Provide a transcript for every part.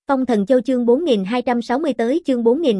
Phong Thần Châu chương 4260 tới chương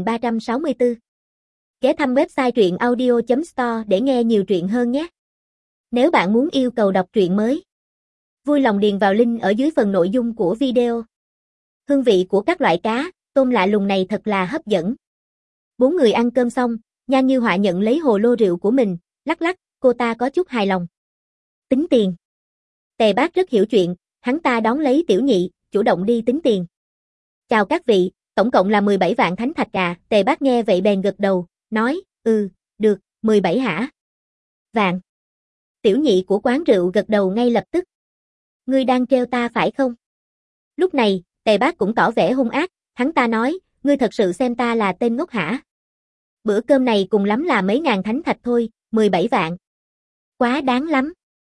4364. Ghé thăm website truyện audio.store để nghe nhiều truyện hơn nhé. Nếu bạn muốn yêu cầu đọc truyện mới, vui lòng điền vào link ở dưới phần nội dung của video. Hương vị của các loại cá, tôm lạ lùng này thật là hấp dẫn. Bốn người ăn cơm xong, Nhan Như Họa nhận lấy hồ lô rượu của mình, lắc lắc, cô ta có chút hài lòng. Tính tiền. Tề Bác rất hiểu chuyện, hắn ta đón lấy Tiểu Nhị, chủ động đi tính tiền. Chào các vị, tổng cộng là 17 vạn thánh thạch à, Tề Bác nghe vậy bèn gật đầu, nói, được, 17 hả? Vạn. Tiểu Nhị của quán rượu gật đầu ngay lập tức. Ngươi đang trêu ta phải không? Lúc này, Tề Bác cũng tỏ vẻ hung ác, hắn ta nói, ngươi thật sự xem ta là tên ngốc hả? Bữa cơm này cùng lắm là mấy ngàn thánh thạch thôi, 17 vạn. Quá đáng lắm.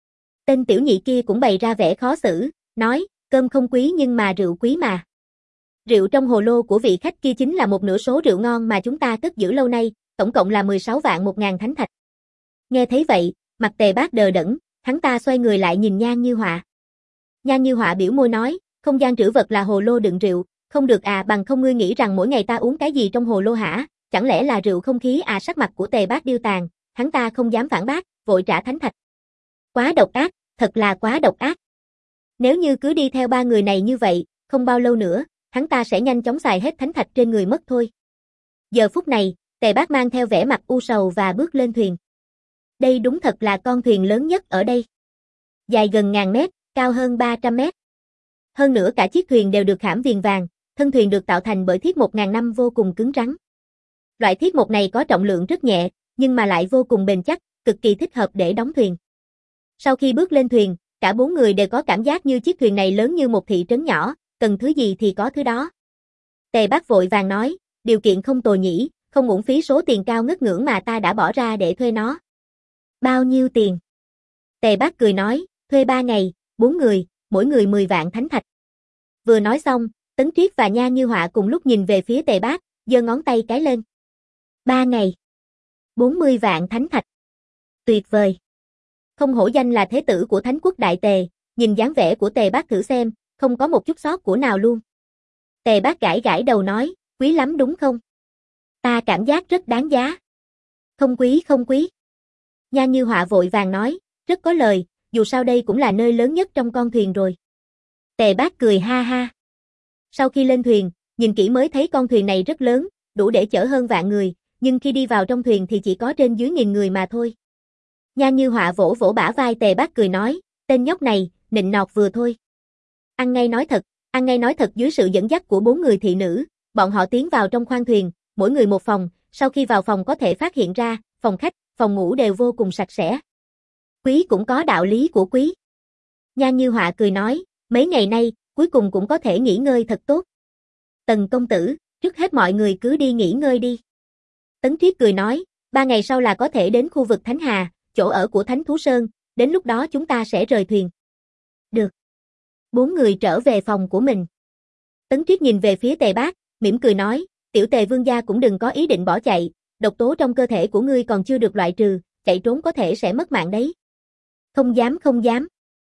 Tên Tiểu Nhị kia cũng bày ra vẻ khó xử, nói, cơm không quý nhưng mà rượu quý mà. Rượu trong hồ lô của vị khách kia chính là một nửa số rượu ngon mà chúng ta cất giữ lâu nay, tổng cộng là 16 vạn 1.000 thánh thạch. Nghe thấy vậy, mặt Tề Bác đờ đẫn, hắn ta xoay người lại nhìn Nhan Như Họa. Nhan Như Họa biểu môi nói, không gian trữ vật là hồ lô đựng rượu, không được à, bằng không ngươi nghĩ rằng mỗi ngày ta uống cái gì trong hồ lô hả, chẳng lẽ là rượu không khí à? Sắc mặt của Tề Bác điêu tàn, hắn ta không dám phản bác, vội trả thánh thạch. Quá độc ác, thật là quá độc ác. Nếu như cứ đi theo ba người này như vậy, không bao lâu nữa, hắn ta sẽ nhanh chóng xài hết thánh thạch trên người mất thôi. Giờ phút này, Tề Bác mang theo vẻ mặt u sầu và bước lên thuyền. Đây đúng thật là con thuyền lớn nhất ở đây. Dài gần 1000 mét, cao hơn 300 mét. Hơn nữa cả chiếc thuyền đều được khảm viền vàng, thân thuyền được tạo thành bởi thiết 1000 năm vô cùng cứng rắn. Loại thiết mộc này có trọng lượng rất nhẹ, nhưng mà lại vô cùng bền chắc, cực kỳ thích hợp để đóng thuyền. Sau khi bước lên thuyền, cả bốn người đều có cảm giác như chiếc thuyền này lớn như một thị trấn nhỏ, cần thứ gì thì có thứ đó. Tề Bác vội vàng nói, điều kiện không tồi nhỉ, không uổng phí số tiền cao ngất ngưỡng mà ta đã bỏ ra để thuê nó. Bao nhiêu tiền? Tề Bác cười nói, thuê 3 ngày, 4 người, mỗi người 10 vạn thánh thạch. Vừa nói xong, Tấn Triết và Nhan Như Họa cùng lúc nhìn về phía Tề Bác, giơ ngón tay cái lên. 3 ngày. 40 vạn thánh thạch. Tuyệt vời. Không hổ danh là thế tử của Thánh quốc Đại Tề, nhìn dáng vẻ của Tề Bác thử xem, không có một chút sót của nào luôn. Tề Bác gãi gãi đầu nói, quý lắm đúng không? Ta cảm giác rất đáng giá. Không quý không quý. Nhan Như Họa vội vàng nói, rất có lời, dù sao đây cũng là nơi lớn nhất trong con thuyền rồi. Tề Bác cười ha ha. Sau khi lên thuyền, nhìn kỹ mới thấy con thuyền này rất lớn, đủ để chở hơn vạn người, nhưng khi đi vào trong thuyền thì chỉ có trên dưới 1000 người mà thôi. Nhan Như Họa vỗ vỗ bả vai Tề Bác cười nói, tên nhóc này, nịnh nọt vừa thôi. Ăn ngay nói thật dưới sự dẫn dắt của 4 người thị nữ, bọn họ tiến vào trong khoang thuyền, mỗi người một phòng, sau khi vào phòng có thể phát hiện ra, phòng khách, phòng ngủ đều vô cùng sạch sẽ. Quý cũng có đạo lý của quý. Nhan Như Họa cười nói, mấy ngày nay, cuối cùng cũng có thể nghỉ ngơi thật tốt. Tần công tử, trước hết mọi người cứ đi nghỉ ngơi đi. Tấn Triết cười nói, 3 ngày sau là có thể đến khu vực Thánh Hà, chỗ ở của Thánh Thú Sơn, đến lúc đó chúng ta sẽ rời thuyền. Được. 4 người trở về phòng của mình. Tấn Triết nhìn về phía Tề Bác, mỉm cười nói, tiểu Tề vương gia cũng đừng có ý định bỏ chạy, độc tố trong cơ thể của ngươi còn chưa được loại trừ, chạy trốn có thể sẽ mất mạng đấy. Không dám không dám.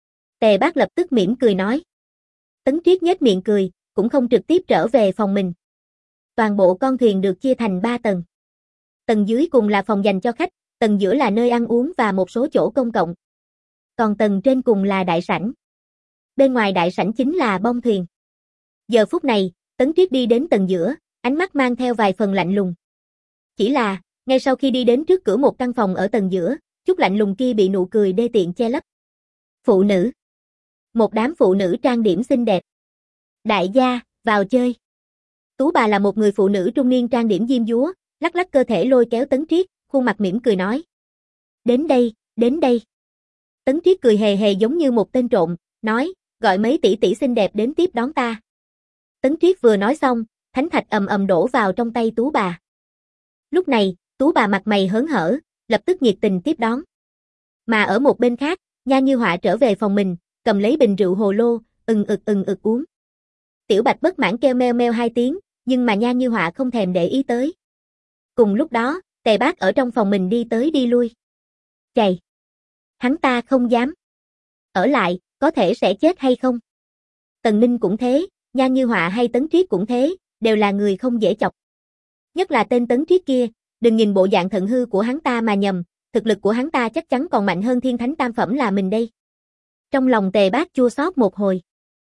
Tề Bác lập tức mỉm cười nói. Tấn Triết nhếch miệng cười, cũng không trực tiếp trở về phòng mình. Toàn bộ con thuyền được chia thành 3 tầng. Tầng dưới cùng là phòng dành cho khách, tầng giữa là nơi ăn uống và một số chỗ công cộng. Còn tầng trên cùng là đại sảnh. Bên ngoài đại sảnh chính là bong thuyền. Giờ phút này, Tấn Triết đi đến tầng giữa, ánh mắt mang theo vài phần lạnh lùng. Chỉ là, ngay sau khi đi đến trước cửa một căn phòng ở tầng giữa, chút lạnh lùng kia bị nụ cười đê tiện che lấp. Phụ nữ. Một đám phụ nữ trang điểm xinh đẹp. Đại gia, vào chơi. Tú bà là một người phụ nữ trung niên trang điểm diêm dúa, lắc lắc cơ thể lôi kéo Tấn Triết, khuôn mặt mỉm cười nói. Đến đây, đến đây. Tấn Triết cười hề hề giống như một tên trộm, nói, gọi mấy tỷ tỷ xinh đẹp đến tiếp đón ta. Tấn Triết vừa nói xong, thánh thạch ầm ầm đổ vào trong tay Tú bà. Lúc này, Tú bà mặt mày hớn hở, lập tức nhiệt tình tiếp đón. Mà ở một bên khác, Nhan Như Họa trở về phòng mình, cầm lấy bình rượu hồ lô, ừng ực uống. Tiểu Bạch bất mãn kêu meo meo 2 tiếng, nhưng mà Nhan Như Họa không thèm để ý tới. Cùng lúc đó, Tề Bác ở trong phòng mình đi tới đi lui. Chày! Hắn ta không dám. Ở lại, có thể sẽ chết hay không? Tần Ninh cũng thế, Nhan Như Họa hay Tấn Triết cũng thế, đều là người không dễ chọc. Nhất là tên Tấn Triết kia, đừng nhìn bộ dạng thận hư của hắn ta mà nhầm, thực lực của hắn ta chắc chắn còn mạnh hơn thiên thánh tam phẩm là mình đây. Trong lòng Tề Bác chua xót một hồi.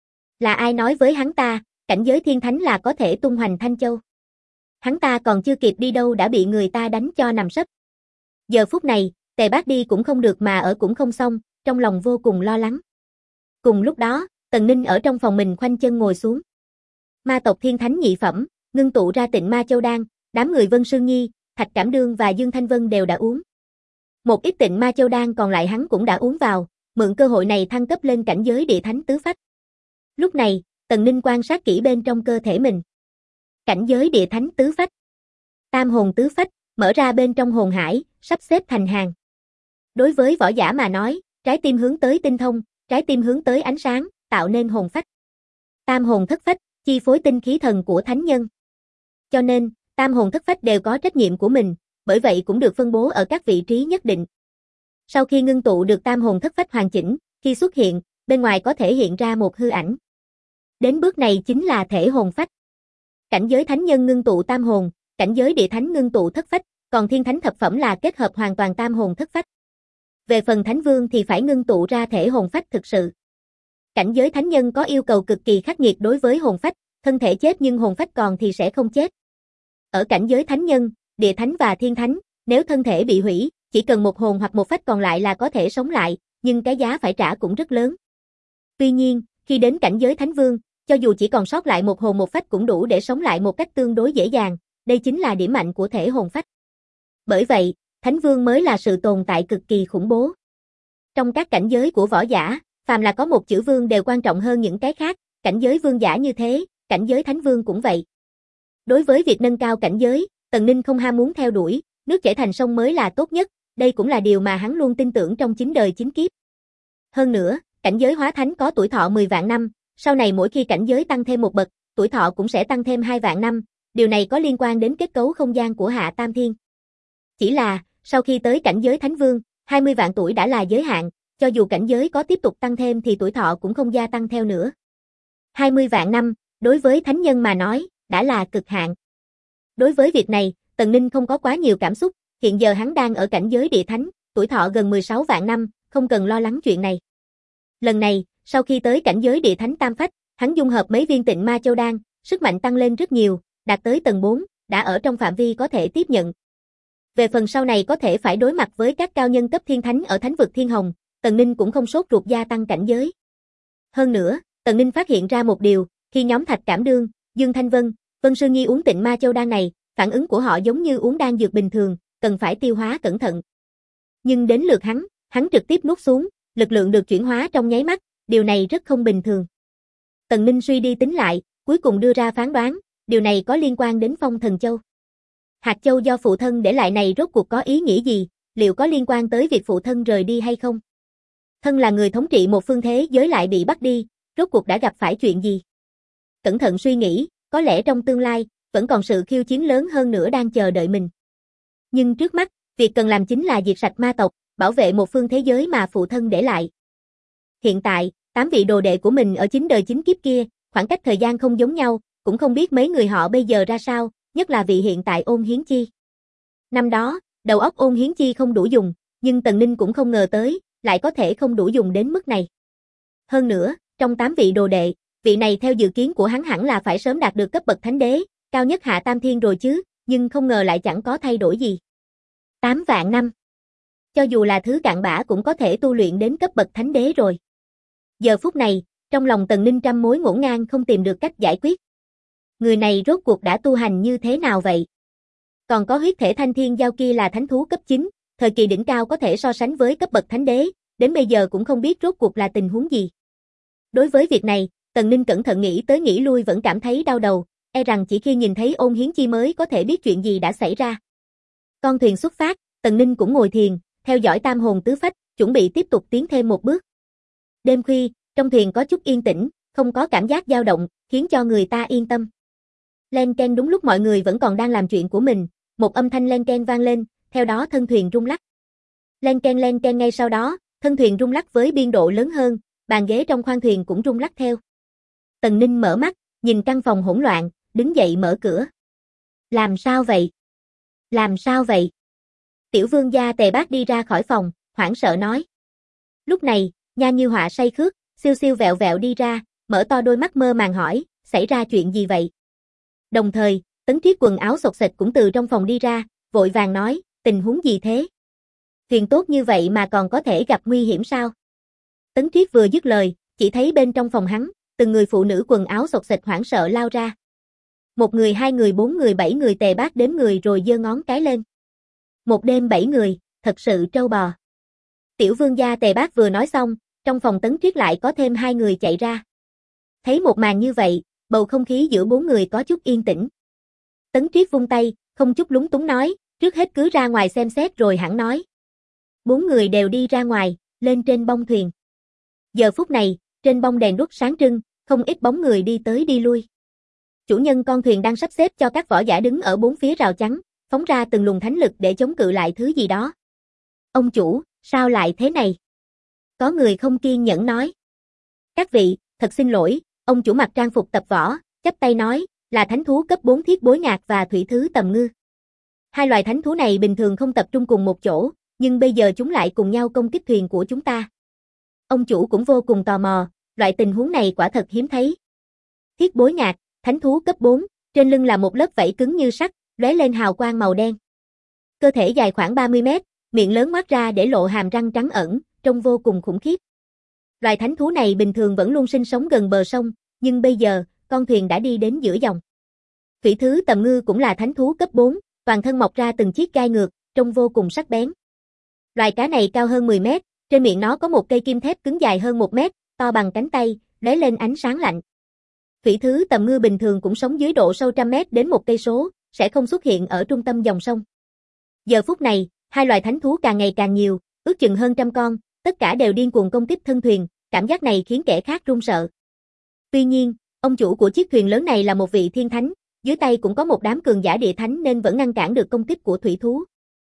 Là ai nói với hắn ta, cảnh giới thiên thánh là có thể tung hoành Thanh Châu. Hắn ta còn chưa kịp đi đâu đã bị người ta đánh cho nằm sấp. Giờ phút này, Tề Bác đi cũng không được mà ở cũng không xong, trong lòng vô cùng lo lắng. Cùng lúc đó, Tần Ninh ở trong phòng mình khoanh chân ngồi xuống. Ma tộc thiên thánh nhị phẩm, ngưng tụ ra Tịnh Ma Châu Đan, đám người Vân Sương Nhi, Thạch Cảm Đương và Dương Thanh Vân đều đã uống. Một ít Tịnh Ma Châu Đan còn lại hắn cũng đã uống vào, mượn cơ hội này thăng cấp lên cảnh giới địa thánh tứ phách. Lúc này, Tần Ninh quan sát kỹ bên trong cơ thể mình. Cảnh giới địa thánh tứ phách. Tam hồn tứ phách, mở ra bên trong hồn hải, sắp xếp thành hàng. Đối với võ giả mà nói, trái tim hướng tới tinh thông, trái tim hướng tới ánh sáng, tạo nên hồn phách. Tam hồn thất phách, chi phối tinh khí thần của thánh nhân. Cho nên, tam hồn thất phách đều có trách nhiệm của mình, bởi vậy cũng được phân bố ở các vị trí nhất định. Sau khi ngưng tụ được tam hồn thất phách hoàn chỉnh, khi xuất hiện, bên ngoài có thể hiện ra một hư ảnh. Đến bước này chính là thể hồn phách. Cảnh giới thánh nhân ngưng tụ tam hồn, cảnh giới địa thánh ngưng tụ thất phách, còn thiên thánh thập phẩm là kết hợp hoàn toàn tam hồn thất phách. Về phần thánh vương thì phải ngưng tụ ra thể hồn phách thực sự. Cảnh giới thánh nhân có yêu cầu cực kỳ khắc nghiệt đối với hồn phách, thân thể chết nhưng hồn phách còn thì sẽ không chết. Ở cảnh giới thánh nhân, địa thánh và thiên thánh, nếu thân thể bị hủy, chỉ cần một hồn hoặc một phách còn lại là có thể sống lại, nhưng cái giá phải trả cũng rất lớn. Tuy nhiên, khi đến cảnh giới thánh vương, cho dù chỉ còn sót lại một hồn một phách cũng đủ để sống lại một cách tương đối dễ dàng, đây chính là điểm mạnh của thể hồn phách. Bởi vậy, thánh vương mới là sự tồn tại cực kỳ khủng bố. Trong các cảnh giới của võ giả, phàm là có một chữ vương đều quan trọng hơn những cái khác, cảnh giới vương giả như thế, cảnh giới thánh vương cũng vậy. Đối với việc nâng cao cảnh giới, Tần Ninh không ham muốn theo đuổi, nước chảy thành sông mới là tốt nhất, đây cũng là điều mà hắn luôn tin tưởng trong 9 đời 9 kiếp. Hơn nữa, cảnh giới hóa thánh có tuổi thọ 10 vạn năm, sau này mỗi khi cảnh giới tăng thêm một bậc, tuổi thọ cũng sẽ tăng thêm 2 vạn năm, điều này có liên quan đến kết cấu không gian của Hạ Tam Thiên. Chỉ là, sau khi tới cảnh giới thánh vương, 20 vạn tuổi đã là giới hạn, cho dù cảnh giới có tiếp tục tăng thêm thì tuổi thọ cũng không gia tăng theo nữa. 20 vạn năm, đối với thánh nhân mà nói, đã là cực hạn. Đối với việc này, Tần Ninh không có quá nhiều cảm xúc, hiện giờ hắn đang ở cảnh giới địa thánh, tuổi thọ gần 16 vạn năm, không cần lo lắng chuyện này. Lần này, sau khi tới cảnh giới địa thánh tam phách, hắn dung hợp mấy viên Tịnh Ma Châu Đan, sức mạnh tăng lên rất nhiều, đạt tới tầng 4, đã ở trong phạm vi có thể tiếp nhận. Về phần sau này có thể phải đối mặt với các cao nhân cấp thiên thánh ở thánh vực Thiên Hồng, Tần Ninh cũng không sốt ruột gia tăng cảnh giới. Hơn nữa, Tần Ninh phát hiện ra một điều, khi nhóm Thạch Cảm Đương, Dương Thanh Vân, Vân Sương Nhi uống Tịnh Ma Châu Đan này, phản ứng của họ giống như uống đan dược bình thường, cần phải tiêu hóa cẩn thận. Nhưng đến lượt hắn trực tiếp nuốt xuống, lực lượng được chuyển hóa trong nháy mắt, điều này rất không bình thường. Tần Ninh suy đi tính lại, cuối cùng đưa ra phán đoán, điều này có liên quan đến Phong Thần Châu. Hạt châu do phụ thân để lại này rốt cuộc có ý nghĩa gì, liệu có liên quan tới việc phụ thân rời đi hay không? Thân là người thống trị một phương thế giới lại bị bắt đi, rốt cuộc đã gặp phải chuyện gì? Cẩn thận suy nghĩ, có lẽ trong tương lai, vẫn còn sự khiêu chiến lớn hơn nữa đang chờ đợi mình. Nhưng trước mắt, việc cần làm chính là diệt sạch ma tộc, bảo vệ một phương thế giới mà phụ thân để lại. Hiện tại, 8 vị đồ đệ của mình ở 9 đời 9 kiếp kia, khoảng cách thời gian không giống nhau, cũng không biết mấy người họ bây giờ ra sao, nhất là vị hiện tại Ôn Hiến Chi. Năm đó, đầu óc Ôn Hiến Chi không đủ dùng, nhưng Tần Ninh cũng không ngờ tới, lại có thể không đủ dùng đến mức này. Hơn nữa, trong 8 vị đồ đệ, vị này theo dự kiến của hắn hẳn là phải sớm đạt được cấp bậc thánh đế, cao nhất Hạ Tam Thiên rồi chứ, nhưng không ngờ lại chẳng có thay đổi gì. 8 vạn năm. Cho dù là thứ cặn bã cũng có thể tu luyện đến cấp bậc thánh đế rồi. Giờ phút này, trong lòng Tần Ninh trăm mối ngổn ngang không tìm được cách giải quyết. Người này rốt cuộc đã tu hành như thế nào vậy? Còn có huyết thể thanh thiên giao kia là thánh thú cấp 9, thời kỳ đỉnh cao có thể so sánh với cấp bậc thánh đế, đến bây giờ cũng không biết rốt cuộc là tình huống gì. Đối với việc này, Tần Ninh cẩn thận nghĩ tới nghĩ lui vẫn cảm thấy đau đầu, e rằng chỉ khi nhìn thấy Ôn Hiến Chi mới có thể biết chuyện gì đã xảy ra. Con thuyền xuất phát, Tần Ninh cũng ngồi thiền, theo dõi tam hồn tứ phách, chuẩn bị tiếp tục tiến thêm một bước. Đêm khuya, trong thuyền có chút yên tĩnh, không có cảm giác dao động, khiến cho người ta yên tâm. Len keng, đúng lúc mọi người vẫn còn đang làm chuyện của mình, một âm thanh len keng vang lên, theo đó thân thuyền rung lắc. Len keng ngay sau đó, thân thuyền rung lắc với biên độ lớn hơn, bàn ghế trong khoang thuyền cũng rung lắc theo. Tần Ninh mở mắt, nhìn căn phòng hỗn loạn, đứng dậy mở cửa. Làm sao vậy? Làm sao vậy? Tiểu vương gia Tề Bác đi ra khỏi phòng, hoảng sợ nói. Lúc này, Nha Như Họa say khước, siêu siêu vẹo vẹo đi ra, mở to đôi mắt mơ màng hỏi, xảy ra chuyện gì vậy? Đồng thời, Tấn Triết quần áo xộc xệch cũng từ trong phòng đi ra, vội vàng nói, tình huống gì thế? Thuyền tốt như vậy mà còn có thể gặp nguy hiểm sao? Tấn Triết vừa dứt lời, chỉ thấy bên trong phòng hắn, từng người phụ nữ quần áo xộc xệch hoảng sợ lao ra. Một người, hai người, bốn người, bảy người. Tề Bác đếm người rồi giơ ngón cái lên. Một đêm 7 người, thật sự trâu bò. Tiểu vương gia Tề Bác vừa nói xong, trong phòng Tấn Triết lại có thêm 2 người chạy ra. Thấy một màn như vậy, bầu không khí giữa 4 người có chút yên tĩnh. Tấn Triết vung tay, không chút lúng túng nói, trước hết cứ ra ngoài xem xét rồi hẳn nói. 4 người đều đi ra ngoài, lên trên bông thuyền. Giờ phút này, trên bông đèn đuốc sáng trưng, không ít bóng người đi tới đi lui. Chủ nhân con thuyền đang sắp xếp cho các võ giả đứng ở bốn phía rào chắn, phóng ra từng luồng thánh lực để chống cự lại thứ gì đó. Ông chủ, sao lại thế này? Có người không kiên nhẫn nói. Các vị, thật xin lỗi, ông chủ mặc trang phục tập võ, chắp tay nói, là thánh thú cấp 4 Thiết Bối Ngạc và Thủy Thứ Tầm Ngư. Hai loài thánh thú này bình thường không tập trung cùng một chỗ, nhưng bây giờ chúng lại cùng nhau công kích thuyền của chúng ta. Ông chủ cũng vô cùng tò mò, loại tình huống này quả thật hiếm thấy. Thiết Bối Ngạc, thánh thú cấp 4, trên lưng là một lớp vảy cứng như sắt, lóe lên hào quang màu đen. Cơ thể dài khoảng 30 mét, miệng lớn ngoác ra để lộ hàm răng trắng ẩn, trông vô cùng khủng khiếp. Loài thánh thú này bình thường vẫn luôn sinh sống gần bờ sông, nhưng bây giờ, con thuyền đã đi đến giữa dòng. Thủy Thứ Tầm Ngư cũng là thánh thú cấp 4, toàn thân mọc ra từng chiếc gai ngược, trông vô cùng sắc bén. Loài cá này cao hơn 10 mét, trên miệng nó có một cây kim thép cứng dài hơn 1 mét, to bằng cánh tay, lóe lên ánh sáng lạnh. Thủy Thứ Tầm Ngư bình thường cũng sống dưới độ sâu 100 mét đến 1 cây số, sẽ không xuất hiện ở trung tâm dòng sông. Giờ phút này, hai loài thánh thú càng ngày càng nhiều, ước chừng hơn 100 con, tất cả đều điên cuồng công kích thân thuyền, cảm giác này khiến kẻ khác run sợ. Tuy nhiên, ông chủ của chiếc thuyền lớn này là một vị thiên thánh, dưới tay cũng có một đám cường giả địa thánh nên vẫn ngăn cản được công kích của thủy thú.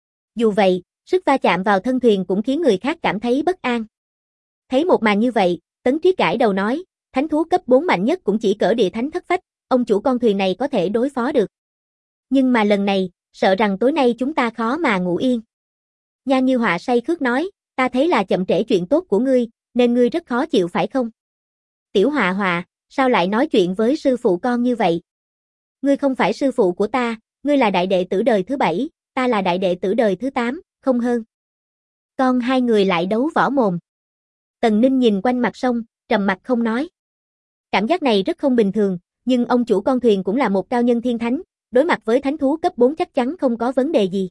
Dù vậy, sức va chạm vào thân thuyền cũng khiến người khác cảm thấy bất an. Thấy một màn như vậy, Tấn Triết gãi đầu nói, thánh thú cấp 4 mạnh nhất cũng chỉ cỡ địa thánh thất phách, ông chủ con thuyền này có thể đối phó được. Nhưng mà lần này, sợ rằng tối nay chúng ta khó mà ngủ yên. Nha Như Họa say khước nói, ta thấy là chậm trễ chuyện tốt của ngươi, nên ngươi rất khó chịu phải không? Tiểu Họa Họa, sao lại nói chuyện với sư phụ con như vậy? Ngươi không phải sư phụ của ta, ngươi là đại đệ tử đời thứ 7, ta là đại đệ tử đời thứ 8, không hơn. Con hai người lại đấu võ mồm. Tần Ninh nhìn quanh mặt sông, trầm mặc không nói. Cảm giác này rất không bình thường, nhưng ông chủ con thuyền cũng là một cao nhân thiên thánh, đối mặt với thánh thú cấp 4 chắc chắn không có vấn đề gì.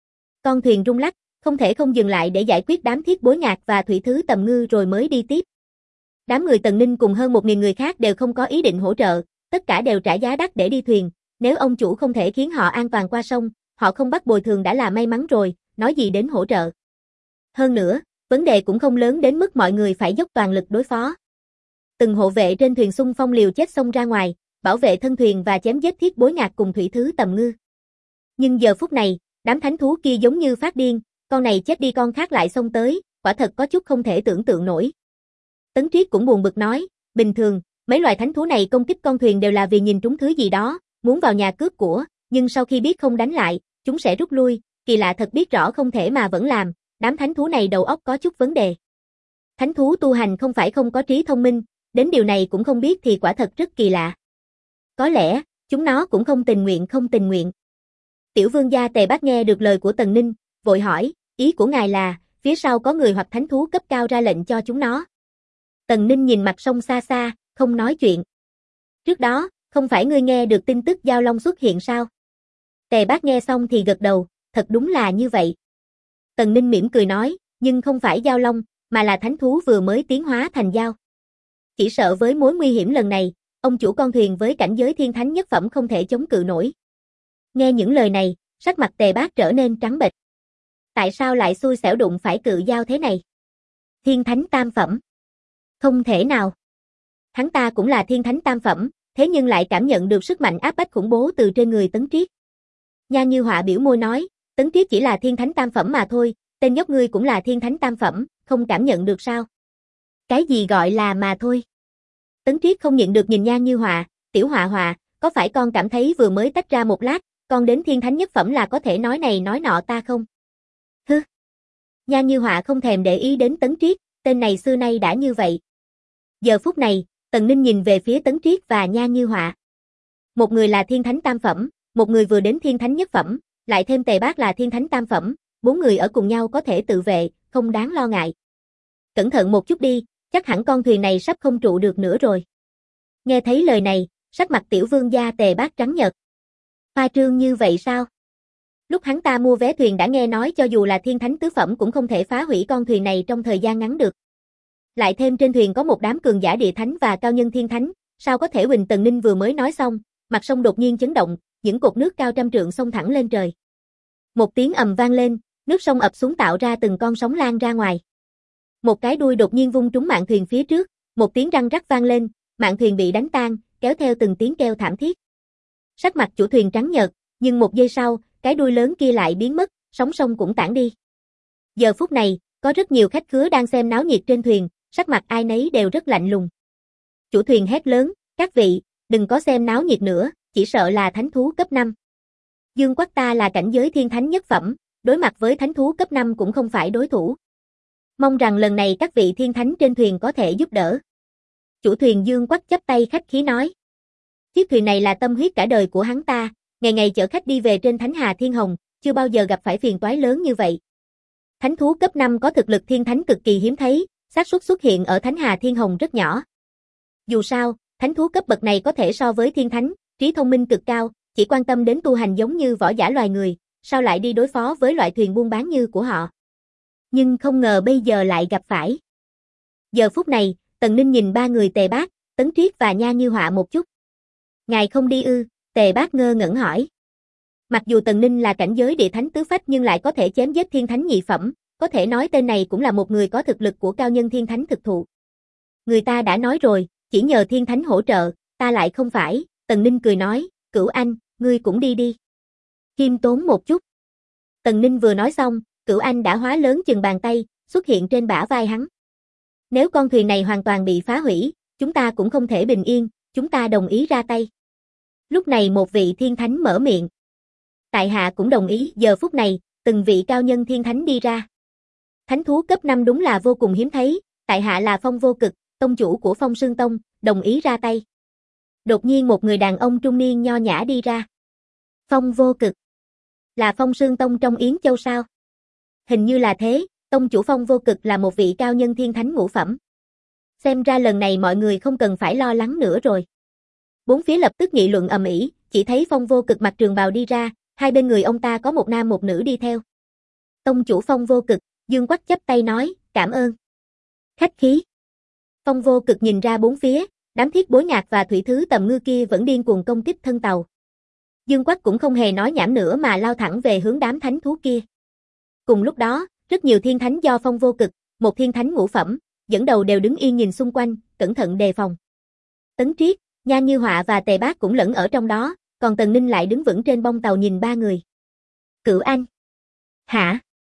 Con thuyền rung lắc, không thể không dừng lại để giải quyết đám Thiết Bối Ngạc và Thủy Thứ Tầm Ngư rồi mới đi tiếp. Đám người Tần Ninh cùng hơn 1000 người khác đều không có ý định hỗ trợ, tất cả đều trả giá đắt để đi thuyền, nếu ông chủ không thể khiến họ an toàn qua sông, họ không bắt bồi thường đã là may mắn rồi, nói gì đến hỗ trợ. Hơn nữa, vấn đề cũng không lớn đến mức mọi người phải dốc toàn lực đối phó. Từng hộ vệ trên thuyền xung phong liều chết xông ra ngoài, bảo vệ thân thuyền và chém giết Thiết Bối Ngạc cùng Thủy Thứ Tầm Ngư. Nhưng giờ phút này, đám thánh thú kia giống như phát điên, con này chết đi con khác lại xông tới, quả thật có chút không thể tưởng tượng nổi. Tấn Triết cũng buồn bực nói, bình thường, mấy loài thánh thú này công kích con thuyền đều là vì nhìn trúng thứ gì đó, muốn vào nhà cướp của, nhưng sau khi biết không đánh lại, chúng sẽ rút lui, kỳ lạ thật biết rõ không thể mà vẫn làm, đám thánh thú này đầu óc có chút vấn đề. Thánh thú tu hành không phải không có trí thông minh, đến điều này cũng không biết thì quả thật rất kỳ lạ. Có lẽ, chúng nó cũng không tình nguyện. Tiểu vương gia Tề Bác nghe được lời của Tần Ninh, vội hỏi, ý của ngài là, phía sau có người hoặc thánh thú cấp cao ra lệnh cho chúng nó. Tần Ninh nhìn mặt sông xa xa, không nói chuyện. Trước đó, không phải ngươi nghe được tin tức Giao Long xuất hiện sao? Tề Bác nghe xong thì gật đầu, thật đúng là như vậy. Tần Ninh mỉm cười nói, nhưng không phải Giao Long, mà là thánh thú vừa mới tiến hóa thành dao. Chỉ sợ với mối nguy hiểm lần này, ông chủ con thuyền với cảnh giới thiên thánh nhất phẩm không thể chống cự nổi. Nghe những lời này, sắc mặt Tề Bác trở nên trắng bệch. Tại sao lại xui xẻo đụng phải cự dao thế này? Thiên thánh tam phẩm. Không thể nào. Hắn ta cũng là thiên thánh tam phẩm, thế nhưng lại cảm nhận được sức mạnh áp bách khủng bố từ trên người Tấn Triết. Nha Như Họa biểu môi nói, Tấn Triết chỉ là thiên thánh tam phẩm mà thôi, tên nhóc ngươi cũng là thiên thánh tam phẩm, không cảm nhận được sao? Cái gì gọi là mà thôi? Tấn Triết không nhịn được nhìn Nha Như Họa, Tiểu Họa Họa, có phải con cảm thấy vừa mới tách ra một lát, con đến thiên thánh nhất phẩm là có thể nói này nói nọ ta không? Hứ. Nha Như Họa không thèm để ý đến Tấn Triết, tên này xưa nay đã như vậy. Giờ phút này, Tần Ninh nhìn về phía Tấn Triết và Nha Như Họa. Một người là thiên thánh tam phẩm, một người vừa đến thiên thánh nhất phẩm, lại thêm Tề Bác là thiên thánh tam phẩm, 4 người ở cùng nhau có thể tự vệ, không đáng lo ngại. Cẩn thận một chút đi, chắc hẳn con thuyền này sắp không trụ được nữa rồi. Nghe thấy lời này, sắc mặt tiểu vương gia Tề Bác trắng nhợt. Khoa trương như vậy sao? Lúc hắn ta mua vé thuyền đã nghe nói cho dù là thiên thánh tứ phẩm cũng không thể phá hủy con thuyền này trong thời gian ngắn được. Lại thêm trên thuyền có một đám cường giả địa thánh và cao nhân thiên thánh, sao có thể Huỳnh Tần Ninh vừa mới nói xong, mặt sông đột nhiên chấn động, những cột nước cao trăm trượng xông thẳng lên trời. Một tiếng ầm vang lên, nước sông ập xuống tạo ra từng con sóng lan ra ngoài. Một cái đuôi đột nhiên vung trúng mạn thuyền phía trước, một tiếng răng rắc vang lên, mạn thuyền bị đánh tan, kéo theo từng tiếng kêu thảm thiết. Sắc mặt chủ thuyền trắng nhợt, nhưng một giây sau, cái đuôi lớn kia lại biến mất, sóng sông cũng tản đi. Giờ phút này, có rất nhiều khách khứa đang xem náo nhiệt trên thuyền, sắc mặt ai nấy đều rất lạnh lùng. Chủ thuyền hét lớn, các vị, đừng có xem náo nhiệt nữa, chỉ sợ là thánh thú cấp 5. Dương Quắc ta là cảnh giới thiên thánh nhất phẩm, đối mặt với thánh thú cấp 5 cũng không phải đối thủ. Mong rằng lần này các vị thiên thánh trên thuyền có thể giúp đỡ. Chủ thuyền Dương Quắc chắp tay khách khí nói. Chiếc thuyền này là tâm huyết cả đời của hắn ta, ngày ngày chở khách đi về trên Thánh Hà Thiên Hồng, chưa bao giờ gặp phải phiền toái lớn như vậy. Thánh thú cấp 5 có thực lực thiên thánh cực kỳ hiếm thấy, xác suất xuất hiện ở Thánh Hà Thiên Hồng rất nhỏ. Dù sao, thánh thú cấp bậc này có thể so với thiên thánh, trí thông minh cực cao, chỉ quan tâm đến tu hành giống như võ giả loài người, sao lại đi đối phó với loại thuyền buôn bán như của họ. Nhưng không ngờ bây giờ lại gặp phải. Giờ phút này, Tần Ninh nhìn ba người Tề Bác, Tấn Triết và Nha Như Họa một chút. Ngài không đi ư? Tề Bác ngơ ngẩn hỏi. Mặc dù Tần Ninh là cảnh giới địa thánh tứ phách nhưng lại có thể chém giết thiên thánh nhị phẩm, có thể nói tên này cũng là một người có thực lực của cao nhân thiên thánh thực thụ. Người ta đã nói rồi, chỉ nhờ thiên thánh hỗ trợ, ta lại không phải, Tần Ninh cười nói, Cửu Anh, ngươi cũng đi đi. Khiêm tốn một chút. Tần Ninh vừa nói xong, Cửu Anh đã hóa lớn chừng bàn tay, xuất hiện trên bả vai hắn. Nếu con thuyền này hoàn toàn bị phá hủy, chúng ta cũng không thể bình yên, chúng ta đồng ý ra tay. Lúc này một vị thiên thánh mở miệng. Tại hạ cũng đồng ý, giờ phút này, từng vị cao nhân thiên thánh đi ra. Thánh thú cấp 5 đúng là vô cùng hiếm thấy, tại hạ là Phong Vô Cực, tông chủ của Phong Sương Tông, đồng ý ra tay. Đột nhiên một người đàn ông trung niên nho nhã đi ra. Phong Vô Cực. Là Phong Sương Tông trong Yến Châu sao? Hình như là thế, tông chủ Phong Vô Cực là một vị cao nhân thiên thánh ngũ phẩm. Xem ra lần này mọi người không cần phải lo lắng nữa rồi. Bốn phía lập tức nghị luận ầm ĩ, chỉ thấy Phong Vô Cực mặc trường bào đi ra, hai bên người ông ta có một nam một nữ đi theo. Tông chủ Phong Vô Cực, Dương Quắc chắp tay nói, cảm ơn. Khách khí. Phong Vô Cực nhìn ra bốn phía, đám thiết bối ngạc và thủy thứ tầm ngư kia vẫn điên cuồng công kích thân tàu. Dương Quắc cũng không hề nói nhảm nữa mà lao thẳng về hướng đám thánh thú kia. Cùng lúc đó, rất nhiều thiên thánh do Phong Vô Cực, một thiên thánh ngũ phẩm, dẫn đầu đều đứng yên nhìn xung quanh, cẩn thận đề phòng. Tấn Triết, Nha Như Họa và Tề Bác cũng lẫn ở trong đó, còn Tần Ninh lại đứng vững trên bông tàu nhìn ba người. Cửu Anh. Hả?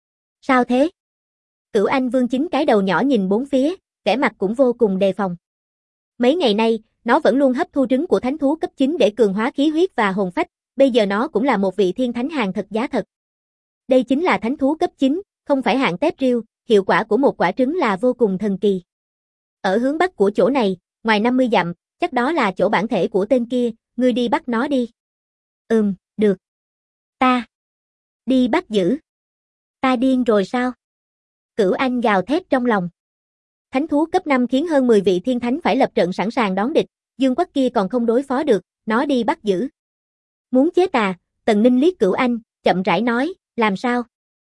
Sao thế? Cửu Anh vươn chính cái đầu nhỏ nhìn bốn phía, vẻ mặt cũng vô cùng đề phòng. Mấy ngày nay, nó vẫn luôn hấp thu trứng của thánh thú cấp 9 để cường hóa khí huyết và hồn phách, bây giờ nó cũng là một vị thiên thánh hàng thật giá thật. Đây chính là thánh thú cấp 9, không phải hạng tép riêu, hiệu quả của một quả trứng là vô cùng thần kỳ. Ở hướng bắc của chỗ này, ngoài 50 dặm, chắc đó là chỗ bản thể của tên kia, ngươi đi bắt nó đi. Được. Ta. Đi bắt giữ. Ta điên rồi sao? Cửu Anh gào thét trong lòng. Thánh thú cấp 5 khiến hơn 10 vị thiên thánh phải lập trận sẵn sàng đón địch, Dương Quắc kia còn không đối phó được, nó đi bắt giữ. Muốn chết à? Tần Ninh liếc Cửu Anh, chậm rãi nói, làm sao?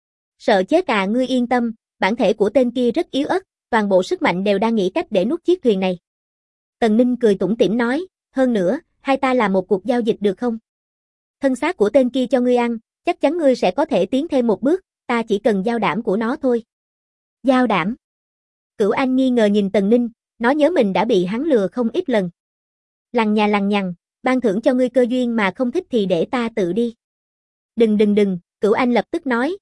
Sợ chết à? Ngươi yên tâm, bản thể của tên kia rất yếu ớt, toàn bộ sức mạnh đều đang nghĩ cách để nuốt chiếc thuyền này. Tần Ninh cười tủm tỉm nói, hơn nữa, hai ta làm một cuộc giao dịch được không? Thân xác của tên kia cho ngươi ăn, chắc chắn ngươi sẽ có thể tiến thêm một bước, ta chỉ cần giao đảm của nó thôi. Giao đảm? Cửu Anh nghi ngờ nhìn Tần Ninh, nó nhớ mình đã bị hắn lừa không ít lần. Lằng nhằng, ban thưởng cho ngươi cơ duyên mà không thích thì để ta tự đi. Đừng, Cửu Anh lập tức nói,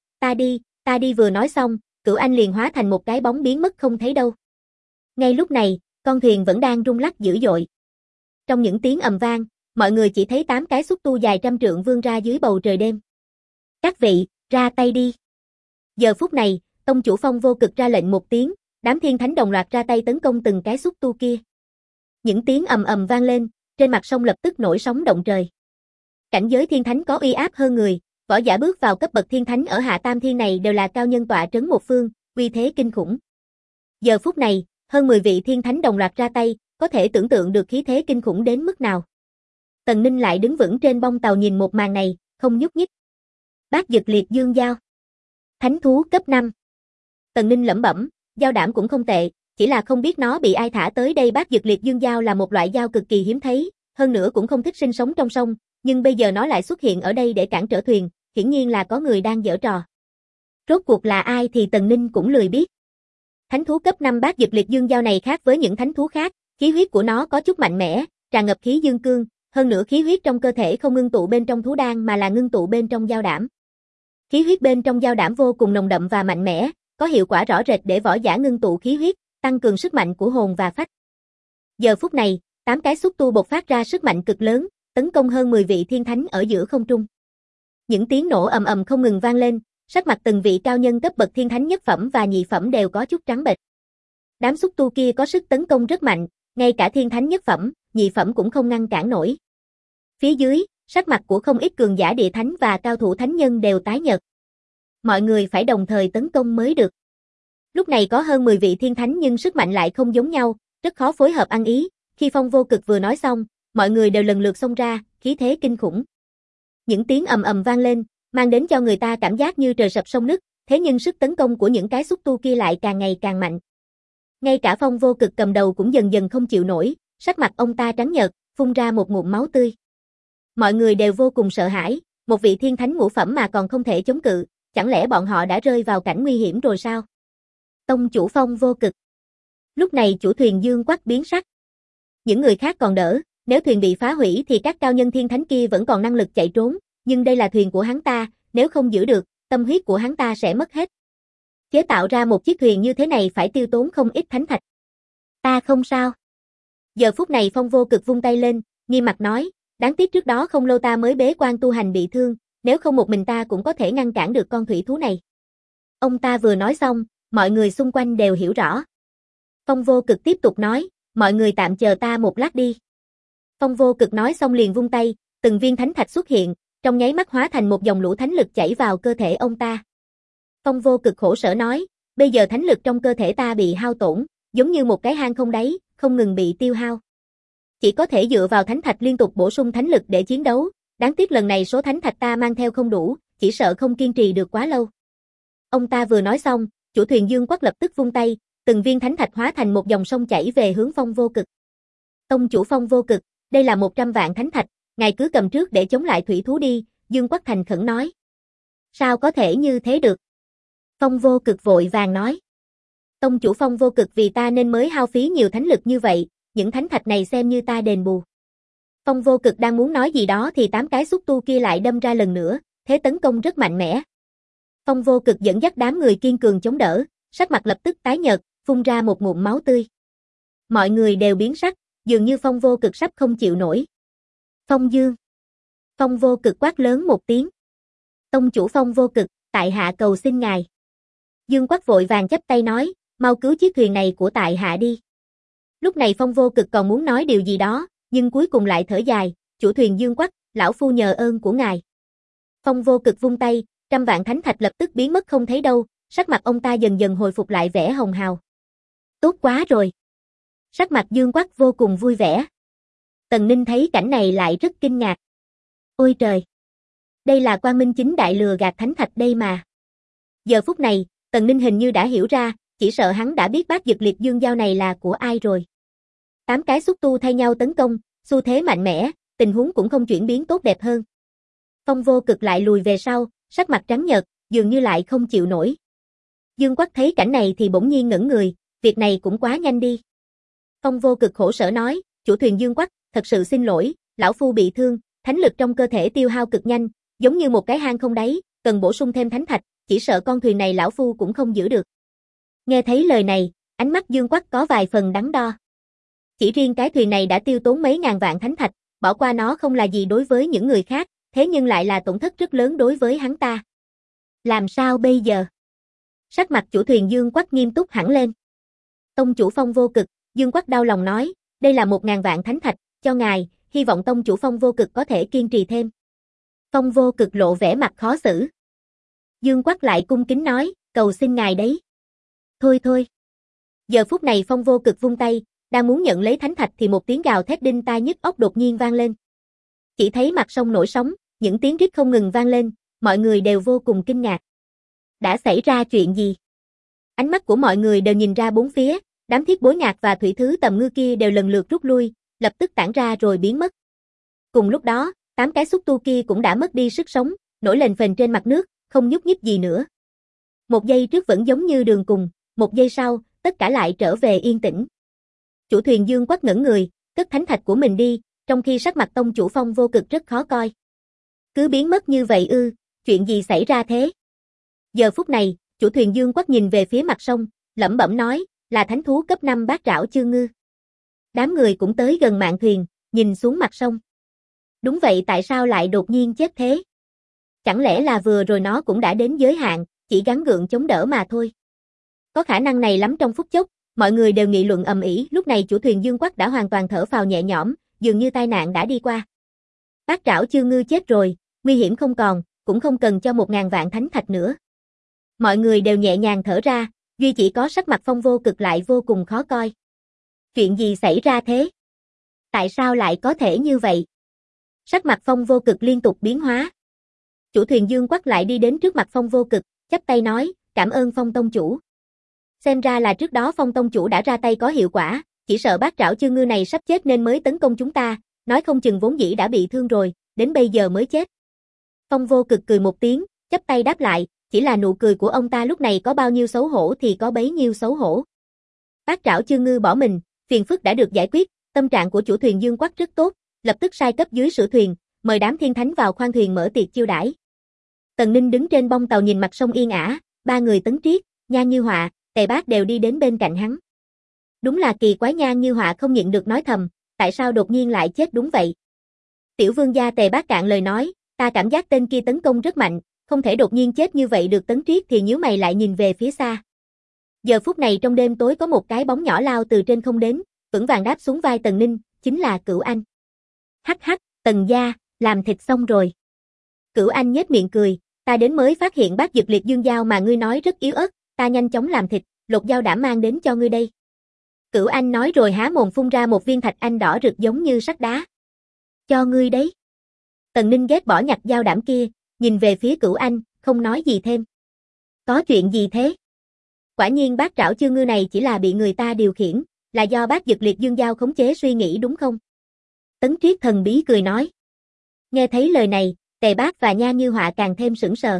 ta đi vừa nói xong, Cửu Anh liền hóa thành một cái bóng biến mất không thấy đâu. Ngay lúc này, con thuyền vẫn đang rung lắc dữ dội. trong những tiếng ầm vang, mọi người chỉ thấy 8 cái xúc tu dài trăm trượng vươn ra dưới bầu trời đêm. Các vị, ra tay đi. Giờ phút này, tông chủ Phong Vô Cực ra lệnh một tiếng, đám thiên thánh đồng loạt ra tay tấn công từng cái xúc tu kia. Những tiếng ầm ầm vang lên, trên mặt sông lập tức nổi sóng động trời. Cảnh giới thiên thánh có uy áp hơn người, võ giả bước vào cấp bậc thiên thánh ở Hạ Tam Thiên này đều là cao nhân tọa trấn một phương, uy thế kinh khủng. Giờ phút này, hơn 10 vị thiên thánh đồng loạt ra tay, có thể tưởng tượng được khí thế kinh khủng đến mức nào. Tần Ninh lại đứng vững trên bông tàu nhìn một màn này, không nhúc nhích. Bát Dực Liệt Dương Dao. Thánh thú cấp 5. Tần Ninh lẩm bẩm, dao đảm cũng không tệ, chỉ là không biết nó bị ai thả tới đây. Bát Dực Liệt Dương Dao là một loại dao cực kỳ hiếm thấy, hơn nữa cũng không thích sinh sống trong sông, nhưng bây giờ nó lại xuất hiện ở đây để cản trở thuyền, hiển nhiên là có người đang giở trò. Rốt cuộc là ai thì Tần Ninh cũng lười biết. Thánh thú cấp 5 Bát Dực Liệt Dương Dao này khác với những thánh thú khác, khí huyết của nó có chút mạnh mẽ, tràn ngập khí dương cương, hơn nữa khí huyết trong cơ thể không ngưng tụ bên trong thú đan mà là ngưng tụ bên trong dao đảm. Khí huyết bên trong dao đảm vô cùng nồng đậm và mạnh mẽ, có hiệu quả rõ rệt để võ giả ngưng tụ khí huyết, tăng cường sức mạnh của hồn và phách. Giờ phút này, 8 cái xúc tu bộc phát ra sức mạnh cực lớn, tấn công hơn 10 vị thiên thánh ở giữa không trung. Những tiếng nổ ầm ầm không ngừng vang lên, sắc mặt từng vị cao nhân cấp bậc thiên thánh nhất phẩm và nhị phẩm đều có chút trắng bệch. Đám xúc tu kia có sức tấn công rất mạnh, ngay cả thiên thánh nhất phẩm, nhị phẩm cũng không ngăn cản nổi. Phía dưới, sắc mặt của không ít cường giả địa thánh và cao thủ thánh nhân đều tái nhợt. Mọi người phải đồng thời tấn công mới được. Lúc này có hơn 10 vị thiên thánh nhưng sức mạnh lại không giống nhau, rất khó phối hợp ăn ý. Khi Phong Vô Cực vừa nói xong, mọi người đều lần lượt xông ra, khí thế kinh khủng. Những tiếng ầm ầm vang lên, mang đến cho người ta cảm giác như trời sập sông nứt, thế nhưng sức tấn công của những cái xúc tu kia lại càng ngày càng mạnh. Ngay cả Phong Vô Cực cầm đầu cũng dần dần không chịu nổi, sắc mặt ông ta trắng nhợt, phun ra một ngụm máu tươi. Mọi người đều vô cùng sợ hãi, một vị thiên thánh ngũ phẩm mà còn không thể chống cự, chẳng lẽ bọn họ đã rơi vào cảnh nguy hiểm rồi sao? Tông chủ Phong Vô Cực. Lúc này chủ thuyền Dương Quắc biến sắc. Những người khác còn đỡ, nếu thuyền bị phá hủy thì các cao nhân thiên thánh kia vẫn còn năng lực chạy trốn, nhưng đây là thuyền của hắn ta, nếu không giữ được, tâm huyết của hắn ta sẽ mất hết. Chế tạo ra một chiếc thuyền như thế này phải tiêu tốn không ít thánh thạch. Ta không sao. Giờ phút này Phong Vô Cực vung tay lên, nghiêm mặt nói, đáng tiếc trước đó không lâu ta mới bế quan tu hành bị thương, nếu không một mình ta cũng có thể ngăn cản được con thủy thú này. Ông ta vừa nói xong, mọi người xung quanh đều hiểu rõ. Phong Vô Cực tiếp tục nói, mọi người tạm chờ ta một lát đi. Phong Vô Cực nói xong liền vung tay, từng viên thánh thạch xuất hiện, trong nháy mắt hóa thành một dòng lũ thánh lực chảy vào cơ thể ông ta. Phong Vô Cực khổ sở nói, bây giờ thánh lực trong cơ thể ta bị hao tổn, giống như một cái hang không đáy, không ngừng bị tiêu hao. Chỉ có thể dựa vào thánh thạch liên tục bổ sung thánh lực để chiến đấu, đáng tiếc lần này số thánh thạch ta mang theo không đủ, chỉ sợ không kiên trì được quá lâu. Ông ta vừa nói xong, chủ thuyền Dương Quắc lập tức vung tay, từng viên thánh thạch hóa thành một dòng sông chảy về hướng Phong Vô Cực. Tông chủ Phong Vô Cực, đây là 100 vạn thánh thạch, ngài cứ cầm trước để chống lại thủy thú đi, Dương Quắc thành khẩn nói. Sao có thể như thế được? Phong Vô Cực vội vàng nói. Tông chủ Phong Vô Cực vì ta nên mới hao phí nhiều thánh lực như vậy, những thánh thạch này xem như ta đền bù. Phong Vô Cực đang muốn nói gì đó thì 8 cái xúc tu kia lại đâm ra lần nữa, thế tấn công rất mạnh mẽ. Phong Vô Cực dẫn dắt đám người kiên cường chống đỡ, sắc mặt lập tức tái nhợt, phun ra một ngụm máu tươi. Mọi người đều biến sắc, dường như Phong Vô Cực sắp không chịu nổi. Phong Dương. Phong Vô Cực quát lớn một tiếng. Tông chủ Phong Vô Cực, tại hạ cầu xin ngài. Dương Quắc vội vàng chắp tay nói, mau cứu chiếc thuyền này của tại hạ đi. Lúc này Phong Vô Cực còn muốn nói điều gì đó, nhưng cuối cùng lại thở dài, chủ thuyền Dương Quắc, lão phu nhờ ơn của ngài. Phong Vô Cực vung tay, 100 vạn thánh thạch lập tức biến mất không thấy đâu, sắc mặt ông ta dần dần hồi phục lại vẻ hồng hào. Tốt quá rồi. Sắc mặt Dương Quắc vô cùng vui vẻ. Tần Ninh thấy cảnh này lại rất kinh ngạc. Ôi trời! Đây là Quang Minh Chính Đại lừa gạt thánh thạch đây mà. Giờ phút này, Tần Ninh hình như đã hiểu ra, chỉ sợ hắn đã biết Bát Dực Liệt Dương Dao này là của ai rồi. 8 cái xúc tu thay nhau tấn công, xu thế mạnh mẽ, tình huống cũng không chuyển biến tốt đẹp hơn. Phong Vô Cực lại lùi về sau, sắc mặt trắng nhợt, dường như lại không chịu nổi. Dương Quắc thấy cảnh này thì bỗng nhiên ngẩn người, việc này cũng quá nhanh đi. Phong Vô Cực khổ sở nói, chủ thuyền Dương Quắc, thật sự xin lỗi, lão phu bị thương, thánh lực trong cơ thể tiêu hao cực nhanh, giống như một cái hang không đáy, cần bổ sung thêm thánh thạch, chỉ sợ con thuyền này lão phu cũng không giữ được. Nghe thấy lời này, ánh mắt Dương Quắc có vài phần đắn đo. Chỉ riêng cái thuyền này đã tiêu tốn mấy ngàn vạn thánh thạch, bỏ qua nó không là gì đối với những người khác, thế nhưng lại là tổn thất rất lớn đối với hắn ta. Làm sao bây giờ? Sắc mặt chủ thuyền Dương Quắc nghiêm túc hẳn lên. Tông chủ Phong Vô Cực, Dương Quắc đau lòng nói, đây là 1000 vạn thánh thạch, cho ngài, hy vọng tông chủ Phong Vô Cực có thể kiên trì thêm. Phong Vô Cực lộ vẻ mặt khó xử. Dương Quắc lại cung kính nói, cầu xin ngài đấy. Thôi thôi. Giờ phút này Phong Vô Cực vung tay, đang muốn nhận lấy thánh thạch thì một tiếng gào thét đinh tai nhức óc đột nhiên vang lên. Chỉ thấy mặt sông nổi sóng, những tiếng rít không ngừng vang lên, mọi người đều vô cùng kinh ngạc. Đã xảy ra chuyện gì? Ánh mắt của mọi người đều nhìn ra bốn phía, đám thiết bối ngạc và thủy thứ tầm ngư kia đều lần lượt rút lui, lập tức tản ra rồi biến mất. Cùng lúc đó, 8 cái xúc tu kia cũng đã mất đi sức sống, nổi lềnh phềnh trên mặt nước, không nhúc nhích gì nữa. Một giây trước vẫn giống như đường cùng, một giây sau, tất cả lại trở về yên tĩnh. Chủ thuyền Dương Quắc ngẩn người, cất thánh thạch của mình đi, trong khi sắc mặt tông chủ Phong Vô Cực rất khó coi. Cứ biến mất như vậy ư, chuyện gì xảy ra thế? Giờ phút này, chủ thuyền Dương Quắc nhìn về phía mặt sông, lẩm bẩm nói, là thánh thú cấp 5 bát trảo chương ngư. Đám người cũng tới gần mạn thuyền, nhìn xuống mặt sông. Đúng vậy, tại sao lại đột nhiên chết thế? Chẳng lẽ là vừa rồi nó cũng đã đến giới hạn, chỉ gắng gượng chống đỡ mà thôi. Có khả năng này lắm. Trong phút chốc, mọi người đều nghị luận ầm ĩ. Lúc này chủ thuyền Dương Quắc đã hoàn toàn thở phào nhẹ nhõm, dường như tai nạn đã đi qua. Bát trảo chương ngư chết rồi, nguy hiểm không còn, cũng không cần cho 1000 vạn thánh thạch nữa. Mọi người đều nhẹ nhàng thở ra, duy chỉ có sắc mặt Phong Vô Cực lại vô cùng khó coi. Chuyện gì xảy ra thế? Tại sao lại có thể như vậy? Sắc mặt Phong Vô Cực liên tục biến hóa. Chủ thuyền Dương Quắc lại đi đến trước mặt Phong Vô Cực, chắp tay nói, cảm ơn Phong tông chủ. Xem ra là trước đó Phong tông chủ đã ra tay có hiệu quả, chỉ sợ bát trảo chương ngư này sắp chết nên mới tấn công chúng ta, nói không chừng vốn dĩ đã bị thương rồi, đến bây giờ mới chết. Phong Vô Cực cười một tiếng, chắp tay đáp lại, chỉ là nụ cười của ông ta lúc này có bao nhiêu xấu hổ thì có bấy nhiêu xấu hổ. Bát trảo chương ngư bỏ mình, phiền phức đã được giải quyết, tâm trạng của chủ thuyền Dương Quắc rất tốt, lập tức sai cấp dưới sửa thuyền, mời đám thiên thánh vào khoang thuyền mở tiệc chiêu đãi. Tần Ninh đứng trên bông tàu nhìn mặt sông yên ả, ba người Tấn Triết, Nhan Như Họa, Tề Bác đều đi đến bên cạnh hắn. Đúng là kỳ quái. Nhan Như Họa không nhịn được nói thầm, tại sao đột nhiên lại chết đúng vậy? Tiểu vương gia Tề Bác cạn lời nói, ta cảm giác tên kia tấn công rất mạnh, không thể đột nhiên chết như vậy được. Tấn Triết thì nhíu mày lại nhìn về phía xa. Giờ phút này trong đêm tối có một cái bóng nhỏ lao từ trên không đến, vững vàng đáp xuống vai Tần Ninh, chính là Cửu Anh. Hắc hắc, Tần gia, làm thịt xong rồi. Cửu Anh nhếch miệng cười, ta đến mới phát hiện bát dực liệt dương dao mà ngươi nói rất yếu ớt, ta nhanh chóng làm thịt, lột dao đảm mang đến cho ngươi đây. Cửu Anh nói rồi há mồm phun ra một viên thạch anh đỏ rực giống như sắt đá. Cho ngươi đấy. Tần Ninh ghét bỏ nhặt dao đảm kia, nhìn về phía Cửu Anh, không nói gì thêm. Có chuyện gì thế? Quả nhiên bát trảo chương ngư này chỉ là bị người ta điều khiển, là do bát dực liệt dương dao khống chế suy nghĩ đúng không? Tấn Triết thần bí cười nói. Nghe thấy lời này, Tề Bác và Nhan Như Họa càng thêm sững sờ.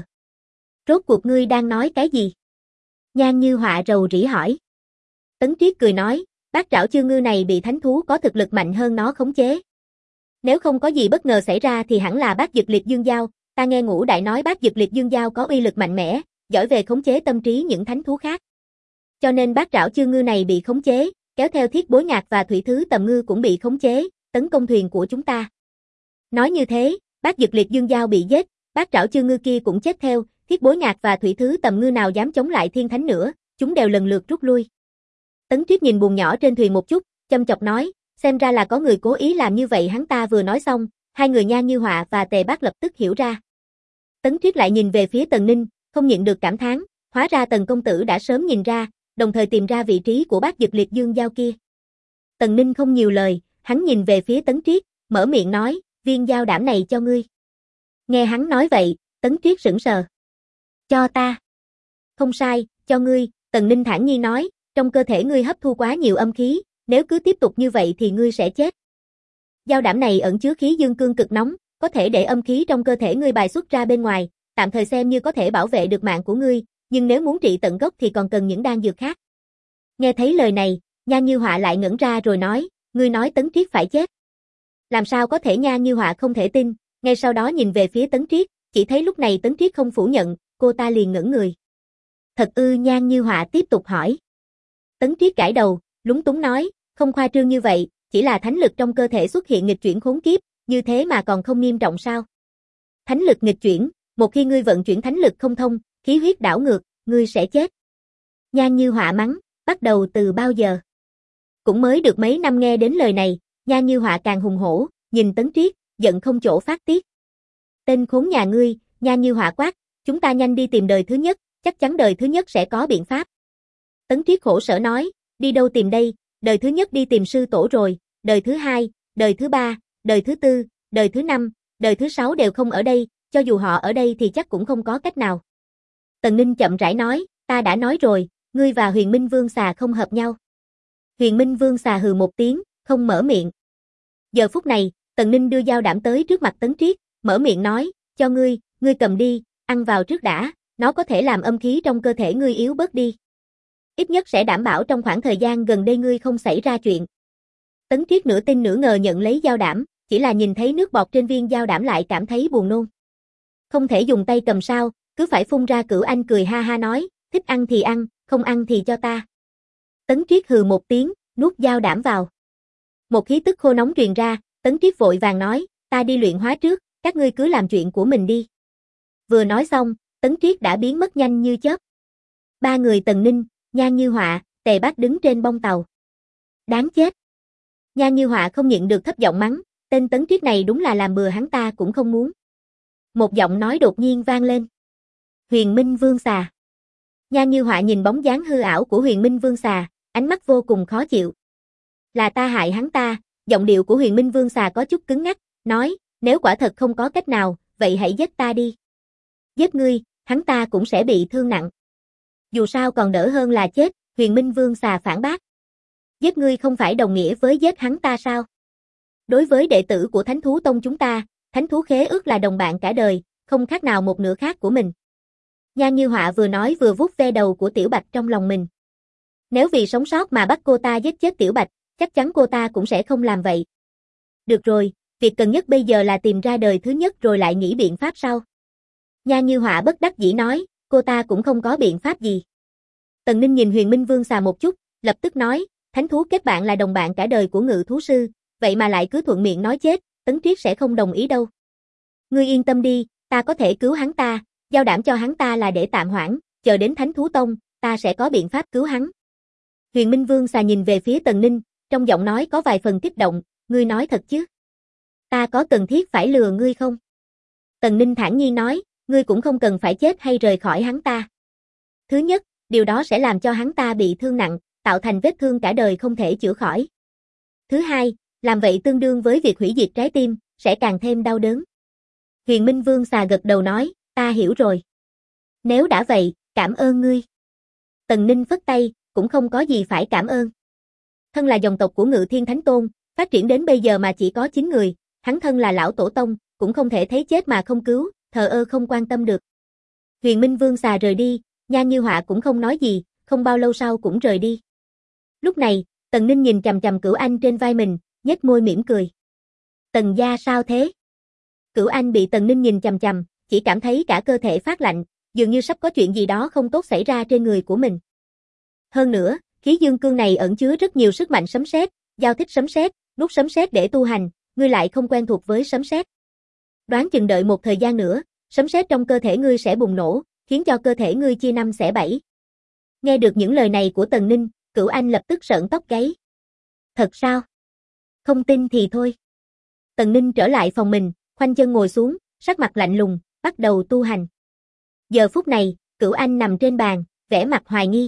Rốt cuộc ngươi đang nói cái gì? Nhan Như Họa rầu rĩ hỏi. Tấn Triết cười nói, bát trảo chương ngư này bị thánh thú có thực lực mạnh hơn nó khống chế. Nếu không có gì bất ngờ xảy ra thì hẳn là bát dực liệt dương dao, ta nghe Ngũ Đại nói bát dực liệt dương dao có uy lực mạnh mẽ, giỏi về khống chế tâm trí những thánh thú khác. Cho nên bát trảo chương ngư này bị khống chế, kéo theo thiết bối ngạc và thủy thứ tầm ngư cũng bị khống chế, tấn công thuyền của chúng ta. Nói như thế, bát dực liệt dương dao bị giết, bát trảo chương ngư kia cũng chết theo, thiết bối ngạc và thủy thứ tầm ngư nào dám chống lại thiên thánh nữa, chúng đều lần lượt rút lui. Tấn Triết nhìn buồng nhỏ trên thuyền một chút, châm chọc nói, xem ra là có người cố ý làm như vậy. Hắn ta vừa nói xong, hai người Nhan Như Họa và Tề Bác lập tức hiểu ra. Tấn Triết lại nhìn về phía Tần Ninh, không nhịn được cảm thán, hóa ra Tần công tử đã sớm nhìn ra, đồng thời tìm ra vị trí của bát dực liệt dương dao kia. Tần Ninh không nhiều lời, hắn nhìn về phía Tấn Triết, mở miệng nói, viên dao đảm này cho ngươi. Nghe hắn nói vậy, Tấn Triết sững sờ. Cho ta. Không sai, cho ngươi, Tần Ninh thản nhiên nói, trong cơ thể ngươi hấp thu quá nhiều âm khí, nếu cứ tiếp tục như vậy thì ngươi sẽ chết. Dao đảm này ẩn chứa khí dương cương cực nóng, có thể để âm khí trong cơ thể ngươi bài xuất ra bên ngoài, tạm thời xem như có thể bảo vệ được mạng của ngươi, nhưng nếu muốn trị tận gốc thì còn cần những đan dược khác. Nghe thấy lời này, Nhan Như Họa lại ngẩn ra rồi nói, ngươi nói Tấn Triết phải chết. Làm sao có thể? Nhan Như Họa không thể tin, ngay sau đó nhìn về phía Tấn Triết, chỉ thấy lúc này Tấn Triết không phủ nhận, cô ta liền ngẩn người. Thật ư? Nhan Như Họa tiếp tục hỏi. Tấn Triết gãi đầu, lúng túng nói, Không khoa trương như vậy, chỉ là thánh lực trong cơ thể xuất hiện nghịch chuyển khốn kiếp, như thế mà còn không nghiêm trọng sao? Thánh lực nghịch chuyển, một khi ngươi vận chuyển thánh lực không thông, khí huyết đảo ngược, ngươi sẽ chết. Nhan Như Họa mắng, bắt đầu từ bao giờ? Cũng mới được mấy năm nghe đến lời này, Nhan Như Họa càng hùng hổ, nhìn Tấn Triết, giận không chỗ phát tiết. Tên khốn nhà ngươi, Nhan Như Họa quát, chúng ta nhanh đi tìm đời thứ nhất, chắc chắn đời thứ nhất sẽ có biện pháp. Tấn Triết khổ sở nói, đi đâu tìm đây, đời thứ nhất đi tìm sư tổ rồi, đời thứ hai, đời thứ ba, đời thứ tư, đời thứ năm, đời thứ sáu đều không ở đây, cho dù họ ở đây thì chắc cũng không có cách nào. Tần Ninh chậm rãi nói, ta đã nói rồi, ngươi và Huyền Minh Vương Xà không hợp nhau. Huyền Minh Vương Xà hừ một tiếng, không mở miệng. Giờ phút này, Tần Ninh đưa dao đảm tới trước mặt Tấn Triết, mở miệng nói, cho ngươi, ngươi cầm đi, ăn vào trước đã, nó có thể làm âm khí trong cơ thể ngươi yếu bớt đi. Ít nhất sẽ đảm bảo trong khoảng thời gian gần đây ngươi không xảy ra chuyện. Tấn Triết nửa tin nửa ngờ nhận lấy dao đảm, chỉ là nhìn thấy nước bọt trên viên dao đảm lại cảm thấy buồn nôn. Không thể dùng tay cầm sao, cứ phải phun ra. Cửu Anh cười ha ha nói, thích ăn thì ăn, không ăn thì cho ta. Tấn Triết hừ một tiếng, nuốt dao đảm vào. Một khí tức khô nóng truyền ra, Tấn Triết vội vàng nói, ta đi luyện hóa trước, các ngươi cứ làm chuyện của mình đi. Vừa nói xong, Tấn Triết đã biến mất nhanh như chớp. Ba người Tần Ninh, Nhan Như Họa, Tề Bác đứng trên bông tàu. Đáng chết. Nhan Như Họa không nhịn được thấp giọng mắng, tên Tấn Triết này đúng là làm bừa hắn ta cũng không muốn. Một giọng nói đột nhiên vang lên. Huyền Minh Vương Xà. Nhan Như Họa nhìn bóng dáng hư ảo của Huyền Minh Vương Xà, ánh mắt vô cùng khó chịu. Là ta hại hắn ta, giọng điệu của Huyền Minh Vương Xà có chút cứng ngắc, nói, nếu quả thật không có cách nào, vậy hãy giết ta đi. Giết ngươi, hắn ta cũng sẽ bị thương nặng. Dù sao còn đỡ hơn là chết, Huyền Minh Vương Xà phản bác. Giết ngươi không phải đồng nghĩa với giết hắn ta sao? Đối với đệ tử của Thánh Thú Tông chúng ta, Thánh Thú Khế Ước là đồng bạn cả đời, không khác nào một nửa khác của mình. Nhan Như Họa vừa nói vừa vuốt ve đầu của Tiểu Bạch trong lòng mình. Nếu vì sống sót mà bắt cô ta giết chết Tiểu Bạch, chắc chắn cô ta cũng sẽ không làm vậy. Được rồi, việc cần nhất bây giờ là tìm ra đời thứ nhất rồi lại nghĩ biện pháp sau. Nhan Như Họa bất đắc dĩ nói, cô ta cũng không có biện pháp gì. Tần Ninh nhìn Huyền Minh Vương Xà một chút, lập tức nói, Thánh Thú kết bạn là đồng bạn cả đời của Ngự Thú Sư, vậy mà lại cứ thuận miệng nói chết, Tấn Triết sẽ không đồng ý đâu. Ngươi yên tâm đi, ta có thể cứu hắn ta, giao đảm cho hắn ta là để tạm hoãn, chờ đến Thánh Thú Tông, ta sẽ có biện pháp cứu hắn. Huyền Minh Vương Xà nhìn về phía Tần Ninh, trong giọng nói có vài phần kích động, ngươi nói thật chứ? Ta có cần thiết phải lừa ngươi không? Tần Ninh thản nhiên nói, ngươi cũng không cần phải chết hay rời khỏi hắn ta. Thứ nhất, điều đó sẽ làm cho hắn ta bị thương nặng, tạo thành vết thương cả đời không thể chữa khỏi. Thứ hai, làm vậy tương đương với việc hủy diệt trái tim, sẽ càng thêm đau đớn. Huyền Minh Vương Xà gật đầu nói, ta hiểu rồi. Nếu đã vậy, cảm ơn ngươi. Tần Ninh phất tay, cũng không có gì phải cảm ơn. Thân là dòng tộc của Ngự Thiên Thánh Tôn, phát triển đến bây giờ mà chỉ có 9 người, hắn thân là lão tổ tông, cũng không thể thấy chết mà không cứu, thờ ơ không quan tâm được. Huyền Minh Vương Xà rời đi, Nhan Như Họa cũng không nói gì, không bao lâu sau cũng rời đi. Lúc này, Tần Ninh nhìn chằm chằm Cửu Anh trên vai mình, nhếch môi mỉm cười. Tần gia sao thế? Cửu Anh bị Tần Ninh nhìn chằm chằm, chỉ cảm thấy cả cơ thể phát lạnh, dường như sắp có chuyện gì đó không tốt xảy ra trên người của mình. Hơn nữa, khí dương cương này ẩn chứa rất nhiều sức mạnh sấm sét, giao thích sấm sét, nuốt sấm sét để tu hành, ngươi lại không quen thuộc với sấm sét. Đoán chừng đợi một thời gian nữa, sấm sét trong cơ thể ngươi sẽ bùng nổ, khiến cho cơ thể ngươi chia năm xẻ bảy. Nghe được những lời này của Tần Ninh, Cửu Anh lập tức sởn tóc gáy. Thật sao? Không tin thì thôi. Tần Ninh trở lại phòng mình, khoanh chân ngồi xuống, sắc mặt lạnh lùng, bắt đầu tu hành. Giờ phút này, Cửu Anh nằm trên bàn, vẻ mặt hoài nghi.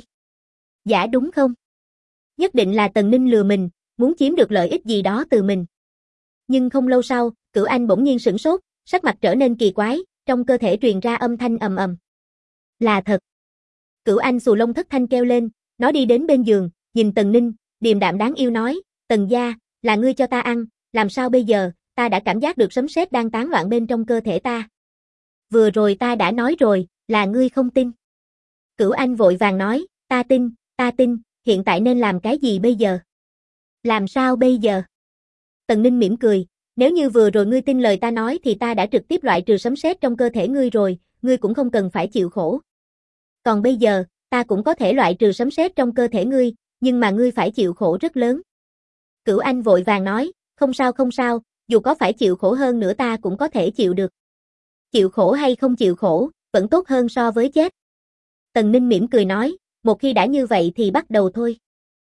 Giả đúng không? Nhất định là Tần Ninh lừa mình, muốn chiếm được lợi ích gì đó từ mình. Nhưng không lâu sau, Cửu Anh bỗng nhiên sửng sốt, sắc mặt trở nên kỳ quái, trong cơ thể truyền ra âm thanh ầm ầm. Là thật. Cửu Anh xù lông thất thanh kêu lên, nó đi đến bên giường, nhìn Tần Ninh, điềm đạm đáng yêu nói, Tần gia, là ngươi cho ta ăn, làm sao bây giờ, ta đã cảm giác được sấm sét đang tán loạn bên trong cơ thể ta. Vừa rồi ta đã nói rồi, là ngươi không tin. Cửu Anh vội vàng nói, ta tin, hiện tại nên làm cái gì bây giờ? Làm sao bây giờ? Tần Ninh mỉm cười, nếu như vừa rồi ngươi tin lời ta nói thì ta đã trực tiếp loại trừ sấm sét trong cơ thể ngươi rồi, ngươi cũng không cần phải chịu khổ. Còn bây giờ, ta cũng có thể loại trừ sấm sét trong cơ thể ngươi, nhưng mà ngươi phải chịu khổ rất lớn. Cửu Anh vội vàng nói, không sao, dù có phải chịu khổ hơn nữa ta cũng có thể chịu được. Chịu khổ hay không chịu khổ, vẫn tốt hơn so với chết. Tần Ninh mỉm cười nói, một khi đã như vậy thì bắt đầu thôi.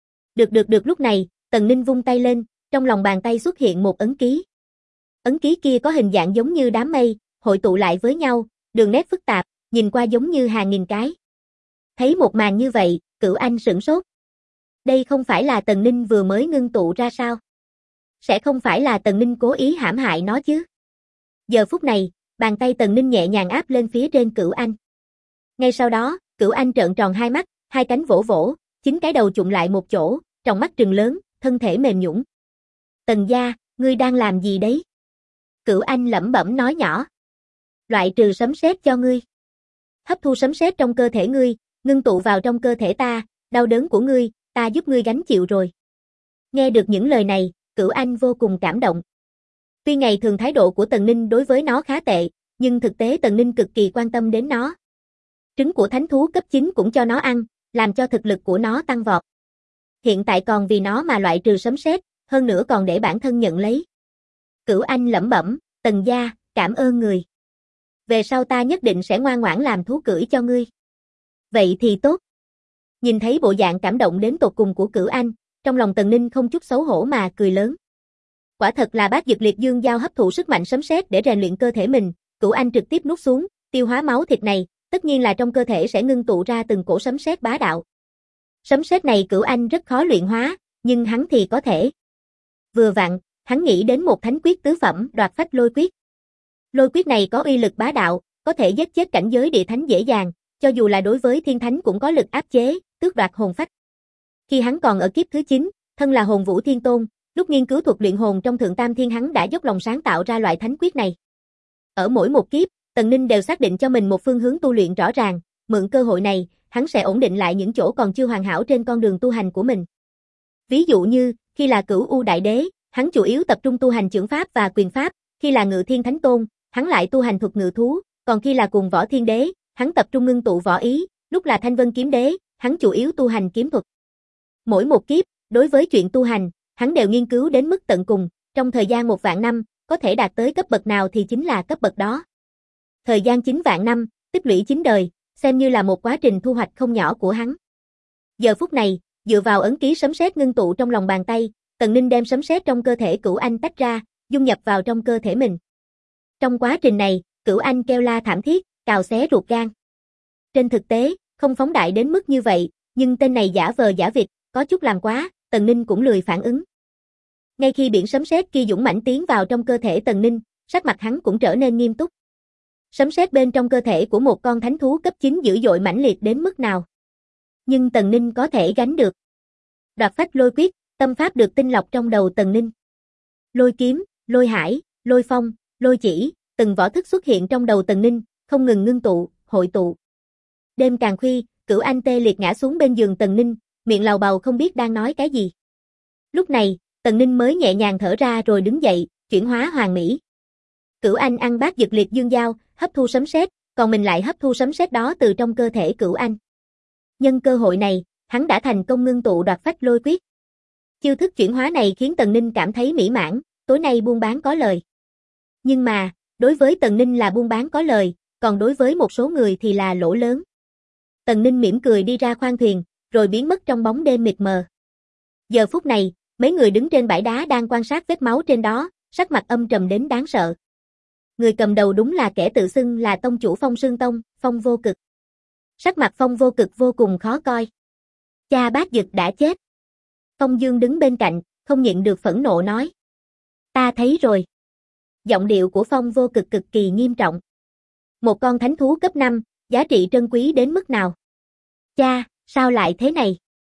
Được, lúc này, Tần Ninh vung tay lên, trong lòng bàn tay xuất hiện một ấn ký. Ấn ký kia có hình dạng giống như đám mây, hội tụ lại với nhau, đường nét phức tạp, nhìn qua giống như hàng nghìn cái. Thấy một màn như vậy, Cửu Anh sửng sốt. Đây không phải là Tần Ninh vừa mới ngưng tụ ra sao? Sẽ không phải là Tần Ninh cố ý hãm hại nó chứ? Giờ phút này, bàn tay Tần Ninh nhẹ nhàng áp lên phía trên Cửu Anh. Ngay sau đó, Cửu Anh trợn tròn hai mắt, hai cánh vỗ vỗ, 9 cái đầu chụm lại một chỗ, trong mắt trừng lớn, thân thể mềm nhũn. Tần gia, ngươi đang làm gì đấy? Cửu Anh lẩm bẩm nói nhỏ. Loại trừ sấm sét cho ngươi. Hấp thu sấm sét trong cơ thể ngươi, ngưng tụ vào trong cơ thể ta, đau đớn của ngươi, ta giúp ngươi gánh chịu rồi. Nghe được những lời này, Cửu Anh vô cùng cảm động. Tuy ngày thường thái độ của Tần Ninh đối với nó khá tệ, nhưng thực tế Tần Ninh cực kỳ quan tâm đến nó. Trứng của thánh thú cấp 9 cũng cho nó ăn, làm cho thực lực của nó tăng vọt. Hiện tại còn vì nó mà loại trừ sấm sét, hơn nữa còn để bản thân nhận lấy. Cửu Anh lẩm bẩm, Tần gia, cảm ơn người. Về sau ta nhất định sẽ ngoan ngoãn làm thú cưỡi cho ngươi. Vậy thì tốt. Nhìn thấy bộ dạng cảm động đến tột cùng của Cửu Anh, trong lòng Tần Ninh không chút xấu hổ mà cười lớn. Quả thật là Bát Dực Liệt Dương Giao hấp thụ sức mạnh sấm sét để rèn luyện cơ thể mình, Cửu Anh trực tiếp nuốt xuống, tiêu hóa máu thịt này, tất nhiên là trong cơ thể sẽ ngưng tụ ra từng cổ sấm sét bá đạo. Sấm sét này Cửu Anh rất khó luyện hóa, nhưng hắn thì có thể. Vừa vặn, hắn nghĩ đến một thánh quyết tứ phẩm, Đoạt Phách Lôi Quyết. Lôi quyết này có uy lực bá đạo, có thể giết chết cảnh giới địa thánh dễ dàng, cho dù là đối với thiên thánh cũng có lực áp chế, tước đoạt hồn phách. Khi hắn còn ở kiếp thứ 9, thân là Hồn Vũ Thiên Tôn, lúc nghiên cứu thuật luyện hồn trong Thượng Tam Thiên hắn đã dốc lòng sáng tạo ra loại thánh quyết này. Ở mỗi một kiếp, Tần Ninh đều xác định cho mình một phương hướng tu luyện rõ ràng, mượn cơ hội này, hắn sẽ ổn định lại những chỗ còn chưa hoàn hảo trên con đường tu hành của mình. Ví dụ như, khi là Cửu U Đại Đế, hắn chủ yếu tập trung tu hành chưởng pháp và quyền pháp, khi là Ngự Thiên Thánh Tôn, hắn lại tu hành thuật ngự thú, còn khi là Cùng Võ Thiên Đế, hắn tập trung ngưng tụ võ ý, lúc là Thanh Vân Kiếm Đế, hắn chủ yếu tu hành kiếm thuật. Mỗi một kiếp, đối với chuyện tu hành, hắn đều nghiên cứu đến mức tận cùng, trong thời gian 1.000 năm, có thể đạt tới cấp bậc nào thì chính là cấp bậc đó. Thời gian 9.000 năm, tích lũy 9 đời, xem như là một quá trình thu hoạch không nhỏ của hắn. Giờ phút này, dựa vào ấn ký sấm sét ngưng tụ trong lòng bàn tay, Tần Ninh đem sấm sét trong cơ thể Cửu Anh tách ra, dung nhập vào trong cơ thể mình. Trong quá trình này, Cửu Anh kêu la thảm thiết, cào xé ruột gan. Trên thực tế, không phóng đại đến mức như vậy, nhưng tên này giả vờ giả vịt, có chút làm quá, Tần Ninh cũng lười phản ứng. Ngay khi biển sấm sét kia dũng mãnh tiến vào trong cơ thể Tần Ninh, sắc mặt hắn cũng trở nên nghiêm túc. Sấm sét bên trong cơ thể của một con thánh thú cấp 9 dữ dội mãnh liệt đến mức nào? Nhưng Tần Ninh có thể gánh được. Đoạt Phách Lôi Quyết, tâm pháp được tinh lọc trong đầu Tần Ninh. Lôi kiếm, lôi hải, lôi phong, lôi chỉ, từng võ thức xuất hiện trong đầu Tần Ninh, không ngừng ngưng tụ, hội tụ. Đêm càng khuya, Cửu Anh tê liệt ngã xuống bên giường Tần Ninh, miệng lầu bầu không biết đang nói cái gì. Lúc này, Tần Ninh mới nhẹ nhàng thở ra rồi đứng dậy, chuyển hóa hoàn mỹ. Cửu Anh ăn Bát Dực Liệt Dương Giao, hấp thu sấm sét, còn mình lại hấp thu sấm sét đó từ trong cơ thể Cửu Anh. Nhân cơ hội này, hắn đã thành công ngưng tụ Đoạt Phách Lôi Quyết. Chiêu thức chuyển hóa này khiến Tần Ninh cảm thấy mỹ mãn, tối nay buôn bán có lời. Nhưng mà, đối với Tần Ninh là buôn bán có lời, còn đối với một số người thì là lỗ lớn. Tần Ninh mỉm cười đi ra khoang thuyền, rồi biến mất trong bóng đêm mịt mờ. Giờ phút này, mấy người đứng trên bãi đá đang quan sát vết máu trên đó, sắc mặt âm trầm đến đáng sợ. Người cầm đầu đúng là kẻ tự xưng là tông chủ Phong Sương Tông, Phong Vô Cực. Sắc mặt Phong Vô Cực vô cùng khó coi. Cha Bát Dực đã chết. Phong Dương đứng bên cạnh, không nhịn được phẫn nộ nói. Ta thấy rồi. Giọng điệu của Phong Vô Cực cực kỳ nghiêm trọng. Một con thánh thú cấp 5, giá trị trân quý đến mức nào? Cha, sao lại thế này?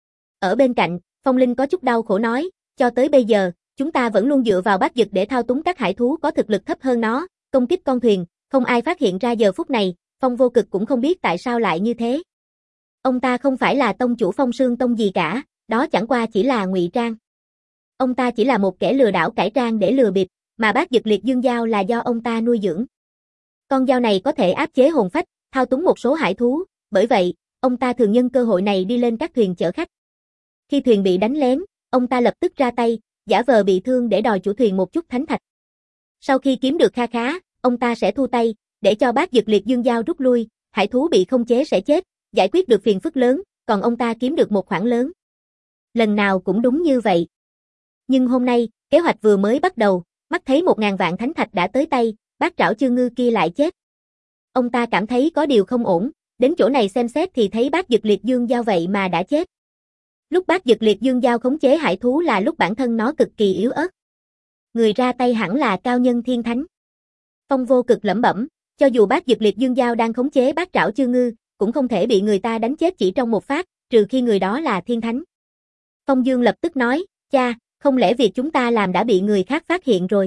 Ở bên cạnh, Phong Linh có chút đau khổ nói, cho tới bây giờ, chúng ta vẫn luôn dựa vào Bát Dực để thao túng các hải thú có thực lực thấp hơn nó, công kích con thuyền, không ai phát hiện ra giờ phút này, Phong Vô Cực cũng không biết tại sao lại như thế. Ông ta không phải là tông chủ Phong Sương Tông gì cả, đó chẳng qua chỉ là ngụy trang. Ông ta chỉ là một kẻ lừa đảo cải trang để lừa bịp, mà Bát Dực Liệt Dương Giao là do ông ta nuôi dưỡng. Con dao này có thể áp chế hồn phách, thao túng một số hải thú, bởi vậy, ông ta thường nhân cơ hội này đi lên các thuyền chở khách. Khi thuyền bị đánh lén, ông ta lập tức ra tay, giả vờ bị thương để đòi chủ thuyền một chút thánh thạch. Sau khi kiếm được kha khá, ông ta sẽ thu tay, để cho bác Dực Liệt Dương Giao rút lui, hải thú bị không chế sẽ chết, giải quyết được phiền phức lớn, còn ông ta kiếm được một khoản lớn. Lần nào cũng đúng như vậy. Nhưng hôm nay, kế hoạch vừa mới bắt đầu, mắt thấy 1000 vạn thánh thạch đã tới tay, bác Trảo Chương Ngư kia lại chết. Ông ta cảm thấy có điều không ổn, đến chỗ này xem xét thì thấy bác Dực Liệt Dương Giao vậy mà đã chết. Lúc bác Dực Liệt Dương Giao khống chế hải thú là lúc bản thân nó cực kỳ yếu ớt. Người ra tay hẳn là cao nhân thiên thánh. Phong Vô Cực lẩm bẩm, cho dù bác Dực Liệt Dương Giao đang khống chế bác Trảo Chương Ngư, cũng không thể bị người ta đánh chết chỉ trong một phát, trừ khi người đó là thiên thánh. Phong Dương lập tức nói, cha, không lẽ việc chúng ta làm đã bị người khác phát hiện rồi?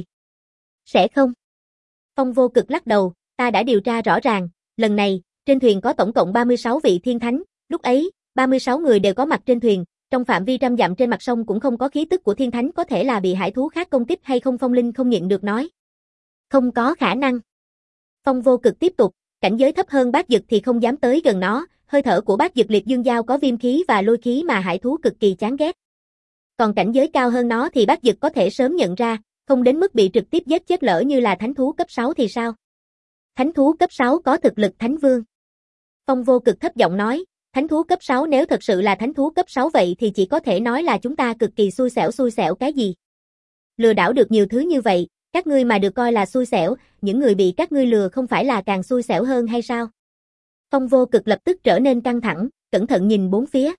Sẽ không. Phong Vô Cực lắc đầu, ta đã điều tra rõ ràng, lần này, trên thuyền có tổng cộng 36 vị thiên thánh, lúc ấy, 36 người đều có mặt trên thuyền, trong phạm vi trăm dặm trên mặt sông cũng không có khí tức của thiên thánh, có thể là bị hải thú khác công kích hay không? Phong Linh không nhịn được nói. Không có khả năng. Phong Vô Cực tiếp tục, cảnh giới thấp hơn bác Dực thì không dám tới gần nó, hơi thở của bác Dực Liệt Dương Giao có viêm khí và lôi khí mà hải thú cực kỳ chán ghét. Còn cảnh giới cao hơn nó thì bác Dực có thể sớm nhận ra, không đến mức bị trực tiếp giết chết. Lỡ như là thánh thú cấp 6 thì sao? Thánh thú cấp 6 có thực lực thánh vương. Phong Vô Cực thấp giọng nói, thánh thú cấp 6 nếu thật sự là thánh thú cấp 6 vậy thì chỉ có thể nói là chúng ta cực kỳ xui xẻo cái gì? Lừa đảo được nhiều thứ như vậy, các ngươi mà được coi là xui xẻo, những người bị các ngươi lừa không phải là càng xui xẻo hơn hay sao? Phong Vô Cực lập tức trở nên căng thẳng, cẩn thận nhìn bốn phía.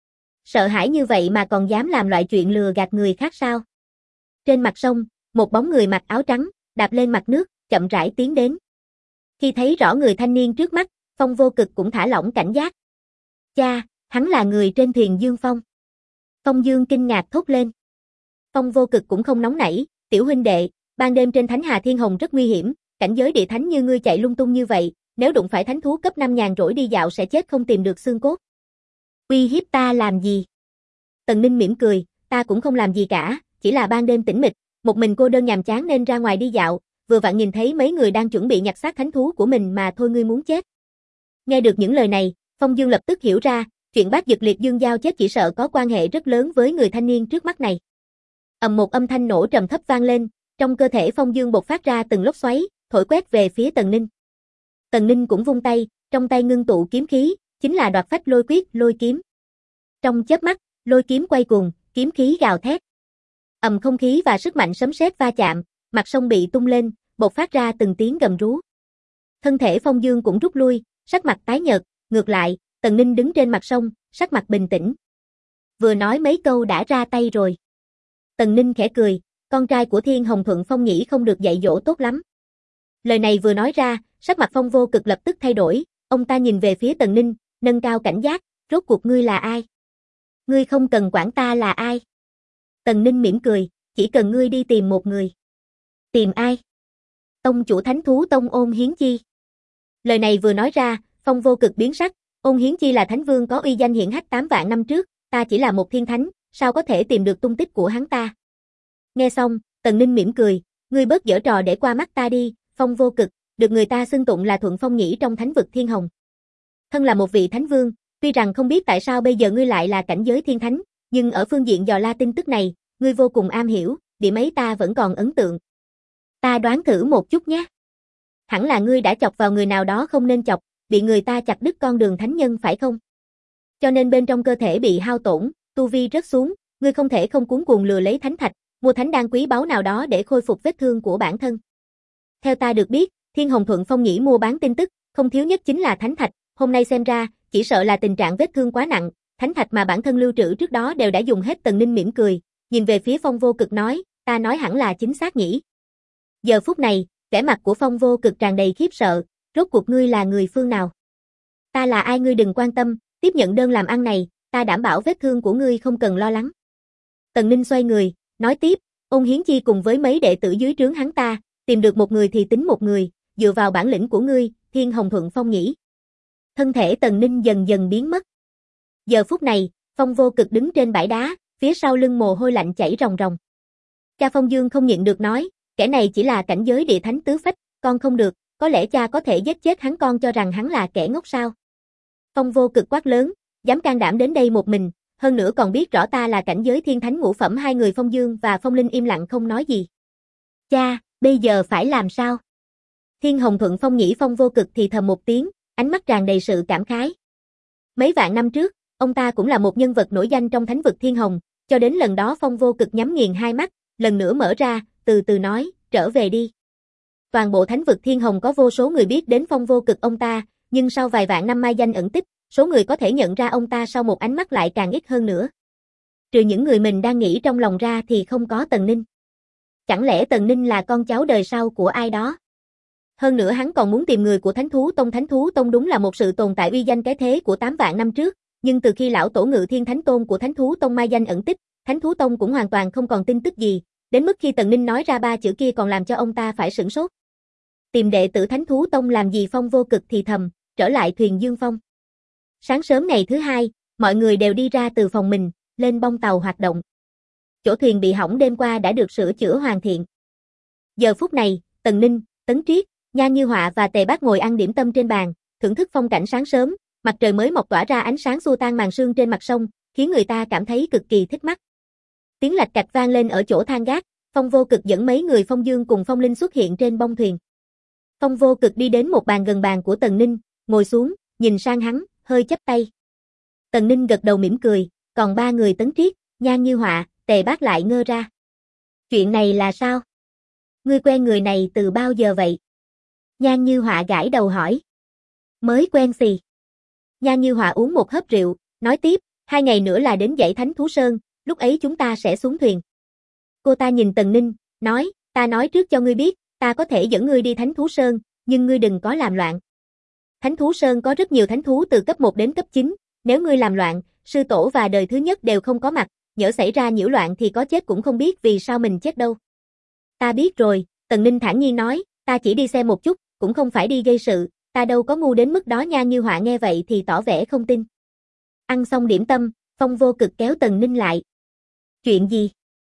Sợ hãi như vậy mà còn dám làm loại chuyện lừa gạt người khác sao? Trên mặt sông, một bóng người mặc áo trắng, đạp lên mặt nước, chậm rãi tiến đến. Khi thấy rõ người thanh niên trước mắt, Phong Vô Cực cũng thả lỏng cảnh giác. Cha, hắn là người trên thuyền Dương Phong. Phong Dương kinh ngạc thốt lên. Phong Vô Cực cũng không nóng nảy, tiểu huynh đệ, ban đêm trên Thánh Hà Thiên Hồng rất nguy hiểm, cảnh giới địa thánh như ngươi chạy lung tung như vậy, nếu đụng phải thánh thú cấp 5 nhàn rỗi đi dạo sẽ chết không tìm được xương cốt. Uy hiếp ta làm gì? Tần Ninh mỉm cười, ta cũng không làm gì cả, chỉ là ban đêm tĩnh mịch, một mình cô đơn nhàm chán nên ra ngoài đi dạo, vừa vặn nhìn thấy mấy người đang chuẩn bị nhặt xác thánh thú của mình mà thôi. Ngươi muốn chết. Nghe được những lời này, Phong Dương lập tức hiểu ra, chuyện bác Dực Liệt Dương Giao chết chỉ sợ có quan hệ rất lớn với người thanh niên trước mắt này. Một âm thanh nổ trầm thấp vang lên, trong cơ thể Phong Dương bộc phát ra từng lốc xoáy, thổi quét về phía Tần Ninh. Tần Ninh cũng vung tay, trong tay ngưng tụ kiếm khí, chính là Đoạt Phách Lôi Quyết, lôi kiếm. Trong chớp mắt, lôi kiếm quay cuồng, kiếm khí gào thét. Không khí và sức mạnh sấm sét va chạm, mặt sông bị tung lên, bộc phát ra từng tiếng gầm rú. Thân thể Phong Dương cũng rút lui, sắc mặt tái nhợt, ngược lại, Tần Ninh đứng trên mặt sông, sắc mặt bình tĩnh. Vừa nói mấy câu đã ra tay rồi. Tần Ninh khẽ cười, con trai của Thiên Hồng Thuận Phong nhĩ không được dạy dỗ tốt lắm. Lời này vừa nói ra, sắc mặt Phong Vô Cực lập tức thay đổi, ông ta nhìn về phía Tần Ninh, nâng cao cảnh giác, rốt cuộc ngươi là ai? Ngươi không cần quản ta là ai. Tần Ninh mỉm cười, chỉ cần ngươi đi tìm một người. Tìm ai? Tông chủ thánh thú tông Ôn Hiến Chi. Lời này vừa nói ra, Phong Vô Cực biến sắc, Ôn Hiến Chi là thánh vương có uy danh hiển hách 8 vạn năm trước, ta chỉ là một thiên thánh, sao có thể tìm được tung tích của hắn ta? Nghe xong, Tần Ninh mỉm cười, ngươi bớt giở trò để qua mắt ta đi, Phong Vô Cực, được người ta xưng tụng là Thuận Phong nhĩ trong thánh vực Thiên Hồng. Thân là một vị thánh vương, tuy rằng không biết tại sao bây giờ ngươi lại là cảnh giới thiên thánh, nhưng ở phương diện dò la tin tức này, ngươi vô cùng am hiểu, điểm ấy ta vẫn còn ấn tượng. Ta đoán thử một chút nhé. Hẳn là ngươi đã chọc vào người nào đó không nên chọc, bị người ta chặt đứt con đường thánh nhân phải không? Cho nên bên trong cơ thể bị hao tổn, tu vi rớt xuống, ngươi không thể không cuống cuồng lừa lấy thánh thạch, mua thánh đan quý báu nào đó để khôi phục vết thương của bản thân. Theo ta được biết, Thiên Hồng Thuận Phong nhĩ mua bán tin tức, không thiếu nhất chính là thánh thạch, hôm nay xem ra, chỉ sợ là tình trạng vết thương quá nặng, thánh thạch mà bản thân lưu trữ trước đó đều đã dùng hết. Tần Ninh mỉm cười, nhìn về phía Phong Vô Cực nói, ta nói hẳn là chính xác nhỉ. Giờ phút này, vẻ mặt của Phong Vô Cực tràn đầy khiếp sợ, rốt cuộc ngươi là người phương nào? Ta là ai ngươi đừng quan tâm, tiếp nhận đơn làm ăn này, ta đảm bảo vết thương của ngươi không cần lo lắng. Tần Ninh xoay người, nói tiếp, Ôn Hiến Chi cùng với mấy đệ tử dưới trướng hắn ta, tìm được một người thì tính một người, dựa vào bản lĩnh của ngươi, Thiên Hồng Thuận Phong nhĩ. Thân thể Tần Ninh dần dần biến mất. Giờ phút này, Phong Vô Cực đứng trên bãi đá, phía sau lưng mồ hôi lạnh chảy ròng ròng. Cha Phong Dương không nhịn được nói, kẻ này chỉ là cảnh giới địa thánh tứ phách, con không được, có lẽ cha có thể giết chết hắn, con cho rằng hắn là kẻ ngốc sao? Phong Vô Cực quát lớn, dám can đảm đến đây một mình, hơn nữa còn biết rõ ta là cảnh giới thiên thánh ngũ phẩm. Hai người Phong Dương và Phong Linh im lặng không nói gì. Cha, bây giờ phải làm sao? Thiên Hồng Thuận Phong nghĩ Phong Vô Cực thì thầm một tiếng, ánh mắt tràn đầy sự cảm khái. Mấy vạn năm trước, ông ta cũng là một nhân vật nổi danh trong thánh vực Thiên Hồng, cho đến lần đó Phong Vô Cực nhắm nghiền hai mắt, lần nữa mở ra, từ từ nói, trở về đi. Toàn bộ thánh vực Thiên Hồng có vô số người biết đến Phong Vô Cực ông ta, nhưng sau vài vạn năm mai danh ẩn tích, số người có thể nhận ra ông ta sau một ánh mắt lại càng ít hơn nữa. Trừ những người mình đang nghĩ trong lòng ra thì không có Tần Ninh. Chẳng lẽ Tần Ninh là con cháu đời sau của ai đó? Hơn nữa hắn còn muốn tìm người của Thánh Thú Tông. Thánh Thú Tông đúng là một sự tồn tại uy danh cái thế của 8 vạn năm trước, nhưng từ khi lão tổ Ngự Thiên Thánh Tôn của Thánh Thú Tông mai danh ẩn tích, Thánh Thú Tông cũng hoàn toàn không còn tin tức gì, đến mức khi Tần Ninh nói ra 3 chữ kia còn làm cho ông ta phải sửng sốt. Tìm đệ tử Thánh Thú Tông làm gì? Phong Vô Cực thì thầm, trở lại thuyền Dương Phong. Sáng sớm ngày thứ hai, mọi người đều đi ra từ phòng mình, lên bong tàu hoạt động. Chỗ thuyền bị hỏng đêm qua đã được sửa chữa hoàn thiện. Giờ phút này, Tần Ninh, Tấn Triết, Nhan Như Họa và Tề Bác ngồi ăn điểm tâm trên bàn, thưởng thức phong cảnh sáng sớm, mặt trời mới mọc tỏa ra ánh sáng xua tan màn sương trên mặt sông, khiến người ta cảm thấy cực kỳ thích mắt. Tiếng lạch cạch vang lên ở chỗ thang gác, Phong Vô Cực dẫn mấy người Phong Dương cùng Phong Linh xuất hiện trên bông thuyền. Phong Vô Cực đi đến một bàn gần bàn của Tần Ninh, ngồi xuống, nhìn sang hắn, hơi chắp tay. Tần Ninh gật đầu mỉm cười, còn 3 người Tấn Triết, Nhan Như Họa, Tề Bác lại ngơ ra. Chuyện này là sao? Ngươi quen người này từ bao giờ vậy? Nhan Như Họa gãi đầu hỏi. Mới quen gì? Nhan Như Họa uống một hớp rượu, nói tiếp, 2 ngày nữa là đến dãy Thánh Thú Sơn, lúc ấy chúng ta sẽ xuống thuyền. Cô ta nhìn Tần Ninh, nói, ta nói trước cho ngươi biết, ta có thể dẫn ngươi đi Thánh Thú Sơn, nhưng ngươi đừng có làm loạn. Thánh Thú Sơn có rất nhiều thánh thú từ cấp 1 đến cấp 9, nếu ngươi làm loạn, sư tổ và đời thứ nhất đều không có mặt, nhỡ xảy ra nhiễu loạn thì có chết cũng không biết vì sao mình chết đâu. Ta biết rồi, Tần Ninh thản nhiên nói, ta chỉ đi xem một chút, cũng không phải đi gây sự, ta đâu có ngu đến mức đó. Nhan Như Họa nghe vậy thì tỏ vẻ không tin. Ăn xong điểm tâm, Phong Vô Cực kéo Tần Ninh lại. Chuyện gì?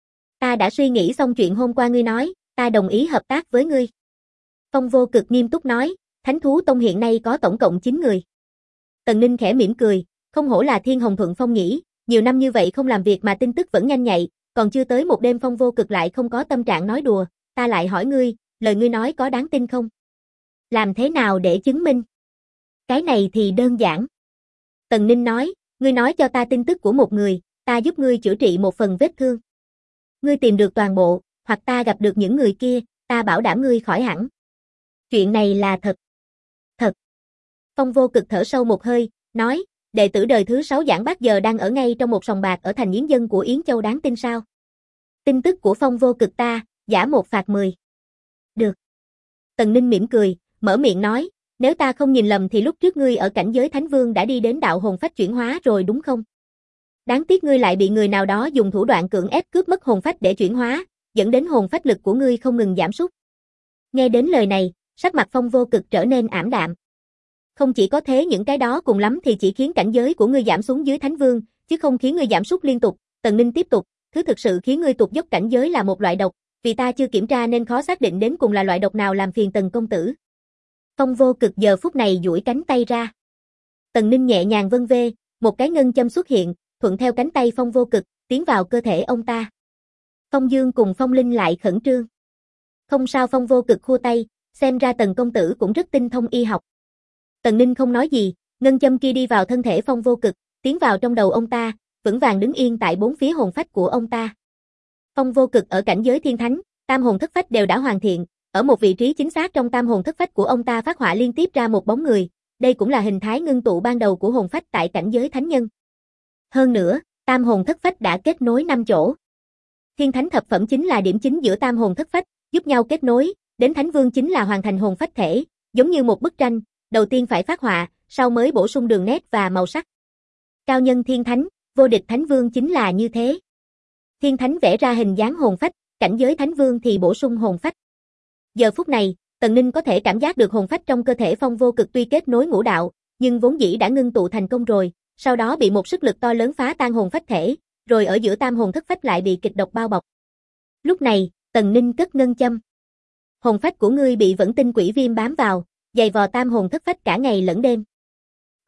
Ta đã suy nghĩ xong chuyện hôm qua ngươi nói, ta đồng ý hợp tác với ngươi. Phong Vô Cực nghiêm túc nói, Thánh Thú Tông hiện nay có tổng cộng 9 người. Tần Ninh khẽ mỉm cười, không hổ là Thiên Hồng Thuận Phong nhỉ, nhiều năm như vậy không làm việc mà tin tức vẫn nhanh nhạy, còn chưa tới một đêm. Phong Vô Cực lại không có tâm trạng nói đùa, ta lại hỏi ngươi, lời ngươi nói có đáng tin không? Làm thế nào để chứng minh? Cái này thì đơn giản. Tần Ninh nói, ngươi nói cho ta tin tức của một người, ta giúp ngươi chữa trị một phần vết thương. Ngươi tìm được toàn bộ, hoặc ta gặp được những người kia, ta bảo đảm ngươi khỏi hẳn. Chuyện này là thật. Thật. Phong Vô Cực thở sâu một hơi, nói, đệ tử đời thứ 6 Giảng Bác giờ đang ở ngay trong một sòng bạc ở thành Yến Dân của Yến Châu, đáng tin sao? Tin tức của Phong Vô Cực ta, giả 1 phạt 10. Được. Tần Ninh mỉm cười, mở miệng nói, nếu ta không nhìn lầm thì lúc trước ngươi ở cảnh giới Thánh Vương đã đi đến đạo hồn phách chuyển hóa rồi đúng không? Đáng tiếc ngươi lại bị người nào đó dùng thủ đoạn cưỡng ép cướp mất hồn phách để chuyển hóa, dẫn đến hồn phách lực của ngươi không ngừng giảm sút. Nghe đến lời này, sắc mặt Phong Vô Cực trở nên ảm đạm. Không chỉ có thế, những cái đó cùng lắm thì chỉ khiến cảnh giới của ngươi giảm xuống dưới Thánh Vương, chứ không khiến ngươi giảm sút liên tục. Tần Ninh tiếp tục, thứ thực sự khiến ngươi tụt dốc cảnh giới là một loại độc, vì ta chưa kiểm tra nên khó xác định đến cùng là loại độc nào, làm phiền Tần công tử. Phong Vô Cực giờ phút này duỗi cánh tay ra. Tần Ninh nhẹ nhàng vân vê, một cái ngân châm xuất hiện, thuận theo cánh tay Phong Vô Cực, tiến vào cơ thể ông ta. Phong Dương cùng Phong Linh lại khẩn trương. Không sao. Phong Vô Cực khua tay, xem ra Tần công tử cũng rất tinh thông y học. Tần Ninh không nói gì, ngân châm kia đi vào thân thể Phong Vô Cực, tiến vào trong đầu ông ta, vững vàng đứng yên tại 4 phía hồn phách của ông ta. Phong Vô Cực ở cảnh giới thiên thánh, tam hồn thất phách đều đã hoàn thiện, ở một vị trí chính xác trong tam hồn thất phách của ông ta phát họa liên tiếp ra một bóng người, đây cũng là hình thái ngưng tụ ban đầu của hồn phách tại cảnh giới thánh nhân. Hơn nữa, tam hồn thất phách đã kết nối 5 chỗ. Thiên thánh thập phẩm chính là điểm chính giữa tam hồn thất phách, giúp nhau kết nối, đến thánh vương chính là hoàn thành hồn phách thể, giống như một bức tranh, đầu tiên phải phát họa, sau mới bổ sung đường nét và màu sắc. Cao nhân thiên thánh, vô địch thánh vương chính là như thế. Thiên thánh vẽ ra hình dáng hồn phách, cảnh giới thánh vương thì bổ sung hồn phách. Giờ phút này, Tần Ninh có thể cảm giác được hồn phách trong cơ thể Phong Vô Cực tuy kết nối ngũ đạo, nhưng vốn dĩ đã ngưng tụ thành công rồi, sau đó bị một sức lực to lớn phá tan hồn phách thể, rồi ở giữa tam hồn thất phách lại bị kịch độc bao bọc. Lúc này, Tần Ninh cất ngân châm. Hồn phách của ngươi bị vẫn tinh quỷ viêm bám vào, giày vò tam hồn thất phách cả ngày lẫn đêm.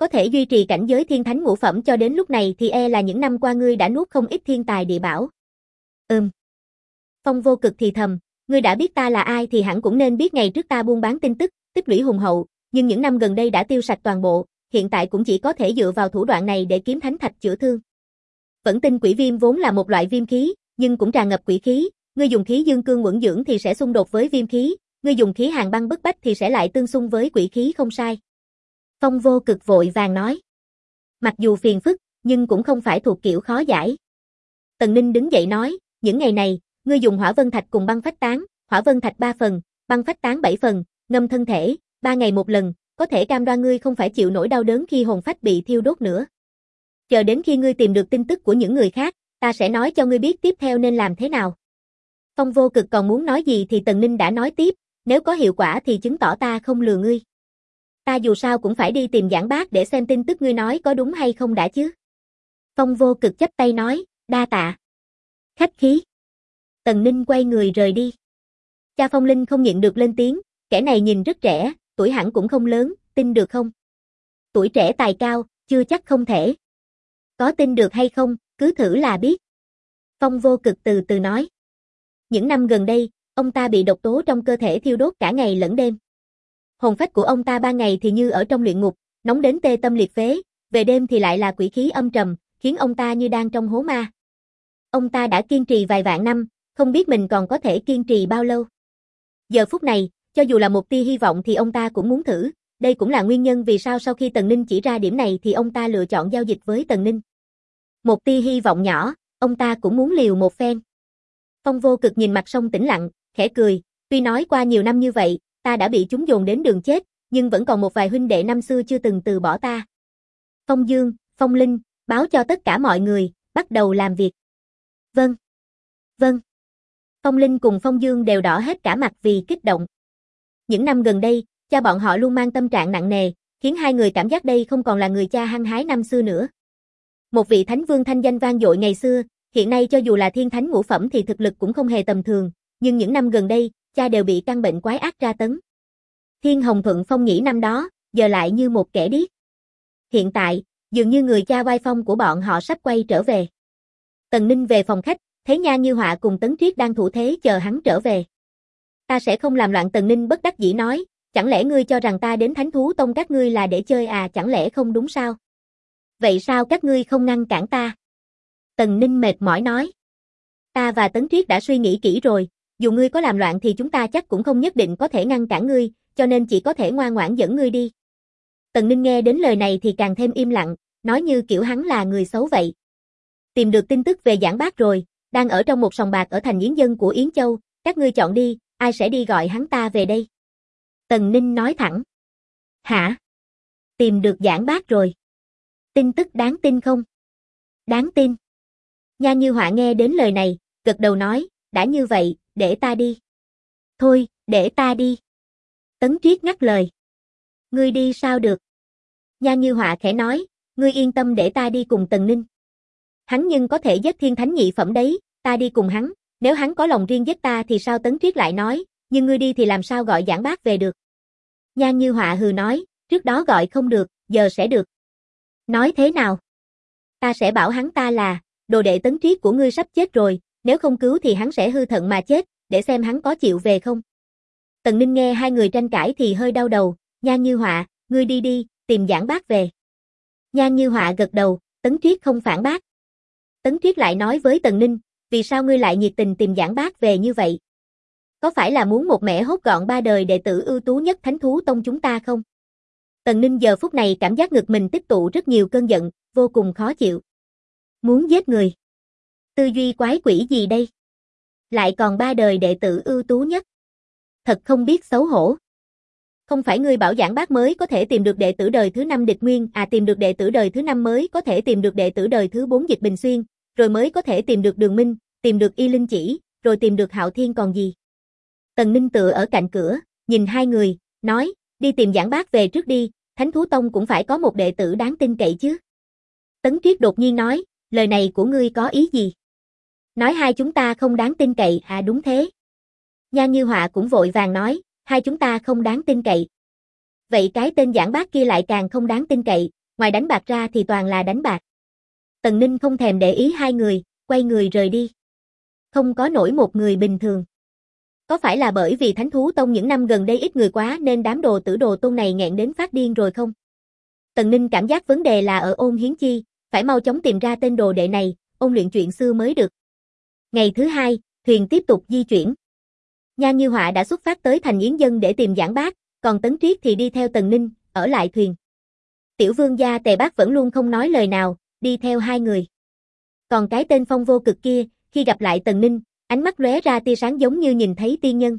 có thể duy trì cảnh giới thiên thánh ngũ phẩm cho đến lúc này thì là những năm qua ngươi đã nuốt không ít thiên tài địa bảo. Phong Vô Cực thì thầm, ngươi đã biết ta là ai thì hẳn cũng nên biết ngày trước ta buôn bán tin tức, tích lũy hùng hậu, nhưng những năm gần đây đã tiêu sạch toàn bộ, hiện tại cũng chỉ có thể dựa vào thủ đoạn này để kiếm thánh thạch chữa thương. Vẫn tinh quỷ viêm vốn là một loại viêm khí, nhưng cũng tràn ngập quỷ khí, ngươi dùng khí dương cương uẩn dưỡng thì sẽ xung đột với viêm khí, ngươi dùng khí hàn băng bức bách thì sẽ lại tương xung với quỷ khí không sai. Phong Vô Cực vội vàng nói. Mặc dù phiền phức, nhưng cũng không phải thuộc kiểu khó giải. Tần Ninh đứng dậy nói, những ngày này, ngươi dùng hỏa vân thạch cùng băng phách tán, hỏa vân thạch 3 phần, băng phách tán 7 phần, ngâm thân thể, 3 ngày một lần, có thể cam đoan ngươi không phải chịu nỗi đau đớn khi hồn phách bị thiêu đốt nữa. Chờ đến khi ngươi tìm được tin tức của những người khác, ta sẽ nói cho ngươi biết tiếp theo nên làm thế nào. Phong Vô Cực còn muốn nói gì thì Tần Ninh đã nói tiếp, nếu có hiệu quả thì chứng tỏ ta không lừa ngươi. Ta dù sao cũng phải đi tìm Giảng Bác để xem tin tức ngươi nói có đúng hay không đã chứ. Phong Vô Cực chắp tay nói, đa tạ. Khách khí. Tần Ninh quay người rời đi. Cha Phong Linh không nhịn được lên tiếng, kẻ này nhìn rất trẻ, tuổi hẳn cũng không lớn, tin được không? Tuổi trẻ tài cao, chưa chắc không thể. Có tin được hay không, cứ thử là biết. Phong Vô Cực từ từ nói. Những năm gần đây, ông ta bị độc tố trong cơ thể thiêu đốt cả ngày lẫn đêm. Hồn phách của ông ta ban ngày thì như ở trong luyện ngục, nóng đến tê tâm liệt phế, về đêm thì lại là quỷ khí âm trầm, khiến ông ta như đang trong hố ma. Ông ta đã kiên trì vài vạn năm, không biết mình còn có thể kiên trì bao lâu. Giờ phút này, cho dù là một tia hy vọng thì ông ta cũng muốn thử, đây cũng là nguyên nhân vì sao sau khi Tần Ninh chỉ ra điểm này thì ông ta lựa chọn giao dịch với Tần Ninh. Một tia hy vọng nhỏ, ông ta cũng muốn liều một phen. Phong Vô Cực nhìn mặt sông tĩnh lặng, khẽ cười, tuy nói qua nhiều năm như vậy, ta đã bị chúng dồn đến đường chết, nhưng vẫn còn một vài huynh đệ năm xưa chưa từng từ bỏ ta. Phong Dương, Phong Linh, báo cho tất cả mọi người, bắt đầu làm việc. Vâng. Vâng. Phong Linh cùng Phong Dương đều đỏ hết cả mặt vì kích động. Những năm gần đây, cha bọn họ luôn mang tâm trạng nặng nề, khiến hai người cảm giác đây không còn là người cha hăng hái năm xưa nữa. Một vị thánh vương thanh danh vang dội ngày xưa, hiện nay cho dù là thiên thánh ngũ phẩm thì thực lực cũng không hề tầm thường, nhưng những năm gần đây, cha đều bị căn bệnh quái ác tra tấn. Thiên Hồng Thuận Phong nghĩ năm đó, giờ lại như một kẻ điếc. Hiện tại, dường như người cha oai phong của bọn họ sắp quay trở về. Tần Ninh về phòng khách, thấy Nha Như Họa cùng Tấn Triết đang thủ thế chờ hắn trở về. Ta sẽ không làm loạn. Tần Ninh bất đắc dĩ nói, chẳng lẽ ngươi cho rằng ta đến Thánh Thú Tông các ngươi là để chơi à, chẳng lẽ không đúng sao? Vậy sao các ngươi không ngăn cản ta? Tần Ninh mệt mỏi nói. Ta và Tấn Triết đã suy nghĩ kỹ rồi, dù ngươi có làm loạn thì chúng ta chắc cũng không nhất định có thể ngăn cản ngươi, cho nên chỉ có thể ngoan ngoãn dẫn ngươi đi. Tần Ninh nghe đến lời này thì càng thêm im lặng, nói như kiểu hắn là người xấu vậy. Tìm được tin tức về Giảng Bác rồi, đang ở trong một sòng bạc ở thành Yến Dân của Yến Châu, các ngươi chọn đi, ai sẽ đi gọi hắn ta về đây? Tần Ninh nói thẳng. Hả? Tìm được Giảng Bác rồi. Tin tức đáng tin không? Đáng tin. Nha Như Họa nghe đến lời này, gật đầu nói, đã như vậy, để ta đi. Thôi, để ta đi. Tấn Triết ngắt lời. Ngươi đi sao được? Nha Như Họa khẽ nói, ngươi yên tâm để ta đi cùng Tần Ninh. Hắn nhưng có thể giết thiên thánh nhị phẩm đấy, ta đi cùng hắn, nếu hắn có lòng riêng giết ta thì sao? Tấn Triết lại nói, nhưng ngươi đi thì làm sao gọi Giảng Bác về được? Nha Như Họa hừ nói, trước đó gọi không được, giờ sẽ được. Nói thế nào? Ta sẽ bảo hắn ta là, đồ đệ Tấn Triết của ngươi sắp chết rồi, nếu không cứu thì hắn sẽ hư thận mà chết, để xem hắn có chịu về không. Tần Ninh nghe hai người tranh cãi thì hơi đau đầu, Nha Như Họa, ngươi đi đi, tìm Giảng Bác về. Nha Như Họa gật đầu, Tấn Triết không phản bác. Tấn Triết lại nói với Tần Ninh, vì sao ngươi lại nhiệt tình tìm Giảng Bác về như vậy? Có phải là muốn một mẻ hốt gọn ba đời đệ tử ưu tú nhất Thánh Thú Tông chúng ta không? Tần Ninh giờ phút này cảm giác ngực mình tích tụ rất nhiều cơn giận, vô cùng khó chịu. Muốn giết người? Tư duy quái quỷ gì đây? Lại còn ba đời đệ tử ưu tú nhất. Thật không biết xấu hổ. Không phải ngươi bảo Giảng Bác mới có thể tìm được đệ tử đời thứ 5 Địch Nguyên, à tìm được đệ tử đời thứ 5 mới có thể tìm được đệ tử đời thứ 4 Dịch Bình Xuyên, rồi mới có thể tìm được Đường Minh, tìm được Y Linh Chỉ, rồi tìm được Hạo Thiên còn gì. Tần Ninh tựa ở cạnh cửa, nhìn hai người, nói, đi tìm Giảng Bác về trước đi, Thánh Thú Tông cũng phải có một đệ tử đáng tin cậy chứ. Tấn Triết đột nhiên nói, lời này của ngươi có ý gì? Nói hai chúng ta không đáng tin cậy à? Đúng thế. Nha Như Họa cũng vội vàng nói, hai chúng ta không đáng tin cậy. Vậy cái tên Giảng Bác kia lại càng không đáng tin cậy, ngoài đánh bạc ra thì toàn là đánh bạc. Tần Ninh không thèm để ý hai người, quay người rời đi. Không có nổi một người bình thường. Có phải là bởi vì Thánh Thú Tông những năm gần đây ít người quá nên đám đồ tử đồ tôn này nghẹn đến phát điên rồi không? Tần Ninh cảm giác vấn đề là ở Ôn Hiến Chi, phải mau chóng tìm ra tên đồ đệ này, ôn luyện chuyện xưa mới được. Ngày thứ hai, thuyền tiếp tục di chuyển. Nhan Như Họa đã xuất phát tới thành Yến Dân để tìm Giảng Bác, còn Tấn Triết thì đi theo Tần Ninh, ở lại thuyền. Tiểu vương gia Tề Bác vẫn luôn không nói lời nào, đi theo hai người. Còn cái tên Phong Vô Cực kia, khi gặp lại Tần Ninh, ánh mắt lóe ra tia sáng giống như nhìn thấy tiên nhân.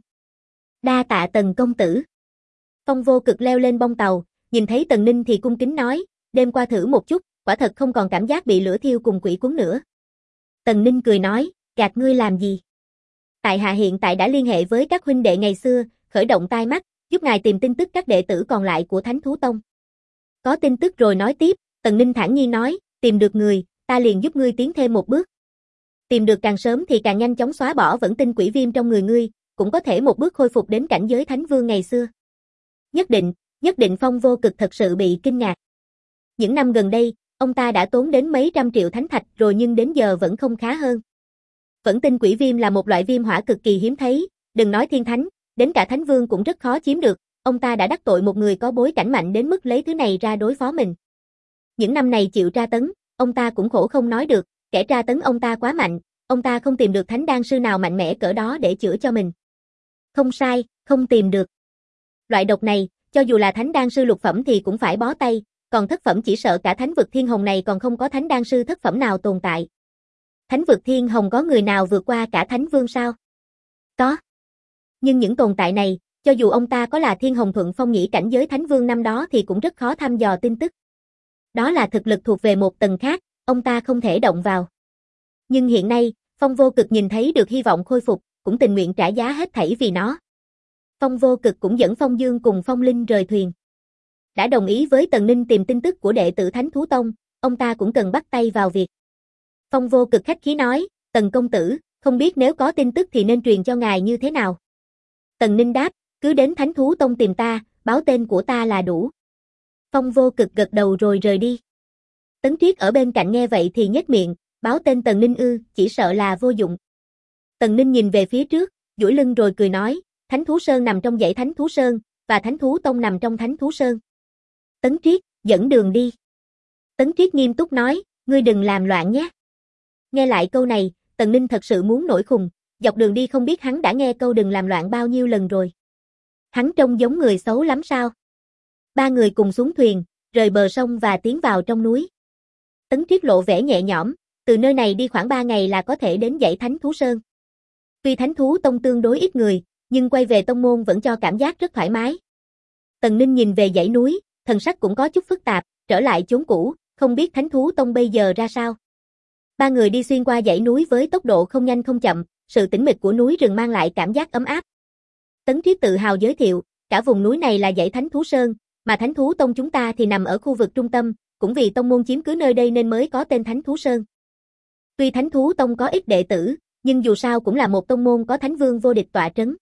Đa tạ Tần công tử. Phong Vô Cực leo lên bông tàu, nhìn thấy Tần Ninh thì cung kính nói, đêm qua thử một chút, quả thật không còn cảm giác bị lửa thiêu cùng quỷ cuốn nữa. Tần Ninh cười nói, gạt ngươi làm gì? Tại hạ hiện tại đã liên hệ với các huynh đệ ngày xưa, khởi động tai mắt, giúp ngài tìm tin tức các đệ tử còn lại của Thánh Thú Tông. Có tin tức rồi nói tiếp, Tần Ninh thản nhiên nói, tìm được người, ta liền giúp ngươi tiến thêm một bước. Tìm được càng sớm thì càng nhanh chóng xóa bỏ vẫn tinh quỷ viêm trong người ngươi, cũng có thể một bước khôi phục đến cảnh giới Thánh Vương ngày xưa. Nhất định Phong Vô Cực thật sự bị kinh ngạc. Những năm gần đây, ông ta đã tốn đến mấy trăm triệu thánh thạch rồi nhưng đến giờ vẫn không khá hơn. Vẫn tinh quỷ viêm là một loại viêm hỏa cực kỳ hiếm thấy, đừng nói thiên thánh, đến cả Thánh Vương cũng rất khó chiếm được, ông ta đã đắc tội một người có bối cảnh mạnh đến mức lấy thứ này ra đối phó mình. Những năm này chịu tra tấn, ông ta cũng khổ không nói được, kẻ tra tấn ông ta quá mạnh, ông ta không tìm được thánh đan sư nào mạnh mẽ cỡ đó để chữa cho mình. Không sai, không tìm được. Loại độc này, cho dù là thánh đan sư lục phẩm thì cũng phải bó tay, còn thất phẩm chỉ sợ cả thánh vực thiên hồng này còn không có thánh đan sư thất phẩm nào tồn tại. Thánh vực thiên hồng có người nào vượt qua cả thánh vương sao? Có. Nhưng những tồn tại này, cho dù ông ta có là thiên hồng thuận phong nhĩ cảnh giới thánh vương năm đó thì cũng rất khó thăm dò tin tức. Đó là thực lực thuộc về một tầng khác, ông ta không thể động vào. Nhưng hiện nay, Phong Vô Cực nhìn thấy được hy vọng khôi phục, cũng tình nguyện trả giá hết thảy vì nó. Phong Vô Cực cũng dẫn Phong Dương cùng Phong Linh rời thuyền. Đã đồng ý với Tần Ninh tìm tin tức của đệ tử Thánh Thú Tông, ông ta cũng cần bắt tay vào việc. Phong Vô Cực khách khí nói, Tần công tử, không biết nếu có tin tức thì nên truyền cho ngài như thế nào? Tần Ninh đáp, cứ đến Thánh Thú Tông tìm ta, báo tên của ta là đủ. Phong Vô Cực gật đầu rồi rời đi. Tấn Triết ở bên cạnh nghe vậy thì nhếch miệng, báo tên Tần Ninh ư, chỉ sợ là vô dụng. Tần Ninh nhìn về phía trước, duỗi lưng rồi cười nói, Thánh Thú Sơn nằm trong dãy Thánh Thú Sơn, và Thánh Thú Tông nằm trong Thánh Thú Sơn. Tấn Triết, dẫn đường đi. Tấn Triết nghiêm túc nói, ngươi đừng làm loạn nhé. Nghe lại câu này, Tần Ninh thật sự muốn nổi khùng, dọc đường đi không biết hắn đã nghe câu đừng làm loạn bao nhiêu lần rồi. Hắn trông giống người xấu lắm sao? Ba người cùng xuống thuyền, rời bờ sông và tiến vào trong núi. Tấn Triết lộ vẻ nhẹ nhõm, từ nơi này đi khoảng 3 ngày là có thể đến dãy Thánh Thú Sơn. Tuy Thánh Thú Tông tương đối ít người, nhưng quay về tông môn vẫn cho cảm giác rất thoải mái. Tần Ninh nhìn về dãy núi, thần sắc cũng có chút phức tạp, trở lại chốn cũ, không biết Thánh Thú Tông bây giờ ra sao. Ba người đi xuyên qua dãy núi với tốc độ không nhanh không chậm, sự tĩnh mịch của núi rừng mang lại cảm giác ấm áp. Tấn Triết tự hào giới thiệu, cả vùng núi này là dãy Thánh Thú Sơn, mà Thánh Thú Tông chúng ta thì nằm ở khu vực trung tâm, cũng vì tông môn chiếm cứ nơi đây nên mới có tên Thánh Thú Sơn. Tuy Thánh Thú Tông có ít đệ tử, nhưng dù sao cũng là một tông môn có Thánh Vương vô địch tọa trấn.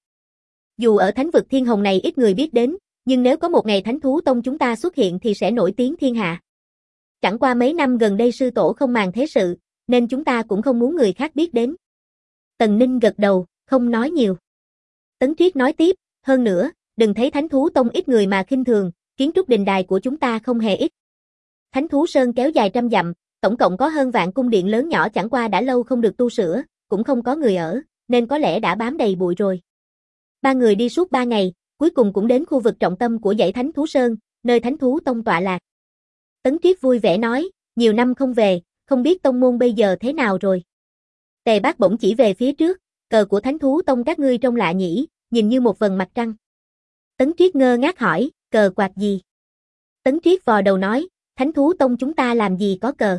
Dù ở Thánh vực Thiên Hồng này ít người biết đến, nhưng nếu có một ngày Thánh Thú Tông chúng ta xuất hiện thì sẽ nổi tiếng thiên hạ. Chẳng qua mấy năm gần đây sư tổ không màng thế sự, nên chúng ta cũng không muốn người khác biết đến. Tần Ninh gật đầu, không nói nhiều. Tấn Triết nói tiếp, hơn nữa, đừng thấy Thánh Thú Tông ít người mà khinh thường, kiến trúc đình đài của chúng ta không hề ít. Thánh Thú Sơn kéo dài trăm dặm, tổng cộng có hơn vạn cung điện lớn nhỏ chẳng qua đã lâu không được tu sửa, cũng không có người ở, nên có lẽ đã bám đầy bụi rồi. Ba người đi suốt 3 ngày, cuối cùng cũng đến khu vực trọng tâm của dãy Thánh Thú Sơn, nơi Thánh Thú Tông tọa lạc. Tấn Triết vui vẻ nói, nhiều năm không về, không biết tông môn bây giờ thế nào rồi. Tề Bác bỗng chỉ về phía trước, cờ của Thánh Thú Tông các ngươi trông lạ nhỉ, nhìn như một vầng mặt trăng. Tấn Triết ngơ ngác hỏi, cờ quạt gì? Tấn Triết vò đầu nói, Thánh Thú Tông chúng ta làm gì có cờ.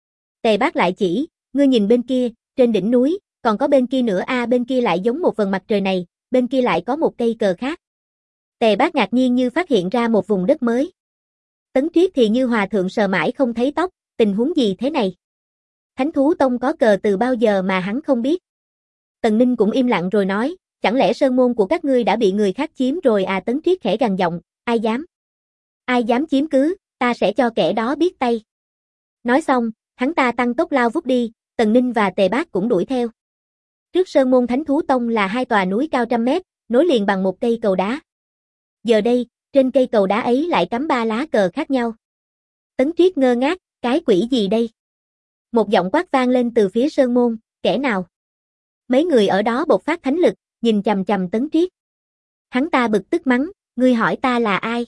Tề Bác lại chỉ, ngươi nhìn bên kia, trên đỉnh núi, còn có bên kia nữa bên kia lại giống một vầng mặt trời này, bên kia lại có một cây cờ khác. Tề Bác ngạc nhiên như phát hiện ra một vùng đất mới. Tấn Triết thì như hòa thượng sờ mãi không thấy tóc, tình huống gì thế này? Thánh Thú Tông có cờ từ bao giờ mà hắn không biết? Tần Ninh cũng im lặng rồi nói, chẳng lẽ sơn môn của các ngươi đã bị người khác chiếm rồi Tấn Triết khẽ gằn giọng, ai dám? Ai dám chiếm cứ, ta sẽ cho kẻ đó biết tay. Nói xong, hắn ta tăng tốc lao vút đi, Tần Ninh và Tề Bác cũng đuổi theo. Trước Sơn Môn Thánh Thú Tông là hai tòa núi cao trăm mét, nối liền bằng một cây cầu đá. Giờ đây, trên cây cầu đá ấy lại cắm 3 lá cờ khác nhau. Tấn Triết ngơ ngác, cái quỷ gì đây? Một giọng quát vang lên từ phía Sơn Môn, kẻ nào? Mấy người ở đó bộc phát thánh lực, nhìn chằm chằm Tấn Triết. Hắn ta bực tức mắng, ngươi hỏi ta là ai?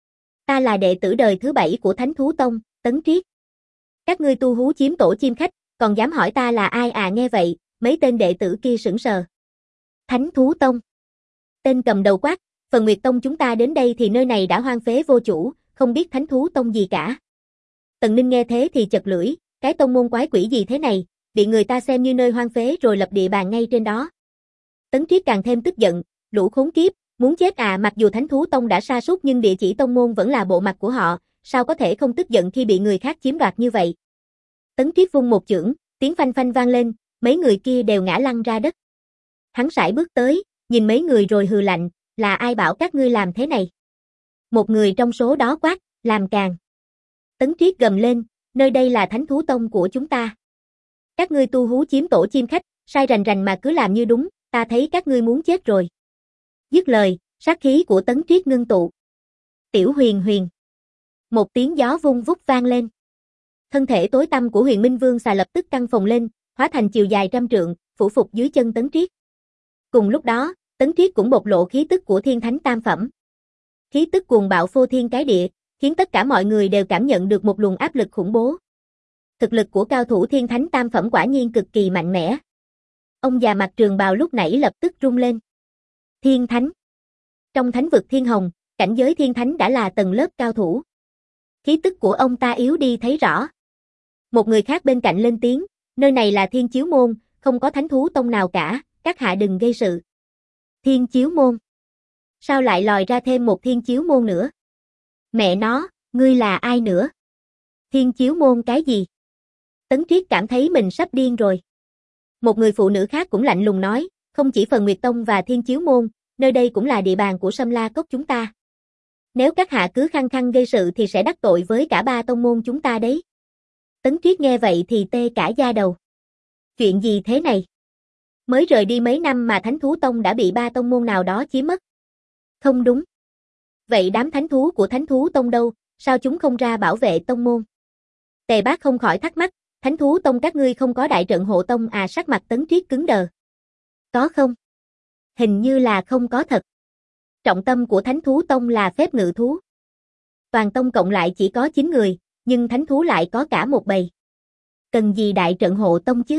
Ta là đệ tử đời thứ 7 của Thánh Thú Tông, Tấn Triết. Các ngươi tu hú chiếm tổ chim khách, còn dám hỏi ta là ai à? Nghe vậy, mấy tên đệ tử kia sững sờ. Thánh Thú Tông. Tên cầm đầu quát, Phần Nguyệt Tông chúng ta đến đây thì nơi này đã hoang phế vô chủ, không biết Thánh Thú Tông gì cả. Tần Ninh nghe thế thì chật lưỡi, cái tông môn quái quỷ gì thế này, bị người ta xem như nơi hoang phế rồi lập địa bàn ngay trên đó. Tấn Triết càng thêm tức giận, lũ khốn kiếp, muốn chết à? Mặc dù Thánh Thú Tông đã sa sút nhưng địa chỉ tông môn vẫn là bộ mặt của họ, sao có thể không tức giận khi bị người khác chiếm đoạt như vậy. Tấn Triết vung một chưởng, tiếng phanh phanh vang lên, mấy người kia đều ngã lăn ra đất. Hắn sải bước tới, nhìn mấy người rồi hừ lạnh, là ai bảo các ngươi làm thế này? Một người trong số đó quát, làm càn. Tấn Triết gầm lên, nơi đây là Thánh Thú Tông của chúng ta. Các ngươi tu hú chiếm tổ chim khách, sai rành rành mà cứ làm như đúng, ta thấy các ngươi muốn chết rồi. Dứt lời, sát khí của Tấn Triết ngưng tụ. Tiểu Huyền Huyền. Một tiếng gió vung vút vang lên. Thân thể tối tăm của Huyền Minh Vương xà lập tức căng phồng lên, hóa thành chiều dài 100 trượng, phủ phục dưới chân Tấn Triết. Cùng lúc đó, Tấn Triết cũng bộc lộ khí tức của Thiên Thánh Tam Phẩm. Khí tức cuồng bạo phô thiên cái địa, khiến tất cả mọi người đều cảm nhận được một luồng áp lực khủng bố. Thực lực của cao thủ Thiên Thánh Tam Phẩm quả nhiên cực kỳ mạnh mẽ. Ông già mặc trường bào lúc nãy lập tức rung lên. Thiên Thánh. Trong thánh vực Thiên Hồng, cảnh giới Thiên Thánh đã là tầng lớp cao thủ. Khí tức của ông ta yếu đi thấy rõ. Một người khác bên cạnh lên tiếng, nơi này là Thiên Chiếu Môn, không có Thánh Thú Tông nào cả, các hạ đừng gây sự. Thiên Chiếu Môn. Sao lại lòi ra thêm một Thiên Chiếu Môn nữa? Mẹ nó, ngươi là ai nữa? Thiên Chiếu Môn cái gì? Tấn Triết cảm thấy mình sắp điên rồi. Một người phụ nữ khác cũng lạnh lùng nói, không chỉ Phần Nguyệt Tông và Thiên Chiếu Môn, nơi đây cũng là địa bàn của Sâm La Cốc chúng ta. Nếu các hạ cứ khăng khăng gây sự thì sẽ đắc tội với cả 3 tông môn chúng ta đấy. Tấn Triết nghe vậy thì tê cả da đầu. Chuyện gì thế này? Mới rời đi mấy năm mà Thánh Thú Tông đã bị 3 tông môn nào đó chiếm mất. Không đúng. Vậy đám thánh thú của Thánh Thú Tông đâu, sao chúng không ra bảo vệ tông môn? Tề Bác không khỏi thắc mắc, Thánh Thú Tông các ngươi không có đại trận hộ tông à? Sắc mặt Tấn Triết cứng đờ. Có không? Hình như là không có thật. Trọng tâm của Thánh Thú Tông là phép ngự thú. Toàn tông cộng lại chỉ có 9 người, nhưng thánh thú lại có cả một bầy. Cần gì đại trận hộ tông chứ?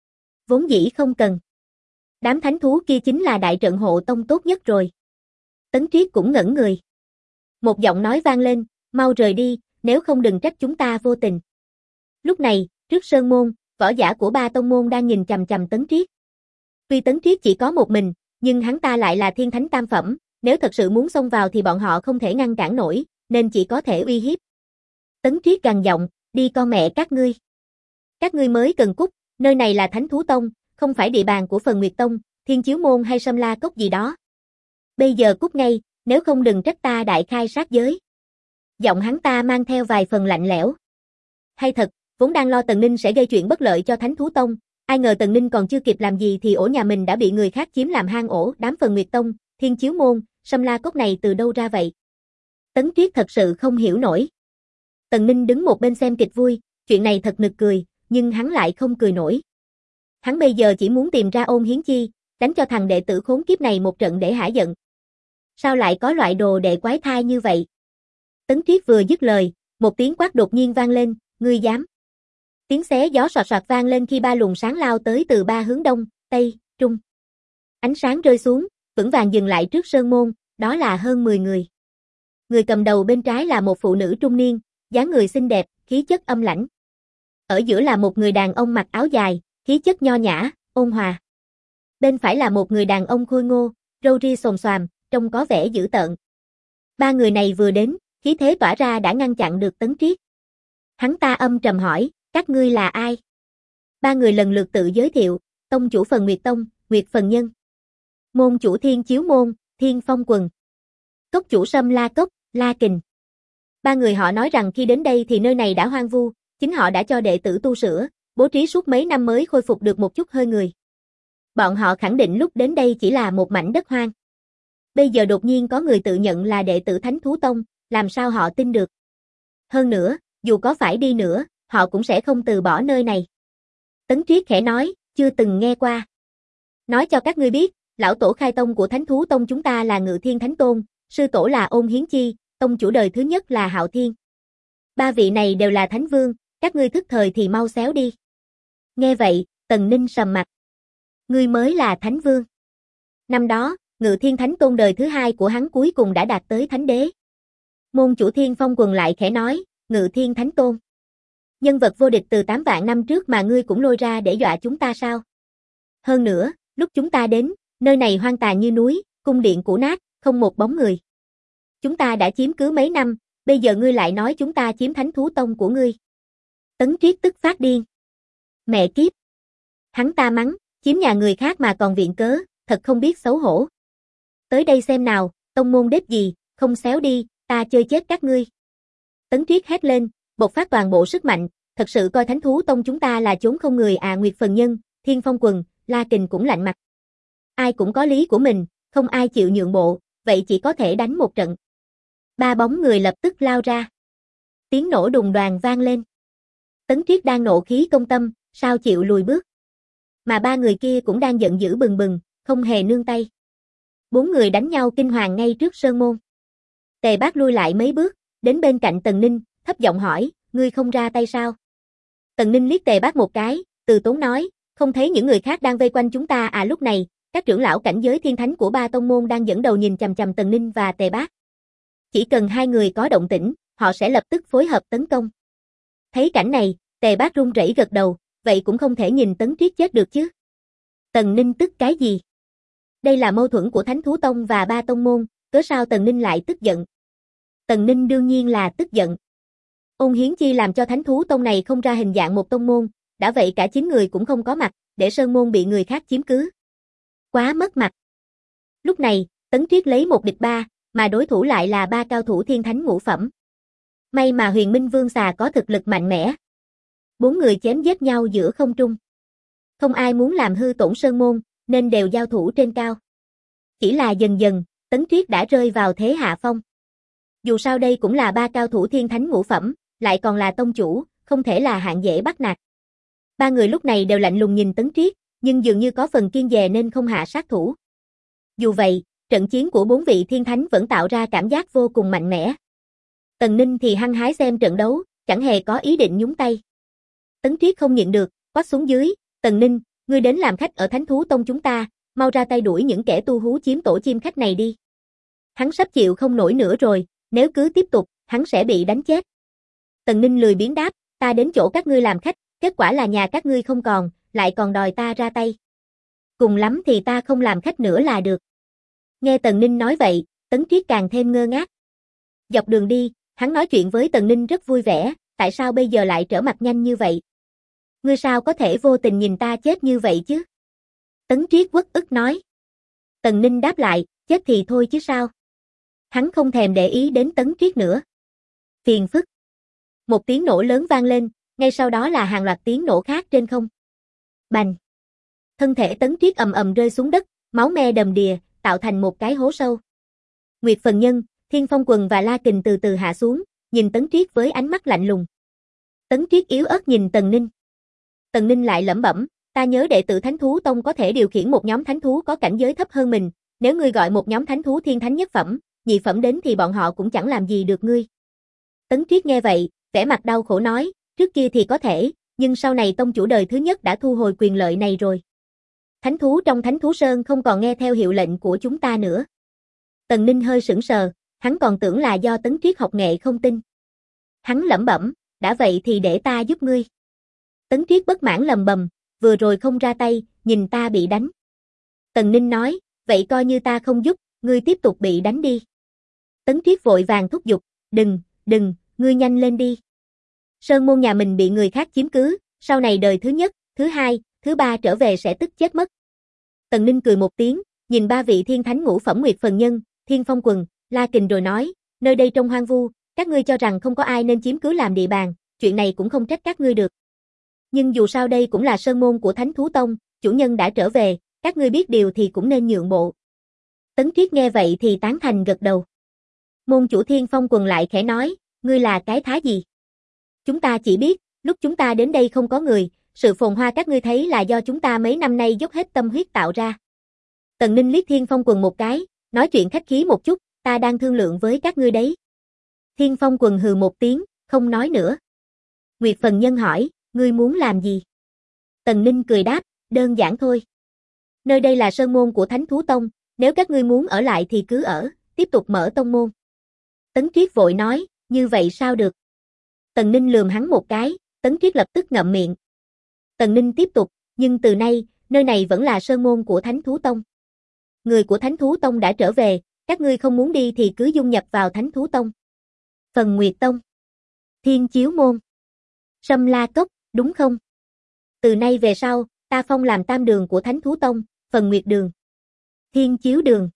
Vốn dĩ không cần. Đám thánh thú kia chính là đại trận hộ tông tốt nhất rồi. Tấn Triết cũng ngẩn người. Một giọng nói vang lên, mau rời đi, nếu không đừng trách chúng ta vô tình. Lúc này, trước sơn môn, võ giả của 3 tông môn đang nhìn chằm chằm Tấn Triết. Tuy Tấn Triết chỉ có một mình, nhưng hắn ta lại là Thiên Thánh Tam Phẩm, nếu thật sự muốn xông vào thì bọn họ không thể ngăn cản nổi, nên chỉ có thể uy hiếp. Tấn Triết gằn giọng, đi con mẹ các ngươi. Các ngươi mới cần cút, nơi này là Thánh Thú Tông, không phải địa bàn của Phần Nguyệt Tông, Thiên Chiếu Môn hay Sâm La Cốc gì đó. Bây giờ cút ngay, nếu không đừng trách ta đại khai sát giới. Giọng hắn ta mang theo vài phần lạnh lẽo. Hay thật, vốn đang lo Tần Ninh sẽ gây chuyện bất lợi cho Thánh Thú Tông, ai ngờ Tần Ninh còn chưa kịp làm gì thì ổ nhà mình đã bị người khác chiếm làm hang ổ. Đám Phần Nguyệt Tông, Thiên Chiếu Môn, Sâm La Cốc này từ đâu ra vậy? Tấn Triết thật sự không hiểu nổi. Tần Ninh đứng một bên xem kịch vui, chuyện này thật nực cười, nhưng hắn lại không cười nổi. Hắn bây giờ chỉ muốn tìm ra Ôn Hiến Chi, đánh cho thằng đệ tử khốn kiếp này một trận để hả giận. Sao lại có loại đồ đệ quái thai như vậy? Tấn Triết vừa dứt lời, một tiếng quát đột nhiên vang lên, ngươi dám. Tiếng xé gió soạt soạt vang lên khi 3 luồng sáng lao tới từ 3 hướng đông, tây, trung. Ánh sáng rơi xuống, vững vàng dừng lại trước sơn môn, đó là hơn 10 người. Người cầm đầu bên trái là một phụ nữ trung niên, dáng người xinh đẹp, khí chất âm lãnh. Ở giữa là một người đàn ông mặc áo dài, khí chất nho nhã, ôn hòa. Bên phải là một người đàn ông khôi ngô, râu ria xồm xoàm, trông có vẻ dữ tợn. 3 người này vừa đến, khí thế tỏa ra đã ngăn chặn được Tấn Triết. Hắn ta âm trầm hỏi, các ngươi là ai? 3 người lần lượt tự giới thiệu, tông chủ Phần Nguyệt Tông, Nguyệt Phần Nhân. Môn chủ Thiên Chiếu Môn, Thiên Phong Quần. Cốc chủ Sâm La Cốc, La Kình. Ba người họ nói rằng khi đến đây thì nơi này đã hoang vu, chính họ đã cho đệ tử tu sửa, bố trí suốt mấy năm mới khôi phục được một chút hơi người. Bọn họ khẳng định lúc đến đây chỉ là một mảnh đất hoang. Bây giờ đột nhiên có người tự nhận là đệ tử Thánh Thú Tông, làm sao họ tin được? Hơn nữa, dù có phải đi nữa, họ cũng sẽ không từ bỏ nơi này. Tấn Triết khẽ nói, chưa từng nghe qua. Nói cho các ngươi biết, lão tổ khai tông của Thánh Thú Tông chúng ta là Ngự Thiên Thánh Tôn, sư tổ là Ôn Hiến Chi, tông chủ đời thứ nhất là Hạo Thiên. Ba vị này đều là Thánh Vương, các ngươi thức thời thì mau xéo đi. Nghe vậy, Tần Ninh sầm mặt. Ngươi mới là Thánh Vương. Năm đó, Ngự Thiên Thánh Tôn đời thứ hai của hắn cuối cùng đã đạt tới Thánh Đế. Môn chủ Thiên Phong Quần lại khẽ nói, Ngự Thiên Thánh Tôn. Nhân vật vô địch từ 8 vạn năm trước mà ngươi cũng lôi ra để dọa chúng ta sao? Hơn nữa, lúc chúng ta đến, nơi này hoang tàn như núi, cung điện cũ nát, không một bóng người. Chúng ta đã chiếm cứ mấy năm, bây giờ ngươi lại nói chúng ta chiếm Thánh Thú Tông của ngươi. Tấn Triết tức phát điên. Mẹ kiếp. Hắn ta mắng, chiếm nhà người khác mà còn viện cớ, thật không biết xấu hổ. Tới đây xem nào, tông môn đếp gì, không xéo đi, ta chơi chết các ngươi. Tấn Triết hét lên, bộc phát toàn bộ sức mạnh, thật sự coi Thánh Thú Tông chúng ta là chốn không người à. Nguyệt Phần Nhân, Thiên Phong Quần, La Kình cũng lạnh mặt. Ai cũng có lý của mình, không ai chịu nhượng bộ, vậy chỉ có thể đánh một trận. Ba bóng người lập tức lao ra. Tiếng nổ đùng đoàng vang lên. Tấn Triết đang nộ khí công tâm, sao chịu lùi bước. Mà ba người kia cũng đang giận dữ bừng bừng, không hề nương tay. 4 người đánh nhau kinh hoàng ngay trước sơn môn. Tề Bác lui lại mấy bước, đến bên cạnh Tần Ninh, thấp giọng hỏi, ngươi không ra tay sao? Tần Ninh liếc Tề Bác một cái, từ tốn nói, không thấy những người khác đang vây quanh chúng ta à. Lúc này, các trưởng lão cảnh giới thiên thánh của ba tông môn đang dẫn đầu nhìn chằm chằm Tần Ninh và Tề Bác. Chỉ cần hai người có động tĩnh, họ sẽ lập tức phối hợp tấn công. Thấy cảnh này, Tề Bác run rẩy gật đầu, vậy cũng không thể nhìn Tấn Triết chết được chứ. Tần Ninh tức cái gì? Đây là mâu thuẫn của Thánh Thú Tông và ba tông môn, cớ sao Tần Ninh lại tức giận? Tần Ninh đương nhiên là tức giận. Ôn Hiến Chi làm cho Thánh Thú Tông này không ra hình dạng một tông môn, đã vậy cả 9 người cũng không có mặt, để sơn môn bị người khác chiếm cứ. Quá mất mặt. Lúc này, Tấn Triết lấy 1 địch 3, mà đối thủ lại là 3 cao thủ thiên thánh ngũ phẩm. May mà Huyền Minh Vương Xà có thực lực mạnh mẽ. 4 người chém giết nhau giữa không trung. Không ai muốn làm hư tổn sơn môn, nên đều giao thủ trên cao. Chỉ là dần dần, Tấn Triết đã rơi vào thế hạ phong. Dù sao đây cũng là 3 cao thủ thiên thánh ngũ phẩm, lại còn là tông chủ, không thể là hạng dễ bắt nạt. Ba người lúc này đều lạnh lùng nhìn Tấn Triết, nhưng dường như có phần kiêng dè nên không hạ sát thủ. Dù vậy, trận chiến của 4 vị thiên thánh vẫn tạo ra cảm giác vô cùng mạnh mẽ. Tần Ninh thì hăng hái xem trận đấu, chẳng hề có ý định nhúng tay. Tấn Triết không nhịn được, quát xuống dưới, Tần Ninh, ngươi đến làm khách ở Thánh Thú Tông chúng ta, mau ra tay đuổi những kẻ tu hú chiếm tổ chim khách này đi. Hắn sắp chịu không nổi nữa rồi, nếu cứ tiếp tục, hắn sẽ bị đánh chết. Tần Ninh lười biếng đáp, ta đến chỗ các ngươi làm khách, kết quả là nhà các ngươi không còn, lại còn đòi ta ra tay. Cùng lắm thì ta không làm khách nữa là được. Nghe Tần Ninh nói vậy, Tấn Triết càng thêm ngơ ngác. Dọc đường đi, hắn nói chuyện với Tần Ninh rất vui vẻ, tại sao bây giờ lại trở mặt nhanh như vậy? Ngươi sao có thể vô tình nhìn ta chết như vậy chứ? Tấn Triết uất ức nói. Tần Ninh đáp lại, chết thì thôi chứ sao? Hắn không thèm để ý đến Tấn Triết nữa. Phiền phức. Một tiếng nổ lớn vang lên, ngay sau đó là hàng loạt tiếng nổ khác trên không. Bành. Thân thể Tấn Triết ầm ầm rơi xuống đất, máu me đầm đìa, tạo thành một cái hố sâu. Nguyệt Phần Nhân, Thiên Phong Quần và La Kình từ từ hạ xuống, nhìn Tấn Triết với ánh mắt lạnh lùng. Tấn Triết yếu ớt nhìn Tần Ninh. Tần Ninh lại lẩm bẩm, ta nhớ đệ tử Thánh Thú Tông có thể điều khiển một nhóm thánh thú có cảnh giới thấp hơn mình, nếu ngươi gọi một nhóm thánh thú thiên thánh nhất phẩm, nhị phẩm đến thì bọn họ cũng chẳng làm gì được ngươi. Tấn Triết nghe vậy, vẻ mặt đau khổ nói, trước kia thì có thể, nhưng sau này tông chủ đời thứ nhất đã thu hồi quyền lợi này rồi. Thánh thú trong Thánh Thú Sơn không còn nghe theo hiệu lệnh của chúng ta nữa. Tần Ninh hơi sững sờ, hắn còn tưởng là do Tấn Triết học nghệ không tin. Hắn lẩm bẩm, đã vậy thì để ta giúp ngươi. Tấn Triết bất mãn lầm bầm, vừa rồi không ra tay, nhìn ta bị đánh. Tần Ninh nói, vậy coi như ta không giúp, ngươi tiếp tục bị đánh đi. Tấn Triết vội vàng thúc giục, đừng, ngươi nhanh lên đi. Sơn môn nhà mình bị người khác chiếm cứ, sau này đời thứ nhất, thứ hai, thứ ba trở về sẽ tức chết mất. Tần Ninh cười một tiếng, nhìn 3 vị thiên thánh ngũ phẩm Nguyệt Phần Nhân, Thiên Phong Quần, La Kình rồi nói, nơi đây trông hoang vu, các ngươi cho rằng không có ai nên chiếm cứ làm địa bàn, chuyện này cũng không trách các ngươi được. Nhưng dù sao đây cũng là sơn môn của Thánh Thú Tông, chủ nhân đã trở về, các ngươi biết điều thì cũng nên nhượng bộ. Tấn Triết nghe vậy thì tán thành gật đầu. Môn chủ Thiên Phong Quần lại khẽ nói, ngươi là cái thá gì? Chúng ta chỉ biết, lúc chúng ta đến đây không có người, sự phồn hoa các ngươi thấy là do chúng ta mấy năm nay dốc hết tâm huyết tạo ra. Tần Ninh liếc Thiên Phong Quần một cái, nói chuyện khách khí một chút, ta đang thương lượng với các ngươi đấy. Thiên Phong Quần hừ một tiếng, không nói nữa. Nguyệt Phần Nhân hỏi, ngươi muốn làm gì? Tần Ninh cười đáp, đơn giản thôi. Nơi đây là sơn môn của Thánh Thú Tông, nếu các ngươi muốn ở lại thì cứ ở, tiếp tục mở tông môn. Tấn Triết vội nói, như vậy sao được? Tần Ninh lườm hắn một cái, Tấn Triết lập tức ngậm miệng. Tần Ninh tiếp tục, nhưng từ nay, nơi này vẫn là sơn môn của Thánh Thú Tông. Người của Thánh Thú Tông đã trở về, các ngươi không muốn đi thì cứ dung nhập vào Thánh Thú Tông. Phần Nguyệt Tông, Thiên Chiếu Môn, Sâm La Cốc, đúng không? Từ nay về sau, ta phong làm tam đường của Thánh Thú Tông, Phần Nguyệt Đường, Thiên Chiếu Đường,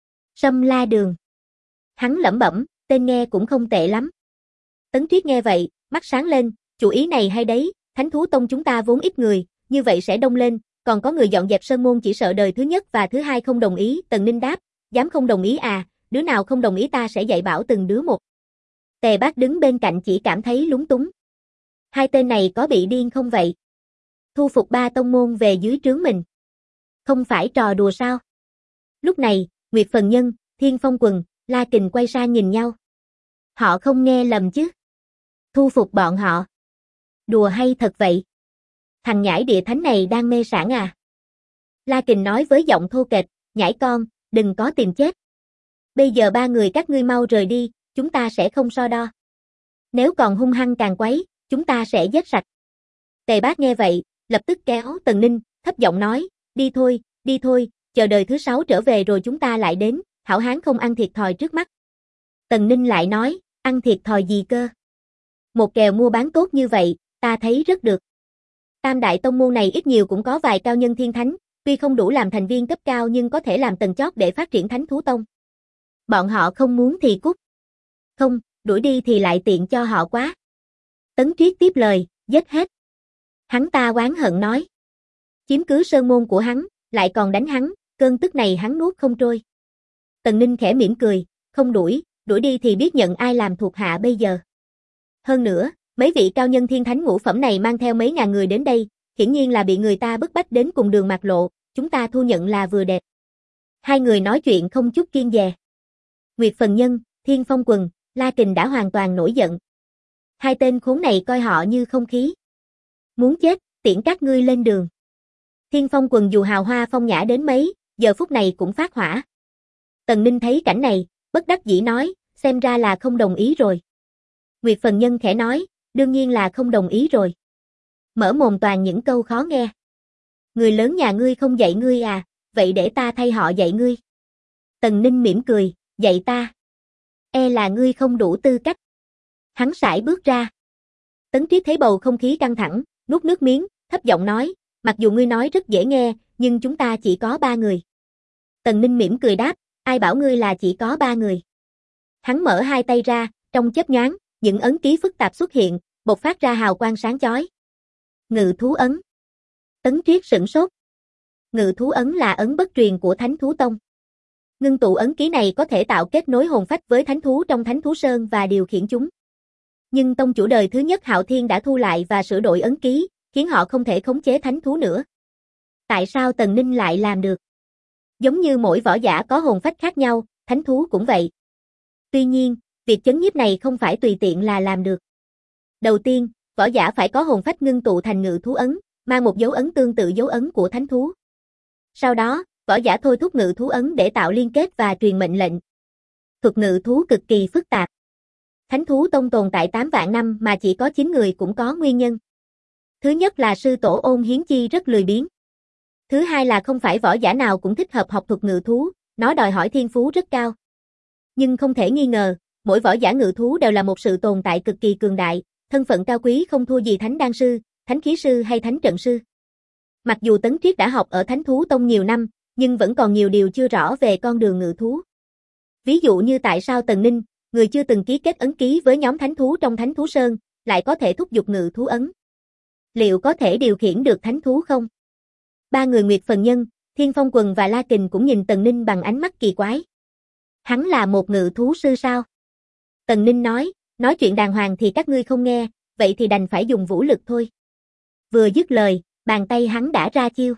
Sâm La Đường. Hắn lẩm bẩm, tên nghe cũng không tệ lắm. Tấn Triết nghe vậy, mắt sáng lên, chủ ý này hay đấy, Thánh Thú Tông chúng ta vốn ít người, như vậy sẽ đông lên, còn có người dọn dẹp sơn môn chỉ sợ đời thứ nhất và thứ hai không đồng ý. Tần Ninh đáp, dám không đồng ý à, đứa nào không đồng ý ta sẽ dạy bảo từng đứa một. Tề Bác đứng bên cạnh chỉ cảm thấy lúng túng. Hai tên này có bị điên không vậy? Thu phục 3 tông môn về dưới trướng mình. Không phải trò đùa sao? Lúc này, Nguyệt Phần Nhân, Thiên Phong Quần, La Kình quay sang nhìn nhau. Họ không nghe lầm chứ? Thu phục bọn họ. Đùa hay thật vậy? Thằng nhãi địa thánh này đang mê sảng à? La Kình nói với giọng thô kệch, nhãi con, đừng có tìm chết. Bây giờ 3 người các ngươi mau rời đi, chúng ta sẽ không so đo. Nếu còn hung hăng càng quấy, chúng ta sẽ giết sạch. Tề Bác nghe vậy, lập tức kéo Tần Ninh, thấp giọng nói, đi thôi, chờ đời thứ 6 trở về rồi chúng ta lại đến, hảo hán không ăn thiệt thòi trước mắt. Tần Ninh lại nói, ăn thiệt thòi gì cơ? Một kèo mua bán tốt như vậy, ta thấy rất được. Tam đại tông môn này ít nhiều cũng có vài cao nhân thiên thánh, tuy không đủ làm thành viên cấp cao nhưng có thể làm tầng chót để phát triển Thánh Thú Tông. Bọn họ không muốn thì cút. Không, đuổi đi thì lại tiện cho họ quá. Tấn Triết tiếp lời, giết hết. Hắn ta oán hận nói. Chiếm cứ sơn môn của hắn, lại còn đánh hắn, cơn tức này hắn nuốt không trôi. Tần Ninh khẽ mỉm cười, không đuổi đi thì biết nhận ai làm thuộc hạ bây giờ. Hơn nữa, mấy vị cao nhân thiên thánh ngũ phẩm này mang theo mấy ngàn người đến đây, hiển nhiên là bị người ta bức bách đến cùng đường mạt lộ, chúng ta thu nhận là vừa đẹp. Hai người nói chuyện không chút kiêng dè. Nguyệt Phần Nhân, Thiên Phong Quần, La Kình đã hoàn toàn nổi giận. Hai tên khốn này coi họ như không khí. Muốn chết, tiễn các ngươi lên đường. Thiên Phong Quần dù hào hoa phong nhã đến mấy, giờ phút này cũng phát hỏa. Tần Ninh thấy cảnh này, bất đắc dĩ nói, xem ra là không đồng ý rồi. Nguyệt Phần Nhân khẽ nói, đương nhiên là không đồng ý rồi. Mở mồm toàn những câu khó nghe. Người lớn nhà ngươi không dạy ngươi à, vậy để ta thay họ dạy ngươi. Tần Ninh mỉm cười, dạy ta. E là ngươi không đủ tư cách. Hắn sải bước ra. Tấn Triết thấy bầu không khí căng thẳng, nuốt nước miếng, thấp giọng nói, mặc dù ngươi nói rất dễ nghe, nhưng chúng ta chỉ có 3 người. Tần Ninh mỉm cười đáp, ai bảo ngươi là chỉ có 3 người. Hắn mở hai tay ra, trong chớp nhoáng, những ấn ký phức tạp xuất hiện, bộc phát ra hào quang sáng chói. Ngự thú ấn. Tấn Triết sửng sốt. Ngự thú ấn là ấn bất truyền của Thánh Thú Tông. Ngưng tụ ấn ký này có thể tạo kết nối hồn phách với thánh thú trong Thánh Thú Sơn và điều khiển chúng. Nhưng tông chủ đời thứ nhất Hạo Thiên đã thu lại và sửa đổi ấn ký, khiến họ không thể khống chế thánh thú nữa. Tại sao Tần Ninh lại làm được? Giống như mỗi võ giả có hồn phách khác nhau, thánh thú cũng vậy. Tuy nhiên, việc chấn nhiếp này không phải tùy tiện là làm được. Đầu tiên, võ giả phải có hồn phách ngưng tụ thành ngự thú ấn, mang một dấu ấn tương tự dấu ấn của thánh thú. Sau đó, võ giả thôi thúc ngự thú ấn để tạo liên kết và truyền mệnh lệnh. Thuật ngự thú cực kỳ phức tạp. Thánh Thú Tông tồn tại 8 vạn năm mà chỉ có 9 người cũng có nguyên nhân. Thứ nhất là sư tổ Ôn Hiến Chi rất lười biếng. Thứ hai là không phải võ giả nào cũng thích hợp học thuật ngự thú, nó đòi hỏi thiên phú rất cao. Nhưng không thể nghi ngờ, mỗi võ giả ngự thú đều là một sự tồn tại cực kỳ cường đại, thân phận cao quý không thua gì thánh đan sư, thánh khí sư hay thánh trận sư. Mặc dù Tấn Triết đã học ở Thánh Thú Tông nhiều năm, nhưng vẫn còn nhiều điều chưa rõ về con đường ngự thú. Ví dụ như tại sao Tần Ninh, người chưa từng ký kết ấn ký với nhóm thánh thú trong Thánh thú Sơn, lại có thể thúc giục ngự thú ấn. Liệu có thể điều khiển được thánh thú không? Ba người Nguyệt Phần Nhân, Thiên Phong Quần và La Kình cũng nhìn Tần Ninh bằng ánh mắt kỳ quái. Hắn là một ngự thú sư sao? Tần Ninh nói chuyện đàng hoàng thì các ngươi không nghe, vậy thì đành phải dùng vũ lực thôi. Vừa dứt lời, bàn tay hắn đã ra chiêu.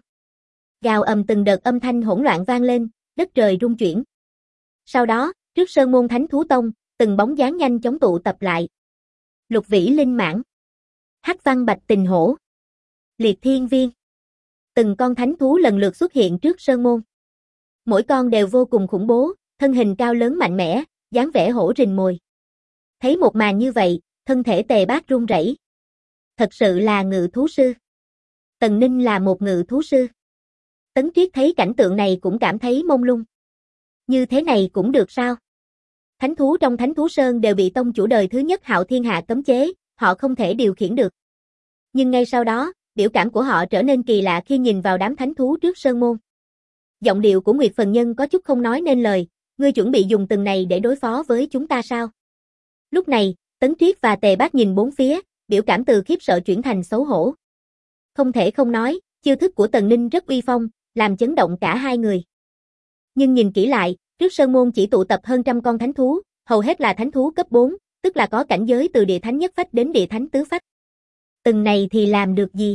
Gào ầm từng đợt âm thanh hỗn loạn vang lên, đất trời rung chuyển. Sau đó, trước Sơn môn Thánh thú tông, từng bóng dáng nhanh chóng tụ tập lại. Lục Vĩ Linh Mãng, Hắc Văn Bạch Tình Hổ, Liệt Thiên Viên. Từng con thánh thú lần lượt xuất hiện trước Sơn môn. Mỗi con đều vô cùng khủng bố, thân hình cao lớn mạnh mẽ, dáng vẻ hổ rình mồi. Thấy một màn như vậy, thân thể Tề Bác run rẩy. Thật sự là ngự thú sư. Tần Ninh là một ngự thú sư. Tấn Triết thấy cảnh tượng này cũng cảm thấy mông lung. Như thế này cũng được sao? Thánh thú trong Thánh thú Sơn đều bị tông chủ đời thứ nhất Hạo Thiên Hạ cấm chế, họ không thể điều khiển được. Nhưng ngay sau đó, biểu cảm của họ trở nên kỳ lạ khi nhìn vào đám thánh thú trước Sơn môn. Giọng điệu của Nguyệt Phần Nhân có chút không nói nên lời, ngươi chuẩn bị dùng từng này để đối phó với chúng ta sao? Lúc này, Tấn Triết và Tề Bác nhìn bốn phía, biểu cảm từ khiếp sợ chuyển thành xấu hổ. Không thể không nói, chiêu thức của Tần Ninh rất uy phong, làm chấn động cả hai người. Nhưng nhìn kỹ lại, trước Sơn môn chỉ tụ tập hơn trăm con thánh thú, hầu hết là thánh thú cấp 4, tức là có cảnh giới từ địa thánh nhất phách đến địa thánh tứ phách. Từng này thì làm được gì?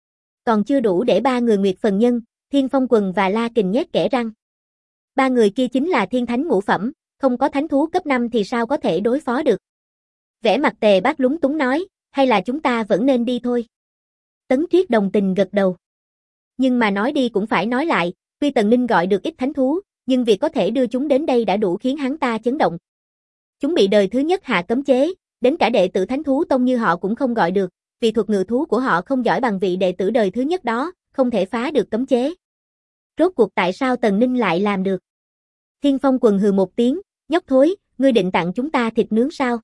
Còn chưa đủ để ba người Nguyệt Phần Nhân, Thiên Phong Quần và La Kình nhét kẽ răng. Ba người kia chính là thiên thánh ngũ phẩm, không có thánh thú cấp 5 thì sao có thể đối phó được? Vẻ mặt Tề Bác lúng túng nói, hay là chúng ta vẫn nên đi thôi. Tấn Triết đồng tình gật đầu. Nhưng mà nói đi cũng phải nói lại, tuy Tần Ninh gọi được ít thánh thú, nhưng việc có thể đưa chúng đến đây đã đủ khiến hắn ta chấn động. Chúng bị đời thứ nhất hạ cấm chế, đến cả đệ tử Thánh thú tông như họ cũng không gọi được, vì thuật ngự thú của họ không giỏi bằng vị đệ tử đời thứ nhất đó, không thể phá được cấm chế. Rốt cuộc tại sao Tần Ninh lại làm được? Thiên Phong Quần hừ một tiếng, nhóc thối, ngươi định tặng chúng ta thịt nướng sao?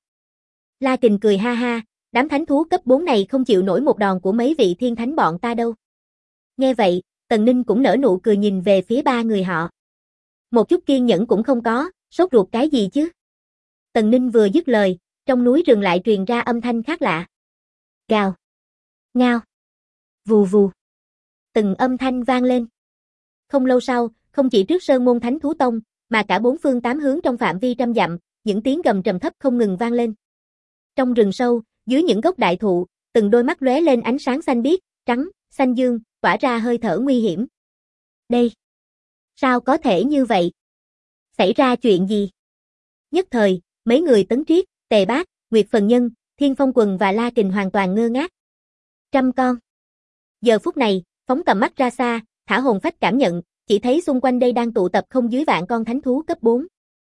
La Kình cười ha ha, đám thánh thú cấp 4 này không chịu nổi một đòn của mấy vị thiên thánh bọn ta đâu. Nghe vậy, Tần Ninh cũng nở nụ cười nhìn về phía ba người họ. Một chút kiên nhẫn cũng không có, sốt ruột cái gì chứ? Tần Ninh vừa dứt lời, trong núi rừng lại truyền ra âm thanh khác lạ. Gào, ngao, vù vù. Từng âm thanh vang lên. Không lâu sau, không chỉ trước Sơn môn Thánh thú tông, mà cả bốn phương tám hướng trong phạm vi trăm dặm, những tiếng gầm trầm thấp không ngừng vang lên. Trong rừng sâu, dưới những gốc đại thụ, từng đôi mắt lóe lên ánh sáng xanh biếc, trắng, xanh dương, tỏa ra hơi thở nguy hiểm. Đây, sao có thể như vậy? Xảy ra chuyện gì? Nhất thời, mấy người Tấn Triết, Tề Bác, Nguyệt Phần Nhân, Thiên Phong Quần và La Kình hoàn toàn ngơ ngác. 100 con. Giờ phút này, phóng tầm mắt ra xa, thả hồn phách cảm nhận, chỉ thấy xung quanh đây đang tụ tập không dưới vạn con thánh thú cấp 4.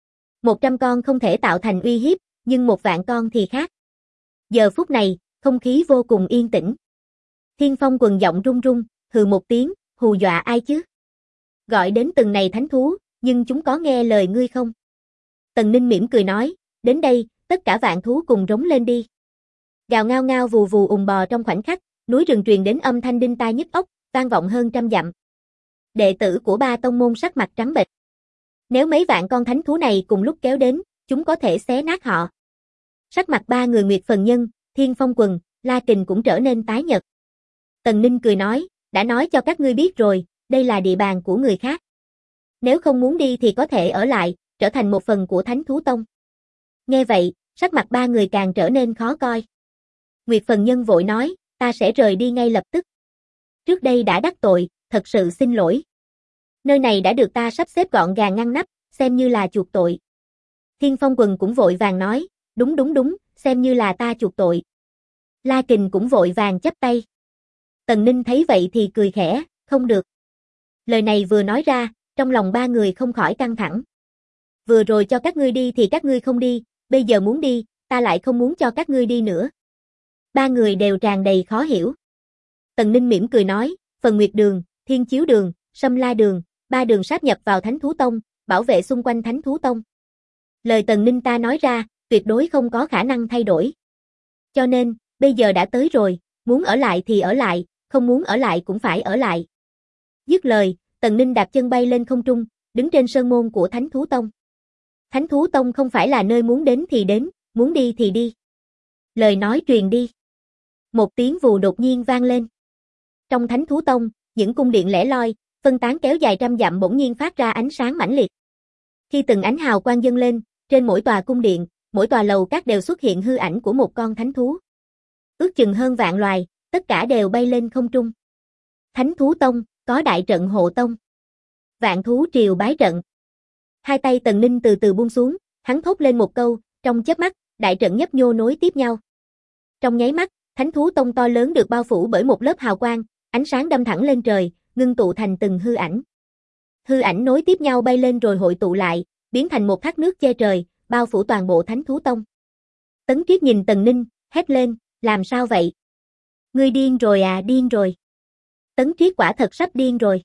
100 con không thể tạo thành uy hiếp, nhưng 1 vạn con thì khác. Giờ phút này, không khí vô cùng yên tĩnh. Thiên Phong Quần giọng run run, hừ một tiếng, hù dọa ai chứ? Gọi đến từng này thánh thú, nhưng chúng có nghe lời ngươi không? Tần Ninh mỉm cười nói, đến đây, tất cả vạn thú cùng rống lên đi. Gào ngao ngao vù vù bò trong khoảnh khắc, núi rừng truyền đến âm thanh đinh tai nhức óc, vang vọng hơn trăm dặm. Đệ tử của ba tông môn sắc mặt trắng bệch. Nếu mấy vạn con thánh thú này cùng lúc kéo đến, chúng có thể xé nát họ. Sắc mặt ba người Nguyệt Phần Nhân, Thiên Phong Quần, La Kình cũng trở nên tái nhợt. Tần Ninh cười nói, đã nói cho các ngươi biết rồi, đây là địa bàn của người khác. Nếu không muốn đi thì có thể ở lại, trở thành một phần của Thánh thú tông. Nghe vậy, sắc mặt ba người càng trở nên khó coi. Nguyệt Phần Nhân vội nói, ta sẽ rời đi ngay lập tức. Trước đây đã đắc tội, thật sự xin lỗi. Nơi này đã được ta sắp xếp gọn gàng ngăn nắp, xem như là chuộc tội. Thiên Phong Quần cũng vội vàng nói, đúng, xem như là ta chuộc tội. La Kình cũng vội vàng chắp tay. Tần Ninh thấy vậy thì cười khẽ, không được. Lời này vừa nói ra, trong lòng ba người không khỏi căng thẳng. Vừa rồi cho các ngươi đi thì các ngươi không đi, bây giờ muốn đi, ta lại không muốn cho các ngươi đi nữa. Ba người đều tràn đầy khó hiểu. Tần Ninh mỉm cười nói, Phần Nguyệt Đường, Thiên Chiếu Đường, Sâm La Đường, 3 đường sáp nhập vào Thánh thú tông, bảo vệ xung quanh Thánh thú tông. Lời Tần Ninh ta nói ra, tuyệt đối không có khả năng thay đổi. Cho nên, bây giờ đã tới rồi, muốn ở lại thì ở lại, không muốn ở lại cũng phải ở lại. Dứt lời, Tần Ninh đạp chân bay lên không trung, đứng trên sơn môn của Thánh thú tông. Thánh thú tông không phải là nơi muốn đến thì đến, muốn đi thì đi. Lời nói truyền đi. Một tiếng vù đột nhiên vang lên. Trong thánh thú tông, những cung điện lẻ loi, phân tán kéo dài trăm dặm bỗng nhiên phát ra ánh sáng mãnh liệt. Khi từng ánh hào quang dâng lên, trên mỗi tòa cung điện, mỗi tòa lầu các đều xuất hiện hư ảnh của một con thánh thú. Ước chừng hơn vạn loài, tất cả đều bay lên không trung. Thánh thú tông, có đại trận hộ tông. Vạn thú triều bái trận. Hai tay Tần Ninh từ từ buông xuống, hắn thốt lên một câu, trong chớp mắt, đại trận nhấp nhô nối tiếp nhau. Trong nháy mắt, thánh thú tông to lớn được bao phủ bởi một lớp hào quang, ánh sáng đâm thẳng lên trời, ngưng tụ thành từng hư ảnh. Hư ảnh nối tiếp nhau bay lên rồi hội tụ lại, biến thành một thác nước che trời, bao phủ toàn bộ thánh thú tông. Tấn Triết nhìn Tần Ninh, hét lên, làm sao vậy? Ngươi điên rồi à, điên rồi. Tấn Triết quả thật sắp điên rồi.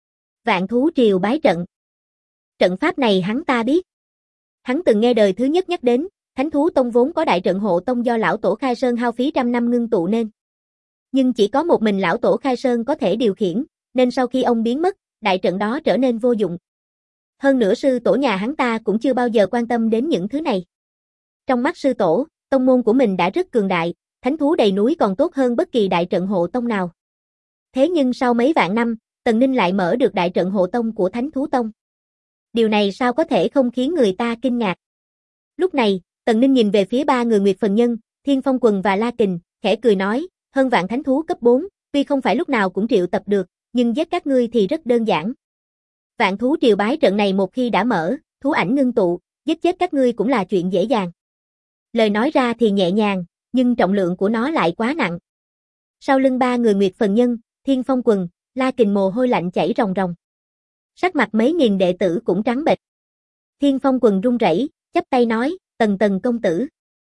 Vạn thú triều bái trận. Trận pháp này hắn ta biết. Hắn từng nghe đời thứ nhất nhắc đến, thánh thú tông vốn có đại trận hộ tông do lão tổ Khai Sơn hao phí trăm năm ngưng tụ nên. Nhưng chỉ có một mình lão tổ Khai Sơn có thể điều khiển, nên sau khi ông biến mất, đại trận đó trở nên vô dụng. Hơn nữa sư tổ nhà hắn ta cũng chưa bao giờ quan tâm đến những thứ này. Trong mắt sư tổ, tông môn của mình đã rất cường đại, thánh thú đầy núi còn tốt hơn bất kỳ đại trận hộ tông nào. Thế nhưng sau mấy vạn năm, Tần Ninh lại mở được đại trận hộ tông của thánh thú tông. Điều này sao có thể không khiến người ta kinh ngạc. Lúc này, Tần Ninh nhìn về phía ba người Nguyệt Phần Nhân, Thiên Phong Quần và La Kình, khẽ cười nói, hơn vạn thánh thú cấp 4, tuy không phải lúc nào cũng triệu tập được, nhưng giết các ngươi thì rất đơn giản. Vạn thú triều bái trận này một khi đã mở, thú ảnh ngưng tụ, giết chết các ngươi cũng là chuyện dễ dàng. Lời nói ra thì nhẹ nhàng, nhưng trọng lượng của nó lại quá nặng. Sau lưng ba người Nguyệt Phần Nhân, Thiên Phong Quần, La Kình mồ hôi lạnh chảy ròng ròng. Sắc mặt mấy nghìn đệ tử cũng trắng bệch. Thiên Phong Quần run rẩy, chắp tay nói, Tần công tử.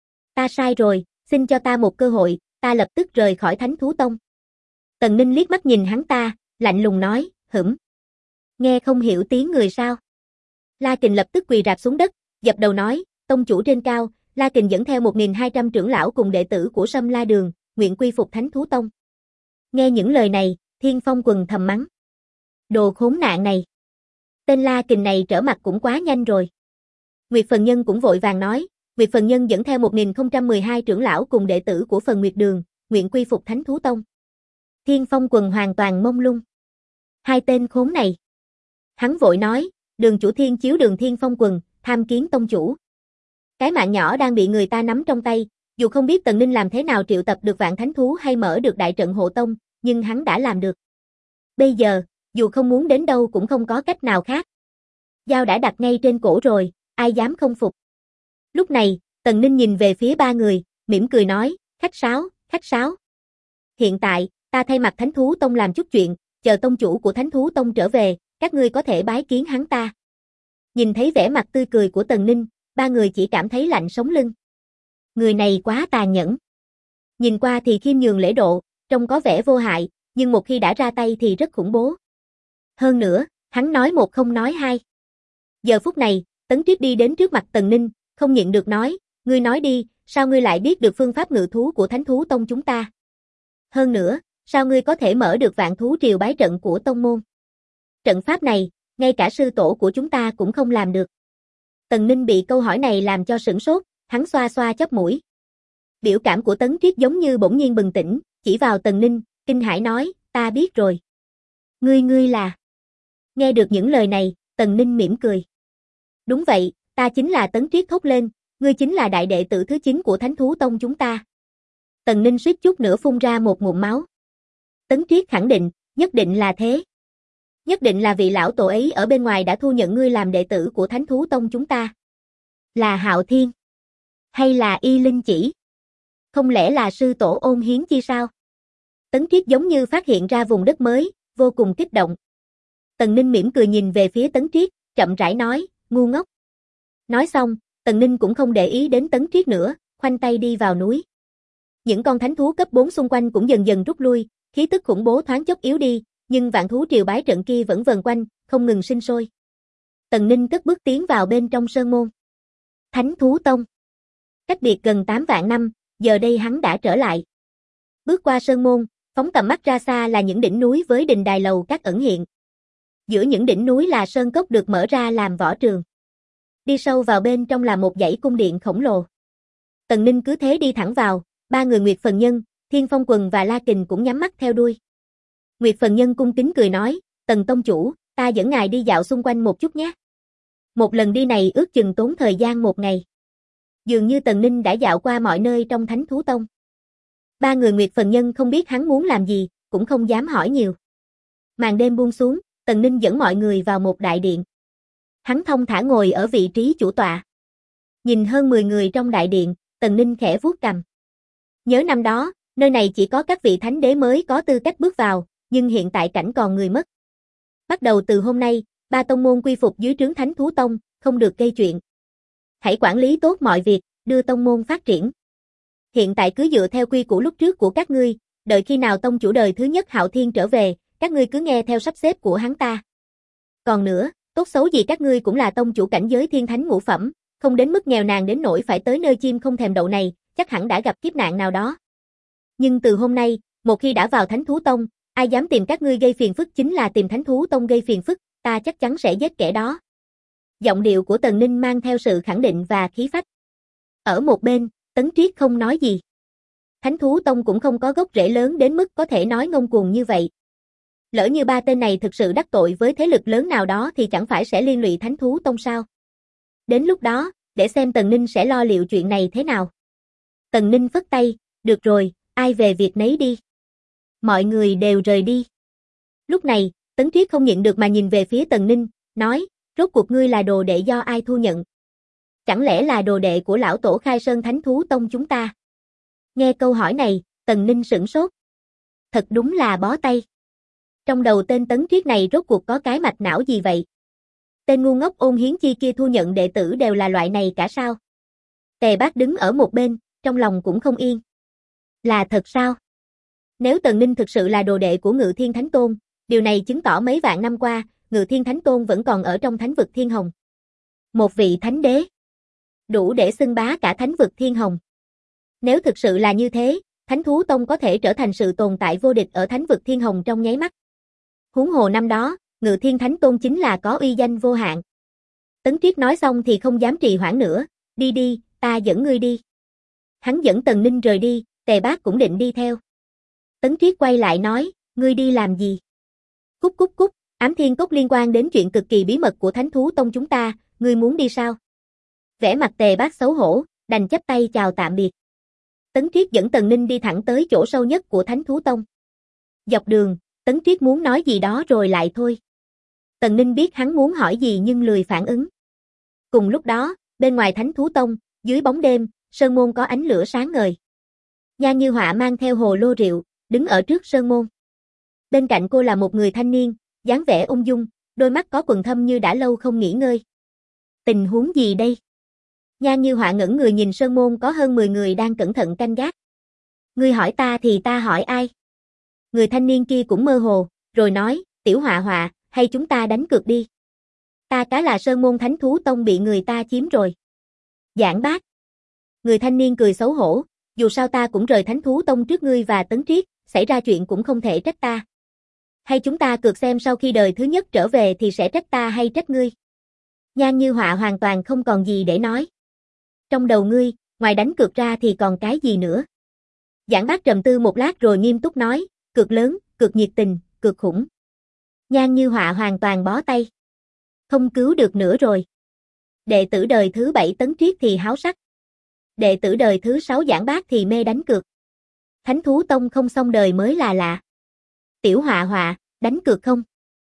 Ta sai rồi, xin cho ta một cơ hội, ta lập tức rời khỏi thánh thú tông. Tần Ninh liếc mắt nhìn hắn ta, lạnh lùng nói, hửm. Nghe không hiểu tiếng người sao? La Kình lập tức quỳ rạp xuống đất, dập đầu nói, tông chủ trên cao, La Kình dẫn theo 1.200 trưởng lão cùng đệ tử của Sâm La Đường, nguyện quy phục thánh thú tông. Nghe những lời này, Thiên Phong Quần thầm mắng. Đồ khốn nạn này. Tên La Kình này trở mặt cũng quá nhanh rồi. Nguyệt Phần Nhân cũng vội vàng nói, Nguyệt Phần Nhân dẫn theo 1.012 trưởng lão cùng đệ tử của Phần Nguyệt Đường, nguyện quy phục thánh thú tông. Thiên Phong Quần hoàn toàn mông lung. Hai tên khốn này. Hắn vội nói, Đường chủ Thiên Chiếu Đường Thiên Phong Quần, tham kiến tông chủ. Cái mạng nhỏ đang bị người ta nắm trong tay, dù không biết Tần Ninh làm thế nào triệu tập được vạn thánh thú hay mở được đại trận hộ tông, nhưng hắn đã làm được. Bây giờ, dù không muốn đến đâu cũng không có cách nào khác. Dao đã đặt ngay trên cổ rồi, ai dám không phục. Lúc này, Tần Ninh nhìn về phía ba người, mỉm cười nói, khách sáo. Hiện tại, ta thay mặt thánh thú tông làm chút chuyện, chờ tông chủ của thánh thú tông trở về, các ngươi có thể bái kiến hắn ta. Nhìn thấy vẻ mặt tươi cười của Tần Ninh, ba người chỉ cảm thấy lạnh sống lưng. Người này quá tàn nhẫn. Nhìn qua thì khiêm nhường lễ độ, trông có vẻ vô hại, nhưng một khi đã ra tay thì rất khủng bố. Hơn nữa, hắn nói một không nói hai. Giờ phút này, Tấn Triết đi đến trước mặt Tần Ninh, không nhịn được nói, ngươi nói đi, sao ngươi lại biết được phương pháp ngự thú của thánh thú tông chúng ta? Hơn nữa, sao ngươi có thể mở được vạn thú triều bái trận của tông môn? Trận pháp này, ngay cả sư tổ của chúng ta cũng không làm được. Tần Ninh bị câu hỏi này làm cho sửng sốt, hắn xoa xoa chóp mũi. Biểu cảm của Tấn Triết giống như bỗng nhiên bừng tỉnh, chỉ vào Tần Ninh, kinh hãi nói, ta biết rồi. Ngươi là... Nghe được những lời này, Tần Ninh mỉm cười. Đúng vậy, ta chính là Tấn Triết thốt lên, ngươi chính là đại đệ tử thứ 9 của Thánh thú tông chúng ta. Tần Ninh suýt chút nữa phun ra một ngụm máu. Tấn Triết khẳng định, nhất định là thế. Nhất định là vị lão tổ ấy ở bên ngoài đã thu nhận ngươi làm đệ tử của Thánh thú tông chúng ta. Là Hạo Thiên? Hay là Y Linh Chỉ? Không lẽ là sư tổ Ôn Hiến Chi sao? Tấn Triết giống như phát hiện ra vùng đất mới, vô cùng kích động. Tần Ninh mỉm cười nhìn về phía Tấn Triết, chậm rãi nói, ngu ngốc. Nói xong, Tần Ninh cũng không để ý đến Tấn Triết nữa, khoanh tay đi vào núi. Những con thánh thú cấp 4 xung quanh cũng dần dần rút lui, khí tức khủng bố thoáng chốc yếu đi, nhưng vạn thú triều bái trận kia vẫn vần quanh, không ngừng sinh sôi. Tần Ninh cất bước tiến vào bên trong sơn môn. Thánh thú tông. Cách biệt gần 8 vạn năm, giờ đây hắn đã trở lại. Bước qua sơn môn, phóng tầm mắt ra xa là những đỉnh núi với đình đài lầu các ẩn hiện. Giữa những đỉnh núi là sơn cốc được mở ra làm võ trường. Đi sâu vào bên trong là một dãy cung điện khổng lồ. Tần Ninh cứ thế đi thẳng vào, ba người Nguyệt Phần Nhân, Thiên Phong Quần và La Kình cũng nhắm mắt theo đuôi. Nguyệt Phần Nhân cung kính cười nói, Tần tông chủ, ta dẫn ngài đi dạo xung quanh một chút nhé. Một lần đi này ước chừng tốn thời gian 1 ngày. Dường như Tần Ninh đã dạo qua mọi nơi trong Thánh Thú Tông. Ba người Nguyệt Phần Nhân không biết hắn muốn làm gì, cũng không dám hỏi nhiều. Màn đêm buông xuống, Tần Ninh dẫn mọi người vào một đại điện. Hắn thong thả ngồi ở vị trí chủ tọa. Nhìn hơn 10 người trong đại điện, Tần Ninh khẽ vuốt cằm. Nhớ năm đó, nơi này chỉ có các vị thánh đế mới có tư cách bước vào, nhưng hiện tại cảnh còn người mất. Bắt đầu từ hôm nay, 3 tông môn quy phục dưới trướng Thánh Thú Tông, không được gây chuyện. Hãy quản lý tốt mọi việc, đưa tông môn phát triển. Hiện tại cứ dựa theo quy củ lúc trước của các ngươi, đợi khi nào tông chủ đời thứ nhất Hạo Thiên trở về, các ngươi cứ nghe theo sắp xếp của hắn ta. Còn nữa, tốt xấu gì các ngươi cũng là tông chủ cảnh giới thiên thánh ngũ phẩm, không đến mức nghèo nàn đến nỗi phải tới nơi chim không thèm đậu này, chắc hẳn đã gặp kiếp nạn nào đó. Nhưng từ hôm nay, một khi đã vào Thánh Thú Tông, ai dám tìm các ngươi gây phiền phức chính là tìm Thánh Thú Tông gây phiền phức, ta chắc chắn sẽ giết kẻ đó. Giọng điệu của Tần Ninh mang theo sự khẳng định và khí phách. Ở một bên, Tấn Triết không nói gì. Thánh Thú Tông cũng không có gốc rễ lớn đến mức có thể nói ngông cuồng như vậy. Lỡ như 3 tên này thực sự đắc tội với thế lực lớn nào đó thì chẳng phải sẽ liên lụy Thánh Thú Tông sao? Đến lúc đó, để xem Tần Ninh sẽ lo liệu chuyện này thế nào. Tần Ninh phất tay, được rồi, ai về việc nấy đi. Mọi người đều rời đi. Lúc này, Tấn Triết không nhịn được mà nhìn về phía Tần Ninh, nói, rốt cuộc ngươi là đồ đệ do ai thu nhận? Chẳng lẽ là đồ đệ của lão tổ Khai Sơn Thánh Thú Tông chúng ta? Nghe câu hỏi này, Tần Ninh sửng sốt. Thật đúng là bó tay. Trong đầu tên Tấn Triết này rốt cuộc có cái mạch não gì vậy? Tên ngu ngốc Ôn Hiến Chi kia thu nhận đệ tử đều là loại này cả sao? Tề Bác đứng ở một bên, trong lòng cũng không yên. Là thật sao? Nếu Tần Ninh thực sự là đồ đệ của Ngự Thiên Thánh Tôn, điều này chứng tỏ mấy vạn năm qua, Ngự Thiên Thánh Tôn vẫn còn ở trong thánh vực Thiên Hồng. Một vị thánh đế. Đủ để xưng bá cả thánh vực Thiên Hồng. Nếu thực sự là như thế, Thánh Thú Tông có thể trở thành sự tồn tại vô địch ở thánh vực Thiên Hồng trong nháy mắt. Huống hồ năm đó, Ngự Thiên Thánh Tôn chính là có uy danh vô hạn. Tấn Triết nói xong thì không dám trì hoãn nữa, đi đi, ta dẫn ngươi đi. Hắn dẫn Tần Ninh rời đi, Tề Bác cũng định đi theo. Tấn Triết quay lại nói, ngươi đi làm gì? Cút cút cút, Ám Thiên Cốc liên quan đến chuyện cực kỳ bí mật của Thánh Thú Tông chúng ta, ngươi muốn đi sao? Vẻ mặt Tề Bác xấu hổ, đành chắp tay chào tạm biệt. Tấn Triết dẫn Tần Ninh đi thẳng tới chỗ sâu nhất của Thánh Thú Tông. Dọc đường, Tấn Triết muốn nói gì đó rồi lại thôi. Tần Ninh biết hắn muốn hỏi gì nhưng lười phản ứng. Cùng lúc đó, bên ngoài Thánh Thú Tông, dưới bóng đêm, sơn môn có ánh lửa sáng ngời. Nhan Như Họa mang theo hồ lô rượu, đứng ở trước sơn môn. Bên cạnh cô là một người thanh niên, dáng vẻ ung dung, đôi mắt có quầng thâm như đã lâu không nghỉ ngơi. Tình huống gì đây? Nhan Như Họa ngẩng người nhìn sơn môn có hơn 10 người đang cẩn thận canh gác. Ngươi hỏi ta thì ta hỏi ai? Người thanh niên kia cũng mơ hồ, rồi nói, Tiểu Họa Họa, hay chúng ta đánh cược đi. Ta cá là sơn môn Thánh Thú Tông bị người ta chiếm rồi. Giảng Bác. Người thanh niên cười xấu hổ, dù sao ta cũng rời Thánh Thú Tông trước ngươi và Tấn Triết, xảy ra chuyện cũng không thể trách ta. Hay chúng ta cược xem sau khi đời thứ nhất trở về thì sẽ trách ta hay trách ngươi. Nhan Như Họa hoàn toàn không còn gì để nói. Trong đầu ngươi, ngoài đánh cược ra thì còn cái gì nữa? Giảng Bác trầm tư một lát rồi nghiêm túc nói, cược lớn, cược nhiệt tình, cược khủng. Nhan Như Họa hoàn toàn bó tay. Không cứu được nữa rồi. Đệ tử đời thứ 7 Tấn Triết thì háo sắc. Đệ tử đời thứ 6 Giảng Bác thì mê đánh cược. Thánh Thú Tông không xong đời mới là lạ. Tiểu Họa Họa, đánh cược không?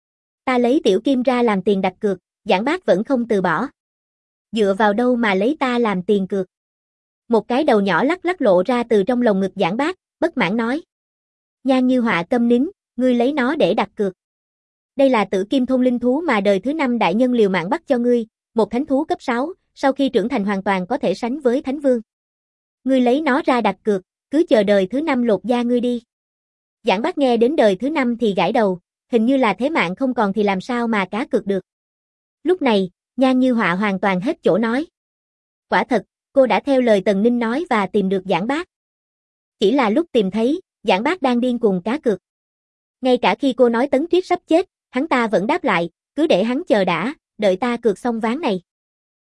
Ta lấy Tiểu Kim ra làm tiền đặt cược, Giảng Bác vẫn không từ bỏ. Dựa vào đâu mà lấy ta làm tiền cược? Một cái đầu nhỏ lắc lắc lộ ra từ trong lồng ngực Giảng Bác, bất mãn nói. Nhan Như Họa câm nín, ngươi lấy nó để đặt cược. Đây là Tử Kim Thôn linh thú mà đời thứ 5 đại nhân liều mạng bắt cho ngươi, một thánh thú cấp 6, sau khi trưởng thành hoàn toàn có thể sánh với Thánh Vương. Ngươi lấy nó ra đặt cược, cứ chờ đời thứ 5 lột da ngươi đi. Giảng Bác nghe đến đời thứ 5 thì gãi đầu, hình như là thế mạng không còn thì làm sao mà cá cược được. Lúc này, Nhan Như Họa hoàn toàn hết chỗ nói. Quả thật, cô đã theo lời Tần Ninh nói và tìm được Giảng Bác. Chỉ là lúc tìm thấy, Giảng Bác đang điên cuồng cá cược. Ngay cả khi cô nói Tấn Triết sắp chết, hắn ta vẫn đáp lại, cứ để hắn chờ đã, đợi ta cược xong ván này.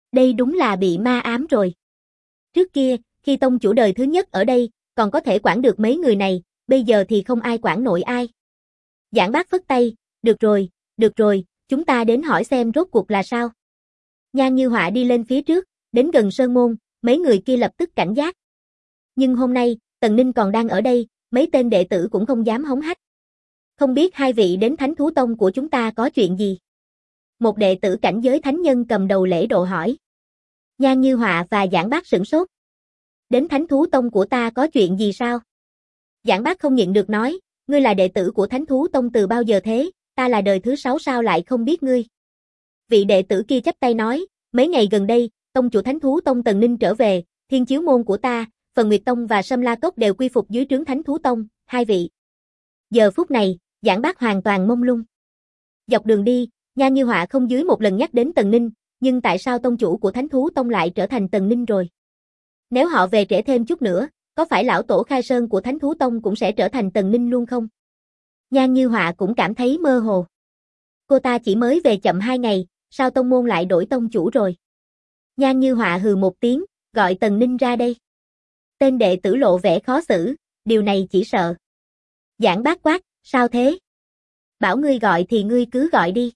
Đây đúng là bị ma ám rồi. Trước kia, khi tông chủ đời thứ nhất ở đây, còn có thể quản được mấy người này, bây giờ thì không ai quản nổi ai. Giảng Bác phất tay, được rồi, chúng ta đến hỏi xem rốt cuộc là sao. Nhan Như Họa đi lên phía trước, đến gần sơn môn, mấy người kia lập tức cảnh giác. Nhưng hôm nay, Tần Ninh còn đang ở đây, mấy tên đệ tử cũng không dám hống hách. Không biết hai vị đến Thánh Thú Tông của chúng ta có chuyện gì? Một đệ tử cảnh giới thánh nhân cầm đầu lễ độ hỏi. Nhan Như Họa và Giảng Bác sửng sốt. Đến Thánh Thú Tông của ta có chuyện gì sao? Giảng Bác không nhịn được nói, ngươi là đệ tử của Thánh Thú Tông từ bao giờ thế, ta là đời thứ 6 sao lại không biết ngươi. Vị đệ tử kia chắp tay nói, mấy ngày gần đây, tông chủ Thánh Thú Tông Tần Ninh trở về, Thiên Chiếu Môn của ta, Phần Nguyệt Tông và Sâm La Cốc đều quy phục dưới trướng Thánh Thú Tông, hai vị. Giờ phút này, Giảng Bác hoàn toàn mông lung. Dọc đường đi, Nhan Như Họa không dưới một lần nhắc đến Tần Ninh, nhưng tại sao tông chủ của Thánh Thú Tông lại trở thành Tần Ninh rồi? Nếu họ về trễ thêm chút nữa, có phải lão tổ khai sơn của Thánh Thú Tông cũng sẽ trở thành Tần Ninh luôn không? Nhan Như Họa cũng cảm thấy mơ hồ. Cô ta chỉ mới về chậm 2 ngày, sao tông môn lại đổi tông chủ rồi? Nhan Như Họa hừ một tiếng, gọi Tần Ninh ra đây. Tên đệ tử lộ vẻ khó xử, điều này chỉ sợ. Giảng Bác quát, sao thế? Bảo ngươi gọi thì ngươi cứ gọi đi.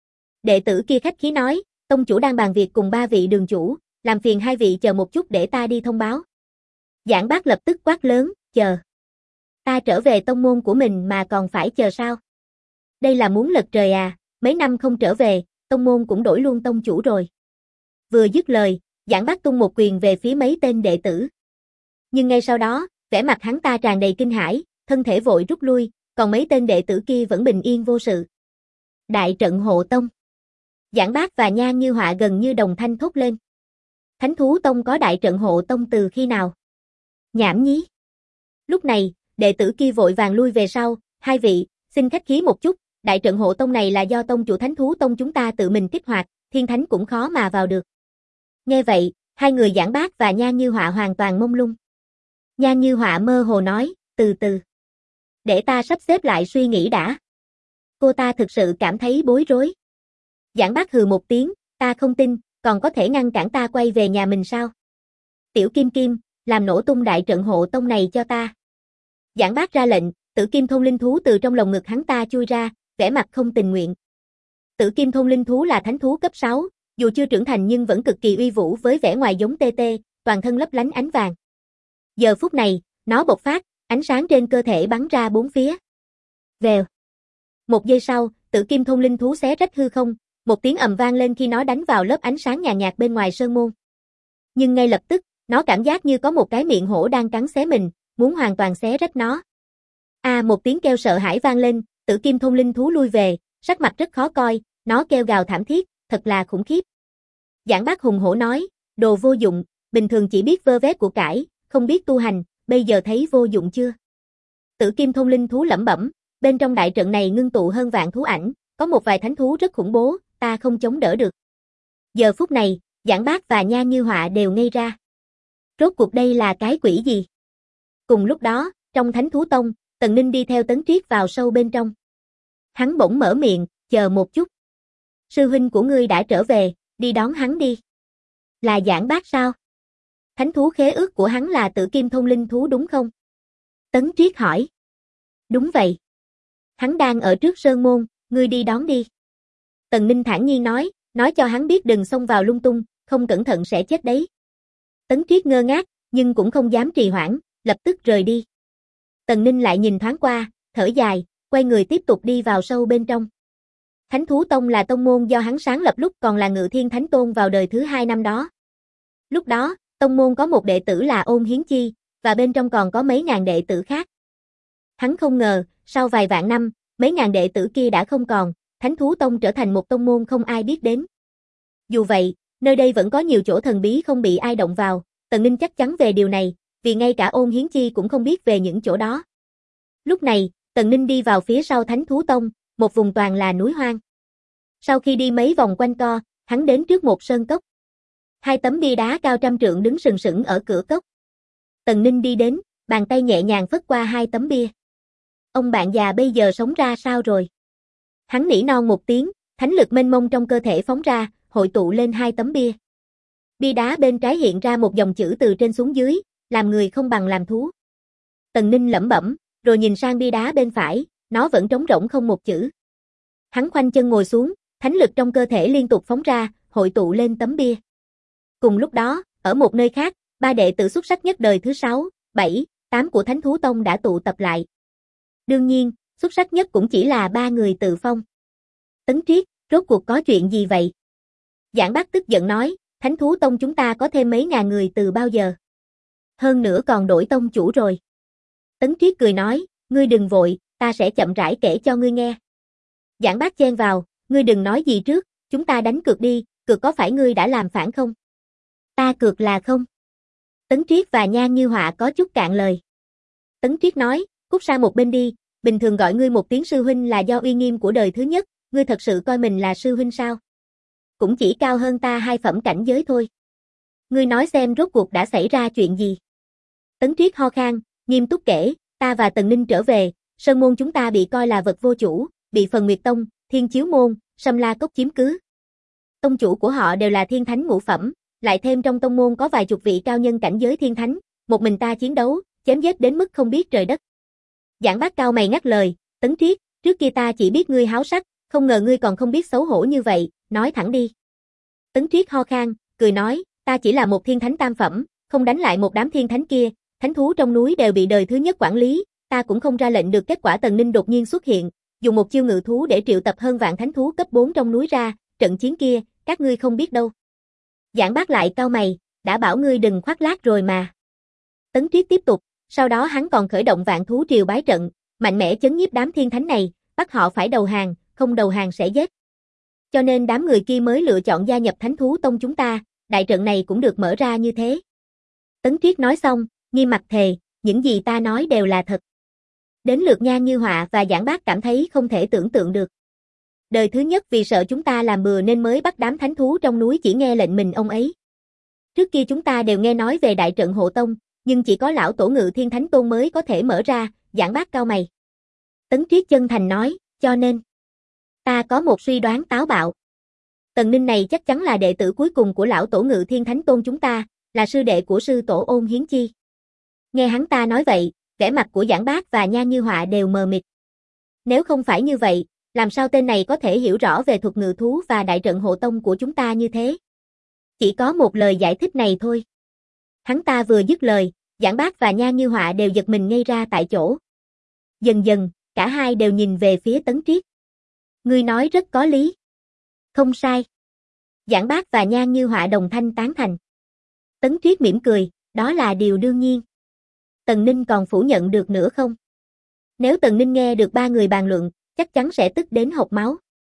Đệ tử kia khách khí nói, tông chủ đang bàn việc cùng 3 vị đường chủ, làm phiền hai vị chờ một chút để ta đi thông báo. Giảng Bác lập tức quát lớn, chờ. Ta trở về tông môn của mình mà còn phải chờ sao? Đây là muốn lật trời à, mấy năm không trở về, tông môn cũng đổi luôn tông chủ rồi. Vừa dứt lời, Giảng Bác tung một quyền về phía mấy tên đệ tử. Nhưng ngay sau đó, vẻ mặt hắn ta tràn đầy kinh hãi, thân thể vội rút lui, còn mấy tên đệ tử kia vẫn bình yên vô sự. Đại trận hộ tông. Giảng Bác và Nhan Như Họa gần như đồng thanh thốt lên. Thánh Thú Tông có đại trận hộ tông từ khi nào? Nhảm nhí. Lúc này, đệ tử kia vội vàng lui về sau, hai vị, xin khách khí một chút, đại trận hộ tông này là do tông chủ Thánh Thú Tông chúng ta tự mình kích hoạt, thiên thánh cũng khó mà vào được. Nghe vậy, hai người Giảng Bác và Nhan Như Họa hoàn toàn mông lung. Nhan Như Họa mơ hồ nói, từ từ. Để ta sắp xếp lại suy nghĩ đã. Cô ta thực sự cảm thấy bối rối. Giảng Bác hừ một tiếng, ta không tin, còn có thể ngăn cản ta quay về nhà mình sao? Tiểu Kim Kim, làm nổ tung đại trận hộ tông này cho ta. Giảng Bác ra lệnh, Tử Kim Thôn Linh Thú từ trong lồng ngực hắn ta chui ra, vẻ mặt không tình nguyện. Tử Kim Thôn Linh Thú là thánh thú cấp 6, dù chưa trưởng thành nhưng vẫn cực kỳ uy vũ với vẻ ngoài giống TT, toàn thân lấp lánh ánh vàng. Giờ phút này, nó bộc phát, ánh sáng trên cơ thể bắn ra bốn phía. Vèo. Một giây sau, Tử Kim Thôn Linh Thú xé rách hư không, một tiếng ầm vang lên khi nó đánh vào lớp ánh sáng nhàn nhạt bên ngoài sơn môn. Nhưng ngay lập tức, nó cảm giác như có một cái miệng hổ đang cắn xé mình, muốn hoàn toàn xé rách nó. Một tiếng kêu sợ hãi vang lên, Tử Kim Thôn Linh Thú lui về, sắc mặt rất khó coi, nó kêu gào thảm thiết, thật là khủng khiếp. Giảng Bác hùng hổ nói, đồ vô dụng, bình thường chỉ biết vơ vét của cải, không biết tu hành, bây giờ thấy vô dụng chưa? Tử Kim Thôn Linh Thú lẩm bẩm, bên trong đại trận này ngưng tụ hơn vạn thú ảnh, có một vài thánh thú rất khủng bố, ta không chống đỡ được. Giờ phút này, Giảng Bác và Nhan Như Họa đều ngây ra. Rốt cuộc đây là cái quỷ gì? Cùng lúc đó, trong Thánh Thú Tông, Tần Ninh đi theo Tấn Triết vào sâu bên trong. Hắn bỗng mở miệng, chờ một chút. Sư huynh của ngươi đã trở về, đi đón hắn đi. Là Giảng Bác sao? Thánh thú khế ước của hắn là Tử Kim Thôn Linh Thú đúng không? Tấn Triết hỏi. Đúng vậy. Hắn đang ở trước sơn môn, ngươi đi đón đi. Tần Ninh thản nhiên nói cho hắn biết đừng xông vào lung tung, không cẩn thận sẽ chết đấy. Tấn Triết ngơ ngác, nhưng cũng không dám trì hoãn, lập tức rời đi. Tần Ninh lại nhìn thoáng qua, thở dài, quay người tiếp tục đi vào sâu bên trong. Thánh Thú Tông là tông môn do hắn sáng lập lúc còn là Ngự Thiên Thánh Tôn vào đời thứ 2 năm đó. Lúc đó, tông môn có một đệ tử là Ôn Hiến Chi, và bên trong còn có mấy ngàn đệ tử khác. Hắn không ngờ, sau vài vạn năm, mấy ngàn đệ tử kia đã không còn, Thánh Thú Tông trở thành một tông môn không ai biết đến. Dù vậy, nơi đây vẫn có nhiều chỗ thần bí không bị ai động vào, Tần Ninh chắc chắn về điều này, vì ngay cả Ôn Hiến Chi cũng không biết về những chỗ đó. Lúc này, Tần Ninh đi vào phía sau Thánh Thú Tông, một vùng toàn là núi hoang. Sau khi đi mấy vòng quanh co, hắn đến trước một sơn cốc. Hai tấm bia đá cao trăm trượng đứng sừng sững ở cửa cốc. Tần Ninh đi đến, bàn tay nhẹ nhàng phất qua hai tấm bia. Ông bạn già bây giờ sống ra sao rồi? Hắn nỉ non một tiếng, thánh lực mênh mông trong cơ thể phóng ra, hội tụ lên hai tấm bia. Bia đá bên trái hiện ra một dòng chữ từ trên xuống dưới, làm người không bằng làm thú. Tần Ninh lẩm bẩm, rồi nhìn sang bia đá bên phải, nó vẫn trống rỗng không một chữ. Hắn khoanh chân ngồi xuống, thánh lực trong cơ thể liên tục phóng ra, hội tụ lên tấm bia. Cùng lúc đó, ở một nơi khác, ba đệ tử xuất sắc nhất đời thứ 6, 7, 8 của Thánh Thú Tông đã tụ tập lại. Đương nhiên, xuất sắc nhất cũng chỉ là ba người Từ Phong. Tấn Triết, rốt cuộc có chuyện gì vậy? Giảng Bác tức giận nói, Thánh Thú Tông chúng ta có thêm mấy ngàn người từ bao giờ? Hơn nữa còn đổi tông chủ rồi. Tấn Triết cười nói, ngươi đừng vội, ta sẽ chậm rãi kể cho ngươi nghe. Giảng Bác chen vào, ngươi đừng nói gì trước, chúng ta đánh cược đi, cược có phải ngươi đã làm phản không? Ta cược là không. Tấn Triết và Nhan Như Họa có chút cạn lời. Tấn Triết nói, cút sang một bên đi, bình thường gọi ngươi một tiếng sư huynh là do uy nghiêm của đời thứ nhất, ngươi thật sự coi mình là sư huynh sao? Cũng chỉ cao hơn ta 2 phẩm cảnh giới thôi. Ngươi nói xem rốt cuộc đã xảy ra chuyện gì? Tấn Triết ho khan, nghiêm túc kể, ta và Tần Ninh trở về, sơn môn chúng ta bị coi là vật vô chủ, bị Phần Nguyệt Tông, Thiên Chiếu Môn, Sâm La Cốc chiếm cứ. Tông chủ của họ đều là thiên thánh ngũ phẩm, lại thêm trong tông môn có vài chục vị cao nhân cảnh giới thiên thánh, một mình ta chiến đấu, chém giết đến mức không biết trời đất. Giảng Bác cao mày ngắt lời, Tấn Triết, trước kia ta chỉ biết ngươi háo sắc, không ngờ ngươi còn không biết xấu hổ như vậy, nói thẳng đi. Tấn Triết ho khan, cười nói, ta chỉ là một thiên thánh tam phẩm, không đánh lại một đám thiên thánh kia, thánh thú trong núi đều bị đời thứ nhất quản lý, ta cũng không ra lệnh được, kết quả Tần Ninh đột nhiên xuất hiện, dùng một chiêu ngự thú để triệu tập hơn vạn thánh thú cấp 4 trong núi ra, trận chiến kia, các ngươi không biết đâu. Giảng Bác lại cau mày, đã bảo ngươi đừng khoác lác rồi mà. Tấn Triết tiếp tục, sau đó hắn còn khởi động vạn thú triều bái trận, mạnh mẽ chấn nhiếp đám thiên thánh này, bắt họ phải đầu hàng, không đầu hàng sẽ giết. Cho nên đám người kia mới lựa chọn gia nhập Thánh Thú Tông chúng ta, đại trận này cũng được mở ra như thế. Tấn Triết nói xong, nghiêm mặt thề, những gì ta nói đều là thật. Đến lượt Nhan Như Họa và Giảng Bác cảm thấy không thể tưởng tượng được. Đời thứ nhất vì sợ chúng ta làm bừa nên mới bắt đám thánh thú trong núi chỉ nghe lệnh mình ông ấy. Trước kia chúng ta đều nghe nói về đại trận hộ tông, nhưng chỉ có lão tổ Ngự Thiên Thánh Tôn mới có thể mở ra, Giảng Bác cao mày. Tấn Triết chân thành nói, cho nên, ta có một suy đoán táo bạo. Tần Ninh này chắc chắn là đệ tử cuối cùng của lão tổ Ngự Thiên Thánh Tôn chúng ta, là sư đệ của sư tổ Ôn Hiến Chi. Nghe hắn ta nói vậy, vẻ mặt của Giảng Bác và Nhan Như Họa đều mờ mịt. Nếu không phải như vậy, làm sao tên này có thể hiểu rõ về thuật ngự thú và đại trận hộ tông của chúng ta như thế? Chỉ có một lời giải thích này thôi. Hắn ta vừa dứt lời, Giảng Bác và Nhan Như Họa đều giật mình ngây ra tại chỗ. Dần dần, cả hai đều nhìn về phía Tấn Triết. Ngươi nói rất có lý. Không sai. Giảng Bác và Nhan Như Họa đồng thanh tán thành. Tấn Triết mỉm cười, đó là điều đương nhiên. Tần Ninh còn phủ nhận được nữa không? Nếu Tần Ninh nghe được ba người bàn luận, chắc chắn sẽ tức đến hộc máu.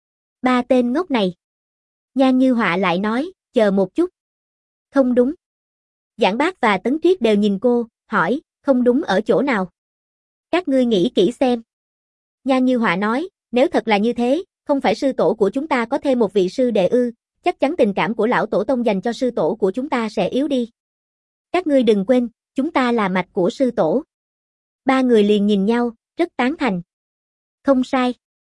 Ba tên ngốc này. Nhan Như Họa lại nói, chờ một chút. Không đúng. Giảng Bác và Tấn Triết đều nhìn cô, hỏi, không đúng ở chỗ nào? Các ngươi nghĩ kỹ xem. Nhan Như Họa nói, nếu thật là như thế, không phải sư tổ của chúng ta có thêm một vị sư đệ ư, chắc chắn tình cảm của lão tổ tông dành cho sư tổ của chúng ta sẽ yếu đi. Các ngươi đừng quên, chúng ta là mạch của sư tổ. Ba người liền nhìn nhau, rất tán thành. Không sai.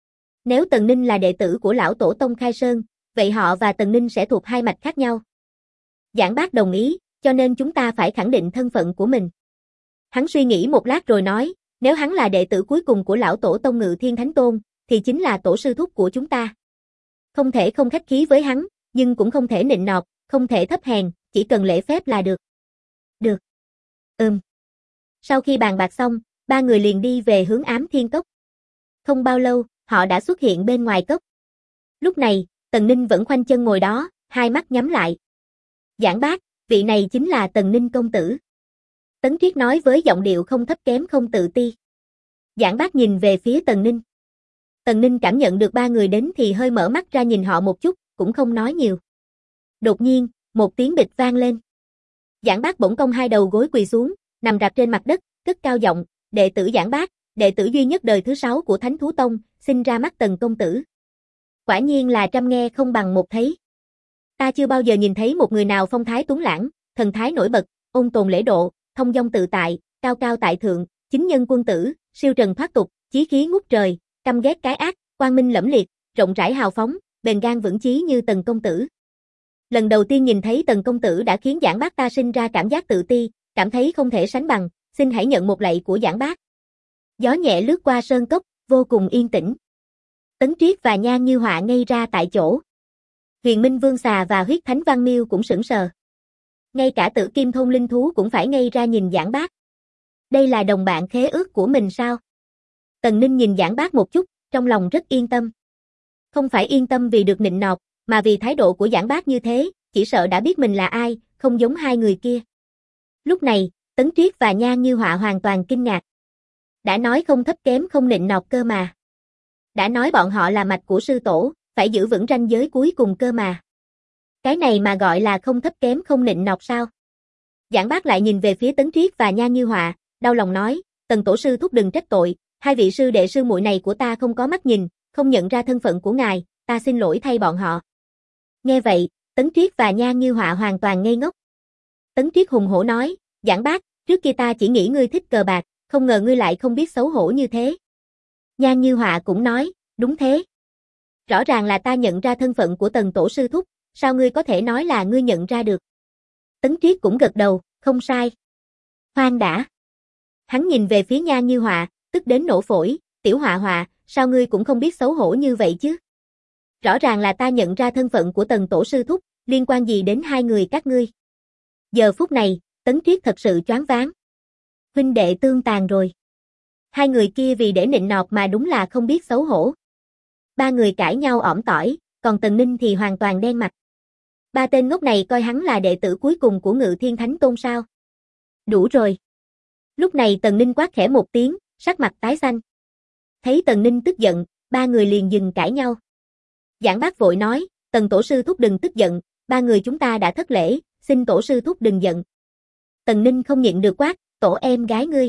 Nếu Tần Ninh là đệ tử của lão tổ tông Khai Sơn, vậy họ và Tần Ninh sẽ thuộc hai mạch khác nhau. Giảng Bác đồng ý, cho nên chúng ta phải khẳng định thân phận của mình. Hắn suy nghĩ một lát rồi nói, nếu hắn là đệ tử cuối cùng của lão tổ tông Ngự Thiên Thánh Tôn, thì chính là tổ sư thúc của chúng ta. Không thể không khách khí với hắn, nhưng cũng không thể nịnh nọt, không thể thấp hèn, chỉ cần lễ phép là được. Được. Sau khi bàn bạc xong, ba người liền đi về hướng Ám Thiên Cốc. Không bao lâu, họ đã xuất hiện bên ngoài cốc. Lúc này, Tần Ninh vẫn khoanh chân ngồi đó, hai mắt nhắm lại. Giảng Bác, vị này chính là Tần Ninh công tử. Tấn Triết nói với giọng điệu không thấp kém không tự ti. Giảng Bác nhìn về phía Tần Ninh. Tần Ninh cảm nhận được ba người đến thì hơi mở mắt ra nhìn họ một chút, cũng không nói nhiều. Đột nhiên, một tiếng bịch vang lên. Giảng Bác bỗng cong hai đầu gối quỳ xuống, nằm rạp trên mặt đất, cất cao giọng, đệ tử Giảng Bác, đệ tử duy nhất đời thứ 6 của Thánh Thú Tông, xin ra mắt Tần công tử. Quả nhiên là trăm nghe không bằng một thấy. Ta chưa bao giờ nhìn thấy một người nào phong thái tuấn lãng, thần thái nổi bật, ôn tồn lễ độ, thông dong tự tại, cao cao tại thượng, chính nhân quân tử, siêu trần thoát tục, chí khí ngút trời, căm ghét cái ác, quang minh lẫm liệt, rộng rãi hào phóng, bền gan vững chí như Tần công tử. Lần đầu tiên nhìn thấy Tần công tử đã khiến Giảng Bác ta sinh ra cảm giác tự ti, cảm thấy không thể sánh bằng, xin hãy nhận một lạy của Giảng Bác. Gió nhẹ lướt qua sơn cốc, vô cùng yên tĩnh. Tấn Triết và Nhan Như Họa ngây ra tại chỗ. Huyền Minh Vương Xà và Huyết Thánh Văn Miêu cũng sững sờ. Ngay cả Tử Kim Thôn Linh Thú cũng phải ngây ra nhìn Giảng Bác. Đây là đồng bạn khế ước của mình sao? Tần Ninh nhìn Giảng Bác một chút, trong lòng rất yên tâm. Không phải yên tâm vì được nịnh nọt, mà vì thái độ của Giảng Bác như thế, chỉ sợ đã biết mình là ai, không giống hai người kia. Lúc này, Tấn Triết và Nhan Như Họa hoàn toàn kinh ngạc. Đã nói không thấp kém không nịnh nọt cơ mà. Đã nói bọn họ là mạch của sư tổ, phải giữ vững ranh giới cuối cùng cơ mà. Cái này mà gọi là không thấp kém không nịnh nọt sao? Giảng Bác lại nhìn về phía Tấn Triết và Nhan Như Họa, đau lòng nói, Tần tổ sư thúc đừng trách tội, hai vị sư đệ sư muội này của ta không có mắt nhìn, không nhận ra thân phận của ngài, ta xin lỗi thay bọn họ. Nghe vậy, Tấn Triết và Nhan Như Họa hoàn toàn ngây ngốc. Tấn Triết hùng hổ nói, Giảng Bác, trước kia ta chỉ nghĩ ngươi thích cờ bạc, không ngờ ngươi lại không biết xấu hổ như thế. Nhan Như Họa cũng nói, đúng thế. Rõ ràng là ta nhận ra thân phận của Tần tổ sư thúc, sao ngươi có thể nói là ngươi nhận ra được? Tấn Triết cũng gật đầu, không sai. Khoan đã. Hắn nhìn về phía Nhan Như Họa, tức đến nổ phổi, tiểu Họa Họa, sao ngươi cũng không biết xấu hổ như vậy chứ? Rõ ràng là ta nhận ra thân phận của Tần tổ sư thúc, liên quan gì đến hai người các ngươi? Giờ phút này, Tấn Triết thật sự choáng váng. Huynh đệ tương tàn rồi. Hai người kia vì để nịnh nọt mà đúng là không biết xấu hổ. Ba người cãi nhau ỏm tỏi, còn Tần Ninh thì hoàn toàn đen mặt. Ba tên ngốc này coi hắn là đệ tử cuối cùng của Ngự Thiên Thánh Tôn sao? Đủ rồi. Lúc này Tần Ninh quát khẽ một tiếng, sắc mặt tái xanh. Thấy Tần Ninh tức giận, ba người liền dừng cãi nhau. Giảng Bác vội nói, Tần tổ sư thúc đừng tức giận, ba người chúng ta đã thất lễ, xin tổ sư thúc đừng giận. Tần Ninh không nhịn được quát, tổ em gái ngươi.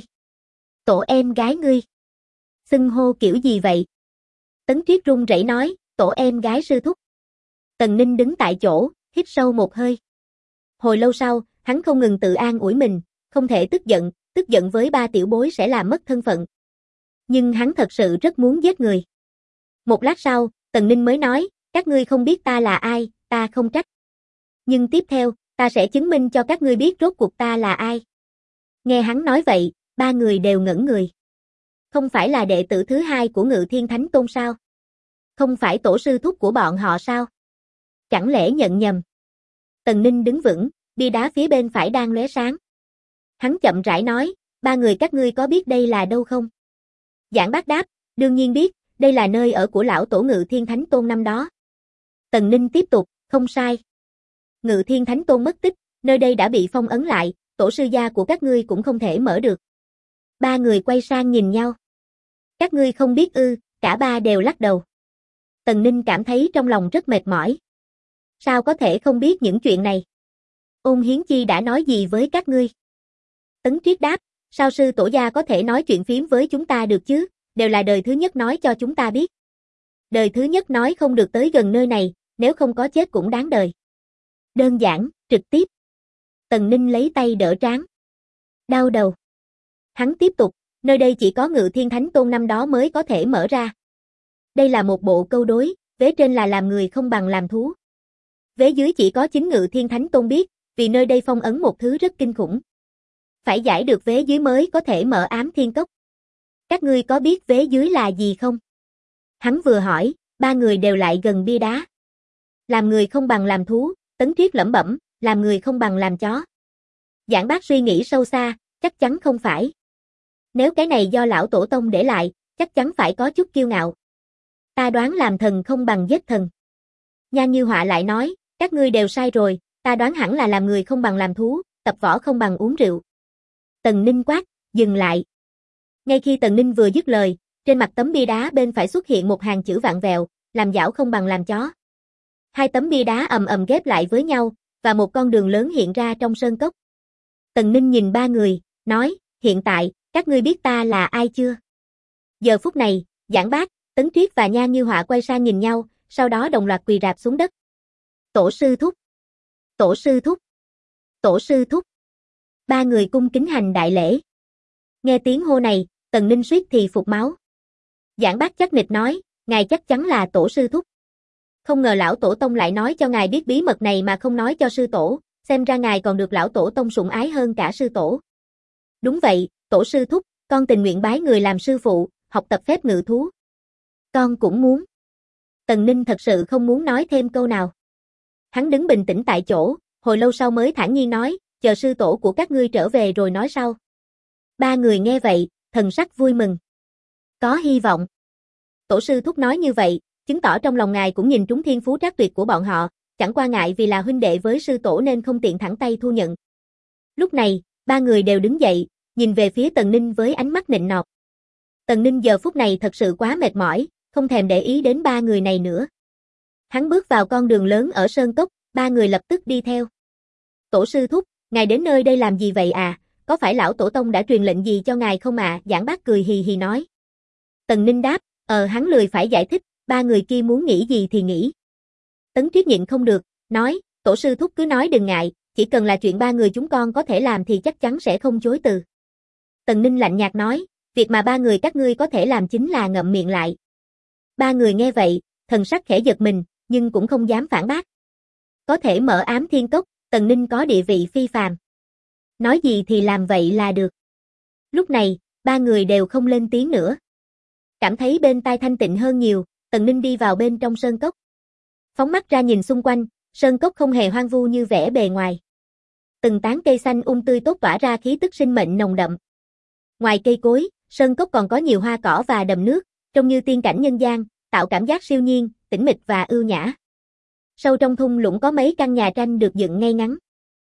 Tổ em gái ngươi. Xưng hô kiểu gì vậy? Tấn Triết run rẩy nói, tổ em gái sư thúc. Tần Ninh đứng tại chỗ, hít sâu một hơi. Hồi lâu sau, hắn không ngừng tự an ủi mình, không thể tức giận với ba tiểu bối sẽ làm mất thân phận. Nhưng hắn thật sự rất muốn giết người. Một lát sau, Tần Ninh mới nói, các ngươi không biết ta là ai, ta không trách. Nhưng tiếp theo, ta sẽ chứng minh cho các ngươi biết rốt cuộc ta là ai. Nghe hắn nói vậy, ba người đều ngẩn người. Không phải là đệ tử thứ hai của Ngự Thiên Thánh Tôn sao? Không phải tổ sư thúc của bọn họ sao? Chẳng lẽ nhận nhầm? Tần Ninh đứng vững, bia đá phía bên phải đang lóe sáng. Hắn chậm rãi nói, ba người các ngươi có biết đây là đâu không? Giảng Bác đáp, đương nhiên biết, đây là nơi ở của lão tổ Ngự Thiên Thánh Tôn năm đó. Tần Ninh tiếp tục, không sai. Ngự Thiên Thánh Tôn mất tích, nơi đây đã bị phong ấn lại, tổ sư gia của các ngươi cũng không thể mở được. Ba người quay sang nhìn nhau. Các ngươi không biết ư, cả ba đều lắc đầu. Tần Ninh cảm thấy trong lòng rất mệt mỏi. Sao có thể không biết những chuyện này? Ôn Hiến Chi đã nói gì với các ngươi? Tấn Triết đáp, sao sư tổ gia có thể nói chuyện phiếm với chúng ta được chứ, đều là đời thứ nhất nói cho chúng ta biết. Đời thứ nhất nói không được tới gần nơi này, nếu không có chết cũng đáng đời. Đơn giản, trực tiếp. Tần Ninh lấy tay đỡ trán. Đau đầu. Hắn tiếp tục, nơi đây chỉ có Ngự Thiên Thánh Tôn năm đó mới có thể mở ra. Đây là một bộ câu đối, vế trên là làm người không bằng làm thú. Vế dưới chỉ có chính Ngự Thiên Thánh Tôn biết, vì nơi đây phong ấn một thứ rất kinh khủng. Phải giải được vế dưới mới có thể mở ám thiên cốc. Các ngươi có biết vế dưới là gì không? Hắn vừa hỏi, ba người đều lại gần bia đá. Làm người không bằng làm thú, Tấn Triết lẩm bẩm, làm người không bằng làm chó. Giảng Bác suy nghĩ sâu xa, chắc chắn không phải. Nếu cái này do lão tổ tông để lại, chắc chắn phải có chút kiêu ngạo. Ta đoán làm thần không bằng giết thần. Nhan Như Họa lại nói, các ngươi đều sai rồi, ta đoán hẳn là làm người không bằng làm thú, tập võ không bằng uống rượu. Tần Ninh quát, dừng lại. Ngay khi Tần Ninh vừa dứt lời, trên mặt tấm bia đá bên phải xuất hiện một hàng chữ vặn vẹo, làm giảo không bằng làm chó. Hai tấm bia đá ầm ầm ghép lại với nhau, và một con đường lớn hiện ra trong sơn cốc. Tần Ninh nhìn ba người, nói, hiện tại, các ngươi biết ta là ai chưa? Giờ phút này, Giảng Bác, Tấn Triết và Nhan Như Họa quay sang nhìn nhau, sau đó đồng loạt quỳ rạp xuống đất. Tổ sư thúc! Tổ sư thúc! Tổ sư thúc! Ba người cung kính hành đại lễ. Nghe tiếng hô này, Tần Ninh suýt thì phụt máu. Giảng Bác chắc nịch nói, ngài chắc chắn là tổ sư thúc. Không ngờ lão tổ tông lại nói cho ngài biết bí mật này mà không nói cho sư tổ, xem ra ngài còn được lão tổ tông sủng ái hơn cả sư tổ. Đúng vậy, tổ sư thúc, con tình nguyện bái người làm sư phụ, học tập phép ngự thú. Con cũng muốn. Tần Ninh thật sự không muốn nói thêm câu nào. Hắn đứng bình tĩnh tại chỗ, hồi lâu sau mới thản nhiên nói, chờ sư tổ của các ngươi trở về rồi nói sau. Ba người nghe vậy, thần sắc vui mừng. Có hy vọng. Tổ sư thúc nói như vậy, chứng tỏ trong lòng ngài cũng nhìn trúng thiên phú trác tuyệt của bọn họ, chẳng qua ngại vì là huynh đệ với sư tổ nên không tiện thẳng tay thu nhận. Lúc này, ba người đều đứng dậy, nhìn về phía Tần Ninh với ánh mắt nịnh nọt. Tần Ninh giờ phút này thật sự quá mệt mỏi, không thèm để ý đến ba người này nữa. Hắn bước vào con đường lớn ở Sơn Cốc, ba người lập tức đi theo. Tổ sư thúc, ngài đến nơi đây làm gì vậy à? Có phải lão tổ tông đã truyền lệnh gì cho ngài không à? Giảng Bác cười hì hì nói. Tần Ninh đáp, hắn lười phải giải thích, ba người kia muốn nghĩ gì thì nghĩ. Tấn Triết nhịn không được, nói, tổ sư thúc cứ nói đừng ngại, chỉ cần là chuyện ba người chúng con có thể làm thì chắc chắn sẽ không chối từ. Tần Ninh lạnh nhạt nói, việc mà ba người các ngươi có thể làm chính là ngậm miệng lại. Ba người nghe vậy, thần sắc khẽ giật mình, nhưng cũng không dám phản bác. Có thể mở ám thiên cốc, Tần Ninh có địa vị phi phàm. Nói gì thì làm vậy là được. Lúc này, ba người đều không lên tiếng nữa. Cảm thấy bên tai thanh tịnh hơn nhiều, Tần Ninh đi vào bên trong sơn cốc. Phóng mắt ra nhìn xung quanh, sơn cốc không hề hoang vu như vẻ bề ngoài. Từng tán cây xanh tươi tốt tỏa ra khí tức sinh mệnh nồng đậm. Ngoài cây cối, sơn cốc còn có nhiều hoa cỏ và đầm nước, trông như tiên cảnh nhân gian, tạo cảm giác siêu nhiên, tĩnh mịch và ưu nhã. Sâu trong thung lũng có mấy căn nhà tranh được dựng ngay ngắn.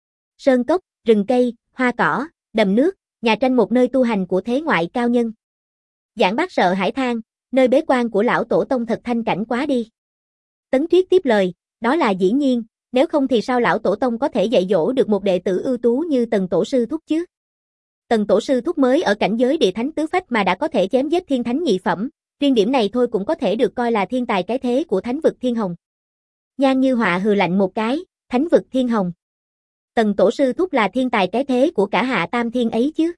Sơn cốc, rừng cây, hoa cỏ, đầm nước, nhà tranh một nơi tu hành của thế ngoại cao nhân. Giảng Bác sợ hãi than, nơi bế quan của lão tổ tông thật thanh cảnh quá đi. Tấn Triết tiếp lời, đó là dĩ nhiên, nếu không thì sao lão tổ tông có thể dạy dỗ được một đệ tử ưu tú như Tần tổ sư thúc chứ? Tần tổ sư thúc mới ở cảnh giới địa thánh tứ phách mà đã có thể chém giết thiên thánh nhị phẩm, riêng điểm này thôi cũng có thể được coi là thiên tài cái thế của thánh vực thiên hồng. Nhan Như Họa hừ lạnh một cái, thánh vực thiên hồng. Tần tổ sư thúc là thiên tài cái thế của cả hạ tam thiên ấy chứ?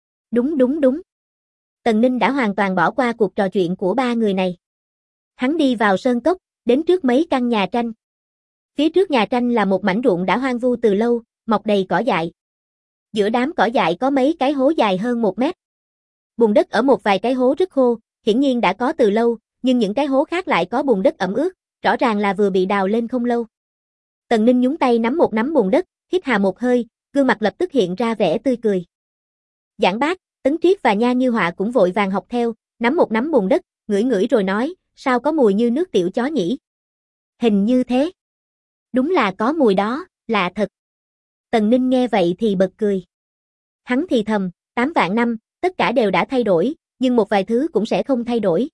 Đúng. Tần Ninh đã hoàn toàn bỏ qua cuộc trò chuyện của ba người này. Hắn đi vào sơn cốc, đến trước mấy căn nhà tranh. Phía trước nhà tranh là một mảnh ruộng đã hoang vu từ lâu, mọc đầy cỏ dại. Giữa đám cỏ dại có mấy cái hố dài hơn 1 mét. Bùn đất ở một vài cái hố rất khô, hiển nhiên đã có từ lâu, nhưng những cái hố khác lại có bùn đất ẩm ướt, rõ ràng là vừa bị đào lên không lâu. Tần Ninh nhúng tay nắm một nắm bùn đất, hít hà một hơi, gương mặt lập tức hiện ra vẻ tươi cười. Giảng Bác, Tấn Triết và Nha Như Họa cũng vội vàng học theo, nắm một nắm bùn đất, ngửi rồi nói, sao có mùi như nước tiểu chó nhỉ? Hình như thế. Đúng là có mùi đó, lạ thật. Tần Ninh nghe vậy thì bật cười. Hắn thì thầm, 8 vạn năm, tất cả đều đã thay đổi, nhưng một vài thứ cũng sẽ không thay đổi.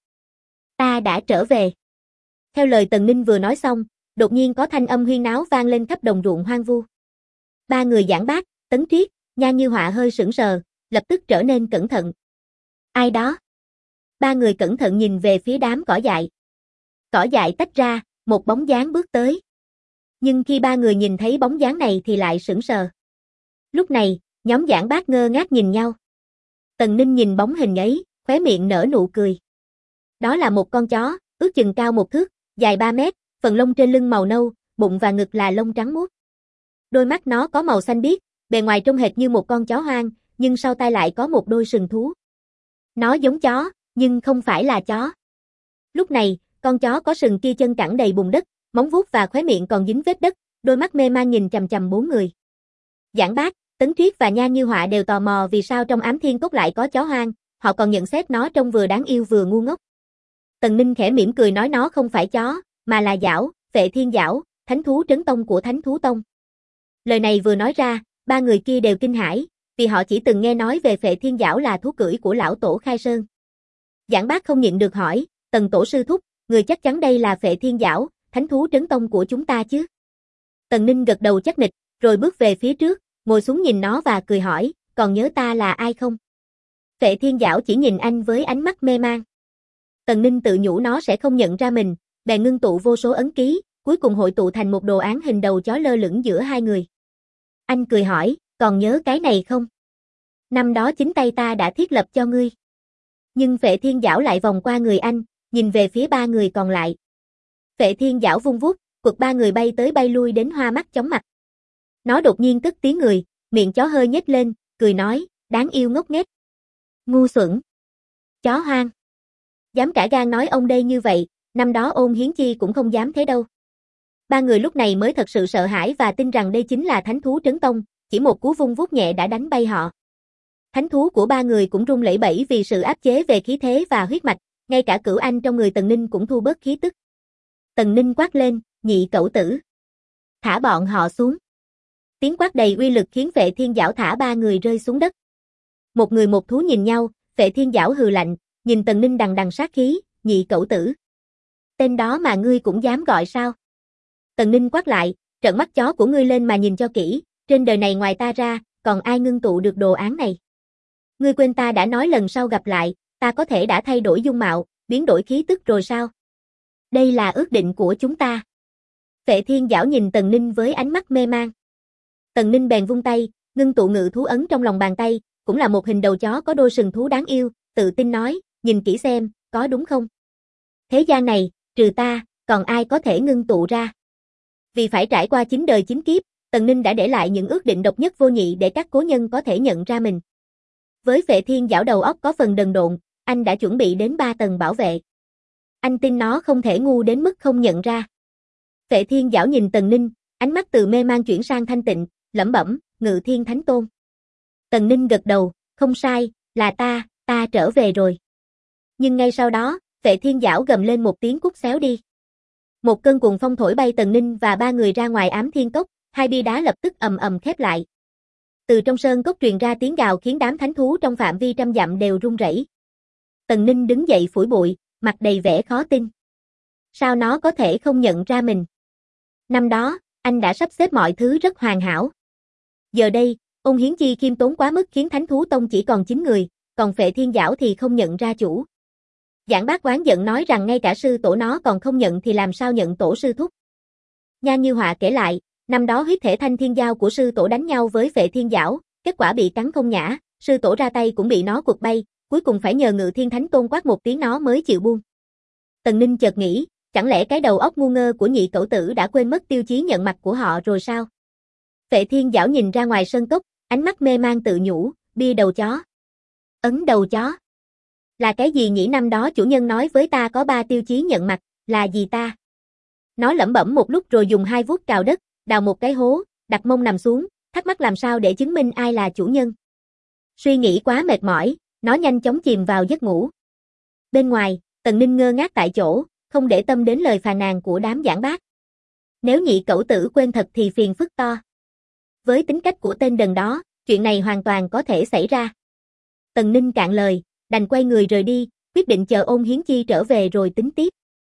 Ta đã trở về. Theo lời Tần Ninh vừa nói xong, đột nhiên có thanh âm huyên náo vang lên khắp đồng ruộng hoang vu. Ba người Giảng Bác, Tấn Triết, Nha Như Họa hơi sững sờ, lập tức trở nên cẩn thận. Ai đó? Ba người cẩn thận nhìn về phía đám cỏ dại. Cỏ dại tách ra, một bóng dáng bước tới. Nhưng khi ba người nhìn thấy bóng dáng này thì lại sững sờ. Lúc này, nhóm Giảng Bác ngơ ngác nhìn nhau. Tần Ninh nhìn bóng hình ấy, khóe miệng nở nụ cười. Đó là một con chó, ước chừng cao 1 thước, dài 3 mét, phần lông trên lưng màu nâu, bụng và ngực là lông trắng muốt. Đôi mắt nó có màu xanh biếc, bề ngoài trông hệt như một con chó hoang, nhưng sau tai lại có một đôi sừng thú. Nó giống chó, nhưng không phải là chó. Lúc này, con chó có sừng kia chân cẳng đầy bùn đất, móng vuốt và khóe miệng còn dính vết đất, đôi mắt mê man nhìn chằm chằm 4 người. Giảng Bác, Tấn Triết và Nha Như Họa đều tò mò vì sao trong ám thiên cốc lại có chó hoang, họ còn nhận xét nó trông vừa đáng yêu vừa ngu ngốc. Tần Ninh khẽ mỉm cười nói nó không phải chó, mà là dảo, Phệ Thiên Dảo, thánh thú trấn tông của Thánh Thú Tông. Lời này vừa nói ra, ba người kia đều kinh hãi, vì họ chỉ từng nghe nói về Phệ Thiên Dảo là thú cưỡi của lão tổ Khai Sơn. Giảng Bác không nhịn được hỏi, Tần tổ sư thúc, người chắc chắn đây là Phệ Thiên Dảo, thánh thú trấn tông của chúng ta chứ? Tần Ninh gật đầu chắc nịch, rồi bước về phía trước, ngồi xuống nhìn nó và cười hỏi, còn nhớ ta là ai không? Phệ Thiên Dảo chỉ nhìn anh với ánh mắt mê man. Tần Ninh tự nhủ nó sẽ không nhận ra mình, bèn ngưng tụ vô số ấn ký, cuối cùng hội tụ thành một đồ án hình đầu chó lơ lửng giữa hai người. Anh cười hỏi, còn nhớ cái này không? Năm đó chính tay ta đã thiết lập cho ngươi. Nhưng Phệ Thiên Dảo lại vòng qua người anh, nhìn về phía ba người còn lại. Phệ Thiên Giảo vung vuốt, quật ba người bay tới bay lui đến hoa mắt chóng mặt. Nó đột nhiên cất tiếng người, miệng chó hơi nhếch lên, cười nói, đáng yêu ngốc nghếch. Ngu xuẩn. Chó hoang. Dám cả gan nói ông đây như vậy, năm đó Ôn Hiến Chi cũng không dám thế đâu. Ba người lúc này mới thật sự sợ hãi và tin rằng đây chính là thánh thú trấn tông, chỉ một cú vung vuốt nhẹ đã đánh bay họ. Thánh thú của ba người cũng run lẩy bẩy vì sự áp chế về khí thế và huyết mạch, ngay cả cửu anh trong người Tần Ninh cũng thu bớt khí tức. Tần Ninh quát lên, nhị cẩu tử. Thả bọn họ xuống. Tiếng quát đầy uy lực khiến Phệ Thiên Giảo thả ba người rơi xuống đất. Một người một thú nhìn nhau, Phệ Thiên Giảo hừ lạnh, nhìn Tần Ninh đằng đằng sát khí, nhị cẩu tử. Tên đó mà ngươi cũng dám gọi sao? Tần Ninh quát lại, trợn mắt chó của ngươi lên mà nhìn cho kỹ, trên đời này ngoài ta ra, còn ai ngưng tụ được đồ án này? Ngươi quên ta đã nói lần sau gặp lại, ta có thể đã thay đổi dung mạo, biến đổi khí tức rồi sao? Đây là ước định của chúng ta. Phệ Thiên Giảo nhìn Tần Ninh với ánh mắt mê man. Tần Ninh bèn vung tay, ngưng tụ ngự thú ấn trong lòng bàn tay, cũng là một hình đầu chó có đôi sừng thú đáng yêu, tự tin nói, nhìn kỹ xem, có đúng không? Thế gian này, trừ ta, còn ai có thể ngưng tụ ra? Vì phải trải qua 9 đời 9 kiếp, Tần Ninh đã để lại những ước định độc nhất vô nhị để các cố nhân có thể nhận ra mình. Với Phệ Thiên Giảo đầu óc có phần đần độn, anh đã chuẩn bị đến 3 tầng bảo vệ. Anh tin nó không thể ngu đến mức không nhận ra. Phệ Thiên Giảo nhìn Tần Ninh, ánh mắt từ mê man chuyển sang thanh tịnh, lẩm bẩm, Ngự Thiên Thánh Tôn. Tần Ninh gật đầu, không sai, là ta trở về rồi. Nhưng ngay sau đó, Phệ Thiên Giảo gầm lên một tiếng cút xéo đi. Một cơn cuồng phong thổi bay Tần Ninh và ba người ra ngoài Ám Thiên Cốc, hai bia đá lập tức ầm ầm khép lại. Từ trong sơn cốc truyền ra tiếng gào khiến đám thánh thú trong phạm vi trăm dặm đều run rẩy. Tần Ninh đứng dậy phủi bụi, mặt đầy vẻ khó tin. Sao nó có thể không nhận ra mình? Năm đó, anh đã sắp xếp mọi thứ rất hoàn hảo. Giờ đây, Ôn Hiến Chi khiêm tốn quá mức khiến Thánh Thú Tông chỉ còn 9 người, còn Phệ Thiên Giảo thì không nhận ra chủ. Giảng Bác oán giận nói rằng ngay cả sư tổ nó còn không nhận thì làm sao nhận tổ sư thúc. Nha Như Họa kể lại, năm đó huyết thể thanh thiên giao của sư tổ đánh nhau với Phệ Thiên Giảo, kết quả bị cắn không nhã, sư tổ ra tay cũng bị nó quật bay, cuối cùng phải nhờ Ngự Thiên Thánh Tôn quát một tiếng nó mới chịu buông. Tần Ninh chợt nghĩ, chẳng lẽ cái đầu óc ngu ngơ của nhị cẩu tử đã quên mất tiêu chí nhận mặt của họ rồi sao? Phệ Thiên Giảo nhìn ra ngoài sân cốc, ánh mắt mê man tự nhủ, bia đầu chó. Ấn đầu chó. Là cái gì nhỉ, năm đó chủ nhân nói với ta có 3 tiêu chí nhận mặt, là gì ta? Nó lẩm bẩm một lúc rồi dùng 2 vuốt cào đất, đào một cái hố, đặt mông nằm xuống, thắc mắc làm sao để chứng minh ai là chủ nhân. Suy nghĩ quá mệt mỏi, nó nhanh chóng chìm vào giấc ngủ. Bên ngoài, Tần Ninh ngơ ngác tại chỗ, không để tâm đến lời phàn nàn của đám giảng bác. Nếu nhị cẩu tử quên thật thì phiền phức to. Với tính cách của tên đần đó, chuyện này hoàn toàn có thể xảy ra. Tần Ninh cạn lời, đành quay người rời đi, quyết định chờ Ôn Hiến Chi trở về rồi tính tiếp.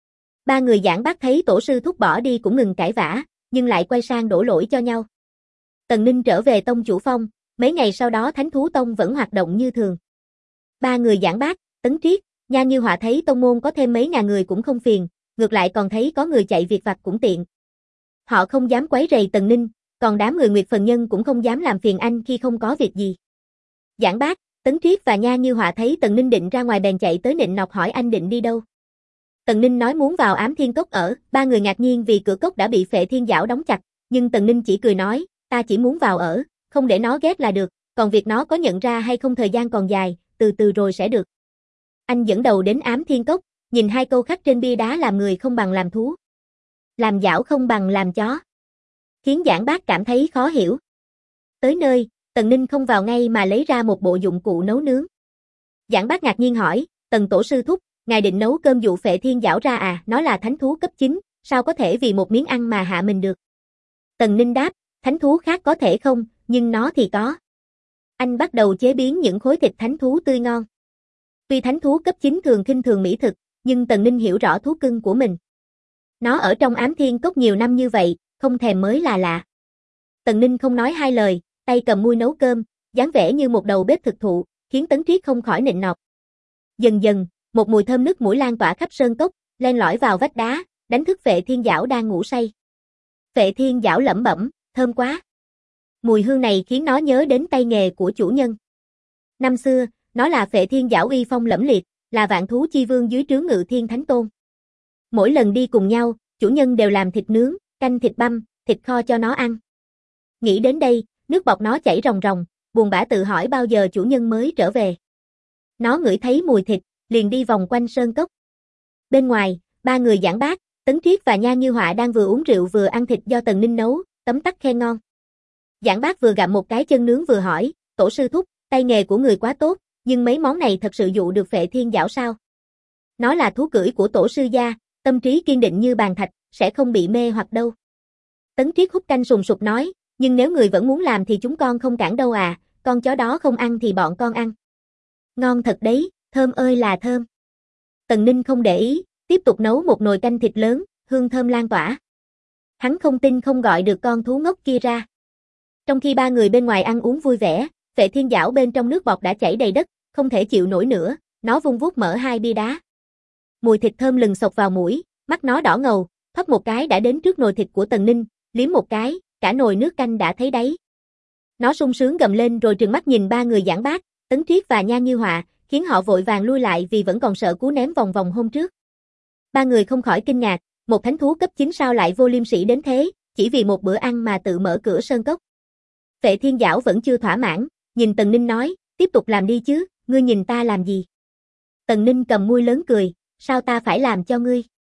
Ba người giảng bác thấy tổ sư thúc bỏ đi cũng ngừng cãi vã, nhưng lại quay sang đổ lỗi cho nhau. Tần Ninh trở về tông chủ phong, mấy ngày sau đó Thánh Thú Tông vẫn hoạt động như thường. Ba người giảng bác, Tấn Triết, Nha Như Họa thấy tông môn có thêm mấy ngàn người cũng không phiền, ngược lại còn thấy có người chạy việc vặt cũng tiện. Họ không dám quấy rầy Tần Ninh, còn đám người Nguyệt Phần Nhân cũng không dám làm phiền anh khi không có việc gì. Giảng bác, Tấn Triết và Nha Như Họa thấy Tần Ninh định ra ngoài bèn chạy tới nịnh nọt hỏi anh định đi đâu. Tần Ninh nói muốn vào Ám Thiên Cốc ở, ba người ngạc nhiên vì cửa cốc đã bị Phệ Thiên Giảo đóng chặt, nhưng Tần Ninh chỉ cười nói, ta chỉ muốn vào ở, không để nó ghét là được, còn việc nó có nhận ra hay không thời gian còn dài, từ từ rồi sẽ được. Anh dẫn đầu đến Ám Thiên Cốc, nhìn 2 câu khắc trên bia đá làm người không bằng làm thú. Làm giảo không bằng làm chó. Khiến giảng bác cảm thấy khó hiểu. Tới nơi, Tần Ninh không vào ngay mà lấy ra một bộ dụng cụ nấu nướng. Giảng bác ngạc nhiên hỏi, Tần tổ sư thúc, ngài định nấu cơm dụ Phệ Thiên Giảo ra à, nó là thánh thú cấp 9, sao có thể vì một miếng ăn mà hạ mình được. Tần Ninh đáp, thánh thú khác có thể không, nhưng nó thì có. Anh bắt đầu chế biến những khối thịt thánh thú tươi ngon. Tuy thánh thú cấp 9 thường khinh thường mỹ thực, nhưng Tần Ninh hiểu rõ thú cưng của mình. Nó ở trong Ám Thiên Cốc nhiều năm như vậy, không thèm mới là lạ. Tần Ninh không nói hai lời, tay cầm muôi nấu cơm, dáng vẻ như một đầu bếp thực thụ, khiến Tấn Triết không khỏi nịnh nọt. Dần dần, một mùi thơm nức mũi lan tỏa khắp sơn cốc, len lỏi vào vách đá, đánh thức Phệ Thiên Giảo đang ngủ say. Phệ Thiên Giảo lẩm bẩm, thơm quá. Mùi hương này khiến nó nhớ đến tay nghề của chủ nhân. Năm xưa, nó là Phệ Thiên Giảo uy phong lẫm liệt, là vạn thú chi vương dưới trướng Ngự Thiên Thánh Tôn. Mỗi lần đi cùng nhau, chủ nhân đều làm thịt nướng, canh thịt băm, thịt kho cho nó ăn. Nghĩ đến đây, nước bọt nó chảy ròng ròng, buồn bã tự hỏi bao giờ chủ nhân mới trở về. Nó ngửi thấy mùi thịt, liền đi vòng quanh sơn cốc. Bên ngoài, ba người Giảng Bác, Tấn Triết và Nha Như Họa đang vừa uống rượu vừa ăn thịt do Tần Ninh nấu, tấm tắc khen ngon. Giảng Bác vừa gặm một cái chân nướng vừa hỏi, tổ sư thúc, tay nghề của người quá tốt, nhưng mấy món này thật sự dụ được Phệ Thiên Giảo sao? Nó là thú cưỡi của tổ sư gia, tâm trí kiên định như bàn thạch, sẽ không bị mê hoặc đâu. Tấn Triết hút canh sùng sục nói, nhưng nếu người vẫn muốn làm thì chúng con không cản đâu à, con chó đó không ăn thì bọn con ăn. Ngon thật đấy, thơm ơi là thơm. Tần Ninh không để ý, tiếp tục nấu một nồi canh thịt lớn, hương thơm lan tỏa. Hắn không tin không gọi được con thú ngốc kia ra. Trong khi ba người bên ngoài ăn uống vui vẻ, Phệ Thiên Giảo bên trong nước bọt đã chảy đầy đất, không thể chịu nổi nữa, nó vung vuốt mở hai bia đá. Mùi thịt thơm lừng xộc vào mũi, mắt nó đỏ ngầu, thoát một cái đã đến trước nồi thịt của Tần Ninh, liếm một cái, cả nồi nước canh đã thấy đáy. Nó sung sướng gầm lên rồi trừng mắt nhìn ba người Giảng Bác, Tấn Triết và Nha Như Họa, khiến họ vội vàng lui lại vì vẫn còn sợ cú ném vòng vòng hôm trước. Ba người không khỏi kinh ngạc, một thánh thú cấp 9 sao lại vô liêm sỉ đến thế, chỉ vì một bữa ăn mà tự mở cửa sơn cốc. Phệ Thiên Giảo vẫn chưa thỏa mãn, nhìn Tần Ninh nói, tiếp tục làm đi chứ, ngươi nhìn ta làm gì? Tần Ninh cầm môi lớn cười, sao ta phải làm cho ngươi?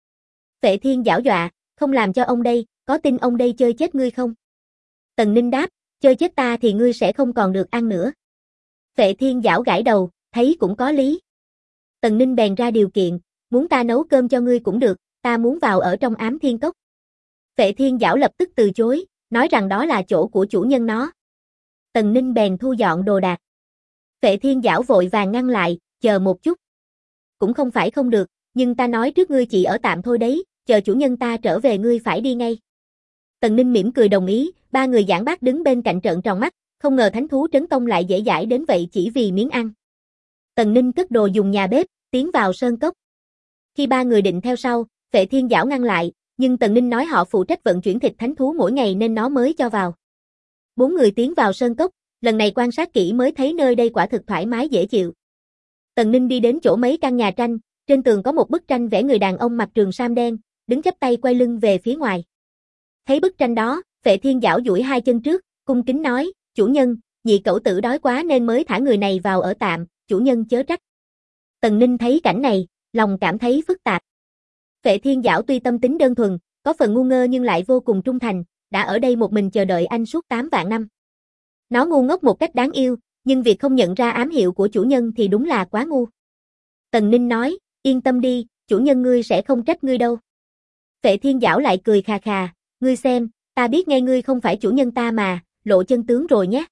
Phệ Thiên Giảo dọa, không làm cho ông đây, có tin ông đây chơi chết ngươi không? Tần Ninh đáp, chơi chết ta thì ngươi sẽ không còn được ăn nữa. Phệ Thiên Giảo gãi đầu, thấy cũng có lý. Tần Ninh bèn ra điều kiện, muốn ta nấu cơm cho ngươi cũng được, ta muốn vào ở trong Ám Thiên Cốc. Phệ Thiên Giảo lập tức từ chối, nói rằng đó là chỗ của chủ nhân nó. Tần Ninh bèn thu dọn đồ đạc. Phệ Thiên Giảo vội vàng ngăn lại, chờ một chút. Cũng không phải không được, nhưng ta nói trước ngươi chỉ ở tạm thôi đấy, chờ chủ nhân ta trở về ngươi phải đi ngay. Tần Ninh mỉm cười đồng ý, ba người Giảng Bác đứng bên cạnh trợn tròn mắt, không ngờ thánh thú trấn công lại dễ dãi đến vậy chỉ vì miếng ăn. Tần Ninh cất đồ dùng nhà bếp, tiến vào sơn cốc. Khi ba người định theo sau, Phệ Thiên Giảo ngăn lại, nhưng Tần Ninh nói họ phụ trách vận chuyển thịt thánh thú mỗi ngày nên nó mới cho vào. Bốn người tiến vào sơn cốc, lần này quan sát kỹ mới thấy nơi đây quả thực thoải mái dễ chịu. Tần Ninh đi đến chỗ mấy căn nhà tranh, trên tường có một bức tranh vẽ người đàn ông mặc trường sam đen, đứng chắp tay quay lưng về phía ngoài. Thấy bức tranh đó, Phệ Thiên Giảo duỗi hai chân trước, cung kính nói, chủ nhân, nhị cẩu tử đói quá nên mới thả người này vào ở tạm, chủ nhân chớ trách. Tần Ninh thấy cảnh này, lòng cảm thấy phức tạp. Phệ Thiên Giảo tuy tâm tính đơn thuần, có phần ngu ngơ nhưng lại vô cùng trung thành, đã ở đây một mình chờ đợi anh suốt 8 vạn năm. Nó ngu ngốc một cách đáng yêu, nhưng việc không nhận ra ám hiệu của chủ nhân thì đúng là quá ngu. Tần Ninh nói, yên tâm đi, chủ nhân ngươi sẽ không trách ngươi đâu. Phệ Thiên Giảo lại cười khà khà, ngươi xem, ta biết ngay ngươi không phải chủ nhân ta mà, lộ chân tướng rồi nhé.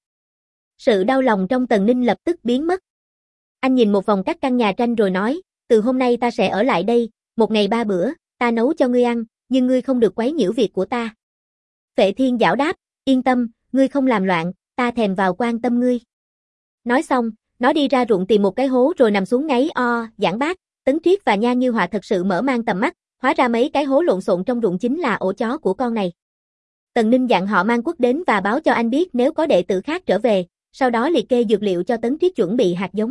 Sự đau lòng trong Tần Ninh lập tức biến mất. Anh nhìn một vòng các căn nhà tranh rồi nói, từ hôm nay ta sẽ ở lại đây, một ngày 3 bữa, ta nấu cho ngươi ăn, nhưng ngươi không được quấy nhiễu việc của ta. Phệ Thiên Giảo đáp, yên tâm, ngươi không làm loạn, ta thèm vào quan tâm ngươi. Nói xong, nó đi ra ruộng tìm một cái hố rồi nằm xuống ngáy o. Giảng Bác, Tấn Triết và Nha Như Họa thật sự mở mang tầm mắt, hóa ra mấy cái hố lộn xộn trong ruộng chính là ổ chó của con này. Tần Ninh dặn họ mang Quất đến và báo cho anh biết nếu có đệ tử khác trở về, sau đó liệt kê dược liệu cho Tấn Triết chuẩn bị hạt giống.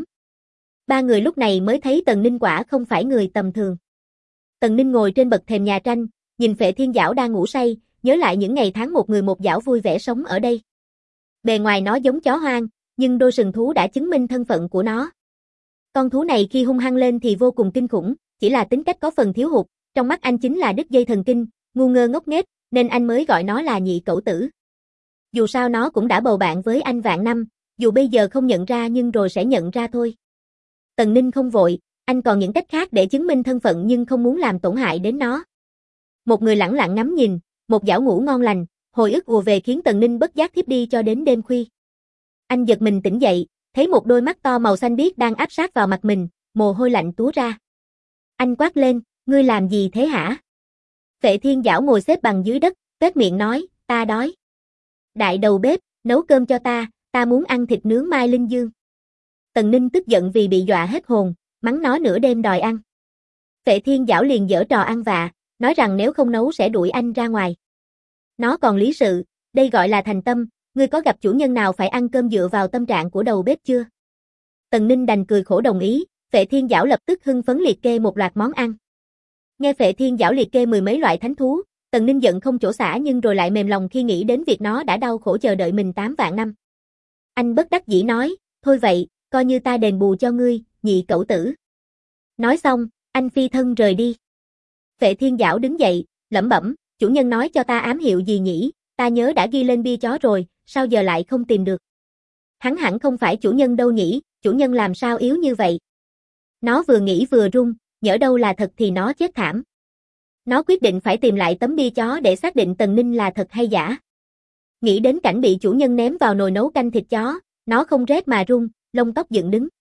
Ba người lúc này mới thấy Tần Ninh quả không phải người tầm thường. Tần Ninh ngồi trên bậc thềm nhà tranh, nhìn Phệ Thiên Giảo đang ngủ say, nhớ lại những ngày tháng một người một giảo vui vẻ sống ở đây. Bề ngoài nó giống chó hoang, nhưng đôi sừng thú đã chứng minh thân phận của nó. Con thú này khi hung hăng lên thì vô cùng kinh khủng, chỉ là tính cách có phần thiếu hụt, trong mắt anh chính là đứt dây thần kinh, ngu ngơ ngốc nghếch, nên anh mới gọi nó là nhị cẩu tử. Dù sao nó cũng đã bầu bạn với anh vạn năm, dù bây giờ không nhận ra nhưng rồi sẽ nhận ra thôi. Tần Ninh không vội, anh còn những cách khác để chứng minh thân phận nhưng không muốn làm tổn hại đến nó. Một người lẳng lặng ngắm nhìn, một giảo ngủ ngon lành, hồi ức ùa về khiến Tần Ninh bất giác thiếp đi cho đến đêm khuya. Anh giật mình tỉnh dậy, thấy một đôi mắt to màu xanh biếc đang áp sát vào mặt mình, mồ hôi lạnh túa ra. Anh quát lên, ngươi làm gì thế hả? Phệ Thiên Giảo ngồi xếp bằng dưới đất, tuét miệng nói, ta đói. Đại đầu bếp, nấu cơm cho ta muốn ăn thịt nướng Mai Linh Dương. Tần Ninh tức giận vì bị dọa hết hồn, mắng nó nửa đêm đòi ăn. Phệ Thiên Giảo liền giở trò ăn vạ, nói rằng nếu không nấu sẽ đuổi anh ra ngoài. Nó còn lý sự, đây gọi là thành tâm, ngươi có gặp chủ nhân nào phải ăn cơm dựa vào tâm trạng của đầu bếp chưa? Tần Ninh đành cười khổ đồng ý, Phệ Thiên Giảo lập tức hưng phấn liệt kê một loạt món ăn. Nghe Phệ Thiên Giảo liệt kê mười mấy loại thánh thú, Tần Ninh giận không chỗ xả nhưng rồi lại mềm lòng khi nghĩ đến việc nó đã đau khổ chờ đợi mình 8 vạn năm. Anh bất đắc dĩ nói, thôi vậy, coi như ta đền bù cho ngươi, nhị cẩu tử. Nói xong, anh phi thân rời đi. Phệ Thiên Giảo đứng dậy, lẩm bẩm, chủ nhân nói cho ta ám hiệu gì nhỉ, ta nhớ đã ghi lên bia chó rồi, sao giờ lại không tìm được. Hắn hẳn không phải chủ nhân đâu nhỉ, chủ nhân làm sao yếu như vậy. Nó vừa nghĩ vừa run, nhỡ đâu là thật thì nó chết thảm. Nó quyết định phải tìm lại tấm bia chó để xác định Tần Ninh là thật hay giả. Nghĩ đến cảnh bị chủ nhân ném vào nồi nấu canh thịt chó, nó không rét mà run, lông tóc dựng đứng.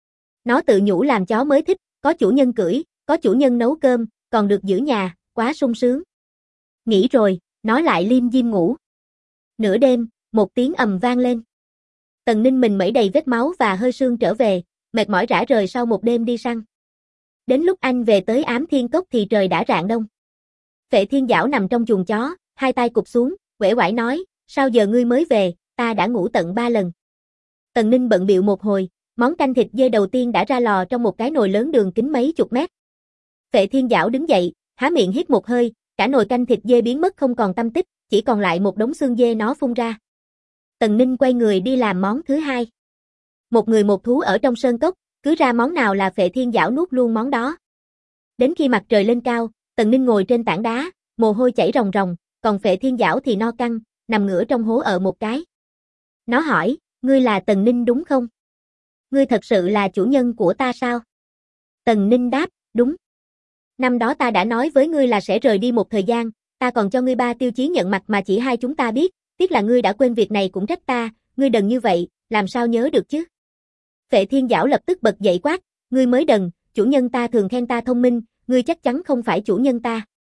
Nó tự nhủ làm chó mới thích, có chủ nhân cưỡi, có chủ nhân nấu cơm, còn được giữ nhà, quá sung sướng. Nghĩ rồi, nó lại liêm diêm ngủ. Nửa đêm, một tiếng ầm vang lên. Tần Ninh mình mẩy đầy vết máu và hơi sương trở về, mệt mỏi rã rời sau một đêm đi săn. Đến lúc anh về tới Ám Thiên Cốc thì trời đã rạng đông. Phệ Thiên Giảo nằm trong chuồng chó, hai tay cụp xuống, uể oải nói, sao giờ ngươi mới về, ta đã ngủ tận 3 lần. Tần Ninh bận bịu một hồi, món canh thịt dê đầu tiên đã ra lò trong một cái nồi lớn đường kính mấy chục mét. Phệ Thiên Giảo đứng dậy, há miệng hít một hơi, cả nồi canh thịt dê biến mất không còn tăm tích, chỉ còn lại một đống xương dê nó phun ra. Tần Ninh quay người đi làm món thứ hai. Một người một thú ở trong sơn cốc, cứ ra món nào là Phệ Thiên Giảo nuốt luôn món đó. Đến khi mặt trời lên cao, Tần Ninh ngồi trên tảng đá, mồ hôi chảy ròng ròng, còn Phệ Thiên Giảo thì no căng, nằm ngửa trong hố ở một cái. Nó hỏi, ngươi là Tần Ninh đúng không? Ngươi thật sự là chủ nhân của ta sao? Tần Ninh đáp, đúng. Năm đó ta đã nói với ngươi là sẽ rời đi một thời gian, ta còn cho ngươi 3 tiêu chí nhận mặt mà chỉ hai chúng ta biết, tiếc là ngươi đã quên việc này cũng trách ta, ngươi đần như vậy, làm sao nhớ được chứ? Phệ Thiên Giảo lập tức bật dậy quát, ngươi mới đần, chủ nhân ta thường khen ta thông minh, ngươi chắc chắn không phải chủ nhân ta.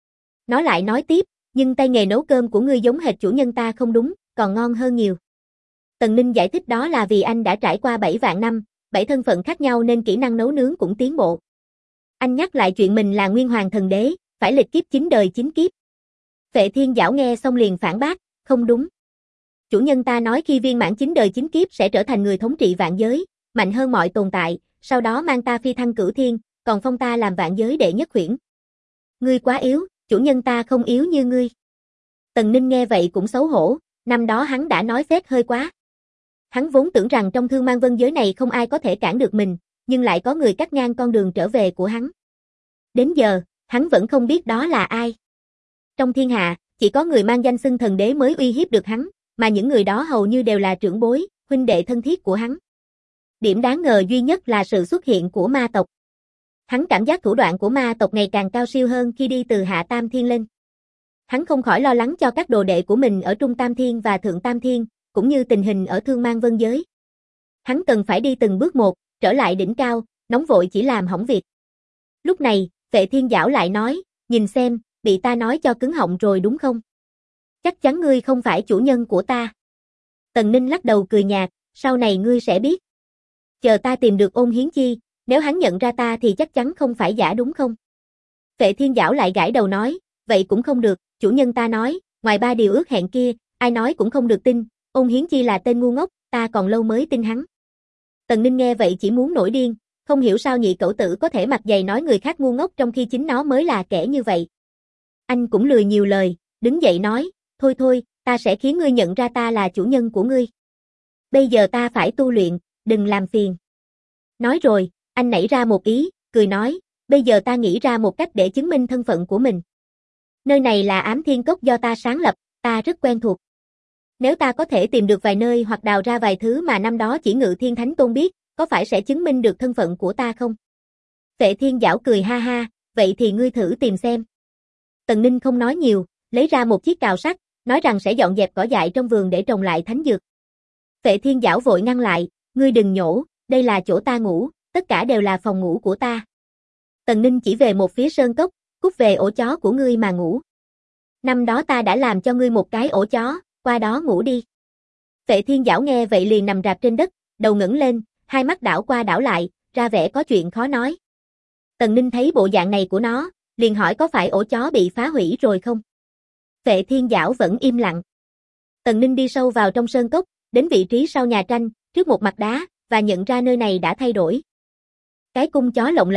Nó lại nói tiếp, nhưng tay nghề nấu cơm của ngươi giống hệt chủ nhân ta không đúng, còn ngon hơn nhiều. Tần Ninh giải thích đó là vì anh đã trải qua 7 vạn năm, 7 thân phận khác nhau nên kỹ năng nấu nướng cũng tiến bộ. Anh nhắc lại chuyện mình là Nguyên Hoàng Thần Đế, phải lịch kiếp 9 đời 9 kiếp. Phệ Thiên Giảo nghe xong liền phản bác, không đúng. Chủ nhân ta nói khi viên mãn 9 đời 9 kiếp sẽ trở thành người thống trị vạn giới, mạnh hơn mọi tồn tại, sau đó mang ta phi thăng cửu thiên, còn phong ta làm vạn giới đệ nhất huyễn. Ngươi quá yếu, chủ nhân ta không yếu như ngươi. Tần Ninh nghe vậy cũng xấu hổ, năm đó hắn đã nói phét hơi quá. Hắn vốn tưởng rằng trong Thương Mang Vân giới này không ai có thể cản được mình, nhưng lại có người cắt ngang con đường trở về của hắn. Đến giờ, hắn vẫn không biết đó là ai. Trong thiên hạ, chỉ có người mang danh xưng thần đế mới uy hiếp được hắn, mà những người đó hầu như đều là trưởng bối, huynh đệ thân thiết của hắn. Điểm đáng ngờ duy nhất là sự xuất hiện của ma tộc. Hắn cảm giác thủ đoạn của ma tộc ngày càng cao siêu hơn khi đi từ Hạ Tam Thiên lên. Hắn không khỏi lo lắng cho các đồ đệ của mình ở Trung Tam Thiên và Thượng Tam Thiên, cũng như tình hình ở Thương Mang Vân giới. Hắn cần phải đi từng bước một, trở lại đỉnh cao, nóng vội chỉ làm hỏng việc. Lúc này, Phệ Thiên Giảo lại nói, nhìn xem, bị ta nói cho cứng họng rồi đúng không? Chắc chắn ngươi không phải chủ nhân của ta. Tần Ninh lắc đầu cười nhạt, sau này ngươi sẽ biết. Chờ ta tìm được Ôn Hiến Chi, nếu hắn nhận ra ta thì chắc chắn không phải giả đúng không? Phệ Thiên Giảo lại gãi đầu nói, vậy cũng không được, chủ nhân ta nói, ngoài 3 điều ước hẹn kia, ai nói cũng không được tin, Ôn Hiến Chi là tên ngu ngốc, ta còn lâu mới tin hắn. Tần Ninh nghe vậy chỉ muốn nổi điên, không hiểu sao nhị cẩu tử có thể mặt dày nói người khác ngu ngốc trong khi chính nó mới là kẻ như vậy. Anh cũng lười nhiều lời, đứng dậy nói, thôi thôi, ta sẽ khiến ngươi nhận ra ta là chủ nhân của ngươi. Bây giờ ta phải tu luyện, đừng làm phiền. Nói rồi, anh nảy ra một ý, cười nói, bây giờ ta nghĩ ra một cách để chứng minh thân phận của mình. Nơi này là Ám Thiên Cốc do ta sáng lập, ta rất quen thuộc. Nếu ta có thể tìm được vài nơi hoặc đào ra vài thứ mà năm đó chỉ Ngự Thiên Thánh Tôn biết, có phải sẽ chứng minh được thân phận của ta không? Phệ Thiên Giảo cười ha ha, vậy thì ngươi thử tìm xem. Tần Ninh không nói nhiều, lấy ra một chiếc cào sắt, nói rằng sẽ dọn dẹp cỏ dại trong vườn để trồng lại thánh dược. Phệ Thiên Giảo vội ngăn lại, ngươi đừng nhổ, đây là chỗ ta ngủ, tất cả đều là phòng ngủ của ta. Tần Ninh chỉ về một phía sơn cốc, cút về ổ chó của ngươi mà ngủ. Năm đó ta đã làm cho ngươi một cái ổ chó, qua đó ngủ đi. Phệ Thiên Giảo nghe vậy liền nằm rạp trên đất, đầu ngẩng lên, hai mắt đảo qua đảo lại, ra vẻ có chuyện khó nói. Tần Ninh thấy bộ dạng này của nó, liền hỏi có phải ổ chó bị phá hủy rồi không? Phệ Thiên Giảo vẫn im lặng. Tần Ninh đi sâu vào trong sơn cốc, đến vị trí sau nhà tranh, trước một mặt đá, và nhận ra nơi này đã thay đổi. Cái cung chó lộng lẫy,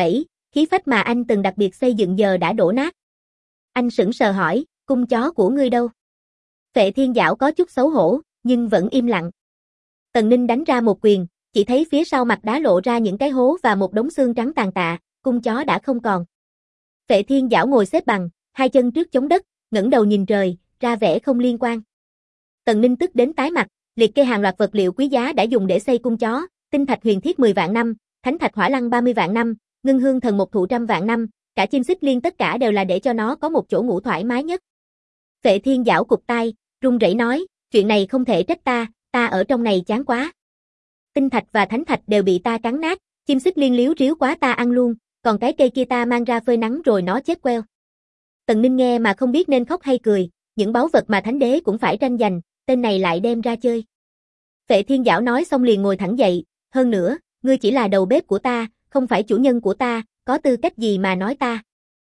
Khí phách mà anh từng đặc biệt xây dựng giờ đã đổ nát. Anh sững sờ hỏi, cung chó của ngươi đâu? Phệ Thiên Giảo có chút xấu hổ, nhưng vẫn im lặng. Tần Ninh đánh ra một quyền, chỉ thấy phía sau mặt đá lộ ra những cái hố và một đống xương trắng tàn tạ, cung chó đã không còn. Phệ Thiên Giảo ngồi xếp bằng, hai chân trước chống đất, ngẩng đầu nhìn trời, ra vẻ không liên quan. Tần Ninh tức đến tái mặt, liệt kê hàng loạt vật liệu quý giá đã dùng để xây cung chó, tinh thạch huyền thiết 10 vạn năm, thánh thạch hỏa lăng 30 vạn năm, ngưng hương thần một thụ 100 vạn năm, cả chim xích liên tất cả đều là để cho nó có một chỗ ngủ thoải mái nhất. Phệ Thiên Giảo cụp tai, run rẩy nói, chuyện này không thể trách ta ở trong này chán quá. Tinh thạch và thánh thạch đều bị ta cắn nát, chim xích liên liếu riếu quá ta ăn luôn, còn cái cây kia ta mang ra phơi nắng rồi nó chết queo. Tần Ninh nghe mà không biết nên khóc hay cười, những báu vật mà thánh đế cũng phải tranh giành, tên này lại đem ra chơi. Phệ Thiên Giảo nói xong liền ngồi thẳng dậy, hơn nữa, ngươi chỉ là đầu bếp của ta, không phải chủ nhân của ta, có tư cách gì mà nói ta.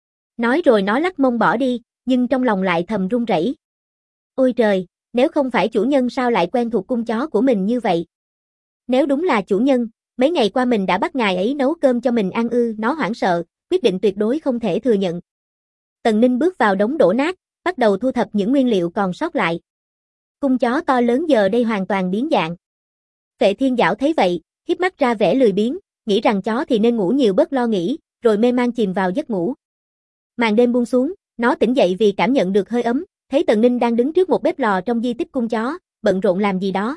Nói rồi nó lắc mông bỏ đi, nhưng trong lòng lại thầm run rẩy. Ôi trời, nếu không phải chủ nhân sao lại quen thuộc cung chó của mình như vậy? Nếu đúng là chủ nhân, mấy ngày qua mình đã bắt ngài ấy nấu cơm cho mình ăn ư, nó hoảng sợ, quyết định tuyệt đối không thể thừa nhận. Tần Ninh bước vào đống đổ nát, bắt đầu thu thập những nguyên liệu còn sót lại. Cung chó to lớn giờ đây hoàn toàn biến dạng. Phệ Thiên Giảo thấy vậy, híp mắt ra vẻ lười biếng, nghĩ rằng chó thì nên ngủ nhiều bớt lo nghĩ, rồi mê man chìm vào giấc ngủ. Màn đêm buông xuống, nó tỉnh dậy vì cảm nhận được hơi ấm, thấy Tần Ninh đang đứng trước một bếp lò trong di tích cung chó, bận rộn làm gì đó.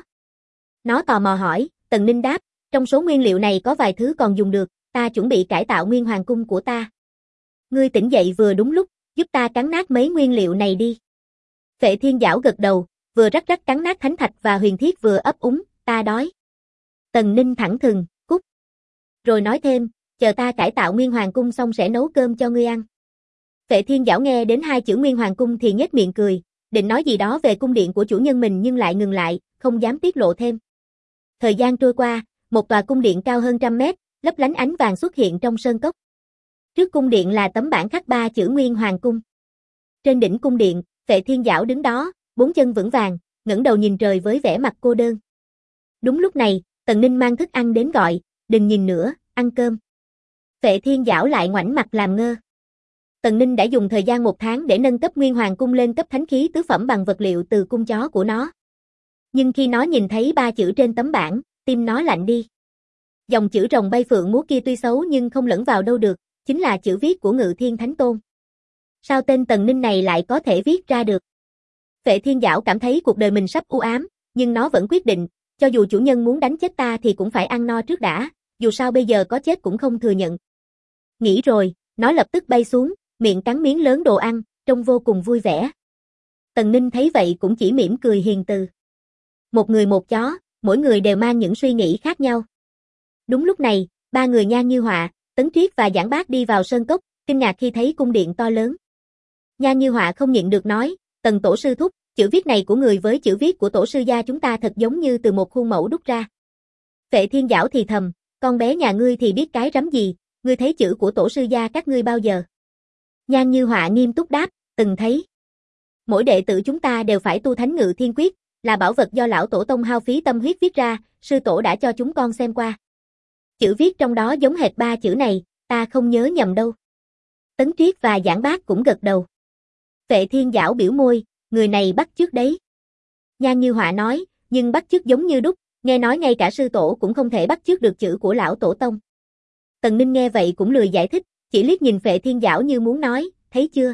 Nó tò mò hỏi, Tần Ninh đáp, trong số nguyên liệu này có vài thứ còn dùng được, ta chuẩn bị cải tạo nguyên hoàng cung của ta. Ngươi tỉnh dậy vừa đúng lúc, giúp ta cắn nát mấy nguyên liệu này đi. Phệ Thiên Giảo gật đầu, vừa rắc rắc cắn nát thánh thạch và huyền thiết vừa ấp úng, ta đói. Tần Ninh thẳng thừng, cút. Rồi nói thêm, chờ ta cải tạo nguyên hoàng cung xong sẽ nấu cơm cho ngươi ăn. Phệ Thiên Giảo nghe đến hai chữ nguyên hoàng cung thì nhếch miệng cười, định nói gì đó về cung điện của chủ nhân mình nhưng lại ngừng lại, không dám tiết lộ thêm. Thời gian trôi qua, một tòa cung điện cao hơn 100 mét, lấp lánh ánh vàng xuất hiện trong sơn cốc. Trước cung điện là tấm bảng khắc 3 chữ Nguyên Hoàng Cung. Trên đỉnh cung điện, Phệ Thiên Giảo đứng đó, bốn chân vững vàng, ngẩng đầu nhìn trời với vẻ mặt cô đơn. Đúng lúc này, Tần Ninh mang thức ăn đến gọi, đừng nhìn nữa, ăn cơm. Phệ Thiên Giảo lại ngoảnh mặt làm ngơ. Tần Ninh đã dùng thời gian 1 tháng để nâng cấp Nguyên Hoàng Cung lên cấp thánh khí tứ phẩm bằng vật liệu từ cung chó của nó. Nhưng khi nó nhìn thấy 3 chữ trên tấm bảng, tim nó lạnh đi. Dòng chữ rồng bay phượng múa kia tuy xấu nhưng không lẫn vào đâu được, chính là chữ viết của Ngự Thiên Thánh Tôn. Sao tên Tần Ninh này lại có thể viết ra được? Phệ Thiên Giảo cảm thấy cuộc đời mình sắp u ám, nhưng nó vẫn quyết định, cho dù chủ nhân muốn đánh chết ta thì cũng phải ăn no trước đã, dù sao bây giờ có chết cũng không thừa nhận. Nghĩ rồi, nó lập tức bay xuống, miệng cắn miếng lớn đồ ăn, trông vô cùng vui vẻ. Tần Ninh thấy vậy cũng chỉ mỉm cười hiền từ. Một người một chó, mỗi người đều mang những suy nghĩ khác nhau. Đúng lúc này, 3 người Nhan Như Họa, Tấn Triết và Giảng Bác đi vào sơn cốc, kinh ngạc khi thấy cung điện to lớn. Nhan Như Họa không nhịn được nói, Tần tổ sư thúc, chữ viết này của người với chữ viết của tổ sư gia chúng ta thật giống như từ một khuôn mẫu đúc ra. Phệ Thiên Giảo thì thầm, con bé nhà ngươi thì biết cái rắm gì, ngươi thấy chữ của tổ sư gia các ngươi bao giờ? Nhan Như Họa nghiêm túc đáp, từng thấy. Mỗi đệ tử chúng ta đều phải tu Thánh Ngự Thiên Quyết, là bảo vật do lão tổ tông hao phí tâm huyết viết ra, sư tổ đã cho chúng con xem qua. Chữ viết trong đó giống hệt 3 chữ này, ta không nhớ nhầm đâu. Tấn Triết và Giảng Bác cũng gật đầu. Phệ Thiên Giảo biểu môi, người này bắt chước đấy. Nhan Như Họa nói, nhưng bắt chước giống như đúc, nghe nói ngay cả sư tổ cũng không thể bắt chước được chữ của lão tổ tông. Tần Ninh nghe vậy cũng lười giải thích, chỉ liếc nhìn Phệ Thiên Giảo như muốn nói, thấy chưa?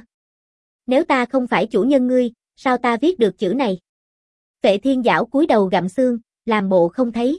Nếu ta không phải chủ nhân ngươi, sao ta viết được chữ này? Phệ Thiên Giảo cúi đầu gặm xương, làm bộ không thấy.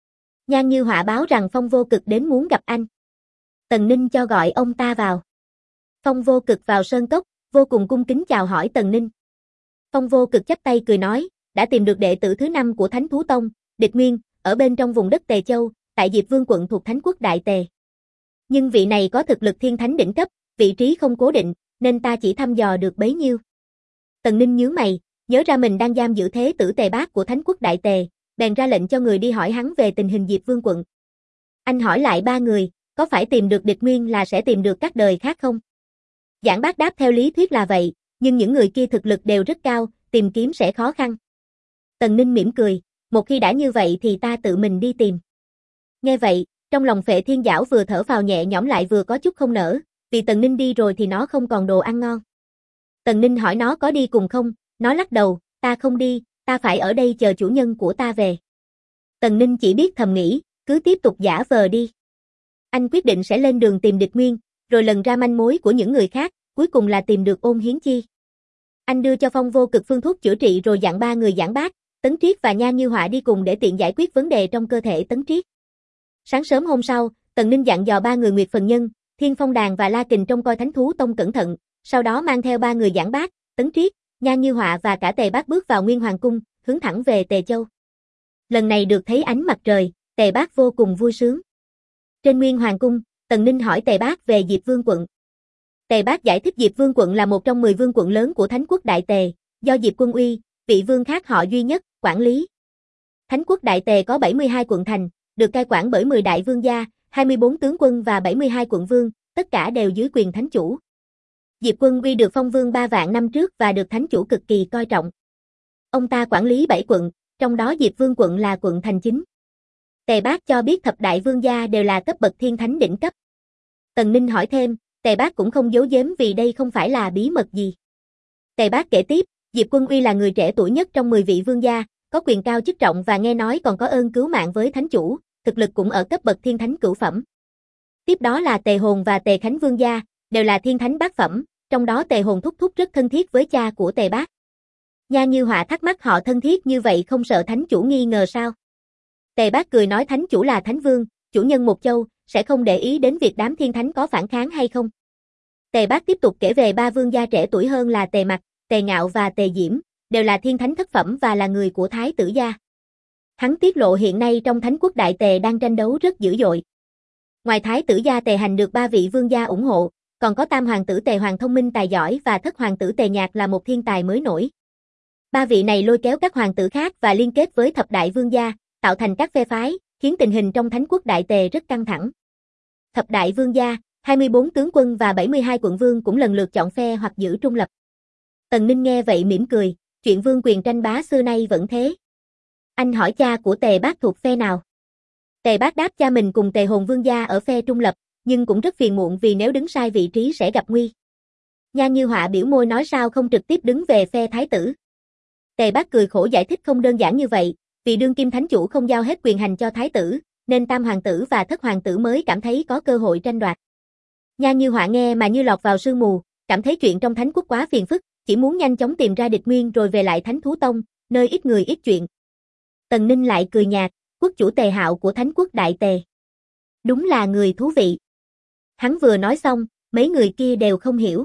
Nhan Như Họa báo rằng Phong Vô Cực đến muốn gặp anh. Tần Ninh cho gọi ông ta vào. Phong Vô Cực vào sơn cốc, vô cùng cung kính chào hỏi Tần Ninh. Phong Vô Cực chắp tay cười nói, đã tìm được đệ tử thứ 5 của Thánh Thú Tông, Địch Nguyên, ở bên trong vùng đất Tề Châu, tại Diệp Vương quận thuộc Thánh quốc Đại Tề. Nhưng vị này có thực lực thiên thánh đỉnh cấp, vị trí không cố định, nên ta chỉ thăm dò được bấy nhiêu. Tần Ninh nhướng mày, nhớ ra mình đang giam giữ thế tử Tề Bác của Thánh quốc Đại Tề, bèn ra lệnh cho người đi hỏi hắn về tình hình Diệp Vương quận. Anh hỏi lại 3 người, có phải tìm được Địch Nguyên là sẽ tìm được các đời khác không? Giảng Bác đáp theo lý thuyết là vậy, nhưng những người kia thực lực đều rất cao, tìm kiếm sẽ khó khăn. Tần Ninh mỉm cười, một khi đã như vậy thì ta tự mình đi tìm. Nghe vậy, Trong lòng Phệ Thiên Giảo vừa thở phào nhẹ nhõm lại vừa có chút không nỡ, vì Tần Ninh đi rồi thì nó không còn đồ ăn ngon. Tần Ninh hỏi nó có đi cùng không, nó lắc đầu, ta không đi, ta phải ở đây chờ chủ nhân của ta về. Tần Ninh chỉ biết thầm nghĩ, cứ tiếp tục giả vờ đi. Anh quyết định sẽ lên đường tìm địch nguyên, rồi lần ra manh mối của những người khác, cuối cùng là tìm được Ôn Hiến Chi. Anh đưa cho Phong Vô Cực phương thuốc chữa trị rồi dặn 3 người giảng bác, Tấn Triết và Nha Như Họa đi cùng để tiện giải quyết vấn đề trong cơ thể Tấn Triết. Sáng sớm hôm sau, Tần Ninh dặn dò 3 người Nguyệt Phần Nhân, Thiên Phong Đàn và La Kình trông coi Thánh Thú Tông cẩn thận, sau đó mang theo 3 người giảng bác, Tấn Triết, Nha Như Họa và cả Tề Bác bước vào Nguyên Hoàng Cung, hướng thẳng về Tề Châu. Lần này được thấy ánh mặt trời, Tề Bác vô cùng vui sướng. Trên Nguyên Hoàng Cung, Tần Ninh hỏi Tề Bác về Diệp Vương quận. Tề Bác giải thích Diệp Vương quận là một trong 10 vương quận lớn của Thánh quốc Đại Tề, do Diệp Quân Uy, vị vương khác họ duy nhất, quản lý. Thánh quốc Đại Tề có 72 quận thành, được cai quản bởi 10 đại vương gia, 24 tướng quân và 72 quận vương, tất cả đều dưới quyền thánh chủ. Diệp Quân Uy được phong vương 3 vạn năm trước và được thánh chủ cực kỳ coi trọng. Ông ta quản lý 7 quận, trong đó Diệp Vương quận là quận thành chính. Tề Bác cho biết thập đại vương gia đều là cấp bậc thiên thánh đỉnh cấp. Tần Ninh hỏi thêm, Tề Bác cũng không giấu giếm vì đây không phải là bí mật gì. Tề Bác kể tiếp, Diệp Quân Uy là người trẻ tuổi nhất trong 10 vị vương gia, có quyền cao chức trọng và nghe nói còn có ơn cứu mạng với thánh chủ, thực lực cũng ở cấp bậc thiên thánh cửu phẩm. Tiếp đó là Tề Hồn và Tề Khánh vương gia, đều là thiên thánh bát phẩm, trong đó Tề Hồn thúc thúc rất thân thiết với cha của Tề Bác. Nha Như Họa thắc mắc họ thân thiết như vậy không sợ thánh chủ nghi ngờ sao? Tề Bác cười nói thánh chủ là thánh vương, chủ nhân một châu, sẽ không để ý đến việc đám thiên thánh có phản kháng hay không. Tề Bác tiếp tục kể về 3 vương gia trẻ tuổi hơn là Tề Mặc, Tề Ngạo và Tề Diễm, đều là thiên thánh thất phẩm và là người của Thái tử gia. Hắn tiết lộ hiện nay trong Thánh quốc Đại Tề đang tranh đấu rất dữ dội. Ngoài Thái tử gia Tề Hành được 3 vị vương gia ủng hộ, còn có Tam hoàng tử Tề Hoàng thông minh tài giỏi và Thất hoàng tử Tề Nhạc là một thiên tài mới nổi. 3 vị này lôi kéo các hoàng tử khác và liên kết với thập đại vương gia, tạo thành các phe phái, khiến tình hình trong Thánh quốc Đại Tề rất căng thẳng. Thập đại vương gia, 24 tướng quân và 72 quận vương cũng lần lượt chọn phe hoặc giữ trung lập. Tần Ninh nghe vậy mỉm cười, chuyện vương quyền tranh bá xưa nay vẫn thế. Anh hỏi cha của Tề Bác thuộc phe nào? Tề Bác đáp cha mình cùng Tề Hồn vương gia ở phe trung lập, nhưng cũng rất phiền muộn vì nếu đứng sai vị trí sẽ gặp nguy. Nha Như Họa biểu môi nói sao không trực tiếp đứng về phe thái tử. Tề Bác cười khổ giải thích không đơn giản như vậy, vì đương kim thánh chủ không giao hết quyền hành cho thái tử, nên Tam hoàng tử và Thất hoàng tử mới cảm thấy có cơ hội tranh đoạt. Nha Như Họa nghe mà như lọt vào sương mù, cảm thấy chuyện trong Thánh quốc quá phiền phức, chỉ muốn nhanh chóng tìm ra địch nguyên rồi về lại Thánh thú tông, nơi ít người ít chuyện. Tần Ninh lại cười nhạt, quốc chủ Tề Hạo của Thánh quốc Đại Tề. Đúng là người thú vị. Hắn vừa nói xong, mấy người kia đều không hiểu.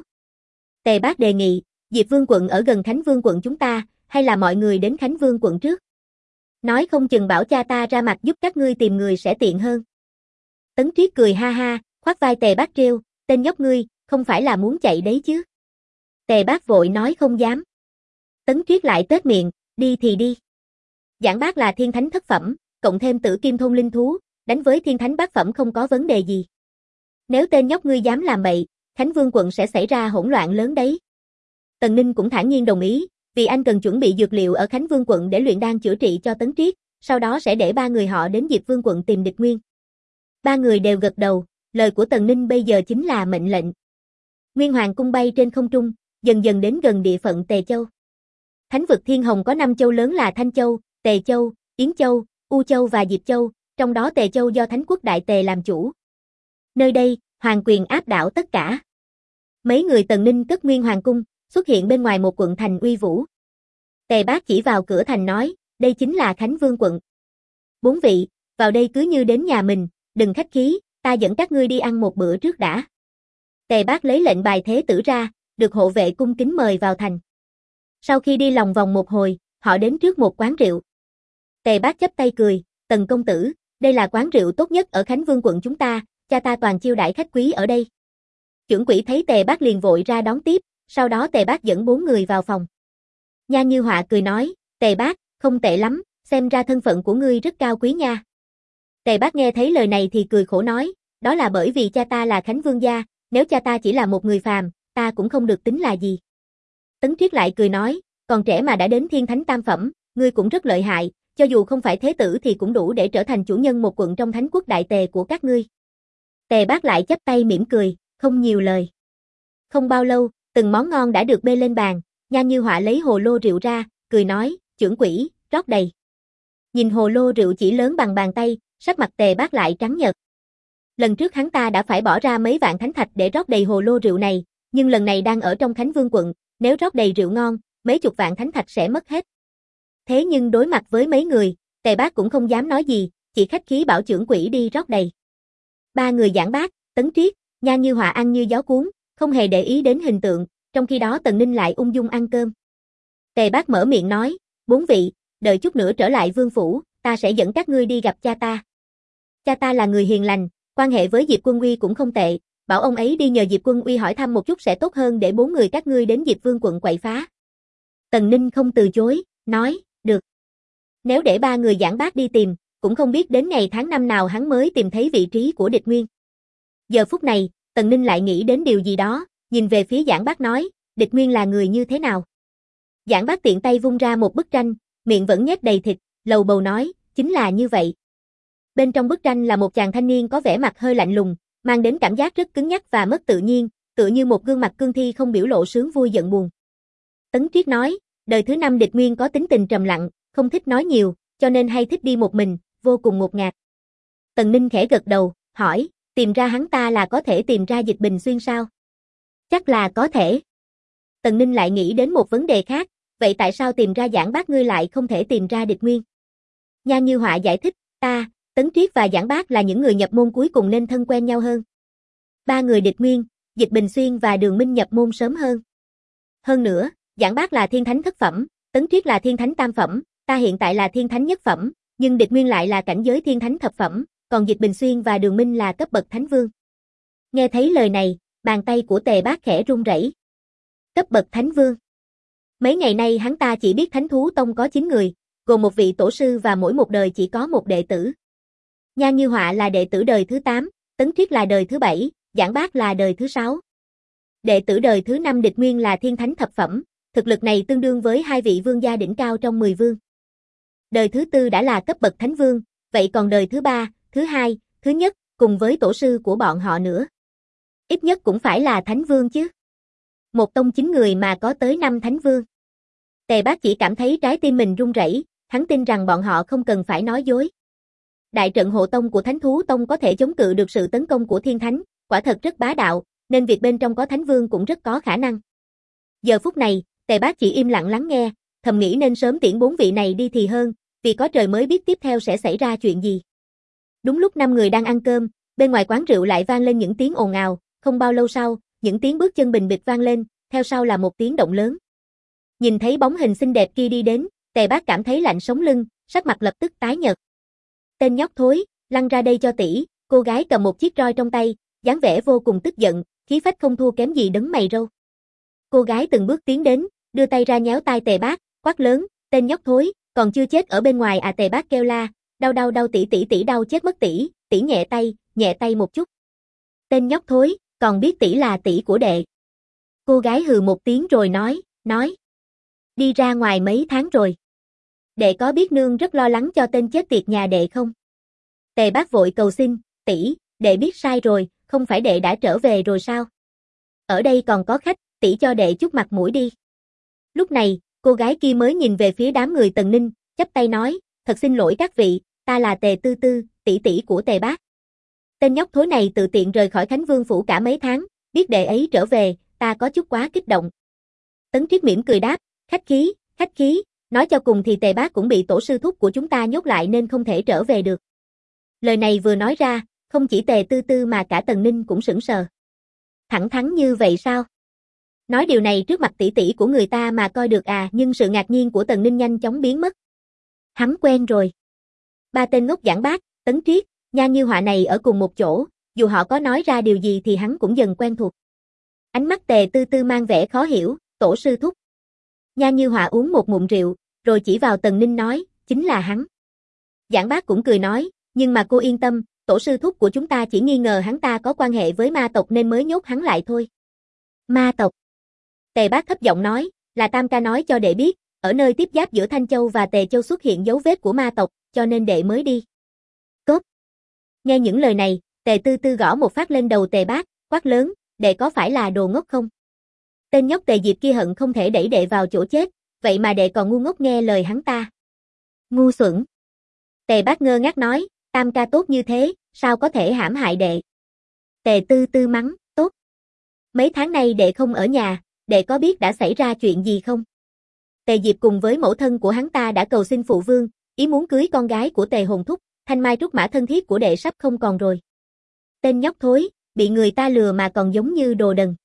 Tề Bác đề nghị, Diệp Vương quận ở gần Khánh Vương quận chúng ta, hay là mọi người đến Khánh Vương quận trước? Nói không chừng bảo cha ta ra mặt giúp các ngươi tìm người sẽ tiện hơn. Tấn Triết cười ha ha, khoác vai Tề Bác trêu, tên nhóc ngươi, không phải là muốn chạy đấy chứ? Tề Bác vội nói không dám. Tấn Triết lại tết miệng, đi thì đi. Giảng Bác là thiên thánh thất phẩm, cộng thêm Tử Kim thôn linh thú, đánh với thiên thánh bát phẩm không có vấn đề gì. Nếu tên nhóc ngươi dám làm bậy, Khánh Vương quận sẽ xảy ra hỗn loạn lớn đấy. Tần Ninh cũng thản nhiên đồng ý, vì anh cần chuẩn bị dược liệu ở Khánh Vương quận để luyện đan chữa trị cho Tấn Triết, sau đó sẽ để 3 người họ đến Diệp Vương quận tìm địch nguyên. 3 người đều gật đầu, lời của Tần Ninh bây giờ chính là mệnh lệnh. Nguyên Hoàng cung bay trên không trung, dần dần đến gần địa phận Tề Châu. Thánh vực Thiên Hồng có 5 châu lớn là Thanh Châu, Tề Châu, Yến Châu, U Châu và Diệp Châu, trong đó Tề Châu do Thánh quốc Đại Tề làm chủ. Nơi đây, hoàng quyền áp đảo tất cả. Mấy người Tần Ninh cất Nguyên Hoàng cung, xuất hiện bên ngoài một quận thành uy vũ. Tề Bác chỉ vào cửa thành nói, đây chính là Khánh Vương quận. 4 vị, vào đây cứ như đến nhà mình, đừng khách khí, ta dẫn các ngươi đi ăn một bữa trước đã. Tề Bác lấy lệnh bài thế tử ra, được hộ vệ cung kính mời vào thành. Sau khi đi lòng vòng một hồi, họ đến trước một quán rượu. Tề Bác chắp tay cười, Tần công tử, đây là quán rượu tốt nhất ở Khánh Vương quận chúng ta, cha ta toàn chiêu đãi khách quý ở đây. Chưởng quỹ thấy Tề Bác liền vội ra đón tiếp, sau đó Tề Bác dẫn 4 người vào phòng. Nha Như Họa cười nói, Tề Bác, không tệ lắm, xem ra thân phận của ngươi rất cao quý nha. Tề Bác nghe thấy lời này thì cười khổ nói, đó là bởi vì cha ta là Khánh Vương gia, nếu cha ta chỉ là một người phàm, ta cũng không được tính là gì. Tấn Triết lại cười nói, còn trẻ mà đã đến thiên thánh tam phẩm, ngươi cũng rất lợi hại, cho dù không phải thế tử thì cũng đủ để trở thành chủ nhân một quận trong Thánh quốc đại tề của các ngươi. Tề Bác lại chắp tay mỉm cười, không nhiều lời. Không bao lâu, từng món ngon đã được bê lên bàn, Nhan Như Họa lấy hồ lô rượu ra, cười nói, trưởng quỹ, rót đầy. Nhìn hồ lô rượu chỉ lớn bằng bàn tay, sắc mặt Tề Bác lại trắng nhợt. Lần trước hắn ta đã phải bỏ ra mấy vạn thánh thạch để rót đầy hồ lô rượu này, nhưng lần này đang ở trong Thánh Vương quận, nếu rót đầy rượu ngon, mấy chục vạn thánh thạch sẽ mất hết. Thế nhưng đối mặt với mấy người, Tề Bác cũng không dám nói gì, chỉ khách khí bảo trưởng quỹ đi rót đầy. Ba người Giảng Bác, Tấn Triết, Nhan Như Họa ăn như gió cuốn, không hề để ý đến hình tượng, trong khi đó Tần Ninh lại ung dung ăn cơm. Tề Bác mở miệng nói, bốn vị, đợi chút nữa trở lại vương phủ, ta sẽ dẫn các ngươi đi gặp cha ta. Cha ta là người hiền lành, quan hệ với Diệp Quân Uy cũng không tệ, bảo ông ấy đi nhờ Diệp Quân Uy hỏi thăm một chút sẽ tốt hơn để bốn người các ngươi đến Diệp Vương quận quậy phá. Tần Ninh không từ chối, nói, được. Nếu để ba người Giảng Bác đi tìm, cũng không biết đến ngày tháng năm nào hắn mới tìm thấy vị trí của địch nguyên. Giờ phút này, Tần Ninh lại nghĩ đến điều gì đó, nhìn về phía Giảng Bác nói, địch nguyên là người như thế nào? Giảng Bác tiện tay vung ra một bức tranh, miệng vẫn nhét đầy thịt, lầu bầu nói, chính là như vậy. Bên trong bức tranh là một chàng thanh niên có vẻ mặt hơi lạnh lùng, mang đến cảm giác rất cứng nhắc và mất tự nhiên, tựa như một gương mặt cương thi không biểu lộ sướng vui giận buồn. Tấn Triết nói, đời thứ 5 địch nguyên có tính tình trầm lặng, không thích nói nhiều, cho nên hay thích đi một mình, vô cùng ngột ngạt. Tần Ninh khẽ gật đầu, hỏi, tìm ra hắn ta là có thể tìm ra Dịch Bình Xuyên sao? Chắc là có thể. Tần Ninh lại nghĩ đến một vấn đề khác, vậy tại sao tìm ra Giảng Bác ngươi lại không thể tìm ra địch nguyên? Nhan Như Họa giải thích, ta, Tấn Triết và Giảng Bác là những người nhập môn cuối cùng nên thân quen nhau hơn. Ba người địch nguyên, Dịch Bình Xuyên và Đường Minh nhập môn sớm hơn. Hơn nữa, Giảng Bác là thiên thánh thất phẩm, Tấn Triết là thiên thánh tam phẩm, ta hiện tại là thiên thánh nhất phẩm, nhưng địch nguyên lại là cảnh giới thiên thánh thập phẩm, còn Dịch Bình Xuyên và Đường Minh là cấp bậc thánh vương. Nghe thấy lời này, bàn tay của Tề Bác khẽ run rẩy. Cấp bậc thánh vương. Mấy ngày nay hắn ta chỉ biết Thánh Thú Tông có 9 người, gồm một vị tổ sư và mỗi một đời chỉ có một đệ tử. Nhan Như Họa là đệ tử đời thứ 8, Tấn Triết là đời thứ 7, Giảng Bác là đời thứ 6. Đệ tử đời thứ 5 địch nguyên là thiên thánh thập phẩm, thực lực này tương đương với hai vị vương gia đỉnh cao trong 10 vương. Đời thứ 4 đã là cấp bậc thánh vương, vậy còn đời thứ 3, thứ 2, thứ nhất, cùng với tổ sư của bọn họ nữa. Ít nhất cũng phải là thánh vương chứ. Một tông 9 người mà có tới 5 thánh vương. Tề Bác chỉ cảm thấy trái tim mình run rẩy, hắn tin rằng bọn họ không cần phải nói dối. Đại trận hộ tông của Thánh Thú Tông có thể chống cự được sự tấn công của thiên thánh, quả thật rất bá đạo, nên việc bên trong có thánh vương cũng rất có khả năng. Giờ phút này, Tề Bác chỉ im lặng lắng nghe, thầm nghĩ nên sớm tiễn 4 vị này đi thì hơn, vì có trời mới biết tiếp theo sẽ xảy ra chuyện gì. Đúng lúc 5 người đang ăn cơm, bên ngoài quán rượu lại vang lên những tiếng ồn ào, không bao lâu sau, những tiếng bước chân bình bịch vang lên, theo sau là một tiếng động lớn. Nhìn thấy bóng hình xinh đẹp kia đi đến, Tề Bác cảm thấy lạnh sống lưng, sắc mặt lập tức tái nhợt. Tên nhóc thối, lăn ra đây cho tỷ, cô gái cầm một chiếc roi trong tay, dáng vẻ vô cùng tức giận, khí phách không thua kém gì đấng mày râu. Cô gái từng bước tiến đến, đưa tay ra nhéo tai Tề Bác, quát lớn, tên nhóc thối, còn chưa chết ở bên ngoài à? Tề Bác kêu la, đau đau đau tỷ đau chết mất tỷ nhẹ tay một chút. Tên nhóc thối, còn biết tỷ là tỷ của đệ. Cô gái hừ một tiếng rồi nói. Đi ra ngoài mấy tháng rồi. Đệ có biết nương rất lo lắng cho tên chết tiệt nhà đệ không? Tề Bác vội cầu xin, tỷ, đệ biết sai rồi, không phải đệ đã trở về rồi sao? Ở đây còn có khách, tỷ cho đệ chút mặt mũi đi. Lúc này, cô gái kia mới nhìn về phía đám người Tần Ninh, chắp tay nói, thật xin lỗi các vị, ta là Tề Tư Tư, tỷ của Tề Bác. Tên nhóc thối này tự tiện rời khỏi Khánh Vương phủ cả mấy tháng, biết đệ ấy trở về, ta có chút quá kích động. Tấn Triết mỉm cười đáp, khách khí, nói cho cùng thì Tề Bác cũng bị tổ sư thúc của chúng ta nhốt lại nên không thể trở về được. Lời này vừa nói ra, không chỉ Tề Tư Tư mà cả Tần Ninh cũng sững sờ. Thẳng thắn như vậy sao? Nói điều này trước mặt tỷ của người ta mà coi được à, nhưng sự ngạc nhiên của Tần Ninh nhanh chóng biến mất. Hắn quen rồi. Ba tên ngốc Giảng Bác, Tấn Triết, Nhan Như Họa này ở cùng một chỗ, dù họ có nói ra điều gì thì hắn cũng dần quen thuộc. Ánh mắt Tề Tư Tư mang vẻ khó hiểu, tổ sư thúc. Nhan Như Họa uống một ngụm rượu, rồi chỉ vào Tần Ninh nói, chính là hắn. Giảng Bác cũng cười nói, nhưng mà cô yên tâm, tổ sư thúc của chúng ta chỉ nghi ngờ hắn ta có quan hệ với ma tộc nên mới nhốt hắn lại thôi. Ma tộc. Tề Bác thấp giọng nói, là Tam ca nói cho đệ biết, ở nơi tiếp giáp giữa Thanh Châu và Tề Châu xuất hiện dấu vết của ma tộc, cho nên đệ mới đi. Cốt. Nghe những lời này, Tề Tư Tư gõ một phát lên đầu Tề Bác, quát lớn, đệ có phải là đồ ngốc không? Tên nhóc Tề Diệp kia hận không thể đẩy đệ vào chỗ chết, vậy mà đệ còn ngu ngốc nghe lời hắn ta. Ngu xuẩn. Tề Bác ngơ ngác nói, tam ca tốt như thế, sao có thể hãm hại đệ? Tề Tư Tư mắng, tốt. Mấy tháng nay đệ không ở nhà, đệ có biết đã xảy ra chuyện gì không? Tề Diệp cùng với mẫu thân của hắn ta đã cầu xin phụ vương, ý muốn cưới con gái của Tề Hồn Thúc, thanh mai trúc mã thân thiết của đệ sắp không còn rồi. Tên nhóc thối, bị người ta lừa mà còn giống như đồ đần.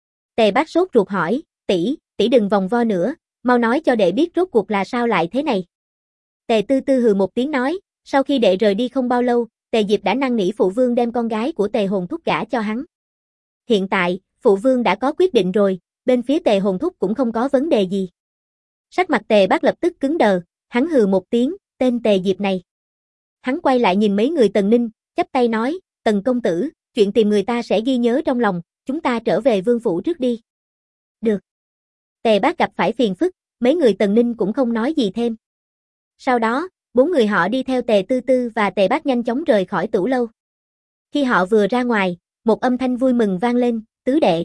Tề Bác sốt ruột hỏi, tỷ đừng vòng vo nữa, mau nói cho đệ biết rốt cuộc là sao lại thế này. Tề Tư Tư hừ một tiếng nói, sau khi đệ rời đi không bao lâu, Tề Diệp đã năn nỉ phụ vương đem con gái của Tề Hồn Thúc gả cho hắn. Hiện tại, phụ vương đã có quyết định rồi, bên phía Tề Hồn Thúc cũng không có vấn đề gì. Sắc mặt Tề Bác lập tức cứng đờ, hắn hừ một tiếng, tên Tề Diệp này. Hắn quay lại nhìn mấy người Tần Ninh, chắp tay nói, Tần công tử, chuyện tìm người ta sẽ ghi nhớ trong lòng, chúng ta trở về vương phủ trước đi. Được. Tề Bác gặp phải phiền phức, mấy người Tần Ninh cũng không nói gì thêm. Sau đó, 4 người họ đi theo Tề Tư Tư và Tề Bác nhanh chóng rời khỏi Tửu lâu. Khi họ vừa ra ngoài, một âm thanh vui mừng vang lên, tứ đệ.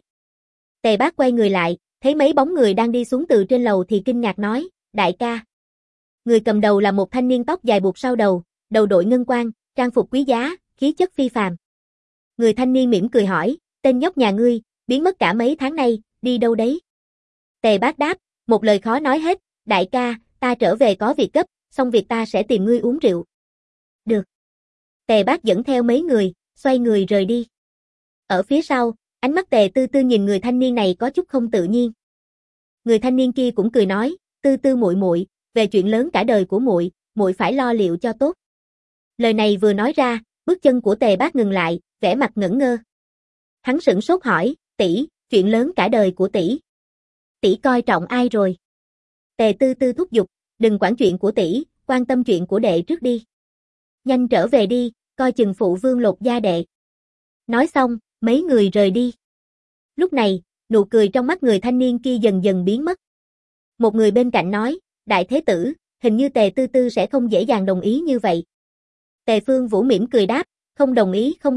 Tề Bác quay người lại, thấy mấy bóng người đang đi xuống từ trên lầu thì kinh ngạc nói, đại ca. Người cầm đầu là một thanh niên tóc dài buộc sau đầu, đầu đội ngân quan, trang phục quý giá, khí chất phi phàm. Người thanh niên mỉm cười hỏi, tên nhóc nhà ngươi, biến mất cả mấy tháng nay, đi đâu đấy? Tề Bác đáp, một lời khó nói hết, đại ca, ta trở về có việc gấp, xong việc ta sẽ tìm ngươi uống rượu. Được. Tề Bác dẫn theo mấy người, xoay người rời đi. Ở phía sau, ánh mắt Tề Tư Tư nhìn người thanh niên này có chút không tự nhiên. Người thanh niên kia cũng cười nói, Tư Tư muội muội, về chuyện lớn cả đời của muội, muội phải lo liệu cho tốt. Lời này vừa nói ra, bước chân của Tề Bác ngừng lại, vẻ mặt ngẩn ngơ. Hắn sửng sốt hỏi, tỷ, chuyện lớn cả đời của tỷ. Tỷ coi trọng ai rồi? Tề Tư Tư thúc giục, đừng quản chuyện của tỷ, quan tâm chuyện của đệ trước đi. Nhanh trở về đi, coi chừng phụ vương lột da đệ. Nói xong, mấy người rời đi. Lúc này, nụ cười trong mắt người thanh niên kia dần dần biến mất. Một người bên cạnh nói, đại thế tử, hình như Tề Tư Tư sẽ không dễ dàng đồng ý như vậy. Tề Phương Vũ mỉm cười đáp, không đồng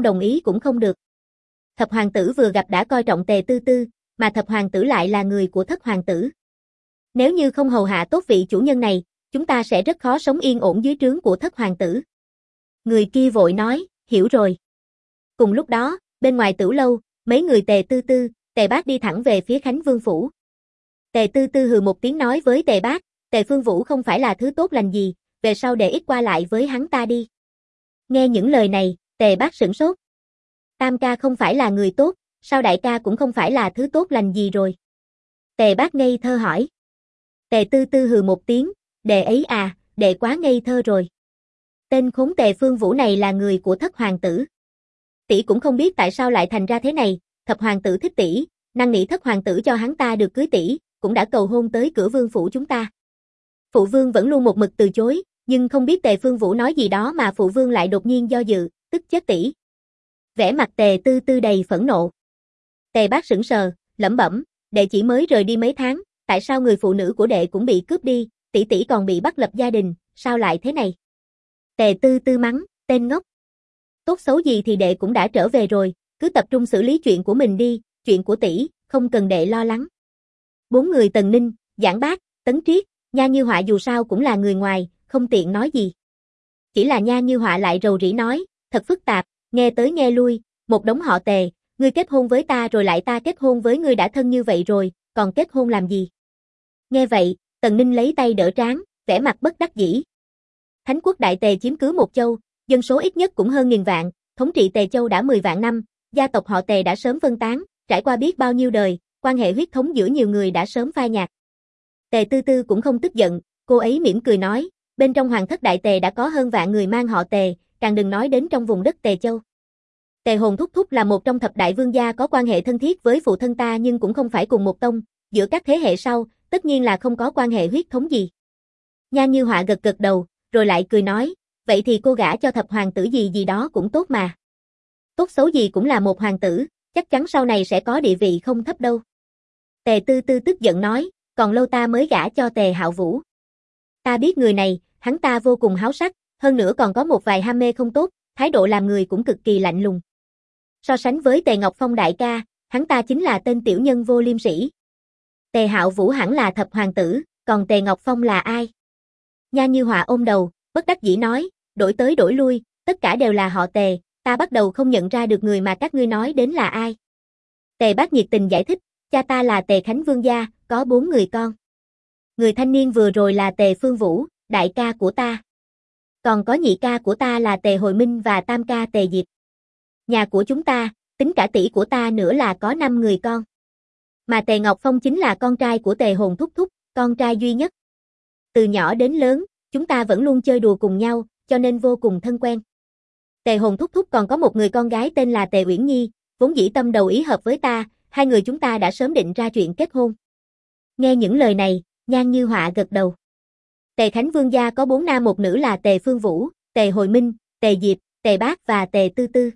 ý cũng không được. Thập hoàng tử vừa gặp đã coi trọng Tề Tư Tư, mà thập hoàng tử lại là người của thất hoàng tử. Nếu như không hầu hạ tốt vị chủ nhân này, chúng ta sẽ rất khó sống yên ổn dưới trướng của thất hoàng tử. Người kia vội nói, hiểu rồi. Cùng lúc đó, bên ngoài Tửu lâu, mấy người Tề Tư Tư, Tề Bác đi thẳng về phía Khánh Vương phủ. Tề Tư Tư hừ một tiếng nói với Tề Bác, Tề Phương Vũ không phải là thứ tốt lành gì, về sau để ít qua lại với hắn ta đi. Nghe những lời này, Tề Bác sửng sốt. Tam ca không phải là người tốt, sao đại ca cũng không phải là thứ tốt lành gì rồi? Tề Bác ngây thơ hỏi. Tề Tư Tư hừ một tiếng, đệ ấy à, đệ quá ngây thơ rồi. Tên khốn Tề Phương Vũ này là người của thất hoàng tử. Tỷ cũng không biết tại sao lại thành ra thế này, thập hoàng tử thích tỷ, năn nỉ thất hoàng tử cho hắn ta được cưới tỷ, cũng đã cầu hôn tới cửa vương phủ chúng ta. Phụ vương vẫn luôn một mực từ chối, nhưng không biết Tề Phương Vũ nói gì đó mà phụ vương lại đột nhiên do dự, tức chết tỷ. Vẻ mặt Tề Tư Tư đầy phẫn nộ. Tề Bác sững sờ, lẩm bẩm, đệ chỉ mới rời đi mấy tháng, tại sao người phụ nữ của đệ cũng bị cướp đi, tỷ tỷ còn bị bắt lập gia đình, sao lại thế này? Tề Tư Tư mắng, tên ngốc. Tốt xấu gì thì đệ cũng đã trở về rồi, cứ tập trung xử lý chuyện của mình đi, chuyện của tỷ, không cần đệ lo lắng. 4 người Tần Ninh, Giảng Bác, Tấn Triết, Nha Như Họa dù sao cũng là người ngoài, không tiện nói gì. Chỉ là Nha Như Họa lại rầu rĩ nói, thật phức tạp, nghe tới nghe lui, một đống họ Tề, ngươi kết hôn với ta rồi lại ta kết hôn với ngươi đã thân như vậy rồi, còn kết hôn làm gì? Nghe vậy, Tần Ninh lấy tay đỡ trán, vẻ mặt bất đắc dĩ. Thánh quốc Đại Tề chiếm cứ một châu, dân số ít nhất cũng hơn 1000 vạn, thống trị Tề châu đã 10 vạn năm, gia tộc họ Tề đã sớm phân tán, trải qua biết bao nhiêu đời, quan hệ huyết thống giữa nhiều người đã sớm phai nhạt. Tề Tư Tư cũng không tức giận, cô ấy mỉm cười nói, bên trong hoàng thất Đại Tề đã có hơn vạn người mang họ Tề, càng đừng nói đến trong vùng đất Tề châu. Tề Hồn Thúc Thúc là một trong thập đại vương gia có quan hệ thân thiết với phụ thân ta nhưng cũng không phải cùng một tông, giữa các thế hệ sau, tất nhiên là không có quan hệ huyết thống gì. Nha Như Họa gật gật đầu, rồi lại cười nói, vậy thì cô gả cho thập hoàng tử gì gì đó cũng tốt mà. Tốt xấu gì cũng là một hoàng tử, chắc chắn sau này sẽ có địa vị không thấp đâu. Tề Tư Tư tức giận nói, còn lâu ta mới gả cho Tề Hạo Vũ. Ta biết người này, hắn ta vô cùng háo sắc, hơn nữa còn có một vài ham mê không tốt, thái độ làm người cũng cực kỳ lạnh lùng. So sánh với Tề Ngọc Phong đại ca, hắn ta chính là tên tiểu nhân vô liêm sỉ. Tề Hạo Vũ hẳn là thập hoàng tử, còn Tề Ngọc Phong là ai? Nha Như Họa ôm đầu, bất đắc dĩ nói, đổi tới đổi lui, tất cả đều là họ Tề, ta bắt đầu không nhận ra được người mà các ngươi nói đến là ai. Tề Bác nhiệt tình giải thích, cha ta là Tề Khánh Vương gia, có 4 người con. Người thanh niên vừa rồi là Tề Phương Vũ, đại ca của ta. Còn có nhị ca của ta là Tề Hồi Minh và tam ca Tề Diệp. Nhà của chúng ta, tính cả tỷ của ta nữa là có 5 người con. Mà Tề Ngọc Phong chính là con trai của Tề Hồn Thúc Thúc, con trai duy nhất. Từ nhỏ đến lớn, chúng ta vẫn luôn chơi đùa cùng nhau, cho nên vô cùng thân quen. Tề Hồn Thúc Thúc còn có một người con gái tên là Tề Uyển Nhi, vốn dĩ tâm đầu ý hợp với ta, hai người chúng ta đã sớm định ra chuyện kết hôn. Nghe những lời này, Nhan Như Họa gật đầu. Tề Khánh Vương gia có 4 nam 1 nữ là Tề Phương Vũ, Tề Hồi Minh, Tề Diệp, Tề Bác và Tề Tư Tư.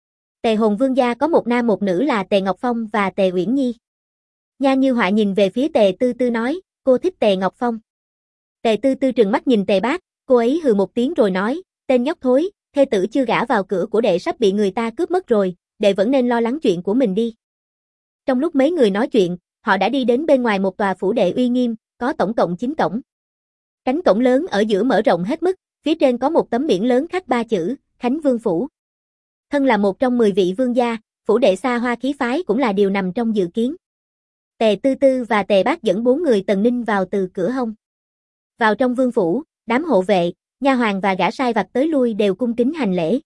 Tề Hồn Vương gia có 1 nam 1 nữ là Tề Ngọc Phong và Tề Uyển Nhi. Nhan Như Họa nhìn về phía Tề Tư Tư nói, cô thích Tề Ngọc Phong. Tề Tư Tư trừng mắt nhìn Tề Bác, cô ấy hừ một tiếng rồi nói, tên nhóc thối, thê tử chưa gả vào cửa của đệ sắp bị người ta cướp mất rồi, đệ vẫn nên lo lắng chuyện của mình đi. Trong lúc mấy người nói chuyện, họ đã đi đến bên ngoài một tòa phủ đệ uy nghiêm, có tổng cộng 9 cổng. Cánh cổng lớn ở giữa mở rộng hết mức, phía trên có một tấm biển lớn khắc 3 chữ, Khánh Vương Phủ. Thân là một trong 10 vị vương gia, phủ đệ xa hoa khí phái cũng là điều nằm trong dự kiến. Tề Tư Tư và Tề Bác dẫn 4 người Tần Ninh vào từ cửa hông. Vào trong vương phủ, đám hộ vệ, nha hoàn và gã sai vặt tới lui đều cung kính hành lễ.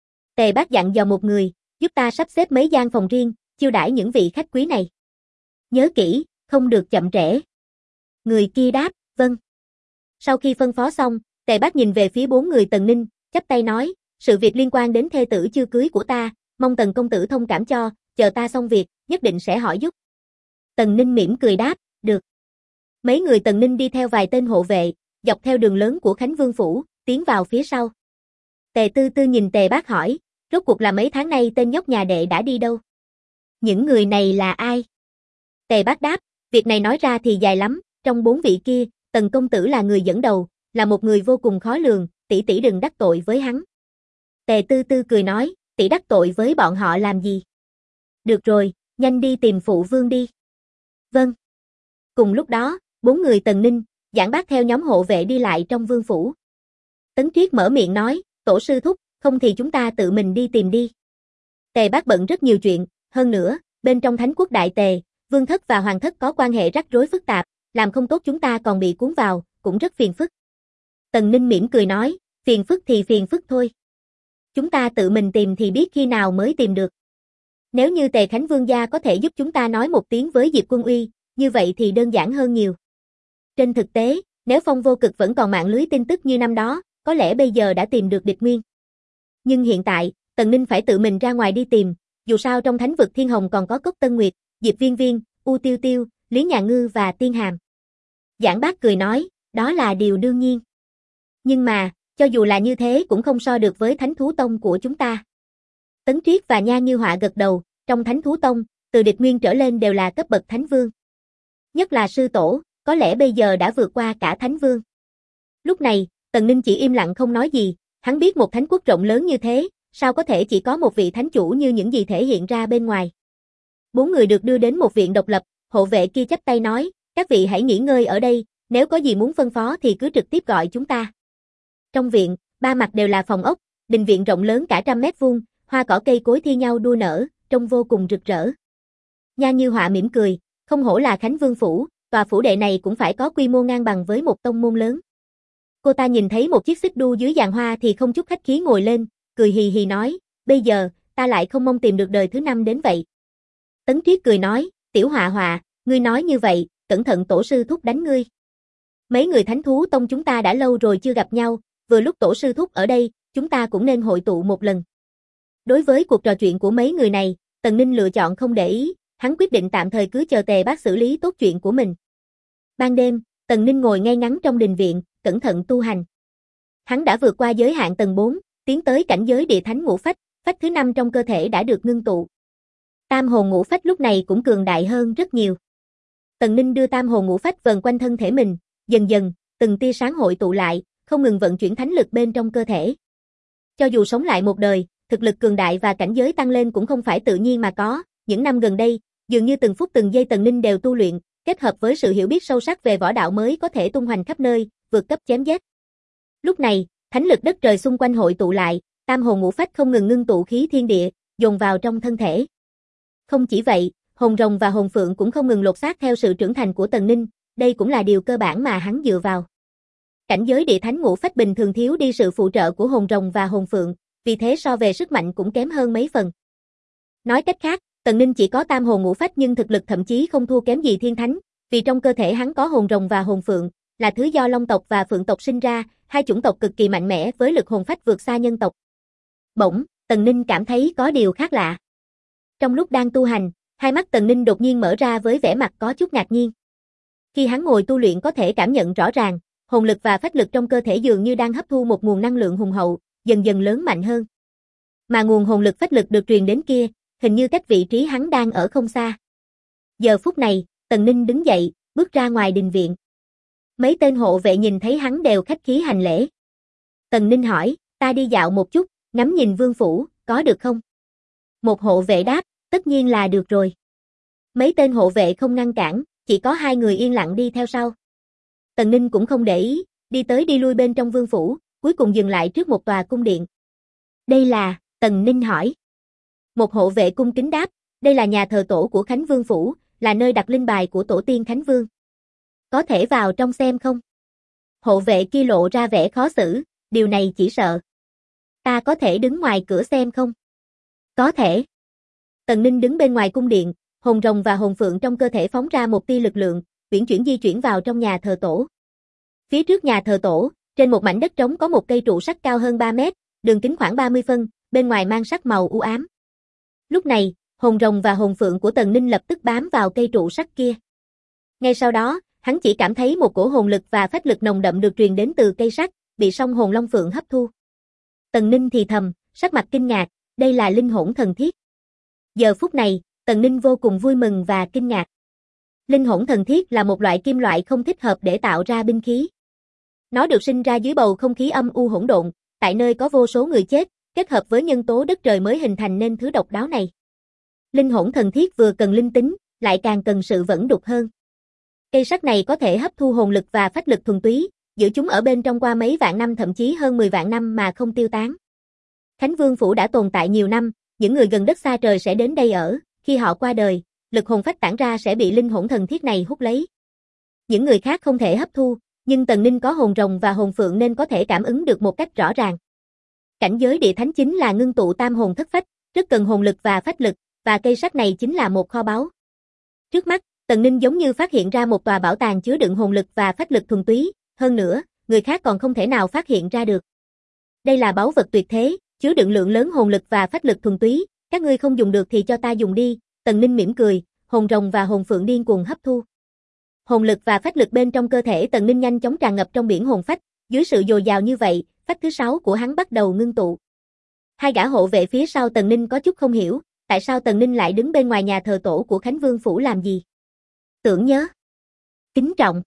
Tề Bác dặn dò một người, giúp ta sắp xếp mấy gian phòng riêng, chiêu đãi những vị khách quý này. Nhớ kỹ, không được chậm trễ. Người kia đáp, vâng. Sau khi phân phó xong, Tề Bác nhìn về phía 4 người Tần Ninh, chắp tay nói, sự việc liên quan đến thê tử chưa cưới của ta, mong Tần công tử thông cảm cho, chờ ta xong việc, nhất định sẽ hỏi giúp. Tần Ninh mỉm cười đáp, được. Mấy người Tần Ninh đi theo vài tên hộ vệ, dọc theo đường lớn của Khánh Vương Phủ, tiến vào phía sau. Tề Tư Tư nhìn Tề Bác hỏi, rốt cuộc là mấy tháng nay tên nhóc nhà đệ đã đi đâu? Những người này là ai? Tề Bác đáp, việc này nói ra thì dài lắm, trong 4 vị kia, Tần công tử là người dẫn đầu, là một người vô cùng khó lường, tỷ tỷ đừng đắc tội với hắn. Tề Tư Tư cười nói, tỷ đắc tội với bọn họ làm gì? Được rồi, nhanh đi tìm phụ vương đi. Vâng. Cùng lúc đó, 4 người Tần Ninh, Giảng Bác theo nhóm hộ vệ đi lại trong vương phủ. Tấn Triết mở miệng nói, tổ sư thúc, không thì chúng ta tự mình đi tìm đi. Tề Bác bận rất nhiều chuyện, hơn nữa, bên trong Thánh quốc Đại Tề, vương thất và hoàng thất có quan hệ rắc rối phức tạp, làm không tốt chúng ta còn bị cuốn vào, cũng rất phiền phức. Tần Ninh mỉm cười nói, phiền phức thì phiền phức thôi. Chúng ta tự mình tìm thì biết khi nào mới tìm được. Nếu như Tề Khánh Vương gia có thể giúp chúng ta nói một tiếng với Diệp Quân Uy, như vậy thì đơn giản hơn nhiều. Trên thực tế, nếu Phong Vô Cực vẫn còn mạng lưới tin tức như năm đó, có lẽ bây giờ đã tìm được địch nguyên. Nhưng hiện tại, Tần Ninh phải tự mình ra ngoài đi tìm, dù sao trong Thánh vực Thiên Hồng còn có Cốc Tân Nguyệt, Diệp Viên Viên, U Tiêu Tiêu, Lý Nhà Ngư và Tiên Hàm. Giảng Bác cười nói, đó là điều đương nhiên. Nhưng mà, cho dù là như thế cũng không so được với Thánh Thú Tông của chúng ta. Tấn Triết và Nha Như Họa gật đầu, trong Thánh Thú Tông, từ địch nguyên trở lên đều là cấp bậc Thánh Vương. Nhất là sư tổ, có lẽ bây giờ đã vượt qua cả Thánh Vương. Lúc này, Tần Ninh chỉ im lặng không nói gì, hắn biết một thánh quốc rộng lớn như thế, sao có thể chỉ có một vị thánh chủ như những gì thể hiện ra bên ngoài. 4 người được đưa đến một viện độc lập, hộ vệ kia chắp tay nói, các vị hãy nghỉ ngơi ở đây, nếu có gì muốn phân phó thì cứ trực tiếp gọi chúng ta. Trong viện, 3 mặt đều là phòng ốc, đình viện rộng lớn cả 100 mét vuông, hoa cỏ cây cối thi nhau đua nở, trông vô cùng rực rỡ. Nha Như Họa mỉm cười, không hổ là Khánh Vương Phủ, tòa phủ đệ này cũng phải có quy mô ngang bằng với một tông môn lớn. Cô ta nhìn thấy một chiếc xích đu dưới giàn hoa thì không chút khách khí ngồi lên, cười hì hì nói, bây giờ, ta lại không mong tìm được đời thứ 5 đến vậy. Tấn Triết cười nói, Tiểu Họa Họa, ngươi nói như vậy, cẩn thận tổ sư thúc đánh ngươi. Mấy người Thánh Thú Tông chúng ta đã lâu rồi chưa gặp nhau, vừa lúc tổ sư thúc ở đây, chúng ta cũng nên hội tụ một lần. Đối với cuộc trò chuyện của mấy người này, Tần Ninh lựa chọn không để ý, hắn quyết định tạm thời cứ chờ Tề Bác xử lý tốt chuyện của mình. Ban đêm, Tần Ninh ngồi ngay ngắn trong đình viện, cẩn thận tu hành. Hắn đã vượt qua giới hạn tầng 4, tiến tới cảnh giới địa thánh ngũ phách, phách thứ 5 trong cơ thể đã được ngưng tụ. Tam hồn ngũ phách lúc này cũng cường đại hơn rất nhiều. Tần Ninh đưa tam hồn ngũ phách vờn quanh thân thể mình, dần dần, từng tia sáng hội tụ lại, không ngừng vận chuyển thánh lực bên trong cơ thể. Cho dù sống lại một đời, thực lực cường đại và cảnh giới tăng lên cũng không phải tự nhiên mà có, những năm gần đây, dường như từng phút từng giây Tần Ninh đều tu luyện, kết hợp với sự hiểu biết sâu sắc về võ đạo mới có thể tung hoành khắp nơi, vượt cấp chém giết. Lúc này, thánh lực đất trời xung quanh hội tụ lại, tam hồn ngũ phách không ngừng ngưng tụ khí thiên địa, dồn vào trong thân thể. Không chỉ vậy, hồn rồng và hồn phượng cũng không ngừng lột xác theo sự trưởng thành của Tần Ninh, đây cũng là điều cơ bản mà hắn dựa vào. Cảnh giới địa thánh ngũ phách bình thường thiếu đi sự phụ trợ của hồn rồng và hồn phượng, vì thế so về sức mạnh cũng kém hơn mấy phần. Nói cách khác, Tần Ninh chỉ có tam hồn ngũ phách nhưng thực lực thậm chí không thua kém gì thiên thánh, vì trong cơ thể hắn có hồn rồng và hồn phượng, là thứ do long tộc và phượng tộc sinh ra, hai chủng tộc cực kỳ mạnh mẽ với lực hồn phách vượt xa nhân tộc. Bỗng, Tần Ninh cảm thấy có điều khác lạ. Trong lúc đang tu hành, hai mắt Tần Ninh đột nhiên mở ra với vẻ mặt có chút ngạc nhiên. Khi hắn ngồi tu luyện có thể cảm nhận rõ ràng, hồn lực và phách lực trong cơ thể dường như đang hấp thu một nguồn năng lượng hùng hậu, dần dần lớn mạnh hơn. Mà nguồn hồn lực phách lực được truyền đến kia, hình như cách vị trí hắn đang ở không xa. Giờ phút này, Tần Ninh đứng dậy, bước ra ngoài đình viện. Mấy tên hộ vệ nhìn thấy hắn đều khách khí hành lễ. Tần Ninh hỏi, ta đi dạo một chút, ngắm nhìn vương phủ, có được không? Một hộ vệ đáp, tất nhiên là được rồi. Mấy tên hộ vệ không ngăn cản, chỉ có hai người yên lặng đi theo sau. Tần Ninh cũng không để ý, đi tới đi lui bên trong vương phủ, cuối cùng dừng lại trước một tòa cung điện. Đây là, Tần Ninh hỏi. Một hộ vệ cung kính đáp, đây là nhà thờ tổ của Khánh Vương Phủ, là nơi đặt linh bài của tổ tiên Khánh Vương. Có thể vào trong xem không? Hộ vệ kia lộ ra vẻ khó xử, điều này chỉ sợ. Ta có thể đứng ngoài cửa xem không? Có thể. Tần Ninh đứng bên ngoài cung điện, hồn rồng và hồn phượng trong cơ thể phóng ra một tia lực lượng, uyển chuyển di chuyển vào trong nhà thờ tổ. Phía trước nhà thờ tổ, trên một mảnh đất trống có một cây trụ sắt cao hơn 3 mét, đường kính khoảng 30 phân, bên ngoài mang sắc màu u ám. Lúc này, hồn rồng và hồn phượng của Tần Ninh lập tức bám vào cây trụ sắt kia. Ngay sau đó, hắn chỉ cảm thấy một cổ hồn lực và phách lực nồng đậm được truyền đến từ cây sắt, bị song hồn long phượng hấp thu. Tần Ninh thì thầm, sắc mặt kinh ngạc, đây là linh hỗn thần thiết. Giờ phút này, Tần Ninh vô cùng vui mừng và kinh ngạc. Linh hỗn thần thiết là một loại kim loại không thích hợp để tạo ra binh khí. Nó được sinh ra dưới bầu không khí âm u hỗn độn, tại nơi có vô số người chết, kết hợp với nhân tố đất trời mới hình thành nên thứ độc đáo này. Linh hỗn thần thiết vừa cần linh tính, lại càng cần sự vẩn đục hơn. Cây sắt này có thể hấp thu hồn lực và phách lực thuần túy, giữ chúng ở bên trong qua mấy vạn năm thậm chí hơn 10 vạn năm mà không tiêu tán. Khánh Vương Phủ đã tồn tại nhiều năm, những người gần đất xa trời sẽ đến đây ở, khi họ qua đời, lực hồn phách tản ra sẽ bị linh hỗn thần thiết này hút lấy. Những người khác không thể hấp thu, nhưng Tần Ninh có hồn rồng và hồn phượng nên có thể cảm ứng được một cách rõ ràng. Cảnh giới địa thánh chính là ngưng tụ tam hồn thất phách, rất cần hồn lực và phách lực, và cây sắt này chính là một kho báu. Trước mắt, Tần Ninh giống như phát hiện ra một tòa bảo tàng chứa đựng hồn lực và phách lực thuần túy, hơn nữa, người khác còn không thể nào phát hiện ra được. Đây là báu vật tuyệt thế, chứa đựng lượng lớn hồn lực và phách lực thuần túy, các ngươi không dùng được thì cho ta dùng đi. Tần Ninh mỉm cười, hồn rồng và hồn phượng điên cuồng hấp thu. Hồn lực và phách lực bên trong cơ thể Tần Ninh nhanh chóng tràn ngập trong biển hồn phách, dưới sự dồi dào như vậy, phách thứ 6 của hắn bắt đầu ngưng tụ. Hai gã hộ vệ phía sau Tần Ninh có chút không hiểu, tại sao Tần Ninh lại đứng bên ngoài nhà thờ tổ của Khánh Vương Phủ làm gì? Tưởng nhớ, kính trọng.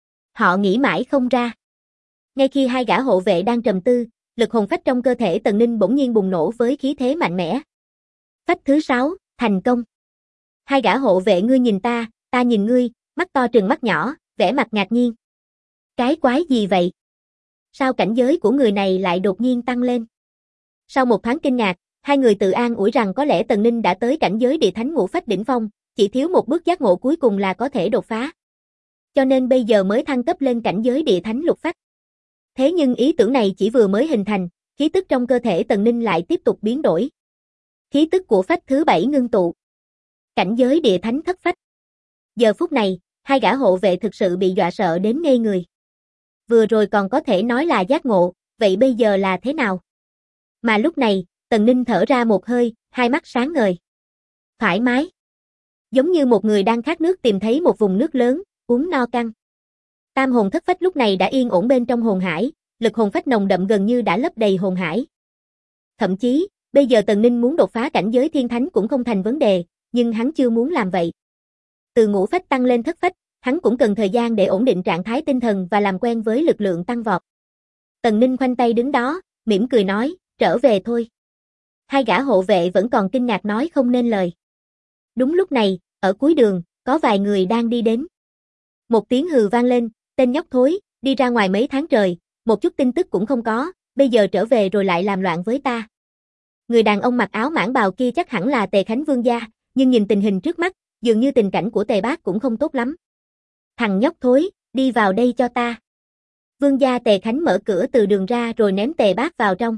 Họ nghĩ mãi không ra. Ngay khi hai gã hộ vệ đang trầm tư, lực hồn phách trong cơ thể Tần Ninh bỗng nhiên bùng nổ với khí thế mạnh mẽ. Phách thứ 6, thành công. Hai gã hộ vệ ngươi nhìn ta nhìn ngươi, mắt to trừng mắt nhỏ, vẻ mặt ngạc nhiên. Cái quái gì vậy? Sao cảnh giới của người này lại đột nhiên tăng lên? Sau một thoáng kinh ngạc, hai người tự an ủi rằng có lẽ Tần Ninh đã tới cảnh giới địa thánh ngũ phách đỉnh phong, chỉ thiếu một bước giác ngộ cuối cùng là có thể đột phá. Cho nên bây giờ mới thăng cấp lên cảnh giới địa thánh lục phách. Thế nhưng ý tưởng này chỉ vừa mới hình thành, khí tức trong cơ thể Tần Ninh lại tiếp tục biến đổi. Khí tức của phách thứ 7 ngưng tụ. Cảnh giới địa thánh thất phách. Giờ phút này, hai gã hộ vệ thực sự bị dọa sợ đến ngây người. Vừa rồi còn có thể nói là giác ngộ, vậy bây giờ là thế nào? Mà lúc này, Tần Ninh thở ra một hơi, hai mắt sáng ngời. Thoải mái. Giống như một người đang khát nước tìm thấy một vùng nước lớn, uống no căng. Tam hồn thất phách lúc này đã yên ổn bên trong hồn hải, lực hồn phách nồng đậm gần như đã lấp đầy hồn hải. Thậm chí, bây giờ Tần Ninh muốn đột phá cảnh giới thiên thánh cũng không thành vấn đề, nhưng hắn chưa muốn làm vậy. Từ ngũ phách tăng lên thất phách, Hắn cũng cần thời gian để ổn định trạng thái tinh thần và làm quen với lực lượng tăng vọt. Tần Ninh khoanh tay đứng đó, mỉm cười nói, trở về thôi. Hai gã hộ vệ vẫn còn kinh ngạc nói không nên lời. Đúng lúc này, ở cuối đường, có vài người đang đi đến. Một tiếng hừ vang lên, tên nhóc thối, đi ra ngoài mấy tháng trời, một chút tin tức cũng không có, bây giờ trở về rồi lại làm loạn với ta. Người đàn ông mặc áo mãng bào kia chắc hẳn là Tề Khánh Vương gia, nhưng nhìn tình hình trước mắt, dường như tình cảnh của Tề Bác cũng không tốt lắm. Thằng nhóc thối, đi vào đây cho ta. Vương gia Tề Khánh mở cửa từ đường ra rồi ném Tề Bác vào trong.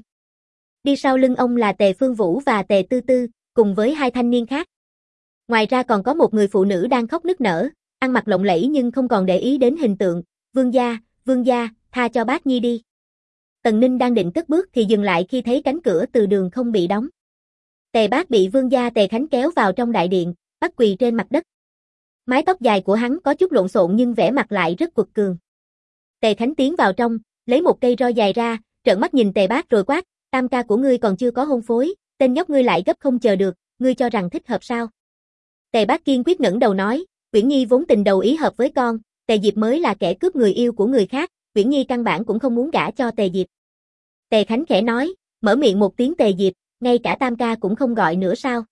Đi sau lưng ông là Tề Phương Vũ và Tề Tư Tư, cùng với hai thanh niên khác. Ngoài ra còn có một người phụ nữ đang khóc nức nở, ăn mặc lộng lẫy nhưng không còn để ý đến hình tượng. Vương gia, tha cho bác Nhi đi. Tần Ninh đang định cất bước thì dừng lại khi thấy cánh cửa từ đường không bị đóng. Tề Bác bị Vương gia Tề Khánh kéo vào trong đại điện, bắt quỳ trên mặt đất. Mái tóc dài của hắn có chút lộn xộn nhưng vẻ mặt lại rất quật cường. Tề Khánh tiến vào trong, lấy một cây roi dài ra, trợn mắt nhìn Tề Bác rồi quát, tam ca của ngươi còn chưa có hôn phối, tên nhóc ngươi lại gấp không chờ được, ngươi cho rằng thích hợp sao? Tề Bác kiên quyết ngẩng đầu nói, Uyển Nhi vốn tình đầu ý hợp với con, Tề Diệp mới là kẻ cướp người yêu của người khác, Uyển Nhi căn bản cũng không muốn gả cho Tề Diệp. Tề Khánh khẽ nói, mở miệng một tiếng Tề Diệp, ngay cả tam ca cũng không gọi nữa sao?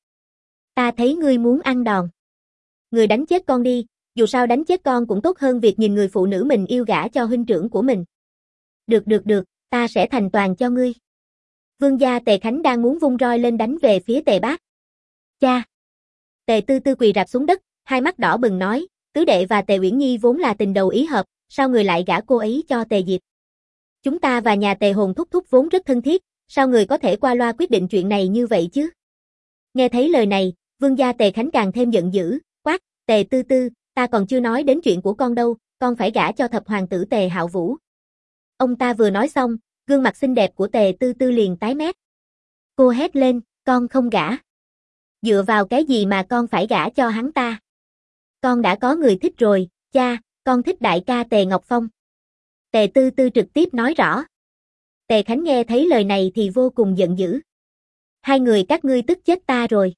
Ta thấy ngươi muốn ăn đòn. Ngươi đánh chết con đi, dù sao đánh chết con cũng tốt hơn việc nhìn người phụ nữ mình yêu gả cho huynh trưởng của mình. Được, ta sẽ thành toàn cho ngươi. Vương gia Tề Khánh đang muốn vung roi lên đánh về phía Tề Bác. Cha! Tề Tư Tư quỳ rạp xuống đất, hai mắt đỏ bừng nói, tứ đệ và Tề Uyển Nhi vốn là tình đầu ý hợp, sao người lại gả cô ấy cho Tề Diệp? Chúng ta và nhà Tề Hồn thúc thúc vốn rất thân thiết, sao người có thể qua loa quyết định chuyện này như vậy chứ? Nghe thấy lời này, Vương gia Tề Khánh càng thêm giận dữ, quát, Tề Tư Tư, ta còn chưa nói đến chuyện của con đâu, con phải gả cho thập hoàng tử Tề Hạo Vũ. Ông ta vừa nói xong, gương mặt xinh đẹp của Tề Tư Tư liền tái mét. Cô hét lên, con không gả. Dựa vào cái gì mà con phải gả cho hắn ta? Con đã có người thích rồi, cha, con thích đại ca Tề Ngọc Phong. Tề Tư Tư trực tiếp nói rõ. Tề Khánh nghe thấy lời này thì vô cùng giận dữ. Hai người các ngươi tức chết ta rồi.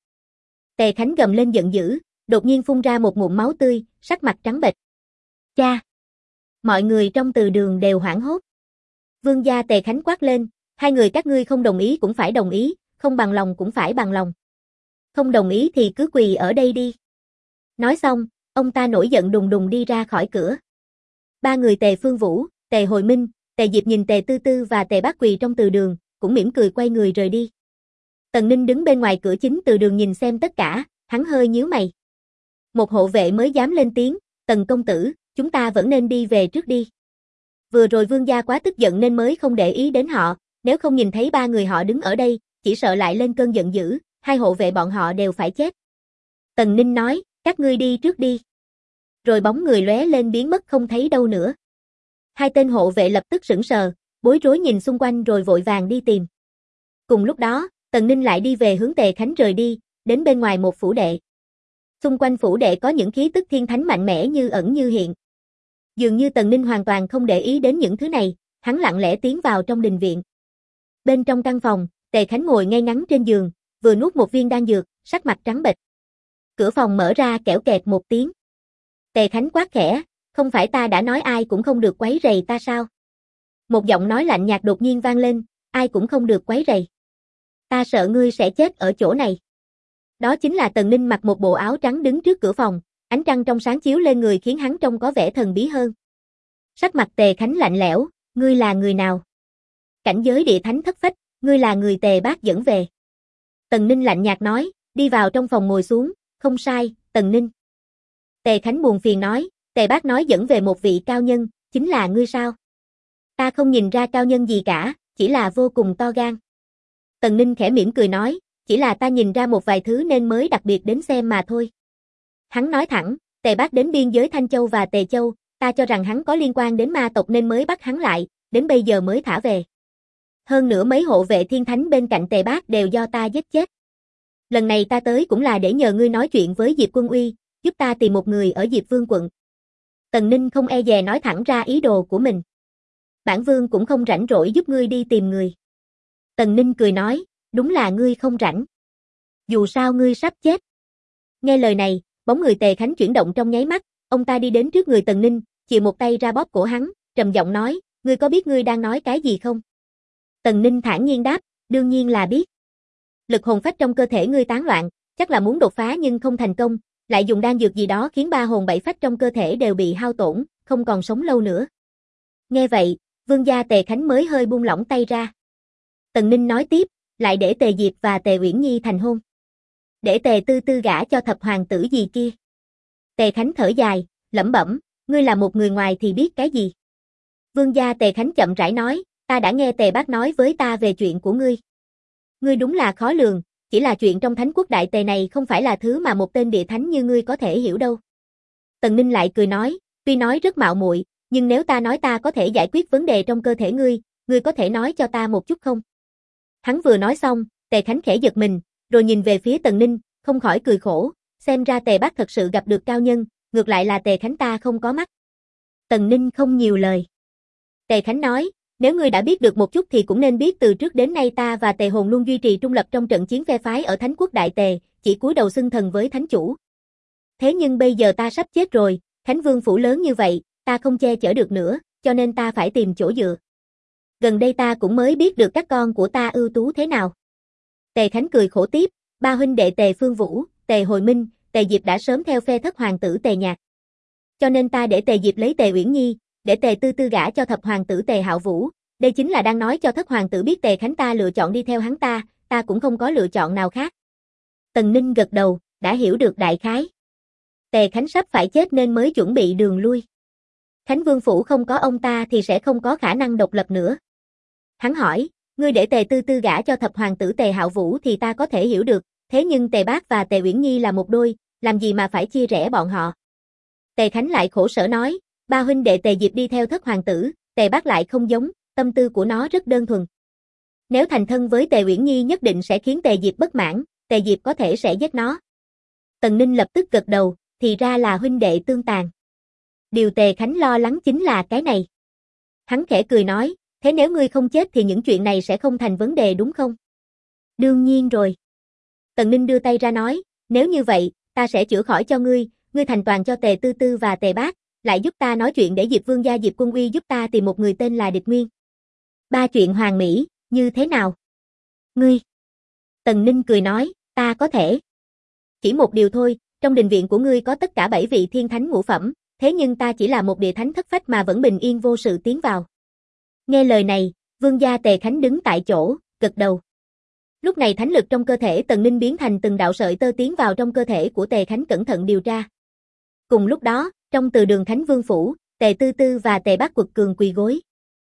Tề Khánh gầm lên giận dữ, đột nhiên phun ra một ngụm máu tươi, sắc mặt trắng bệch. Cha! Mọi người trong từ đường đều hoảng hốt. Vương gia Tề Khánh quát lên, hai người các ngươi không đồng ý cũng phải đồng ý, không bằng lòng cũng phải bằng lòng. Không đồng ý thì cứ quỳ ở đây đi. Nói xong, ông ta nổi giận đùng đùng đi ra khỏi cửa. Ba người Tề Phương Vũ, Tề Hồi Minh, Tề Diệp nhìn Tề Tư Tư và Tề Bác quỳ trong từ đường, cũng mỉm cười quay người rời đi. Tần Ninh đứng bên ngoài cửa chính từ đường nhìn xem tất cả, hắn hơi nhíu mày. Một hộ vệ mới dám lên tiếng, Tần công tử, chúng ta vẫn nên đi về trước đi. Vừa rồi vương gia quá tức giận nên mới không để ý đến họ, nếu không nhìn thấy ba người họ đứng ở đây, chỉ sợ lại lên cơn giận dữ, hai hộ vệ bọn họ đều phải chết. Tần Ninh nói, các ngươi đi trước đi. Rồi bóng người lóe lên biến mất không thấy đâu nữa. Hai tên hộ vệ lập tức sững sờ, bối rối nhìn xung quanh rồi vội vàng đi tìm. Cùng lúc đó, Tần Ninh lại đi về hướng Tề Khánh rời đi, đến bên ngoài một phủ đệ. Xung quanh phủ đệ có những khí tức thiên thánh mạnh mẽ như ẩn như hiện. Dường như Tần Ninh hoàn toàn không để ý đến những thứ này, hắn lặng lẽ tiến vào trong đình viện. Bên trong căn phòng, Tề Khánh ngồi ngay ngắn trên giường, vừa nuốt một viên đan dược, sắc mặt trắng bệch. Cửa phòng mở ra kẽo kẹt một tiếng. Tề Khánh quát khẽ, không phải ta đã nói ai cũng không được quấy rầy ta sao? Một giọng nói lạnh nhạt đột nhiên vang lên, ai cũng không được quấy rầy. Ta sợ ngươi sẽ chết ở chỗ này. Đó chính là Tần Ninh mặc một bộ áo trắng đứng trước cửa phòng, ánh trăng trong sáng chiếu lên người khiến hắn trông có vẻ thần bí hơn. Sắc mặt Tề Khánh lạnh lẽo, ngươi là người nào? Cảnh giới địa thánh thất phách, ngươi là người Tề Bác dẫn về. Tần Ninh lạnh nhạt nói, đi vào trong phòng ngồi xuống, không sai, Tần Ninh. Tề Khánh buồn phiền nói, Tề Bác nói dẫn về một vị cao nhân, chính là ngươi sao? Ta không nhìn ra cao nhân gì cả, chỉ là vô cùng to gan. Tần Ninh khẽ mỉm cười nói, chỉ là ta nhìn ra một vài thứ nên mới đặc biệt đến xem mà thôi. Hắn nói thẳng, Tề Bác đến biên giới Thanh Châu và Tề Châu, ta cho rằng hắn có liên quan đến ma tộc nên mới bắt hắn lại, đến bây giờ mới thả về. Hơn nữa mấy hộ vệ thiên thánh bên cạnh Tề Bác đều do ta giết chết. Lần này ta tới cũng là để nhờ ngươi nói chuyện với Diệp Quân Uy, giúp ta tìm một người ở Diệp Vương quận. Tần Ninh không e dè nói thẳng ra ý đồ của mình. Bản vương cũng không rảnh rỗi giúp ngươi đi tìm người. Tần Ninh cười nói, đúng là ngươi không rảnh. Dù sao ngươi sắp chết. Nghe lời này, bóng người Tề Khánh chuyển động trong nháy mắt, Ông ta đi đến trước người Tần Ninh, chìa một tay ra bóp cổ hắn, trầm giọng nói, ngươi có biết ngươi đang nói cái gì không? Tần Ninh thản nhiên đáp, đương nhiên là biết. Lực hồn phách trong cơ thể ngươi tán loạn, chắc là muốn đột phá nhưng không thành công, lại dùng đan dược gì đó khiến ba hồn bảy phách trong cơ thể đều bị hao tổn, không còn sống lâu nữa. Nghe vậy, vương gia Tề Khánh mới hơi buông lỏng tay ra. Tần Ninh nói tiếp, lại để Tề Diệp và Tề Uyển Nhi thành hôn. Để Tề Tư Tư gả cho thập hoàng tử gì kia. Tề Khánh thở dài, lẩm bẩm, ngươi là một người ngoài thì biết cái gì. Vương gia Tề Khánh chậm rãi nói, ta đã nghe Tề bác nói với ta về chuyện của ngươi. Ngươi đúng là khó lường, chỉ là chuyện trong Thánh quốc Đại Tề này không phải là thứ mà một tên địa thánh như ngươi có thể hiểu đâu. Tần Ninh lại cười nói, tuy nói rất mạo muội, nhưng nếu ta nói ta có thể giải quyết vấn đề trong cơ thể ngươi có thể nói cho ta một chút không? Hắn vừa nói xong, Tề Khánh khẽ giật mình, rồi nhìn về phía Tần Ninh, không khỏi cười khổ, xem ra Tề bác thật sự gặp được cao nhân, ngược lại là Tề Khánh ta không có mắt. Tần Ninh không nhiều lời. Tề Khánh nói, nếu ngươi đã biết được một chút thì cũng nên biết từ trước đến nay ta và Tề Hồn luôn duy trì trung lập trong trận chiến phe phái ở Thánh quốc Đại Tề, chỉ cúi đầu xưng thần với thánh chủ. Thế nhưng bây giờ ta sắp chết rồi, Thánh Vương phủ lớn như vậy, ta không che chở được nữa, cho nên ta phải tìm chỗ dựa. Gần đây ta cũng mới biết được các con của ta ưu tú thế nào. Tề Khánh cười khổ tiếp, ba huynh đệ Tề Phương Vũ, Tề Hồi Minh, Tề Diệp đã sớm theo phe thất hoàng tử Tề Nhạc. Cho nên ta để Tề Diệp lấy Tề Uyển Nhi, để Tề Tư Tư gả cho thập hoàng tử Tề Hạo Vũ, đây chính là đang nói cho thất hoàng tử biết Tề Khánh ta lựa chọn đi theo hắn ta cũng không có lựa chọn nào khác. Tần Ninh gật đầu, đã hiểu được đại khái. Tề Khánh sắp phải chết nên mới chuẩn bị đường lui. Khánh Vương phủ không có ông ta thì sẽ không có khả năng độc lập nữa. Hắn hỏi, ngươi để Tề Tư Tư gả cho thập hoàng tử Tề Hạo Vũ thì ta có thể hiểu được, thế nhưng Tề Bác và Tề Uyển Nhi là một đôi, làm gì mà phải chia rẽ bọn họ? Tề Khánh lại khổ sở nói, ba huynh đệ Tề Diệp đi theo thất hoàng tử, Tề Bác lại không giống, tâm tư của nó rất đơn thuần. Nếu thành thân với Tề Uyển Nhi nhất định sẽ khiến Tề Diệp bất mãn, Tề Diệp có thể sẽ giết nó. Tần Ninh lập tức gật đầu, thì ra là huynh đệ tương tàn. Điều Tề Khánh lo lắng chính là cái này. Hắn khẽ cười nói, thế nếu ngươi không chết thì những chuyện này sẽ không thành vấn đề đúng không? Đương nhiên rồi. Tần Ninh đưa tay ra nói, nếu như vậy, ta sẽ chữa khỏi cho ngươi thành toàn cho Tề Tư Tư và Tề Bác, lại giúp ta nói chuyện để Diệp Vương gia Diệp Quân Uy giúp ta tìm một người tên là Địch Nguyên. Ba chuyện hoàn mỹ, như thế nào? Ngươi. Tần Ninh cười nói, ta có thể. Chỉ một điều thôi, trong đình viện của ngươi có tất cả 7 vị thiên thánh ngũ phẩm, thế nhưng ta chỉ là một địa thánh thất phách mà vẫn bình yên vô sự tiến vào. Nghe lời này, vương gia Tề Khánh đứng tại chỗ, gật đầu. Lúc này thánh lực trong cơ thể Tần Ninh biến thành từng đạo sợi tơ tiến vào trong cơ thể của Tề Khánh cẩn thận điều tra. Cùng lúc đó, trong từ đường Thánh Vương phủ, Tề Tư Tư và Tề Bác quật cường quỳ gối.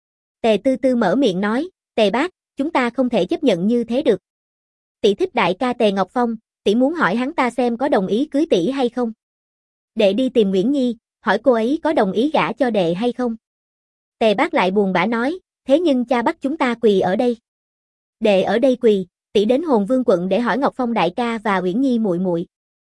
Tề Tư Tư mở miệng nói, Tề Bác, chúng ta không thể chấp nhận như thế được. Tỷ thích đại ca Tề Ngọc Phong, tỷ muốn hỏi hắn ta xem có đồng ý cưới tỷ hay không. Đệ đi tìm Uyển Nhi, hỏi cô ấy có đồng ý gả cho đệ hay không. Tề Bác lại buồn bã nói, thế nhưng cha bắt chúng ta quỳ ở đây. Đệ ở đây quỳ, tỷ đến Hồn Vương quận để hỏi Ngọc Phong đại ca và Uyển Nhi muội muội.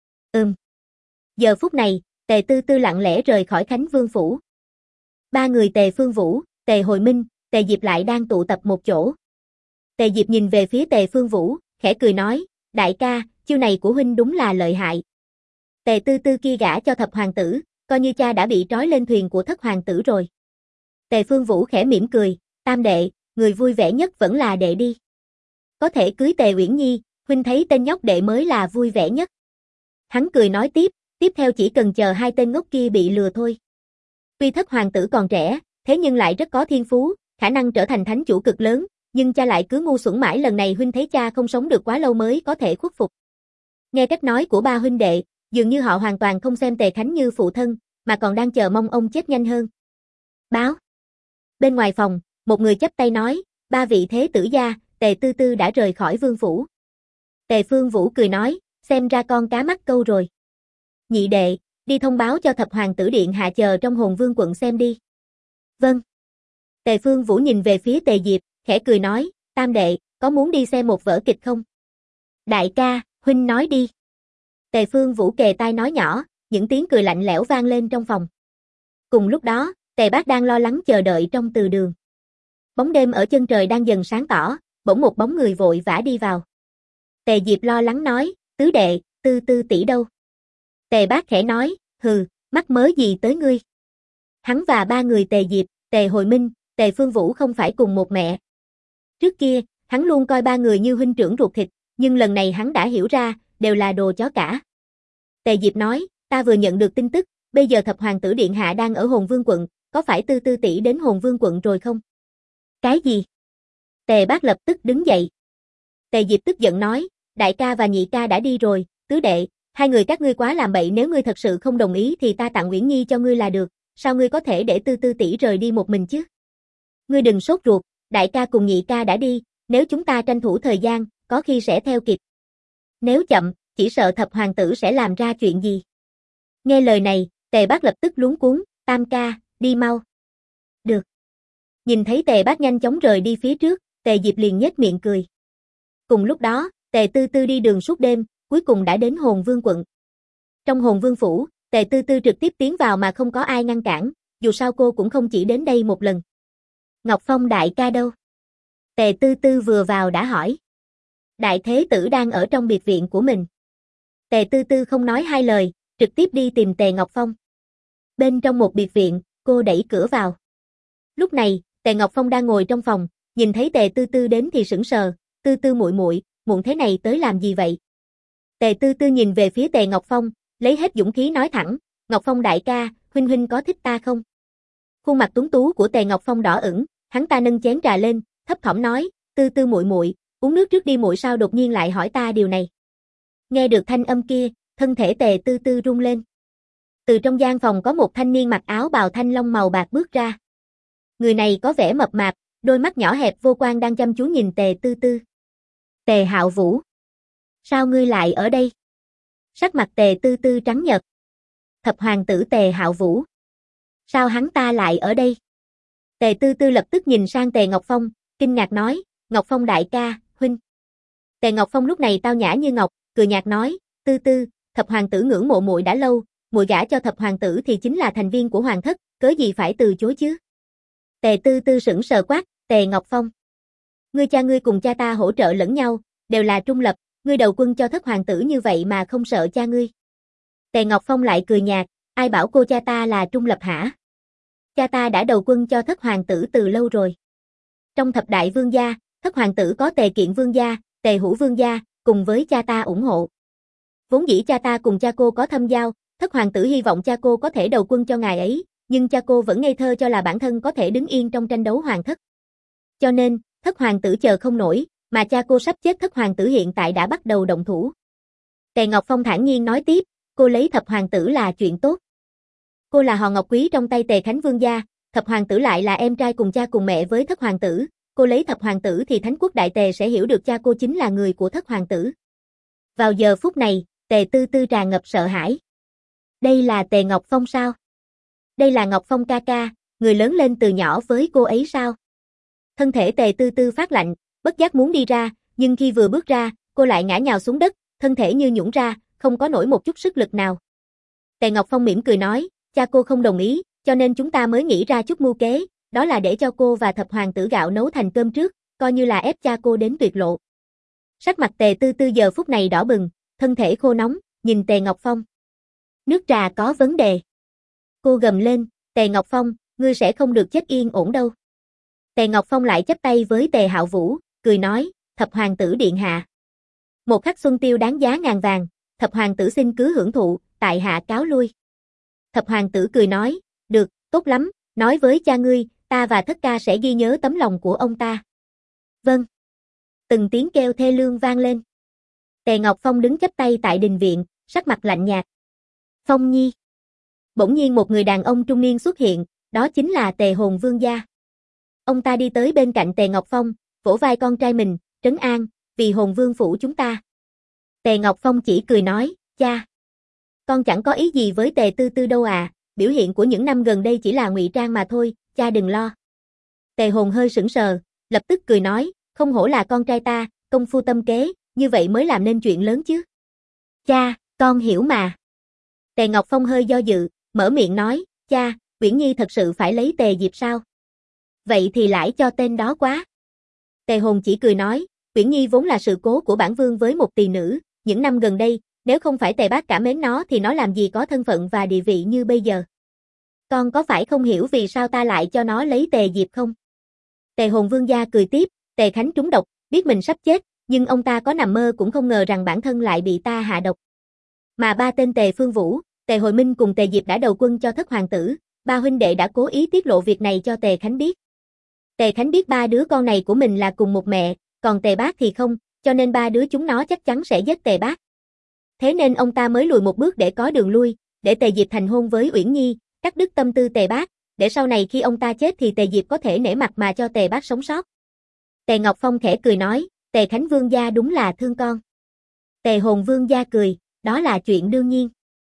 Giờ phút này, Tề Tư Tư lặng lẽ rời khỏi Khánh Vương phủ. Ba người Tề Phương Vũ, Tề Hồi Minh, Tề Diệp lại đang tụ tập một chỗ. Tề Diệp nhìn về phía Tề Phương Vũ, khẽ cười nói, đại ca, chiêu này của huynh đúng là lợi hại. Tề Tư Tư kia gả cho thập hoàng tử, coi như cha đã bị trói lên thuyền của thất hoàng tử rồi. Tề Phương Vũ khẽ mỉm cười, tam đệ, người vui vẻ nhất vẫn là đệ đi. Có thể cưới Tề Uyển Nhi, huynh thấy tên nhóc đệ mới là vui vẻ nhất. Hắn cười nói tiếp theo chỉ cần chờ hai tên ngốc kia bị lừa thôi. Tuy thất hoàng tử còn trẻ, thế nhưng lại rất có thiên phú, khả năng trở thành thánh chủ cực lớn, nhưng cha lại cứ ngu xuẩn mãi, lần này huynh thấy cha không sống được quá lâu mới có thể khuất phục. Nghe cách nói của ba huynh đệ, dường như họ hoàn toàn không xem Tề Khánh như phụ thân, mà còn đang chờ mong ông chết nhanh hơn. Báo. Bên ngoài phòng, một người chắp tay nói, ba vị thế tử gia, Tề Tư Tư đã rời khỏi vương phủ. Tề Phương Vũ cười nói, xem ra con cá mắc câu rồi. Nhị đệ, đi thông báo cho thập hoàng tử điện hạ chờ trong Hồn Vương quận xem đi. Vâng. Tề Phương Vũ nhìn về phía Tề Diệp, khẽ cười nói, tam đệ, có muốn đi xem một vở kịch không? Đại ca, huynh nói đi. Tề Phương Vũ kề tai nói nhỏ, những tiếng cười lạnh lẽo vang lên trong phòng. Cùng lúc đó, Tề Bác đang lo lắng chờ đợi trong từ đường. Bóng đêm ở chân trời đang dần sáng tỏ, bỗng một bóng người vội vã đi vào. Tề Diệp lo lắng nói, tứ đệ, Tư Tư tỷ đâu? Tề Bác khẽ nói, hừ, Mắc mớ gì tới ngươi? Hắn và ba người Tề Diệp, Tề Hồi Minh, Tề Phương Vũ không phải cùng một mẹ. Trước kia, hắn luôn coi ba người như huynh trưởng ruột thịt, nhưng lần này hắn đã hiểu ra, đều là đồ chó cả. Tề Diệp nói, ta vừa nhận được tin tức, bây giờ thập hoàng tử điện hạ đang ở Hồn Vương quận, có phải Tư Tư tỷ đến Hồn Vương quận rồi không? Cái gì? Tề Bác lập tức đứng dậy. Tề Diệp tức giận nói, đại ca và nhị ca đã đi rồi, tứ đệ, hai người các ngươi quá làm bậy, nếu ngươi thật sự không đồng ý thì ta tặng Uyển Nhi cho ngươi là được, sao ngươi có thể để Tư Tư tỷ rời đi một mình chứ? Ngươi đừng sốt ruột, đại ca cùng nhị ca đã đi, nếu chúng ta tranh thủ thời gian, có khi sẽ theo kịp. Nếu chậm, chỉ sợ thập hoàng tử sẽ làm ra chuyện gì. Nghe lời này, Tề Bác lập tức luống cuống, tam ca, đi mau. Được. Nhìn thấy Tề Bác nhanh chóng rời đi phía trước, Tề Diệp liền nhếch miệng cười. Cùng lúc đó, Tề Tư Tư đi đường suốt đêm, cuối cùng đã đến Hồn Vương quận. Trong Hồn Vương phủ, Tề Tư Tư trực tiếp tiến vào mà không có ai ngăn cản, dù sao cô cũng không chỉ đến đây một lần. Ngọc Phong đại ca đâu? Tề Tư Tư vừa vào đã hỏi. Đại thế tử đang ở trong biệt viện của mình. Tề Tư Tư không nói hai lời, trực tiếp đi tìm Tề Ngọc Phong. Bên trong một biệt viện, cô đẩy cửa vào. Lúc này, Tề Ngọc Phong đang ngồi trong phòng, nhìn thấy Tề Tư Tư đến thì sững sờ, Tư Tư muội muội, muộn thế này tới làm gì vậy? Tề Tư Tư nhìn về phía Tề Ngọc Phong, lấy hết dũng khí nói thẳng, Ngọc Phong đại ca, huynh có thích ta không? Khuôn mặt tuấn tú của Tề Ngọc Phong đỏ ửng, hắn ta nâng chén trà lên, thấp thỏm nói, Tư Tư muội muội, uống nước trước đi, muội sao đột nhiên lại hỏi ta điều này? Nghe được thanh âm kia, thân thể Tề Tư Tư rung lên. Từ trong gian phòng có một thanh niên mặc áo bào thanh long màu bạc bước ra. Người này có vẻ mập mạp, đôi mắt nhỏ hẹp vô quan đang chăm chú nhìn Tề Tư Tư. Tề Hạo Vũ. Sao ngươi lại ở đây? Sắc mặt Tề Tư Tư trắng nhợt. Thập hoàng tử Tề Hạo Vũ. Sao hắn ta lại ở đây? Tề Tư Tư lập tức nhìn sang Tề Ngọc Phong, kinh ngạc nói, Ngọc Phong đại ca, huynh. Tề Ngọc Phong lúc này tao nhã như ngọc, cười nhạt nói, Tư Tư, thập hoàng tử ngưỡng mộ muội đã lâu, muội gả cho thập hoàng tử thì chính là thành viên của hoàng thất, cớ gì phải từ chối chứ? Tề Tư Tư sững sờ quát, Tề Ngọc Phong. Ngươi cha ngươi cùng cha ta hỗ trợ lẫn nhau, đều là trung lập, ngươi đầu quân cho thất hoàng tử như vậy mà không sợ cha ngươi. Tề Ngọc Phong lại cười nhạt, ai bảo cô cha ta là trung lập hả? Cha ta đã đầu quân cho thất hoàng tử từ lâu rồi. Trong thập đại vương gia, thất hoàng tử có Tề Kiện vương gia, Tề Hữu vương gia, cùng với cha ta ủng hộ. Vốn dĩ cha ta cùng cha cô có thâm giao, thất hoàng tử hy vọng cha cô có thể đầu quân cho ngài ấy, nhưng cha cô vẫn ngây thơ cho là bản thân có thể đứng yên trong tranh đấu hoàng thất. Cho nên, thất hoàng tử chờ không nổi, mà cha cô sắp chết thất hoàng tử hiện tại đã bắt đầu động thủ. Tề Ngọc Phong thản nhiên nói tiếp, cô lấy thập hoàng tử là chuyện tốt. Cô là hòn ngọc quý trong tay Tề Khánh vương gia, thập hoàng tử lại là em trai cùng cha cùng mẹ với thất hoàng tử, cô lấy thập hoàng tử thì Thánh quốc đại Tề sẽ hiểu được cha cô chính là người của thất hoàng tử. Vào giờ phút này, Tề Tư Tư tràn ngập sợ hãi. Đây là Tề Ngọc Phong sao? Đây là Ngọc Phong ca ca, người lớn lên từ nhỏ với cô ấy sao? Thân thể Tề Tư Tư phát lạnh, bất giác muốn đi ra, nhưng khi vừa bước ra, cô lại ngã nhào xuống đất, thân thể như nhũn ra, không có nổi một chút sức lực nào. Tề Ngọc Phong mỉm cười nói, cha cô không đồng ý, cho nên chúng ta mới nghĩ ra chút mưu kế, đó là để cho cô và thập hoàng tử gạo nấu thành cơm trước, coi như là ép cha cô đến tuyệt lộ. Sắc mặt Tề Tư Tư giờ phút này đỏ bừng, thân thể khô nóng, nhìn Tề Ngọc Phong. Nước trà có vấn đề. Cô gầm lên, Tề Ngọc Phong, ngươi sẽ không được chết yên ổn đâu. Tề Ngọc Phong lại chắp tay với Tề Hạo Vũ, cười nói, thập hoàng tử điện hạ. Một khắc xuân tiêu đáng giá ngàn vàng, thập hoàng tử xin cứ hưởng thụ, tại hạ cáo lui. Thập hoàng tử cười nói, được, tốt lắm, nói với cha ngươi, ta và thất ca sẽ ghi nhớ tấm lòng của ông ta. Vâng. Từng tiếng kêu thê lương vang lên. Tề Ngọc Phong đứng chắp tay tại đình viện, sắc mặt lạnh nhạt. Phong Nhi. Bỗng nhiên một người đàn ông trung niên xuất hiện, đó chính là Tề Hồn vương gia. Ông ta đi tới bên cạnh Tề Ngọc Phong, vỗ vai con trai mình, trấn an, vì Hồn vương phủ chúng ta. Tề Ngọc Phong chỉ cười nói, cha. Con chẳng có ý gì với Tề Tư Tư đâu à, biểu hiện của những năm gần đây chỉ là ngụy trang mà thôi, cha đừng lo. Tề Hồn hơi sững sờ, lập tức cười nói, không hổ là con trai ta, công phu tâm kế, như vậy mới làm nên chuyện lớn chứ. Cha, con hiểu mà. Tề Ngọc Phong hơi do dự, mở miệng nói, cha, Uyển Nhi thật sự phải lấy Tề Diệp sao? Vậy thì lãi cho tên đó quá. Tề Hồn chỉ cười nói, Uyển Nhi vốn là sự cố của bản vương với một tỳ nữ, những năm gần đây, Nếu không phải Tề Bác cảm mến nó thì nó làm gì có thân phận và địa vị như bây giờ. Con có phải không hiểu vì sao ta lại cho nó lấy Tề Diệp không? Tề Hồn Vương gia cười tiếp, Tề Khánh trúng độc, biết mình sắp chết, nhưng ông ta có nằm mơ cũng không ngờ rằng bản thân lại bị ta hạ độc. Mà ba tên Tề Phương Vũ, Tề Hồi Minh cùng Tề Diệp đã đầu quân cho thất hoàng tử, ba huynh đệ đã cố ý tiết lộ việc này cho Tề Khánh biết. Tề Khánh biết ba đứa con này của mình là cùng một mẹ, còn Tề Bác thì không, cho nên ba đứa chúng nó chắc chắn sẽ giết Tề Bác. Thế nên ông ta mới lùi một bước để có đường lui, để Tề Diệp thành hôn với Uyển Nhi, cắt đứt tâm tư Tề Bác, để sau này khi ông ta chết thì Tề Diệp có thể nể mặt mà cho Tề Bác sống sót. Tề Ngọc Phong khẽ cười nói, Tề Khánh Vương gia đúng là thương con. Tề Hồn Vương gia cười, đó là chuyện đương nhiên.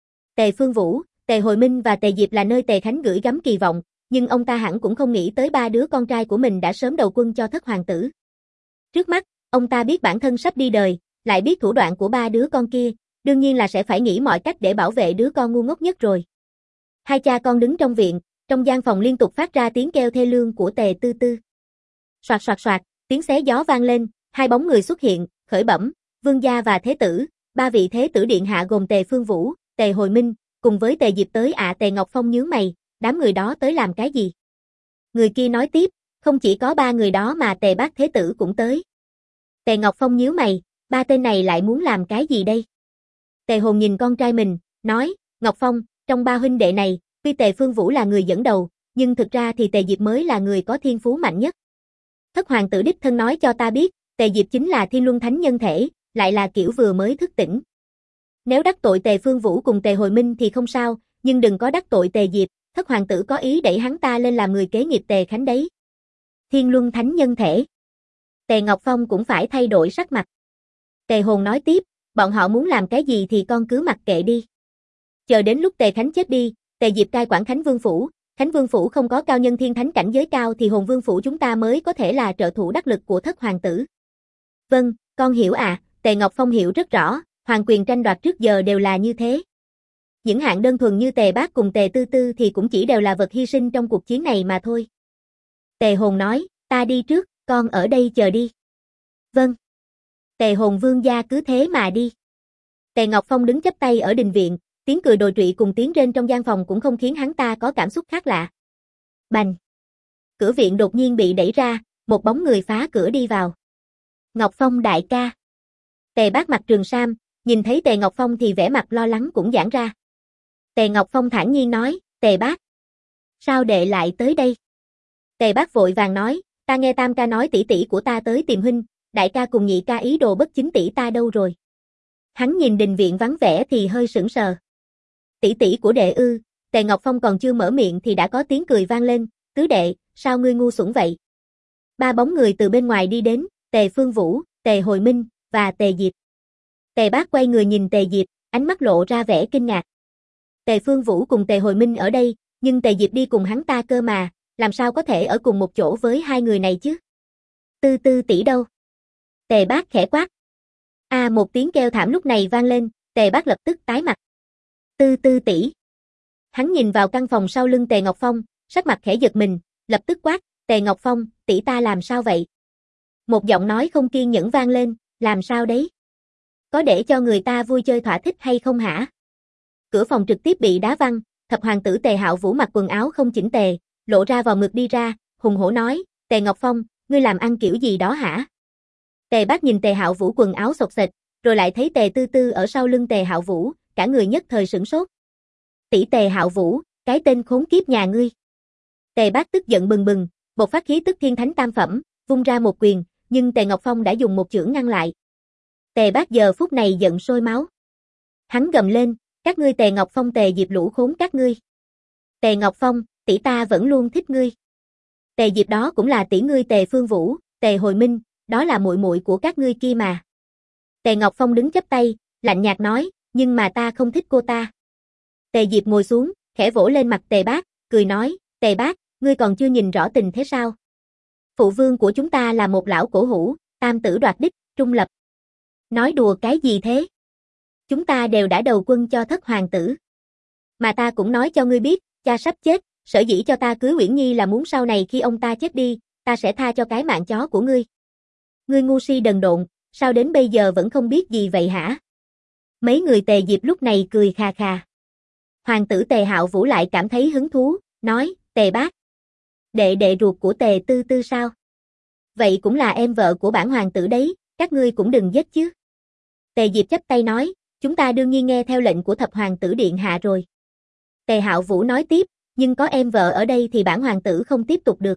Tề Phương Vũ, Tề Hồi Minh và Tề Diệp là nơi Tề Khánh gửi gắm kỳ vọng, nhưng ông ta hẳn cũng không nghĩ tới ba đứa con trai của mình đã sớm đầu quân cho thất hoàng tử. Trước mắt, ông ta biết bản thân sắp đi đời, lại biết thủ đoạn của ba đứa con kia, đương nhiên là sẽ phải nghĩ mọi cách để bảo vệ đứa con ngu ngốc nhất rồi. Hai cha con đứng trong viện, trong gian phòng liên tục phát ra tiếng kêu thê lương của Tề Tư Tư. Soạt soạt soạt, tiếng xé gió vang lên, hai bóng người xuất hiện, khởi bẩm, vương gia và thế tử, ba vị thế tử điện hạ gồm Tề Phương Vũ, Tề Hồi Minh, cùng với Tề Diệp tới ạ. Tề Ngọc Phong nhướng mày, đám người đó tới làm cái gì? Người kia nói tiếp, không chỉ có ba người đó mà Tề Bác thế tử cũng tới. Tề Ngọc Phong nhíu mày, ba tên này lại muốn làm cái gì đây? Tề Hồn nhìn con trai mình, nói, Ngọc Phong, trong ba huynh đệ này, tuy Tề Phương Vũ là người dẫn đầu, nhưng thực ra thì Tề Diệp mới là người có thiên phú mạnh nhất. Thất hoàng tử đích thân nói cho ta biết, Tề Diệp chính là Thiên Luân Thánh nhân thể, lại là kiểu vừa mới thức tỉnh. Nếu đắc tội Tề Phương Vũ cùng Tề Hồi Minh thì không sao, nhưng đừng có đắc tội Tề Diệp, thất hoàng tử có ý đẩy hắn ta lên làm người kế nghiệp Tề Khánh đấy. Thiên Luân Thánh nhân thể. Tề Ngọc Phong cũng phải thay đổi sắc mặt. Tề Hồn nói tiếp, bọn họ muốn làm cái gì thì con cứ mặc kệ đi. Chờ đến lúc Tề Khánh chết đi, Tề Diệp cai quản Khánh Vương Phủ, Khánh Vương Phủ không có cao nhân thiên thánh cảnh giới cao thì Hồn Vương Phủ chúng ta mới có thể là trợ thủ đắc lực của thất hoàng tử. Vâng, con hiểu ạ. Tề Ngọc Phong hiểu rất rõ, hoàng quyền tranh đoạt trước giờ đều là như thế. Những hạng đơn thuần như Tề Bác cùng Tề Tư Tư thì cũng chỉ đều là vật hy sinh trong cuộc chiến này mà thôi. Tề Hồn nói, ta đi trước, con ở đây chờ đi. Vâng. Tề Hồn vương gia cứ thế mà đi. Tề Ngọc Phong đứng chắp tay ở đình viện, tiếng cười đồi trụy cùng tiếng rên trong gian phòng cũng không khiến hắn ta có cảm xúc khác lạ. Bành. Cửa viện đột nhiên bị đẩy ra, một bóng người phá cửa đi vào. Ngọc Phong đại ca. Tề Bác mặc trường sam, nhìn thấy Tề Ngọc Phong thì vẻ mặt lo lắng cũng giãn ra. Tề Ngọc Phong thản nhiên nói, Tề Bác. Sao đệ lại tới đây? Tề Bác vội vàng nói, ta nghe tam ca nói tỷ tỷ của ta tới tìm huynh, đại ca cùng nhị ca ý đồ bất chính tỷ ta đâu rồi? Hắn nhìn đình viện vắng vẻ thì hơi sững sờ. Tỷ tỷ của đệ ư? Tề Ngọc Phong còn chưa mở miệng thì đã có tiếng cười vang lên, tứ đệ, sao ngươi ngu xuẩn vậy? Ba bóng người từ bên ngoài đi đến, Tề Phương Vũ, Tề Hồi Minh, và Tề Diệp. Tề Bác quay người nhìn Tề Diệp, ánh mắt lộ ra vẻ kinh ngạc. Tề Phương Vũ cùng Tề Hồi Minh ở đây, nhưng Tề Diệp đi cùng hắn ta cơ mà, làm sao có thể ở cùng một chỗ với hai người này chứ? Tư Tư tỷ đâu? Tề Bác khẽ quát. Một tiếng kêu thảm lúc này vang lên, Tề Bác lập tức tái mặt. Tư Tư tỷ. Hắn nhìn vào căn phòng sau lưng Tề Ngọc Phong, sắc mặt khẽ giật mình, lập tức quát, Tề Ngọc Phong, tỷ ta làm sao vậy? Một giọng nói không kiên nhẫn vang lên, làm sao đấy? Có để cho người ta vui chơi thỏa thích hay không hả? Cửa phòng trực tiếp bị đá văng, thập hoàng tử Tề Hạo Vũ mặc quần áo không chỉnh tề, lộ ra vào ngực đi ra, hùng hổ nói, Tề Ngọc Phong, ngươi làm ăn kiểu gì đó hả? Tề Bác nhìn Tề Hạo Vũ quần áo xộc xệch, rồi lại thấy Tề Tư Tư ở sau lưng Tề Hạo Vũ, cả người nhất thời sửng sốt. Tỷ Tề Hạo Vũ, cái tên khốn kiếp nhà ngươi. Tề Bác tức giận bừng bừng, bộc phát khí tức thiên thánh tam phẩm, vung ra một quyền, nhưng Tề Ngọc Phong đã dùng một chưởng ngăn lại. Tề Bác giờ phút này giận sôi máu. Hắn gầm lên, các ngươi Tề Ngọc Phong Tề Diệp lũ khốn các ngươi. Tề Ngọc Phong, tỷ ta vẫn luôn thích ngươi. Tề Diệp đó cũng là tỷ ngươi Tề Phương Vũ, Tề Hồi Minh, đó là muội muội của các ngươi kia mà. Tề Ngọc Phong đứng chắp tay, lạnh nhạt nói, nhưng mà ta không thích cô ta. Tề Diệp ngồi xuống, khẽ vỗ lên mặt Tề Bác, cười nói, Tề Bác, ngươi còn chưa nhìn rõ tình thế sao? Phụ vương của chúng ta là một lão cổ hủ, tam tử đoạt đích, trung lập. Nói đùa cái gì thế? Chúng ta đều đã đầu quân cho thất hoàng tử. Mà ta cũng nói cho ngươi biết, cha sắp chết, sở dĩ cho ta cưới Uyển Nhi là muốn sau này khi ông ta chết đi, ta sẽ tha cho cái mạng chó của ngươi. Ngươi ngu si đần độn, sao đến bây giờ vẫn không biết gì vậy hả? Mấy người Tề Diệp lúc này cười khà khà. Hoàng tử Tề Hạo Vũ lại cảm thấy hứng thú, nói, Tề bác. Đệ ruột của Tề Tư Tư sao? Vậy cũng là em vợ của bản hoàng tử đấy, các ngươi cũng đừng giết chứ. Tề Diệp chắp tay nói, chúng ta đương nhiên nghe theo lệnh của thập hoàng tử điện hạ rồi. Tề Hạo Vũ nói tiếp, nhưng có em vợ ở đây thì bản hoàng tử không tiếp tục được.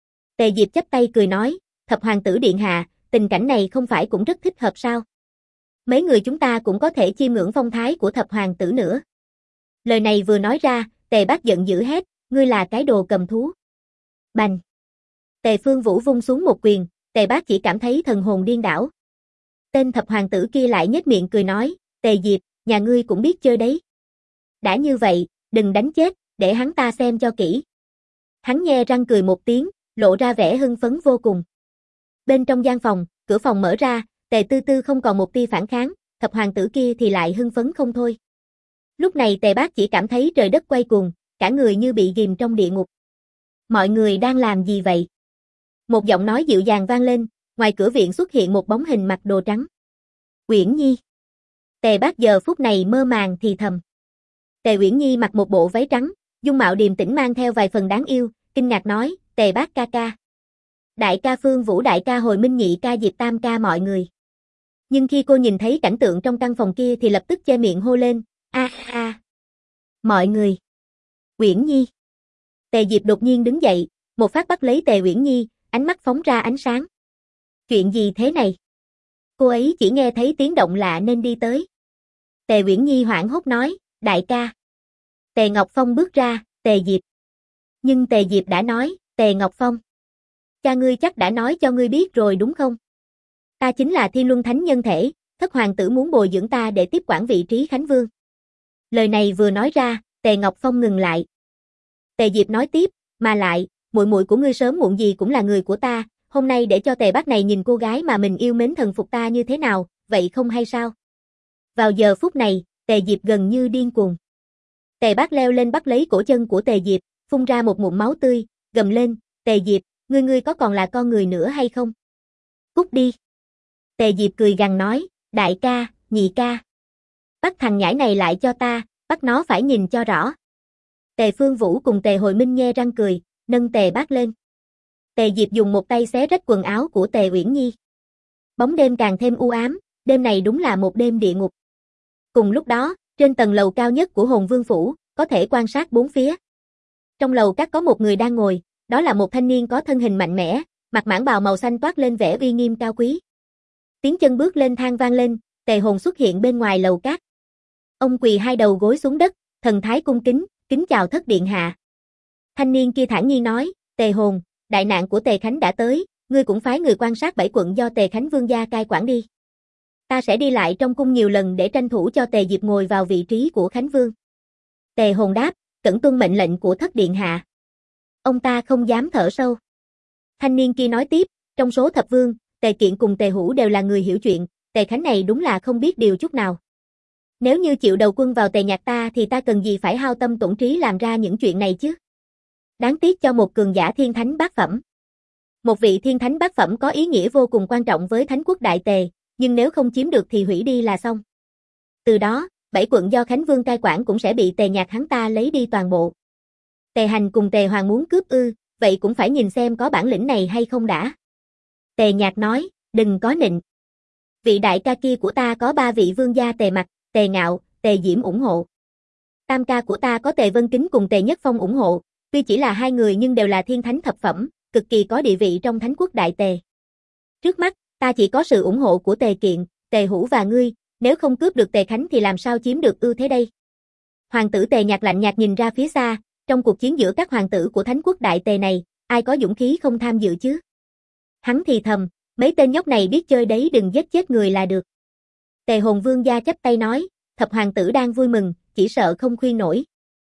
Tề Diệp chắp tay cười nói, thập hoàng tử điện hạ, tình cảnh này không phải cũng rất thích hợp sao? Mấy người chúng ta cũng có thể chiêm ngưỡng phong thái của thập hoàng tử nữa. Lời này vừa nói ra, Tề Bác giận dữ hét, ngươi là cái đồ cầm thú. Bành! Tề Phương Vũ vung xuống một quyền, Tề Bác chỉ cảm thấy thần hồn điên đảo. Tên thập hoàng tử kia lại nhếch miệng cười nói, Tề Diệp, nhà ngươi cũng biết chơi đấy. Đã như vậy, đừng đánh chết, để hắn ta xem cho kỹ. Hắn nhe răng cười một tiếng, lộ ra vẻ hưng phấn vô cùng. Bên trong gian phòng, cửa phòng mở ra, Tề Tư Tư không còn một tia phản kháng, thập hoàng tử kia thì lại hưng phấn không thôi. Lúc này Tề Bác chỉ cảm thấy trời đất quay cuồng, cả người như bị ghìm trong địa ngục. Mọi người đang làm gì vậy? Một giọng nói dịu dàng vang lên, ngoài cửa viện xuất hiện một bóng hình mặc đồ trắng. Uyển Nhi. Tề Bác giờ phút này mơ màng thì thầm. Tề Uyển Nhi mặc một bộ váy trắng, dung mạo điềm tĩnh mang theo vài phần đáng yêu, kinh ngạc nói, Tề Bác ca ca. Đại ca Phương Vũ, đại ca Hồi Minh, nhị ca Diệp, tam ca mọi người. Nhưng khi cô nhìn thấy cảnh tượng trong căn phòng kia thì lập tức che miệng hô lên, a. Mọi người. Uyển Nhi. Tề Diệp đột nhiên đứng dậy, một phát bắt lấy Tề Uyển Nhi, ánh mắt phóng ra ánh sáng. Chuyện gì thế này? Cô ấy chỉ nghe thấy tiếng động lạ nên đi tới. Tề Uyển Nhi hoảng hốt nói, đại ca. Tề Ngọc Phong bước ra, Tề Diệp. Nhưng Tề Diệp đã nói, Tề Ngọc Phong. Cha ngươi chắc đã nói cho ngươi biết rồi đúng không? Ta chính là Thiên Luân Thánh Nhân Thể, thất hoàng tử muốn bồi dưỡng ta để tiếp quản vị trí Khánh Vương. Lời này vừa nói ra, Tề Ngọc Phong ngừng lại. Tề Diệp nói tiếp, mà lại, muội muội của ngươi sớm muộn gì cũng là người của ta, hôm nay để cho Tề Bác này nhìn cô gái mà mình yêu mến thần phục ta như thế nào, vậy không hay sao? Vào giờ phút này, Tề Diệp gần như điên cuồng. Tề Bác leo lên bắt lấy cổ chân của Tề Diệp, phun ra một ngụm máu tươi, gầm lên, Tề Diệp, ngươi có còn là con người nữa hay không? Cút đi. Tề Diệp cười gằn nói, đại ca, nhị ca. Bắt thằng nhãi này lại cho ta, bắt nó phải nhìn cho rõ. Tề Phương Vũ cùng Tề Hồi Minh nhe răng cười, nâng Tề Bác lên. Tề Diệp dùng một tay xé rách quần áo của Tề Uyển Nhi. Bóng đêm càng thêm u ám, đêm này đúng là một đêm địa ngục. Cùng lúc đó, trên tầng lầu cao nhất của Hồn Vương Phủ, có thể quan sát bốn phía. Trong lầu các có một người đang ngồi, đó là một thanh niên có thân hình mạnh mẽ, mặc mãng bào màu xanh toát lên vẻ uy nghiêm cao quý. Tiếng chân bước lên thang vang lên, Tề Hồn xuất hiện bên ngoài lầu các. Ông quỳ hai đầu gối xuống đất, thần thái cung kính, kính chào thất điện hạ. Thanh niên kia thản nhiên nói, Tề Hồn, đại nạn của Tề Khánh đã tới, ngươi cũng phái người quan sát 7 quận do Tề Khánh Vương gia cai quản đi. Ta sẽ đi lại trong cung nhiều lần để tranh thủ cho Tề Diệp ngồi vào vị trí của Khánh Vương. Tề Hồn đáp, cẩn tuân mệnh lệnh của thất điện hạ. Ông ta không dám thở sâu. Thanh niên kia nói tiếp, trong số thập vương, Tề Kiện cùng Tề Hữu đều là người hiểu chuyện, Tề Khánh này đúng là không biết điều chút nào. Nếu như chịu đầu quân vào Tề Nhạc ta thì ta cần gì phải hao tâm tổn trí làm ra những chuyện này chứ? Đáng tiếc cho một cường giả thiên thánh bát phẩm. Một vị thiên thánh bát phẩm có ý nghĩa vô cùng quan trọng với Thánh quốc Đại Tề, nhưng nếu không chiếm được thì hủy đi là xong. Từ đó, 7 quận do Khánh Vương cai quản cũng sẽ bị Tề Nhạc hắn ta lấy đi toàn bộ. Tề Hành cùng Tề Hoàng muốn cướp ư, vậy cũng phải nhìn xem có bản lĩnh này hay không đã. Tề Nhạc nói, đừng có nịnh. Vị đại ca kia của ta có 3 vị vương gia Tề Mặc, Tề Ngạo, Tề Diễm ủng hộ. Tam ca của ta có Tề Vân Kính cùng Tề Nhất Phong ủng hộ, tuy chỉ là 2 người nhưng đều là thiên thánh thập phẩm, cực kỳ có địa vị trong Thánh quốc Đại Tề. Trước mắt, ta chỉ có sự ủng hộ của Tề Kiện, Tề Hữu và ngươi, nếu không cướp được Tề Khánh thì làm sao chiếm được ưu thế đây? Hoàng tử Tề Nhạc lạnh nhạt nhìn ra phía xa, trong cuộc chiến giữa các hoàng tử của Thánh quốc Đại Tề này, ai có dũng khí không tham dự chứ? Hắn thì thầm, mấy tên nhóc này biết chơi đấy, đừng giết chết người là được. Tề Hồn Vương gia chắp tay nói, thập hoàng tử đang vui mừng, chỉ sợ không khuyên nổi.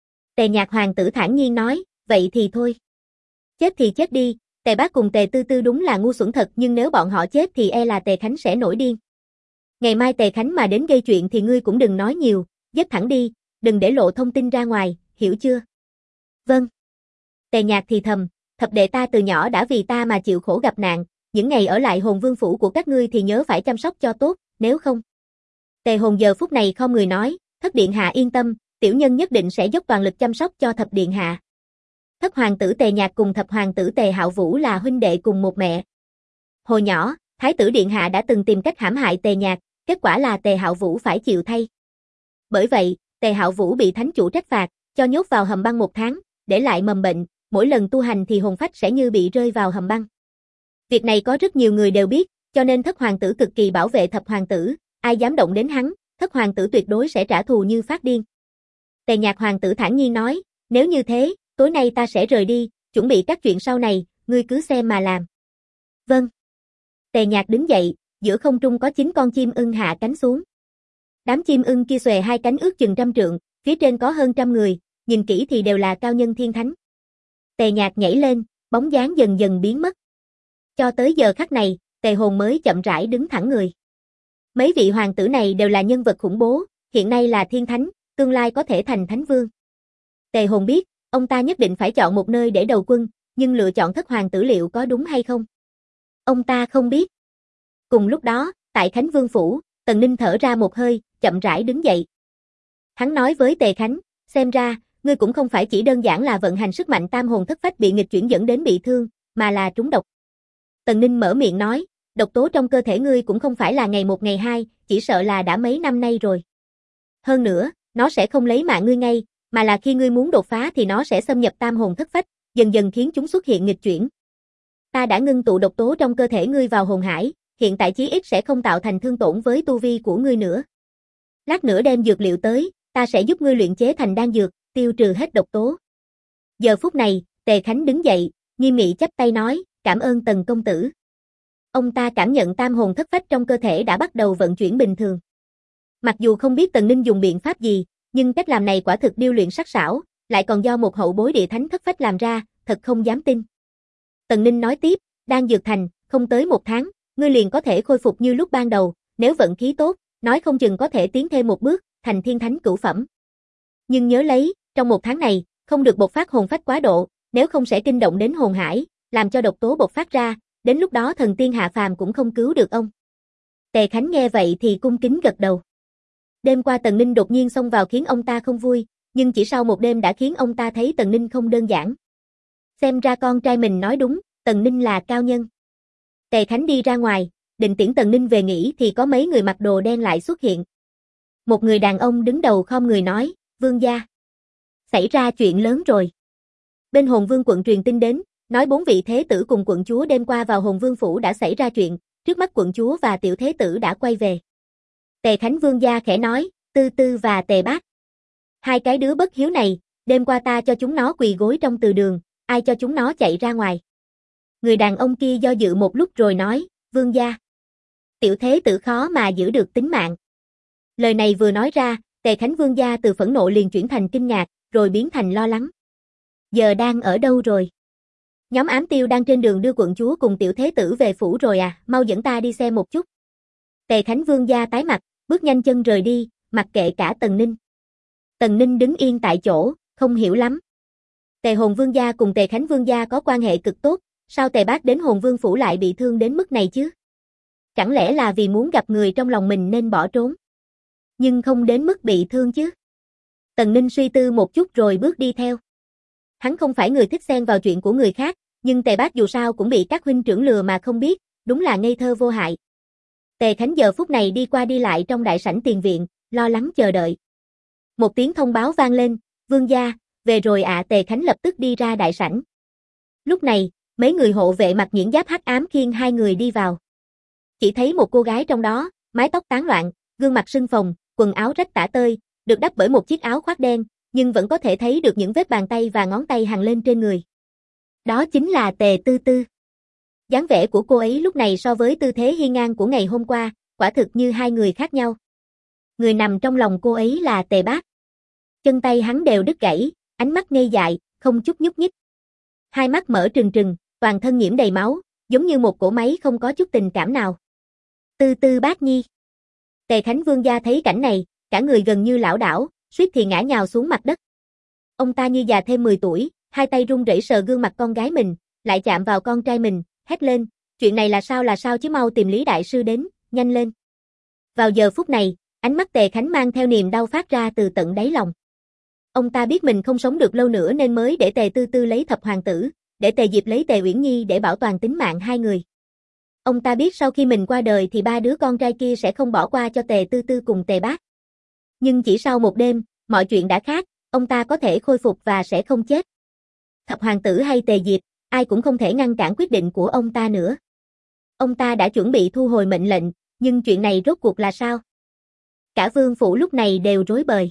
Tề Nhạc hoàng tử thản nhiên nói, vậy thì thôi. Chết thì chết đi, Tề Bác cùng Tề Tư Tư đúng là ngu xuẩn thật, nhưng nếu bọn họ chết thì e là Tề Khánh sẽ nổi điên. Ngày mai Tề Khánh mà đến gây chuyện thì ngươi cũng đừng nói nhiều, giết thẳng đi, đừng để lộ thông tin ra ngoài, hiểu chưa? Vâng. Tề Nhạc thì thầm, thập đệ ta từ nhỏ đã vì ta mà chịu khổ gặp nạn, những ngày ở lại Hồn Vương Phủ của các ngươi thì nhớ phải chăm sóc cho tốt, nếu không. Tề Hồn giờ phút này khom người nói, Thất điện hạ yên tâm, tiểu nhân nhất định sẽ dốc toàn lực chăm sóc cho thập điện hạ. Thất hoàng tử Tề Nhạc cùng thập hoàng tử Tề Hạo Vũ là huynh đệ cùng một mẹ. Hồi nhỏ, thái tử điện hạ đã từng tìm cách hãm hại Tề Nhạc, kết quả là Tề Hạo Vũ phải chịu thay. Bởi vậy, Tề Hạo Vũ bị thánh chủ trách phạt, cho nhốt vào hầm băng 1 tháng, để lại mầm bệnh, mỗi lần tu hành thì hồn phách sẽ như bị rơi vào hầm băng. Việc này có rất nhiều người đều biết, cho nên thất hoàng tử cực kỳ bảo vệ thập hoàng tử, ai dám động đến hắn, thất hoàng tử tuyệt đối sẽ trả thù như phát điên. Tề Nhạc hoàng tử thản nhiên nói, nếu như thế, tối nay ta sẽ rời đi, chuẩn bị các chuyện sau này, ngươi cứ xem mà làm. Vâng. Tề Nhạc đứng dậy, giữa không trung có 9 con chim ưng hạ cánh xuống. Đám chim ưng kia xòe hai cánh ước chừng 100 trượng, phía trên có hơn 100 người, nhìn kỹ thì đều là cao nhân thiên thánh. Tề Nhạc nhảy lên, bóng dáng dần dần biến mất. Cho tới giờ khắc này, Tề Hồn mới chậm rãi đứng thẳng người. Mấy vị hoàng tử này đều là nhân vật khủng bố, hiện nay là thiên thánh, tương lai có thể thành thánh vương. Tề Hồn biết, ông ta nhất định phải chọn một nơi để đầu quân, nhưng lựa chọn thất hoàng tử liệu có đúng hay không? Ông ta không biết. Cùng lúc đó, tại Khánh Vương Phủ, Tần Ninh thở ra một hơi, chậm rãi đứng dậy. Hắn nói với Tề Khánh, xem ra, ngươi cũng không phải chỉ đơn giản là vận hành sức mạnh tam hồn thất phách bị nghịch chuyển dẫn đến bị thương, mà là trúng độc. Tần Ninh mở miệng nói, độc tố trong cơ thể ngươi cũng không phải là ngày 1 ngày 2, chỉ sợ là đã mấy năm nay rồi. Hơn nữa, nó sẽ không lấy mạng ngươi ngay, mà là khi ngươi muốn đột phá thì nó sẽ xâm nhập tam hồn thất phách, dần dần khiến chúng xuất hiện nghịch chuyển. Ta đã ngưng tụ độc tố trong cơ thể ngươi vào hồn hải, hiện tại chí ít sẽ không tạo thành thương tổn với tu vi của ngươi nữa. Lát nữa đem dược liệu tới, ta sẽ giúp ngươi luyện chế thành đan dược, tiêu trừ hết độc tố. Giờ phút này, Tề Khánh đứng dậy, nghiêm nghị chắp tay nói, cảm ơn Tần công tử. Ông ta cảm nhận tam hồn thất phách trong cơ thể đã bắt đầu vận chuyển bình thường. Mặc dù không biết Tần Ninh dùng biện pháp gì, nhưng cách làm này quả thực điêu luyện sắc sảo, lại còn do một hậu bối địa thánh thất phách làm ra, thật không dám tin. Tần Ninh nói tiếp, đan dược thành, không tới 1 tháng, ngươi liền có thể khôi phục như lúc ban đầu, nếu vận khí tốt, nói không chừng có thể tiến thêm một bước, thành thiên thánh cửu phẩm. Nhưng nhớ lấy, trong 1 tháng này, không được bộc phát hồn phách quá độ, nếu không sẽ kinh động đến hồn hải, làm cho độc tố bộc phát ra, đến lúc đó thần tiên hạ phàm cũng không cứu được ông. Tề Khánh nghe vậy thì cung kính gật đầu. Đêm qua Tần Ninh đột nhiên xông vào khiến ông ta không vui, nhưng chỉ sau một đêm đã khiến ông ta thấy Tần Ninh không đơn giản. Xem ra con trai mình nói đúng, Tần Ninh là cao nhân. Tề Khánh đi ra ngoài, định tiễn Tần Ninh về nghỉ thì có mấy người mặc đồ đen lại xuất hiện. Một người đàn ông đứng đầu khom người nói, vương gia. Xảy ra chuyện lớn rồi. Bên Hồn Vương quận truyền tin đến, nói 4 vị thế tử cùng quận chúa đêm qua vào Hồn Vương phủ đã xảy ra chuyện, trước mắt quận chúa và tiểu thế tử đã quay về. Tề Khánh vương gia khẽ nói, Tư Tư và Tề Bác. 2 cái đứa bất hiếu này, đêm qua ta cho chúng nó quỳ gối trong từ đường, ai cho chúng nó chạy ra ngoài. Người đàn ông kia do dự một lúc rồi nói, vương gia. Tiểu thế tử khó mà giữ được tính mạng. Lời này vừa nói ra, Tề Khánh vương gia từ phẫn nộ liền chuyển thành kinh ngạc, rồi biến thành lo lắng. Giờ đang ở đâu rồi? Nhóm ám tiêu đang trên đường đưa quận chúa cùng tiểu thế tử về phủ rồi à, mau dẫn ta đi xem một chút. Tề Khánh vương gia tái mặt, bước nhanh chân rời đi, mặc kệ cả Tần Ninh. Tần Ninh đứng yên tại chỗ, không hiểu lắm. Tề Hồn vương gia cùng Tề Khánh vương gia có quan hệ cực tốt, sao Tề Bác đến Hồn Vương phủ lại bị thương đến mức này chứ? Chẳng lẽ là vì muốn gặp người trong lòng mình nên bỏ trốn? Nhưng không đến mức bị thương chứ? Tần Ninh suy tư một chút rồi bước đi theo. Hắn không phải người thích xen vào chuyện của người khác, nhưng Tề Bác dù sao cũng bị các huynh trưởng lừa mà không biết, đúng là ngây thơ vô hại. Tề Khánh giờ phút này đi qua đi lại trong đại sảnh tiền viện, lo lắng chờ đợi. Một tiếng thông báo vang lên, vương gia, về rồi ạ. Tề Khánh lập tức đi ra đại sảnh. Lúc này, mấy người hộ vệ mặc nhuyễn giáp hắc ám khiêng 2 người đi vào. Chỉ thấy một cô gái trong đó, mái tóc tán loạn, gương mặt sưng phồng, quần áo rách tả tơi, được đắp bởi một chiếc áo khoác đen, nhưng vẫn có thể thấy được những vết bàn tay và ngón tay hằn lên trên người. Đó chính là Tề Tư Tư. Dáng vẻ của cô ấy lúc này so với tư thế hiên ngang của ngày hôm qua, quả thực như 2 người khác nhau. Người nằm trong lòng cô ấy là Tề Bác. Chân tay hắn đều đứt gãy, ánh mắt ngây dại, không chút nhúc nhích. 2 mắt mở trừng trừng, toàn thân nhiễm đầy máu, giống như một cỗ máy không có chút tình cảm nào. Tư Tư Bác nhi. Tề Khánh vương gia thấy cảnh này, cả người gần như lảo đảo, suýt thì ngã nhào xuống mặt đất. Ông ta như già thêm 10 tuổi, 2 tay run rẩy sờ gương mặt con gái mình, lại chạm vào con trai mình, hét lên, chuyện này là sao chứ, mau tìm Lý đại sư đến, nhanh lên. Vào giờ phút này, Ánh mắt Tề Khánh mang theo niềm đau phát ra từ tận đáy lòng. Ông ta biết mình không sống được lâu nữa nên mới để Tề Tư Tư lấy thập hoàng tử, để Tề Diệp lấy Tề Uyển Nhi để bảo toàn tính mạng hai người. Ông ta biết sau khi mình qua đời thì ba đứa con trai kia sẽ không bỏ qua cho Tề Tư Tư cùng Tề Bác. Nhưng chỉ sau một đêm, mọi chuyện đã khác, ông ta có thể khôi phục và sẽ không chết. Thập hoàng tử hay Tề Diệp, ai cũng không thể ngăn cản quyết định của ông ta nữa. Ông ta đã chuẩn bị thu hồi mệnh lệnh, nhưng chuyện này rốt cuộc là sao? Cả vương phủ lúc này đều rối bời.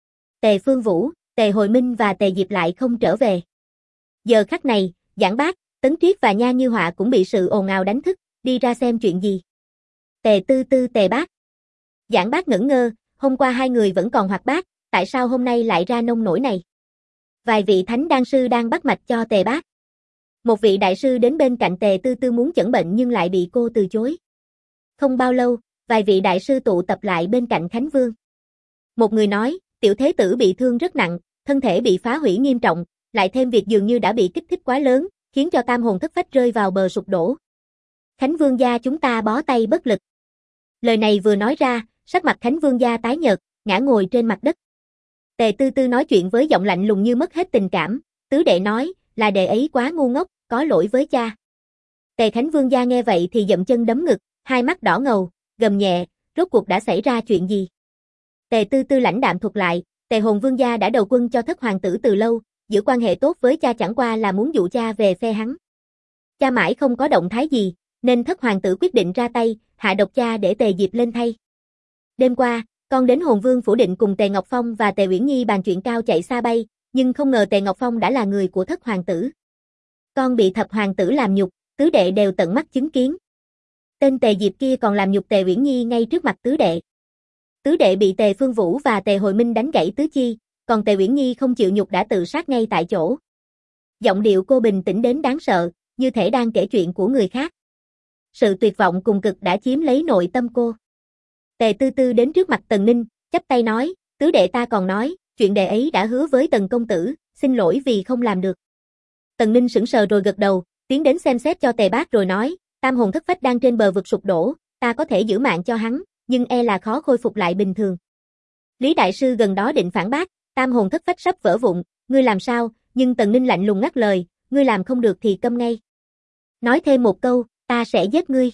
Tề Phương Vũ, Tề Hồi Minh và Tề Diệp lại không trở về. Giờ khắc này, Giảng Bác, Tấn Triết và Nha Như Họa cũng bị sự ồn ào đánh thức, đi ra xem chuyện gì. Tề Tư Tư, Tề Bác. Giảng Bác ngẩn ngơ, hôm qua hai người vẫn còn hoạt bát, tại sao hôm nay lại ra nông nổi này? Vài vị thánh đan sư đang bắt mạch cho Tề Bác. Một vị đại sư đến bên cạnh Tề Tư Tư muốn chẩn bệnh nhưng lại bị cô từ chối. Không bao lâu, vài vị đại sư tụ tập lại bên cạnh Khánh Vương. Một người nói, tiểu thế tử bị thương rất nặng, thân thể bị phá hủy nghiêm trọng, lại thêm việc dường như đã bị kích thích quá lớn, khiến cho tam hồn thất phách rơi vào bờ sụp đổ. Khánh Vương gia chúng ta bó tay bất lực. Lời này vừa nói ra, sắc mặt Khánh Vương gia tái nhợt, ngã ngồi trên mặt đất. Tề Tư Tư nói chuyện với giọng lạnh lùng như mất hết tình cảm, tứ đệ nói, là đệ ấy quá ngu ngốc, có lỗi với cha. Tề Khánh Vương gia nghe vậy thì dậm chân đấm ngực, hai mắt đỏ ngầu, gầm nhẹ, rốt cuộc đã xảy ra chuyện gì? Tề Tư Tư lãnh đạm thuật lại, Tề Hồn Vương gia đã đầu quân cho thất hoàng tử từ lâu, giữ quan hệ tốt với cha chẳng qua là muốn dụ cha về phe hắn. Cha mãi không có động thái gì, nên thất hoàng tử quyết định ra tay, hạ độc cha để Tề Diệp lên thay. Đêm qua, con đến Hồn Vương phủ định cùng Tề Ngọc Phong và Tề Uyển Nhi bàn chuyện cao chạy xa bay, nhưng không ngờ Tề Ngọc Phong đã là người của thất hoàng tử. Con bị thập hoàng tử làm nhục, tứ đệ đều tận mắt chứng kiến. Tên Tề Diệp kia còn làm nhục Tề Uyển Nhi ngay trước mặt tứ đệ. Tứ đệ bị Tề Phương Vũ và Tề Hồi Minh đánh gãy tứ chi, còn Tề Uyển Nhi không chịu nhục đã tự sát ngay tại chỗ. Giọng điệu cô bình tĩnh đến đáng sợ, như thể đang kể chuyện của người khác. Sự tuyệt vọng cùng cực đã chiếm lấy nội tâm cô. Tề Tư Tư đến trước mặt Tần Ninh, chắp tay nói, tứ đệ ta còn nói, chuyện đệ ấy đã hứa với Tần công tử, xin lỗi vì không làm được. Tần Ninh sững sờ rồi gật đầu, tiến đến xem xét cho Tề Bác rồi nói, tam hồn thất phách đang trên bờ vực sụp đổ, ta có thể giữ mạng cho hắn, nhưng e là khó khôi phục lại bình thường. Lý đại sư gần đó định phản bác, tam hồn thất phách sắp vỡ vụn, ngươi làm sao, nhưng Tần Ninh lạnh lùng ngắt lời, ngươi làm không được thì câm ngay. Nói thêm một câu, ta sẽ giết ngươi.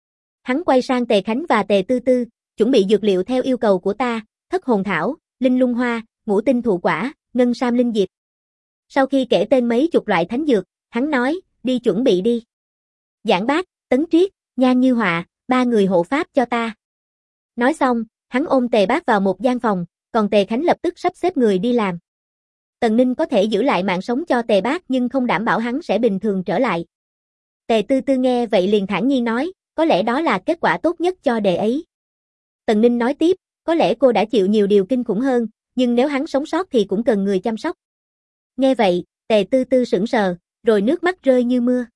Hắn quay sang Tề Khánh và Tề Tư Tư, chuẩn bị dược liệu theo yêu cầu của ta, thất hồn thảo, linh lung hoa, ngũ tinh thụ quả, ngân sam linh diệp. Sau khi kể tên mấy chục loại thánh dược, hắn nói, đi chuẩn bị đi. Giảng Bác, Tấn Triết, Nha Như Họa, ba người hộ pháp cho ta. Nói xong, hắn ôm Tề Bác vào một gian phòng, còn Tề Khánh lập tức sắp xếp người đi làm. Tần Ninh có thể giữ lại mạng sống cho Tề Bác nhưng không đảm bảo hắn sẽ bình thường trở lại. Tề Tư Tư nghe vậy liền thản nhiên nói, có lẽ đó là kết quả tốt nhất cho đệ ấy. Tần Ninh nói tiếp, có lẽ cô đã chịu nhiều điều kinh khủng hơn, nhưng nếu hắn sống sót thì cũng cần người chăm sóc. Nghe vậy, Tề Tư Tư sững sờ, rồi nước mắt rơi như mưa.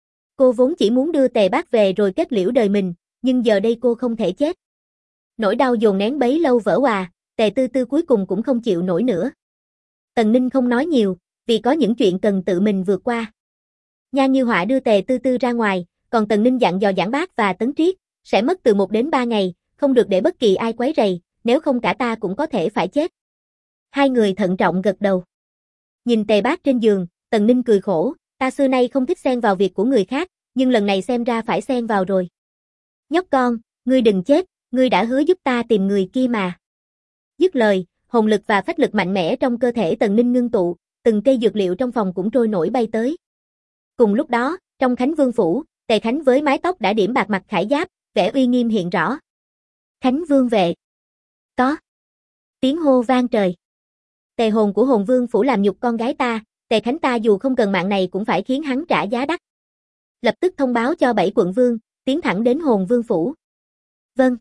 Cô vốn chỉ muốn đưa Tề Bác về rồi kết liễu đời mình, nhưng giờ đây cô không thể chết. Nỗi đau dồn nén bấy lâu vỡ òa, Tề Tư Tư cuối cùng cũng không chịu nổi nữa. Tần Ninh không nói nhiều, vì có những chuyện cần tự mình vượt qua. Nha Như Họa đưa Tề Tư Tư ra ngoài, còn Tần Ninh dặn dò Giảng Bác và Tấn Triết, sẽ mất từ 1 đến 3 ngày, không được để bất kỳ ai quấy rầy, nếu không cả ta cũng có thể phải chết. Hai người thận trọng gật đầu. Nhìn Tề Bác trên giường, Tần Ninh cười khổ, ta xưa nay không thích xen vào việc của người khác, nhưng lần này xem ra phải xen vào rồi. Nhóc con, ngươi đừng chết, ngươi đã hứa giúp ta tìm người kia mà. Dứt lời, hồn lực và phách lực mạnh mẽ trong cơ thể Tần Ninh ngưng tụ, từng cây dược liệu trong phòng cũng trôi nổi bay tới. Cùng lúc đó, trong Khánh Vương phủ, Tề Khánh với mái tóc đã điểm bạc mặt khải giáp, vẻ uy nghiêm hiện rõ. Khánh Vương vệ. Có. Tiếng hô vang trời. Tề hồn của Hồn Vương phủ làm nhục con gái ta, Tề Khánh ta dù không cần mạng này cũng phải khiến hắn trả giá đắt. Lập tức thông báo cho 7 quận vương, tiến thẳng đến Hồn Vương phủ. Vâng.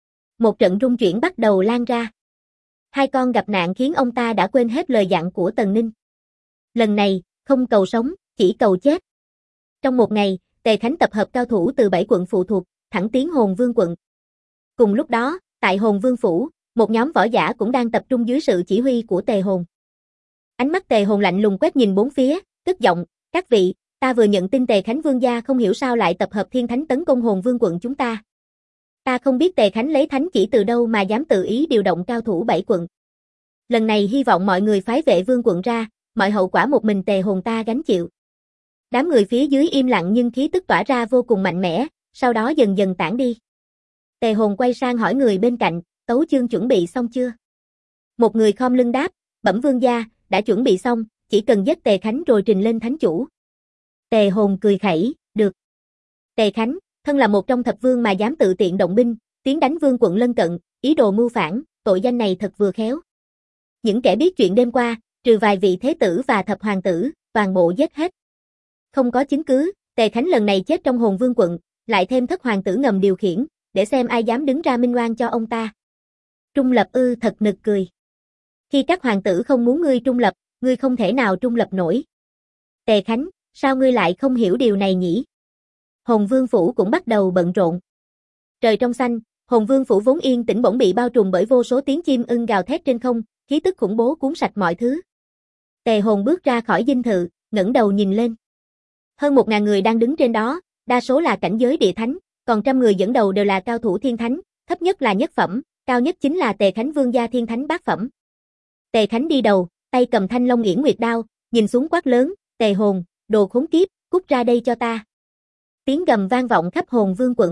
Một trận rung chuyển bắt đầu lan ra. Hai con gặp nạn khiến ông ta đã quên hết lời dặn của Tần Ninh. Lần này, không cầu sống, chỉ cầu chết. Trong một ngày, Tề Khánh tập hợp cao thủ từ 7 quận phụ thuộc, thẳng tiến Hồn Vương quận. Cùng lúc đó, tại Hồn Vương phủ, một nhóm võ giả cũng đang tập trung dưới sự chỉ huy của Tề Hồn. Ánh mắt Tề Hồn lạnh lùng quét nhìn bốn phía, cất giọng, các vị, ta vừa nhận tin Tề Khánh Vương gia không hiểu sao lại tập hợp thiên thánh tấn công Hồn Vương quận chúng ta. Ta không biết Tề Khánh lấy thánh chỉ từ đâu mà dám tự ý điều động cao thủ 7 quận. Lần này hy vọng mọi người phái Vệ Vương quận ra, mọi hậu quả một mình Tề Hồn ta gánh chịu. Đám người phía dưới im lặng nhưng khí tức tỏa ra vô cùng mạnh mẽ, sau đó dần dần tản đi. Tề Hồn quay sang hỏi người bên cạnh, tấu chương chuẩn bị xong chưa? Một người khom lưng đáp, bẩm vương gia, đã chuẩn bị xong, chỉ cần giết Tề Khánh rồi trình lên thánh chủ. Tề Hồn cười khẩy, được. Tề Khánh, thân là một trong thập vương mà dám tự tiện động binh, tiến đánh vương quận lân cận, ý đồ mưu phản, tội danh này thật vừa khéo. Những kẻ biết chuyện đêm qua, trừ vài vị thế tử và thập hoàng tử, toàn bộ giết hết. Không có chứng cứ, Tề Khánh lần này chết trong Hồn Vương quận, lại thêm thất hoàng tử ngầm điều khiển, để xem ai dám đứng ra minh oan cho ông ta. Trung lập ư, thật nực cười. Khi các hoàng tử không muốn ngươi trung lập, ngươi không thể nào trung lập nổi. Tề Khánh, sao ngươi lại không hiểu điều này nhỉ? Hồn Vương phủ cũng bắt đầu bận rộn. Trời trong xanh, Hồn Vương phủ vốn yên tĩnh bỗng bị bao trùm bởi vô số tiếng chim ưng gào thét trên không, khí tức khủng bố cuốn sạch mọi thứ. Tề Hồn bước ra khỏi dinh thự, ngẩng đầu nhìn lên. Hơn 1000 người đang đứng trên đó, đa số là cảnh giới địa thánh, còn trăm người dẫn đầu đều là cao thủ thiên thánh, thấp nhất là nhất phẩm, cao nhất chính là Tề Khánh vương gia thiên thánh bát phẩm. Tề Khánh đi đầu, tay cầm thanh long yển nguyệt đao, nhìn xuống quát lớn, Tề Hồn, đồ khốn kiếp, cút ra đây cho ta. Tiếng gầm vang vọng khắp Hồn Vương quận.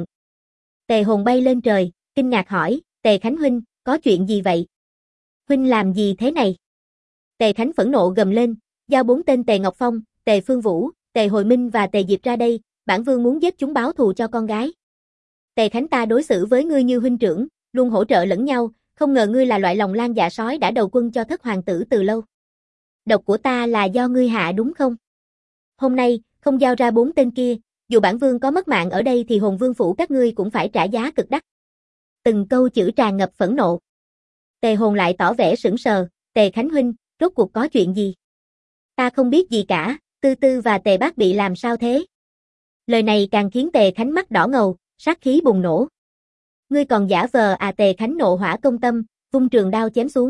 Tề Hồn bay lên trời, kinh ngạc hỏi, Tề Khánh huynh, có chuyện gì vậy? Huynh làm gì thế này? Tề Khánh phẫn nộ gầm lên, giao 4 tên Tề Ngọc Phong, Tề Phương Vũ, Tề Hồi Minh và Tề Diệp ra đây, bản vương muốn giết chúng báo thù cho con gái. Tề Khánh ta đối xử với ngươi như huynh trưởng, luôn hỗ trợ lẫn nhau, không ngờ ngươi là loại lòng lan dạ sói đã đầu quân cho thất hoàng tử từ lâu. Độc của ta là do ngươi hạ đúng không? Hôm nay, không giao ra 4 tên kia, dù bản vương có mất mạng ở đây thì Hồn Vương phủ các ngươi cũng phải trả giá cực đắt. Từng câu chữ tràn ngập phẫn nộ. Tề Hồn lại tỏ vẻ sững sờ, Tề Khánh huynh, rốt cuộc có chuyện gì? Ta không biết gì cả, Tư Tư và Tề Bác bị làm sao thế? Lời này càng khiến Tề Khánh mắt đỏ ngầu, sát khí bùng nổ. Ngươi còn giả vờ à? Tề Khánh nộ hỏa công tâm, vung trường đao chém xuống.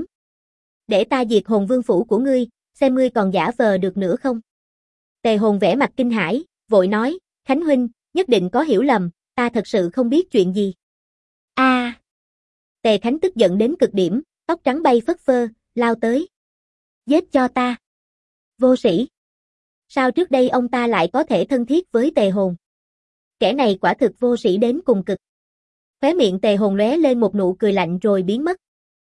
Để ta diệt Hồn Vương phủ của ngươi, xem ngươi còn giả vờ được nữa không? Tề Hồn vẻ mặt kinh hãi, vội nói, Khánh huynh, nhất định có hiểu lầm, ta thật sự không biết chuyện gì. A! Tề Khánh tức giận đến cực điểm, tóc trắng bay phất phơ, lao tới. Giết cho ta. Vô sĩ. Sao trước đây ông ta lại có thể thân thiết với Tề Hồn? Kẻ này quả thực vô sĩ đến cùng cực. Khóe miệng Tề Hồn lóe lên một nụ cười lạnh rồi biến mất.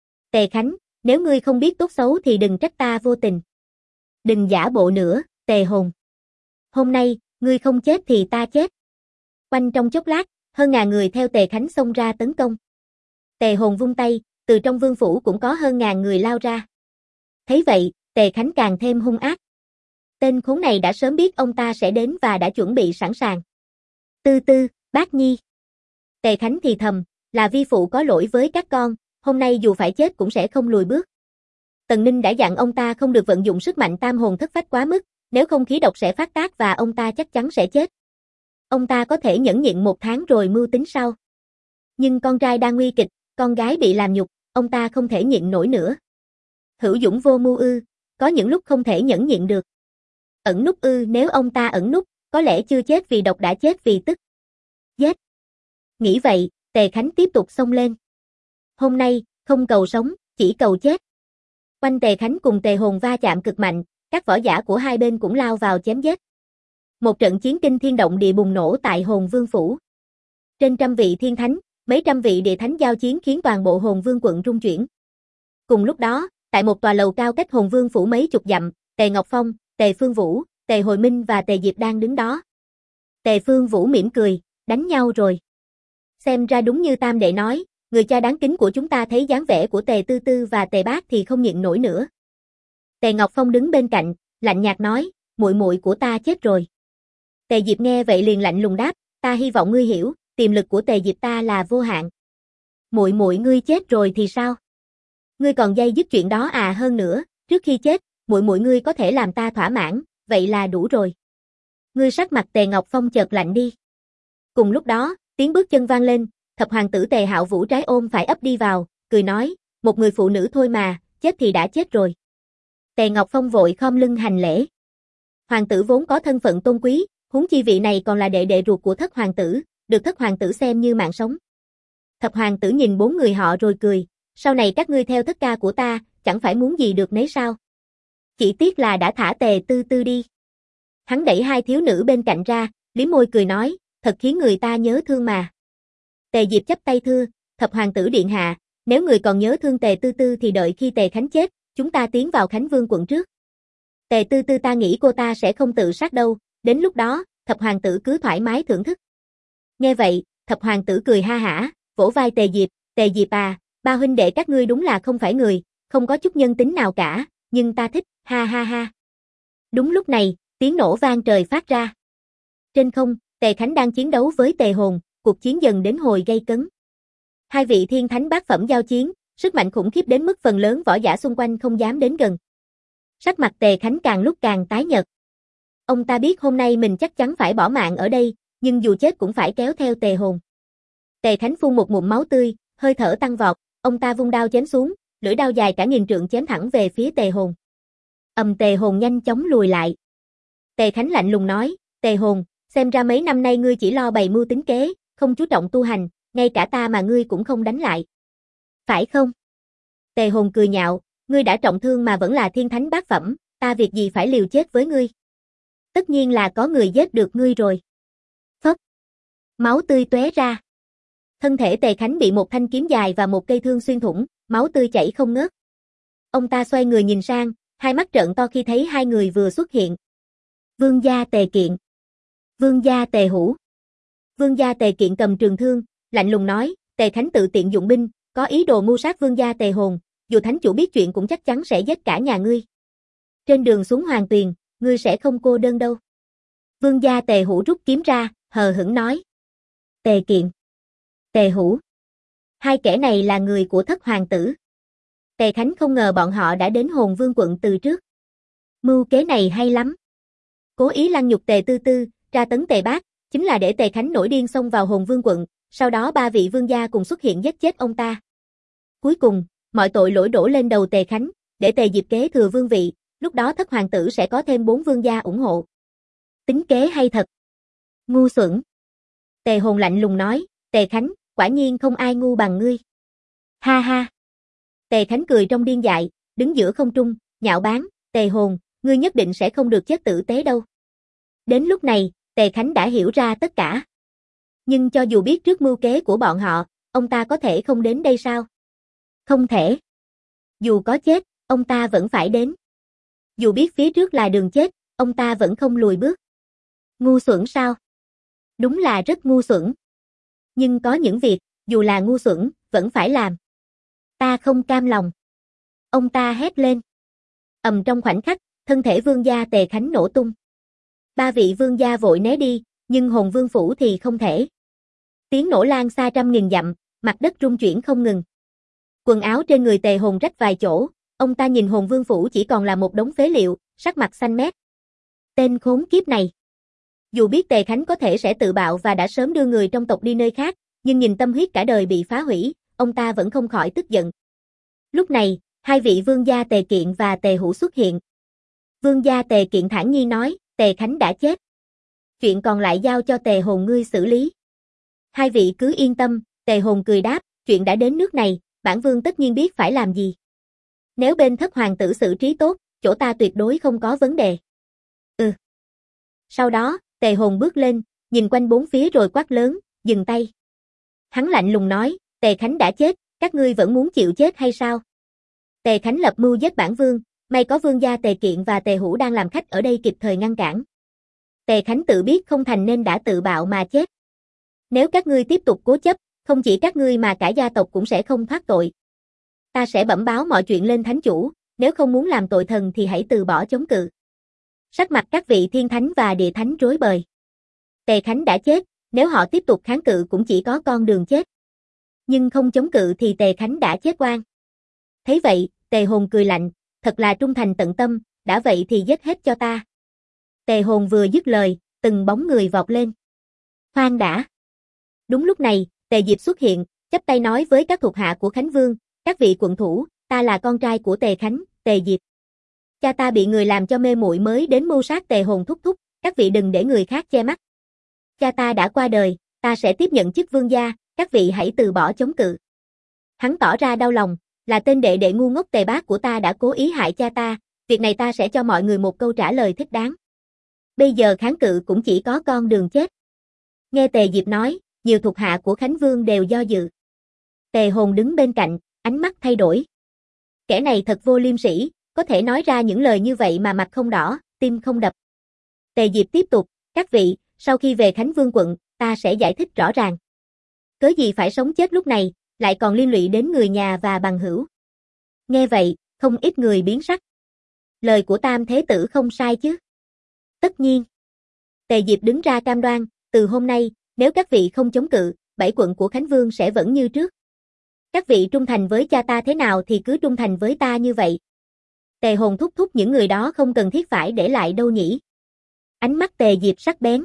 Tề Khánh, nếu ngươi không biết tốt xấu thì đừng trách ta vô tình. Đừng giả bộ nữa, Tề Hồn. Hôm nay, ngươi không chết thì ta chết. Quanh trong chốc lát, hơn 1000 người theo Tề Khánh xông ra tấn công. Tề Hồn vung tay, từ trong vương phủ cũng có hơn 1000 người lao ra. Thấy vậy, Tề Khánh càng thêm hung ác. Tên khốn này đã sớm biết ông ta sẽ đến và đã chuẩn bị sẵn sàng. Tư Tư, Bác Nhi. Tề Khánh thì thầm, là vi phụ có lỗi với các con, hôm nay dù phải chết cũng sẽ không lùi bước. Tần Ninh đã dặn ông ta không được vận dụng sức mạnh tam hồn thất phách quá mức, nếu không khí độc sẽ phát tác và ông ta chắc chắn sẽ chết. Ông ta có thể nhẫn nhịn 1 tháng rồi mưu tính sau. Nhưng con trai đang nguy kịch, con gái bị làm nhục, ông ta không thể nhịn nổi nữa. Hữu dũng vô mưu ư, có những lúc không thể nhẫn nhịn được. Ẩn núp ư, nếu ông ta ẩn núp, có lẽ chưa chết vì độc đã chết vì tức. Giết. Nghĩ vậy, Tề Khánh tiếp tục xông lên. Hôm nay, không cầu sống, chỉ cầu chết. Quanh Tề Khánh cùng Tề Hồn va chạm cực mạnh, các võ giả của hai bên cũng lao vào chém giết. Một trận chiến kinh thiên động địa bùng nổ tại Hồn Vương phủ. Trên trăm vị thiên thánh, mấy trăm vị địa thánh giao chiến khiến toàn bộ Hồn Vương quận rung chuyển. Cùng lúc đó, tại một tòa lầu cao cách Hồn Vương phủ mấy chục dặm, Tề Ngọc Phong, Tề Phương Vũ, Tề Hồi Minh và Tề Diệp đang đứng đó. Tề Phương Vũ mỉm cười, đánh nhau rồi. Xem ra đúng như Tam Đệ nói, người cha đáng kính của chúng ta thấy dáng vẻ của Tề Tư Tư và Tề Bác thì không nhịn nổi nữa. Tề Ngọc Phong đứng bên cạnh, lạnh nhạt nói, muội muội của ta chết rồi. Tề Diệp nghe vậy liền lạnh lùng đáp, ta hy vọng ngươi hiểu, tiềm lực của Tề Diệp ta là vô hạn. Muội muội ngươi chết rồi thì sao? Ngươi còn day dứt chuyện đó à? Hơn nữa, trước khi chết, muội muội ngươi có thể làm ta thỏa mãn, vậy là đủ rồi. Ngươi sắc mặt Tề Ngọc Phong chợt lạnh đi. Cùng lúc đó, tiếng bước chân vang lên, thập hoàng tử Tề Hạo Vũ trái ôm phải ấp đi vào, cười nói, một người phụ nữ thôi mà, chết thì đã chết rồi. Tề Ngọc Phong vội khom lưng hành lễ. Hoàng tử vốn có thân phận tôn quý, huống chi vị này còn là đệ đệ ruột của thất hoàng tử, được thất hoàng tử xem như mạng sống. Thập hoàng tử nhìn bốn người họ rồi cười, sau này các ngươi theo thất ca của ta, chẳng phải muốn gì được nấy sao? Chỉ tiếc là đã thả Tề Tư Tư đi. Hắn đẩy hai thiếu nữ bên cạnh ra, liếm môi cười nói, thật khiến người ta nhớ thương mà. Tề Diệp chắp tay thưa, thập hoàng tử điện hạ, nếu người còn nhớ thương Tề Tư Tư thì đợi khi Tề Khánh chết, chúng ta tiến vào Khánh Vương quận trước. Tề Tư Tư ta nghĩ cô ta sẽ không tự sát đâu, đến lúc đó, thập hoàng tử cứ thoải mái thưởng thức. Nghe vậy, thập hoàng tử cười ha hả, vỗ vai Tề Diệp à, ba huynh đệ các ngươi đúng là không phải người, không có chút nhân tính nào cả, nhưng ta thích, ha ha ha. Đúng lúc này, tiếng nổ vang trời phát ra. Trên không, Tề Khánh đang chiến đấu với Tề Hồn, cuộc chiến dần đến hồi gay cấn. Hai vị thiên thánh bát phẩm giao chiến, sức mạnh khủng khiếp đến mức phần lớn võ giả xung quanh không dám đến gần. Sắc mặt Tề Khánh càng lúc càng tái nhợt. Ông ta biết hôm nay mình chắc chắn phải bỏ mạng ở đây, nhưng dù chết cũng phải kéo theo Tề Hồn. Tề Khánh phun một ngụm máu tươi, hơi thở tăng vọt, ông ta vung đao chém xuống, lưỡi đao dài cả nghìn trượng chém thẳng về phía Tề Hồn. Tề Hồn nhanh chóng lùi lại. Tề Khánh lạnh lùng nói, Tề Hồn, xem ra mấy năm nay ngươi chỉ lo bày mưu tính kế, không chú trọng tu hành, ngay cả ta mà ngươi cũng không đánh lại. Phải không? Tề Hồn cười nhạo, ngươi đã trọng thương mà vẫn là thiên thánh bát phẩm, ta việc gì phải liều chết với ngươi? Tất nhiên là có người giết được ngươi rồi. Phất. Máu tươi tóe ra. Thân thể Tề Khánh bị một thanh kiếm dài và một cây thương xuyên thủng, máu tươi chảy không ngớt. Ông ta xoay người nhìn sang, hai mắt trợn to khi thấy hai người vừa xuất hiện. Vương gia Tề Kiện. Vương gia Tề Hữu. Vương gia Tề Kiện cầm trường thương, lạnh lùng nói, Tề Khánh tự tiện dụng binh, có ý đồ mưu sát vương gia Tề Hồn, dù thánh chủ biết chuyện cũng chắc chắn sẽ giết cả nhà ngươi. Trên đường xuống Hoàng Tuyền, ngươi sẽ không cô đơn đâu. Vương gia Tề Hữu rút kiếm ra, hờ hững nói. Tề Kiện. Tề Hữu. Hai kẻ này là người của thất hoàng tử. Tề Khánh không ngờ bọn họ đã đến Hồn Vương quận từ trước. Mưu kế này hay lắm. Cố ý lăng nhục Tề Tư Tư, tra tấn Tề Bác, chính là để Tề Khánh nổi điên xông vào Hồn Vương quận, sau đó ba vị vương gia cùng xuất hiện giết chết ông ta. Cuối cùng, mọi tội lỗi đổ lên đầu Tề Khánh, để Tề Diệp kế thừa vương vị, lúc đó thất hoàng tử sẽ có thêm 4 vương gia ủng hộ. Tính kế hay thật. Ngu xuẩn. Tề Hồn lạnh lùng nói, Tề Khánh, quả nhiên không ai ngu bằng ngươi. Ha ha. Tề Khánh cười trong điên dại, đứng giữa không trung, nhạo báng, Tề Hồn, ngươi nhất định sẽ không được chết tử tế đâu. Đến lúc này, Tề Khánh đã hiểu ra tất cả. Nhưng cho dù biết trước mưu kế của bọn họ, ông ta có thể không đến đây sao? Không thể. Dù có chết, ông ta vẫn phải đến. Dù biết phía trước là đường chết, ông ta vẫn không lùi bước. Ngu xuẩn sao? Đúng là rất ngu xuẩn. Nhưng có những việc, dù là ngu xuẩn, vẫn phải làm. Ta không cam lòng. Ông ta hét lên. Trong khoảnh khắc, thân thể vương gia Tề Khánh nổ tung. Ba vị vương gia vội né đi, nhưng Hồn Vương phủ thì không thể. Tiếng nổ lan xa trăm nghìn dặm, mặt đất rung chuyển không ngừng. Quần áo trên người Tề Hồn rách vài chỗ, ông ta nhìn Hồn Vương phủ chỉ còn là một đống phế liệu, sắc mặt xanh mét. Tên khốn kiếp này. Dù biết Tề Khánh có thể sẽ tự bạo và đã sớm đưa người trong tộc đi nơi khác, nhưng nhìn tâm huyết cả đời bị phá hủy, ông ta vẫn không khỏi tức giận. Lúc này, hai vị vương gia Tề Kiện và Tề Hữu xuất hiện. Vương gia Tề Kiện thản nhiên nói, Tề Khánh đã chết. Chuyện còn lại giao cho Tề Hồn ngươi xử lý. Hai vị cứ yên tâm, Tề Hồn cười đáp, chuyện đã đến nước này, bản vương tất nhiên biết phải làm gì. Nếu bên thất hoàng tử xử trí tốt, chỗ ta tuyệt đối không có vấn đề. Sau đó, Tề Hồn bước lên, nhìn quanh bốn phía rồi quát lớn, dừng tay. Hắn lạnh lùng nói, Tề Khánh đã chết, các ngươi vẫn muốn chịu chết hay sao? Tề Khánh lập mưu giết bản vương, may có vương gia Tề Kiện và Tề Hữu đang làm khách ở đây kịp thời ngăn cản. Tề Khánh tự biết không thành nên đã tự bạo mà chết. Nếu các ngươi tiếp tục cố chấp, không chỉ các ngươi mà cả gia tộc cũng sẽ không thoát tội. Ta sẽ bẩm báo mọi chuyện lên thánh chủ, nếu không muốn làm tội thần thì hãy từ bỏ chống cự. Sắc mặt các vị thiên thánh và địa thánh rối bời. Tề Khánh đã chết, nếu họ tiếp tục kháng cự cũng chỉ có con đường chết. Nhưng không chống cự thì Tề Khánh đã chết oan. Thấy vậy, Tề Hồn cười lạnh, thật là trung thành tận tâm, đã vậy thì giết hết cho ta. Tề Hồn vừa dứt lời, từng bóng người vọt lên. Khoan đã. Đúng lúc này, Tề Diệp xuất hiện, chắp tay nói với các thuộc hạ của Khánh Vương, các vị quận thủ, ta là con trai của Tề Khánh, Tề Diệp. Cha ta bị người làm cho mê muội mới đến mưu sát Tề Hồn thúc thúc, các vị đừng để người khác che mắt. Cha ta đã qua đời, ta sẽ tiếp nhận chức vương gia, các vị hãy từ bỏ chống cự. Hắn tỏ ra đau lòng, là tên đệ đệ ngu ngốc Tề Bác của ta đã cố ý hại cha ta, việc này ta sẽ cho mọi người một câu trả lời thích đáng. Bây giờ kháng cự cũng chỉ có con đường chết. Nghe Tề Diệp nói, nhiều thuộc hạ của Khánh Vương đều do dự. Tề Hồn đứng bên cạnh, ánh mắt thay đổi. Kẻ này thật vô liêm sỉ, có thể nói ra những lời như vậy mà mặt không đỏ, tim không đập. Tề Diệp tiếp tục, các vị, sau khi về Khánh Vương quận, ta sẽ giải thích rõ ràng. Cớ gì phải sống chết lúc này, lại còn liên lụy đến người nhà và bằng hữu. Nghe vậy, không ít người biến sắc. Lời của Tam Thế Tử không sai chứ? Tất nhiên. Tề Diệp đứng ra cam đoan, từ hôm nay, nếu các vị không chống cự, 7 quận của Khánh Vương sẽ vẫn như trước. Các vị trung thành với cha ta thế nào thì cứ trung thành với ta như vậy. Tề Hồn thúc thúc những người đó không cần thiết phải để lại đâu nhỉ. Ánh mắt Tề Diệp sắc bén.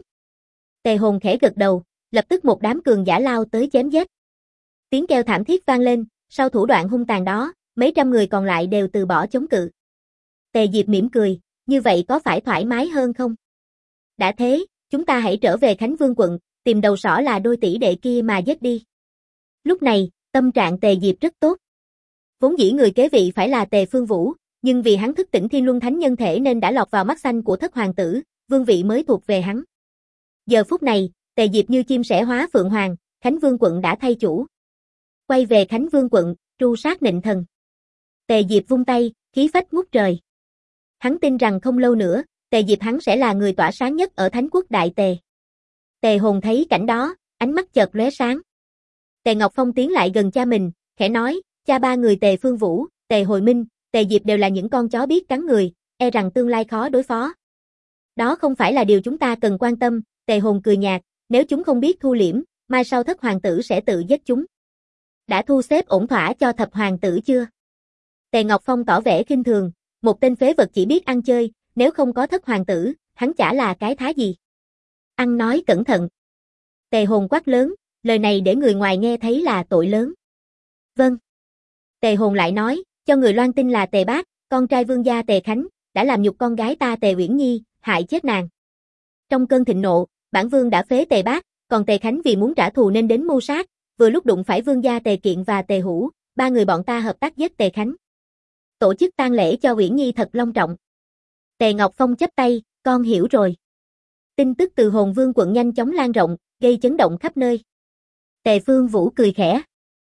Tề Hồn khẽ gật đầu, lập tức một đám cường giả lao tới chém giết. Tiếng kêu thảm thiết vang lên, sau thủ đoạn hung tàn đó, mấy trăm người còn lại đều từ bỏ chống cự. Tề Diệp mỉm cười, như vậy có phải thoải mái hơn không? Đã thế, chúng ta hãy trở về Khánh Vương quận, tìm đầu sỏ là đôi tỷ đệ kia mà giết đi. Lúc này, tâm trạng Tề Diệp rất tốt. Vốn dĩ người kế vị phải là Tề Phương Vũ, nhưng vì hắn thức tỉnh Thiên Luân Thánh Nhân Thể nên đã lọt vào mắt xanh của thất hoàng tử, vương vị mới thuộc về hắn. Giờ phút này, Tề Diệp như chim sẻ hóa phượng hoàng, Khánh Vương quận đã thay chủ. Quay về Khánh Vương quận, tru sát nịnh thần. Tề Diệp vung tay, khí phách ngút trời. Hắn tin rằng không lâu nữa, Tề Diệp hắn sẽ là người tỏa sáng nhất ở Thánh quốc Đại Tề. Tề Hồn thấy cảnh đó, ánh mắt chợt lóe sáng. Tề Ngọc Phong tiến lại gần cha mình, khẽ nói, cha ba người Tề Phương Vũ, Tề Hồi Minh, Tề Diệp đều là những con chó biết cắn người, e rằng tương lai khó đối phó. Đó không phải là điều chúng ta cần quan tâm, Tề Hồn cười nhạt, nếu chúng không biết thu liễm, mai sau thất hoàng tử sẽ tự giết chúng. Đã thu xếp ổn thỏa cho thập hoàng tử chưa? Tề Ngọc Phong tỏ vẻ khinh thường, một tên phế vật chỉ biết ăn chơi, nếu không có thất hoàng tử, hắn chả là cái thá gì. Ăn nói cẩn thận. Tề Hồn quát lớn, lời này để người ngoài nghe thấy là tội lớn. Vâng. Tề Hồn lại nói, cho người loan tin là Tề Bác, con trai vương gia Tề Khánh, đã làm nhục con gái ta Tề Uyển Nhi, hại chết nàng. Trong cơn thịnh nộ, bản vương đã phế Tề Bác, còn Tề Khánh vì muốn trả thù nên đến mưu sát, vừa lúc đụng phải vương gia Tề Kiện và Tề Hữu, ba người bọn ta hợp tác giết Tề Khánh. Tổ chức tang lễ cho Uyển Nhi thật long trọng. Tề Ngọc Phong chắp tay, con hiểu rồi. Tin tức từ Hồn Vương quận nhanh chóng lan rộng, gây chấn động khắp nơi. Tề Phương Vũ cười khẽ.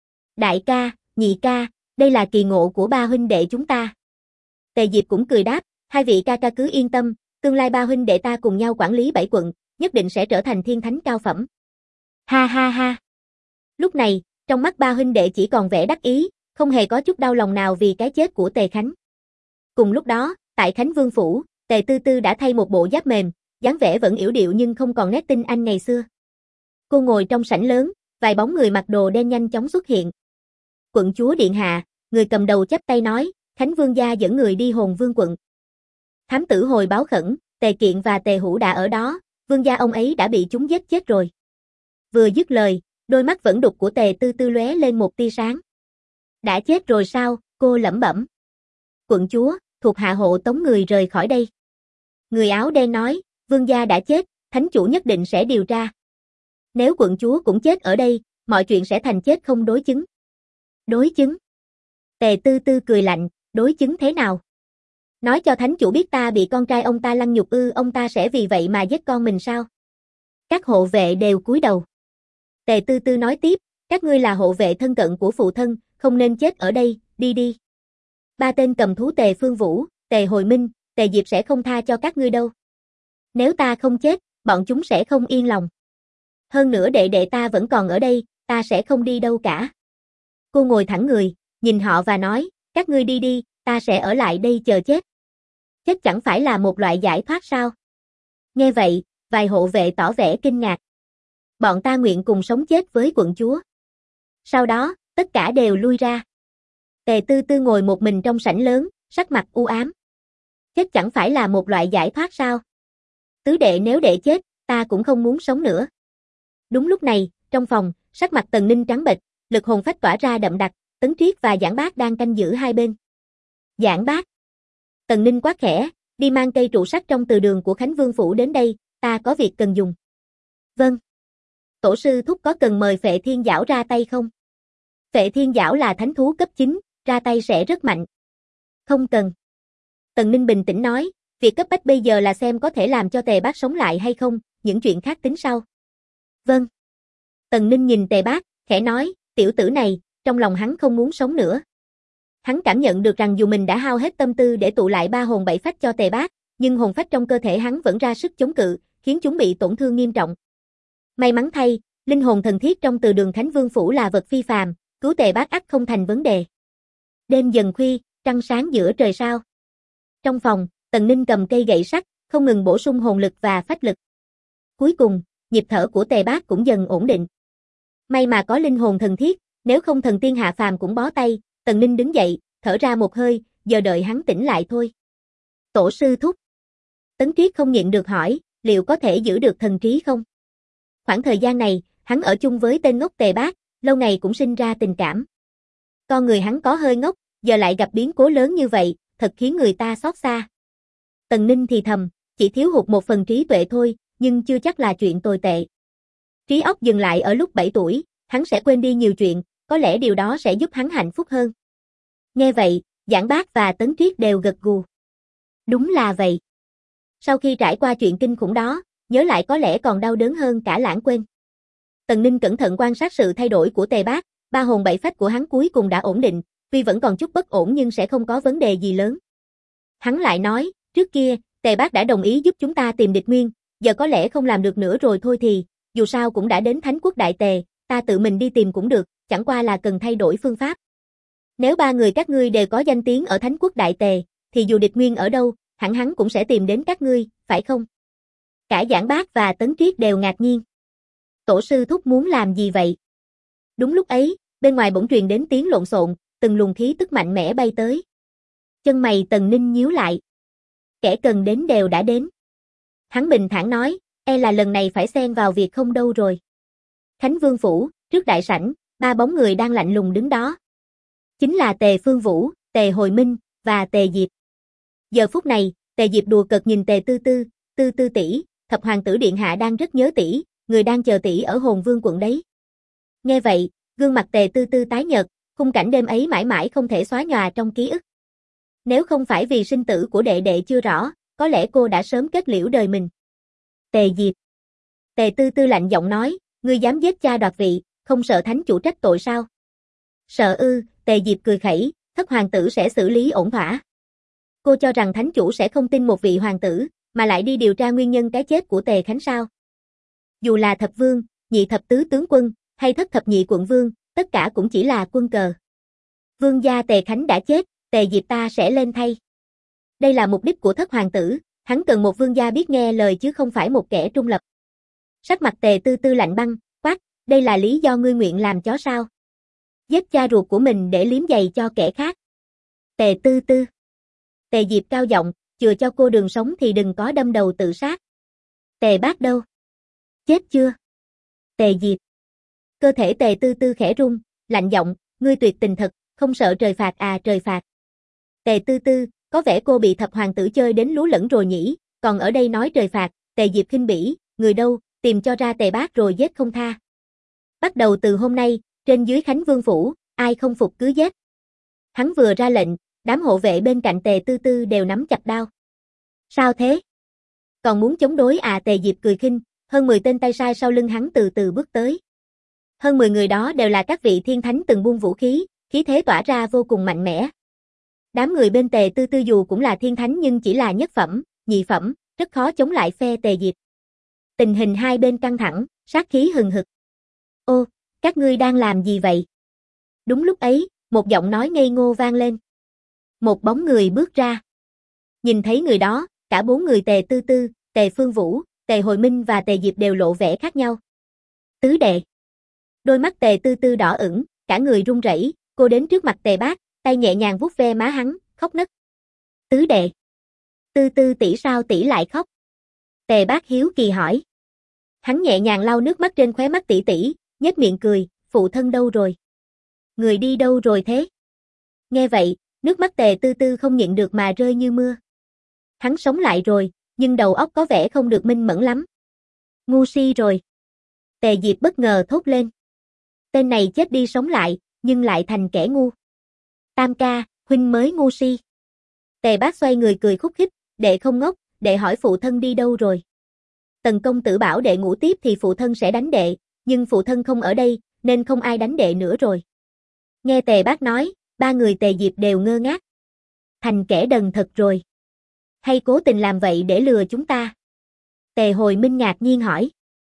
Đại ca, nhị ca, đây là kỳ ngộ của ba huynh đệ chúng ta. Tề Diệp cũng cười đáp, hai vị ca ca cứ yên tâm, tương lai ba huynh đệ ta cùng nhau quản lý 7 quận, nhất định sẽ trở thành thiên thánh cao phẩm. Ha ha ha. Lúc này, trong mắt ba huynh đệ chỉ còn vẻ đắc ý, không hề có chút đau lòng nào vì cái chết của Tề Khánh. Cùng lúc đó, tại Khánh Vương phủ, Tề Tư Tư đã thay một bộ giáp mềm, dáng vẻ vẫn yểu điệu nhưng không còn nét tinh anh ngày xưa. Cô ngồi trong sảnh lớn, vài bóng người mặc đồ đen nhanh chóng xuất hiện. Quận chúa điện hạ, người cầm đầu chắp tay nói, Khánh Vương gia dẫn người đi Hồn Vương quận. Thám tử hồi báo khẩn, Tề Kiện và Tề Hữu đã ở đó, vương gia ông ấy đã bị chúng giết chết rồi. Vừa dứt lời, đôi mắt vẫn đục của Tề Tư Tư lóe lên một tia sáng. Đã chết rồi sao, cô lẩm bẩm. Quận chúa, thuộc hạ hộ tống người rời khỏi đây. Người áo đen nói, vương gia đã chết, thánh chủ nhất định sẽ điều tra. Nếu quận chúa cũng chết ở đây, mọi chuyện sẽ thành chết không đối chứng. Đối chứng? Tề Tư Tư cười lạnh, đối chứng thế nào? Nói cho thánh chủ biết ta bị con trai ông ta lăng nhục ư, ông ta sẽ vì vậy mà giết con mình sao? Các hộ vệ đều cúi đầu. Tề Tư Tư nói tiếp, các ngươi là hộ vệ thân cận của phụ thân, không nên chết ở đây, đi đi. Ba tên cầm thú Tề Phương Vũ, Tề Hồi Minh, Tề Diệp sẽ không tha cho các ngươi đâu. Nếu ta không chết, bọn chúng sẽ không yên lòng. Hơn nữa đệ đệ ta vẫn còn ở đây, ta sẽ không đi đâu cả. Cô ngồi thẳng người, nhìn họ và nói, các ngươi đi đi, ta sẽ ở lại đây chờ chết. Chết chẳng phải là một loại giải thoát sao? Nghe vậy, vài hộ vệ tỏ vẻ kinh ngạc. Bọn ta nguyện cùng sống chết với quận chúa. Sau đó, tất cả đều lui ra. Tề Tư Tư ngồi một mình trong sảnh lớn, sắc mặt u ám. Chết chẳng phải là một loại giải thoát sao? Tứ đệ nếu đệ chết, ta cũng không muốn sống nữa. Đúng lúc này, trong phòng, sắc mặt Tần Ninh trắng bệch, lực hồn phách tỏa ra đậm đặc, Tấn Triết và Giảng Bác đang canh giữ hai bên. Giảng Bác. Tần Ninh quát khẽ, đi mang cây trụ sắt trong từ đường của Khánh Vương phủ đến đây, ta có việc cần dùng. Vâng. Tổ sư thúc có cần mời Phệ Thiên Giảo ra tay không? Phệ Thiên Giảo là thánh thú cấp 9, ra tay sẽ rất mạnh. Không cần. Tần Ninh bình tĩnh nói, việc cấp bách bây giờ là xem có thể làm cho Tề Bác sống lại hay không, những chuyện khác tính sau. Vâng. Tần Ninh nhìn Tề Bác, khẽ nói, tiểu tử này, trong lòng hắn không muốn sống nữa. Hắn cảm nhận được rằng dù mình đã hao hết tâm tư để tụ lại 3 hồn 7 phách cho Tề Bác, nhưng hồn phách trong cơ thể hắn vẫn ra sức chống cự, khiến chúng bị tổn thương nghiêm trọng. May mắn thay, linh hồn thần thiết trong Từ Đường Thánh Vương phủ là vật phi phàm, cứu Tề Bác ắt không thành vấn đề. Đêm dần khuya, trăng sáng giữa trời sao. Trong phòng, Tần Ninh cầm cây gậy sắt, không ngừng bổ sung hồn lực và phách lực. Cuối cùng, nhịp thở của Tề Bác cũng dần ổn định. May mà có linh hồn thần thiết, nếu không thần tiên hạ phàm cũng bó tay. Tần Ninh đứng dậy, thở ra một hơi, giờ đợi hắn tỉnh lại thôi. Tổ sư thúc. Tấn Triết không nhịn được hỏi, liệu có thể giữ được thần trí không? Khoảng thời gian này, hắn ở chung với tên ngốc Tề Bác, lâu ngày cũng sinh ra tình cảm. Con người hắn có hơi ngốc, giờ lại gặp biến cố lớn như vậy, thật khiến người ta xót xa. Tần Ninh thì thầm, chỉ thiếu hụt một phần trí tuệ thôi, nhưng chưa chắc là chuyện tồi tệ. Trí óc dừng lại ở lúc 7 tuổi, hắn sẽ quên đi nhiều chuyện, có lẽ điều đó sẽ giúp hắn hạnh phúc hơn. Nghe vậy, Giảng Bác và Tấn Triết đều gật gù. Đúng là vậy. Sau khi trải qua chuyện kinh khủng đó, nhớ lại có lẽ còn đau đớn hơn cả lãng quên. Tần Ninh cẩn thận quan sát sự thay đổi của Tề Bác, 3 hồn 7 phách của hắn cuối cùng đã ổn định, tuy vẫn còn chút bất ổn nhưng sẽ không có vấn đề gì lớn. Hắn lại nói, trước kia, Tề Bác đã đồng ý giúp chúng ta tìm địch nguyên, giờ có lẽ không làm được nữa rồi thôi thì, dù sao cũng đã đến Thánh Quốc Đại Tề, ta tự mình đi tìm cũng được, chẳng qua là cần thay đổi phương pháp. Nếu 3 người các ngươi đều có danh tiếng ở Thánh Quốc Đại Tề, thì dù địch nguyên ở đâu, hẳn hắn cũng sẽ tìm đến các ngươi, phải không? Cả Giảng Bác và Tấn Triết đều ngạc nhiên. Tổ sư thúc muốn làm gì vậy? Đúng lúc ấy, bên ngoài bỗng truyền đến tiếng lộn xộn, từng luồng khí tức mạnh mẽ bay tới. Chân mày Tần Ninh nhíu lại. Kẻ cần đến đều đã đến. Hắn bình thản nói, e là lần này phải xen vào việc không đâu rồi. Khánh Vương phủ, trước đại sảnh, 3 bóng người đang lạnh lùng đứng đó. Chính là Tề Phương Vũ, Tề Hồi Minh và Tề Diệp. Giờ phút này, Tề Diệp đùa cợt nhìn Tề Tư Tư tỷ, thập hoàng tử điện hạ đang rất nhớ tỷ, người đang chờ tỷ ở Hồn Vương quận đấy. Nghe vậy, gương mặt Tề Tư Tư tái nhợt, khung cảnh đêm ấy mãi mãi không thể xóa nhòa trong ký ức. Nếu không phải vì sinh tử của đệ đệ chưa rõ, có lẽ cô đã sớm kết liễu đời mình. Tề Diệp. Tề Tư Tư lạnh giọng nói, ngươi dám giết cha đoạt vị, không sợ thánh chủ trách tội sao? Sợ ư? Tề Diệp cười khẩy, thất hoàng tử sẽ xử lý ổn thỏa. Cô cho rằng thánh chủ sẽ không tin một vị hoàng tử, mà lại đi điều tra nguyên nhân cái chết của Tề Khánh sao? Dù là thập vương, nhị thập tứ tướng quân, hay thất thập nhị quận vương, tất cả cũng chỉ là quân cờ. Vương gia Tề Khánh đã chết, Tề Diệp ta sẽ lên thay. Đây là mục đích của thất hoàng tử, hắn cần một vương gia biết nghe lời chứ không phải một kẻ trung lập. Sắc mặt Tề Tư Tư lạnh băng, quát, đây là lý do ngươi nguyện làm chó sao? Giết cha ruột của mình để liếm giày cho kẻ khác. Tề Tư Tư. Tề Diệp cao giọng, chừa cho cô đường sống thì đừng có đâm đầu tự sát. Tề Bác đâu? Chết chưa? Tề Diệp. Cơ thể Tề Tư Tư khẽ rung, lạnh giọng, ngươi tuyệt tình thật, không sợ trời phạt à trời phạt. Tề Tư Tư, có vẻ cô bị thập hoàng tử chơi đến lú lẫn rồi nhỉ, còn ở đây nói trời phạt. Tề Diệp khinh bỉ, người đâu, tìm cho ra Tề Bác rồi giết không tha. Bắt đầu từ hôm nay, trên dưới Khánh Vương phủ, ai không phục cứ giết. Hắn vừa ra lệnh, đám hộ vệ bên cạnh Tề Tư Tư đều nắm chặt đao. Sao thế? Còn muốn chống đối à? Tề Diệp cười khinh, hơn 10 tên tay sai sau lưng hắn từ từ bước tới. Hơn 10 người đó đều là các vị thiên thánh từng buông vũ khí, khí thế tỏa ra vô cùng mạnh mẽ. Đám người bên Tề Tư Tư dù cũng là thiên thánh nhưng chỉ là nhất phẩm, nhị phẩm, rất khó chống lại phe Tề Diệp. Tình hình hai bên căng thẳng, sát khí hừng hực. Ô, các ngươi đang làm gì vậy? Đúng lúc ấy, một giọng nói ngây ngô vang lên. Một bóng người bước ra. Nhìn thấy người đó, cả 4 người Tề Tư Tư, Tề Phương Vũ, Tề Hồi Minh và Tề Diệp đều lộ vẻ khác nhau. Tứ đệ. Đôi mắt Tề Tư Tư đỏ ửng, cả người run rẩy, cô đến trước mặt Tề Bác, tay nhẹ nhàng vuốt ve má hắn, khóc nấc. Tứ đệ. Tư Tư tỷ sao tỷ lại khóc? Tề Bác hiếu kỳ hỏi. Hắn nhẹ nhàng lau nước mắt trên khóe mắt tỷ tỷ, nhếch miệng cười, phụ thân đâu rồi? Người đi đâu rồi thế? Nghe vậy, nước mắt Tề Tư Tư không nhịn được mà rơi như mưa. Hắn sống lại rồi, nhưng đầu óc có vẻ không được minh mẫn lắm. Ngu si rồi. Tề Diệp bất ngờ thốt lên. Tên này chết đi sống lại, nhưng lại thành kẻ ngu. Tam ca, huynh mới ngu si. Tề Bác xoay người cười khúc khích, đệ không ngốc, đệ hỏi phụ thân đi đâu rồi. Tần công tử bảo đệ ngủ tiếp thì phụ thân sẽ đánh đệ, nhưng phụ thân không ở đây, nên không ai đánh đệ nữa rồi. Nghe Tề Bác nói, ba người Tề Diệp đều ngơ ngác. Thành kẻ đần thật rồi. Hay cố tình làm vậy để lừa chúng ta? Tề Hồi Minh ngạc nhiên hỏi.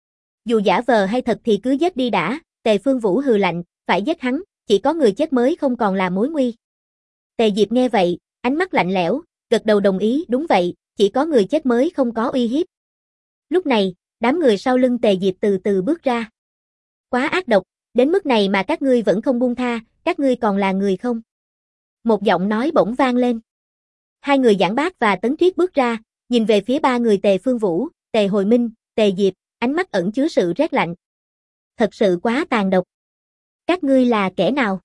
Dù giả vờ hay thật thì cứ giết đi đã, Tề Phương Vũ hừ lạnh, phải giết hắn, chỉ có người chết mới không còn là mối nguy. Tề Diệp nghe vậy, ánh mắt lạnh lẽo, gật đầu đồng ý, đúng vậy, chỉ có người chết mới không có uy hiếp. Lúc này, đám người sau lưng Tề Diệp từ từ bước ra. Quá ác độc, đến mức này mà các ngươi vẫn không buông tha, các ngươi còn là người không? Một giọng nói bỗng vang lên. Hai người Giảng Bác và Tấn Triết bước ra, nhìn về phía ba người Tề Phương Vũ, Tề Hồi Minh, Tề Diệp, ánh mắt ẩn chứa sự rét lạnh. Thật sự quá tàn độc. Các ngươi là kẻ nào?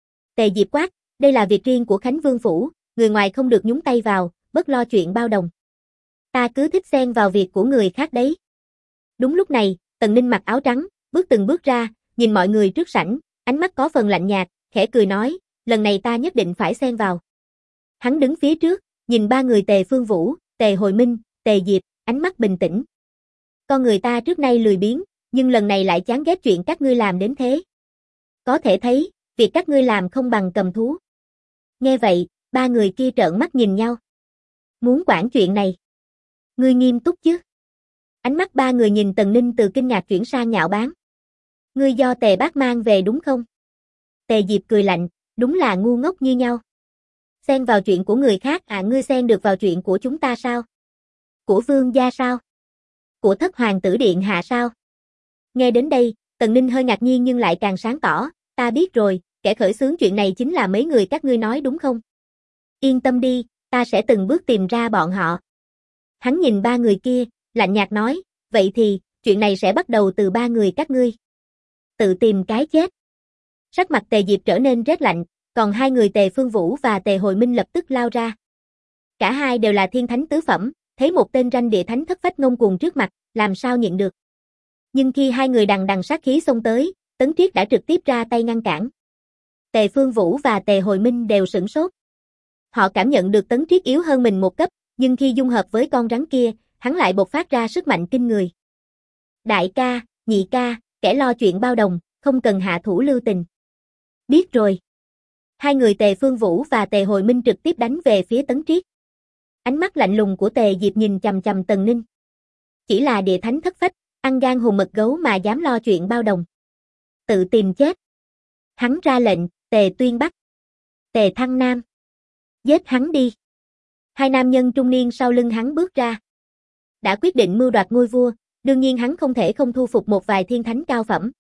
Tề Diệp quát, đây là việc riêng của Khánh Vương Phủ, người ngoài không được nhúng tay vào, bất lo chuyện bao đồng. Ta cứ thích xen vào việc của người khác đấy. Đúng lúc này, Tần Ninh mặc áo trắng, bước từng bước ra, nhìn mọi người trước sảnh, ánh mắt có phần lạnh nhạt, khẽ cười nói, lần này ta nhất định phải xen vào. Hắn đứng phía trước, nhìn ba người Tề Phương Vũ, Tề Hồi Minh, Tề Diệp, ánh mắt bình tĩnh. Con người ta trước nay lười biếng, nhưng lần này lại chán ghét chuyện các ngươi làm đến thế. Có thể thấy, việc các ngươi làm không bằng cầm thú. Nghe vậy, ba người kia trợn mắt nhìn nhau. Muốn quản chuyện này? Ngươi nghiêm túc chứ? Ánh mắt ba người nhìn Tần Ninh từ kinh ngạc chuyển sang nhạo báng. Ngươi do Tề Bác mang về đúng không? Tề Diệp cười lạnh, đúng là ngu ngốc như nhau. Xen vào chuyện của người khác à, ngươi xen được vào chuyện của chúng ta sao? Của vương gia sao? Của thất hoàng tử điện hạ sao? Nghe đến đây, Tần Ninh hơi ngạc nhiên nhưng lại càng sáng tỏ, ta biết rồi, kẻ khởi xướng chuyện này chính là mấy người các ngươi nói đúng không? Yên tâm đi, ta sẽ từng bước tìm ra bọn họ. Hắn nhìn ba người kia, lạnh nhạt nói, vậy thì, chuyện này sẽ bắt đầu từ ba người các ngươi. Tự tìm cái chết. Sắc mặt Tề Diệp trở nên rét lạnh, còn hai người Tề Phương Vũ và Tề Hồi Minh lập tức lao ra. Cả hai đều là thiên thánh tứ phẩm, thấy một tên ranh địa thánh thất phách ngông cuồng trước mặt, làm sao nhịn được. Nhưng khi hai người đằng đằng sát khí xông tới, Tấn Triết đã trực tiếp ra tay ngăn cản. Tề Phương Vũ và Tề Hồi Minh đều sửng sốt. Họ cảm nhận được Tấn Triết yếu hơn mình một cấp, nhưng khi dung hợp với con rắn kia, hắn lại bộc phát ra sức mạnh kinh người. Đại ca, nhị ca, kẻ lo chuyện bao đồng, không cần hạ thủ lưu tình. Biết rồi. Hai người Tề Phương Vũ và Tề Hồi Minh trực tiếp đánh về phía Tấn Triết. Ánh mắt lạnh lùng của Tề Diệp nhìn chằm chằm Tần Ninh. Chỉ là địa thánh thất phách, ăn gan hùm mật gấu mà dám lo chuyện bao đồng. Tự tìm chết. Hắn ra lệnh, Tề Tuyên Bắc, Tề Thăng Nam. Giết hắn đi. Hai nam nhân trung niên sau lưng hắn bước ra. Đã quyết định mưu đoạt ngôi vua, đương nhiên hắn không thể không thu phục một vài thiên thánh cao phẩm.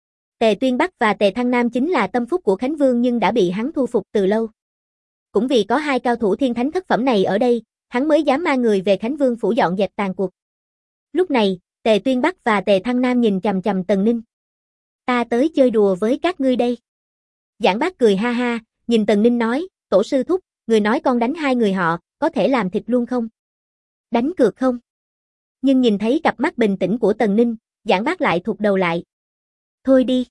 Tề Tuyên Bắc và Tề Thăng Nam chính là tâm phúc của Khánh Vương nhưng đã bị hắn thu phục từ lâu. Cũng vì có hai cao thủ thiên thánh thất phẩm này ở đây, hắn mới dám mang người về Khánh Vương phủ dọn dẹp tàn cuộc. Lúc này, Tề Tuyên Bắc và Tề Thăng Nam nhìn chằm chằm Tần Ninh. Ta tới chơi đùa với các ngươi đây. Giảng Bác cười ha ha, nhìn Tần Ninh nói, tổ sư thúc, người nói con đánh hai người họ, có thể làm thịt luôn không? Đánh cược không? Nhưng nhìn thấy cặp mắt bình tĩnh của Tần Ninh, Giảng Bác lại thụt đầu lại. Thôi đi.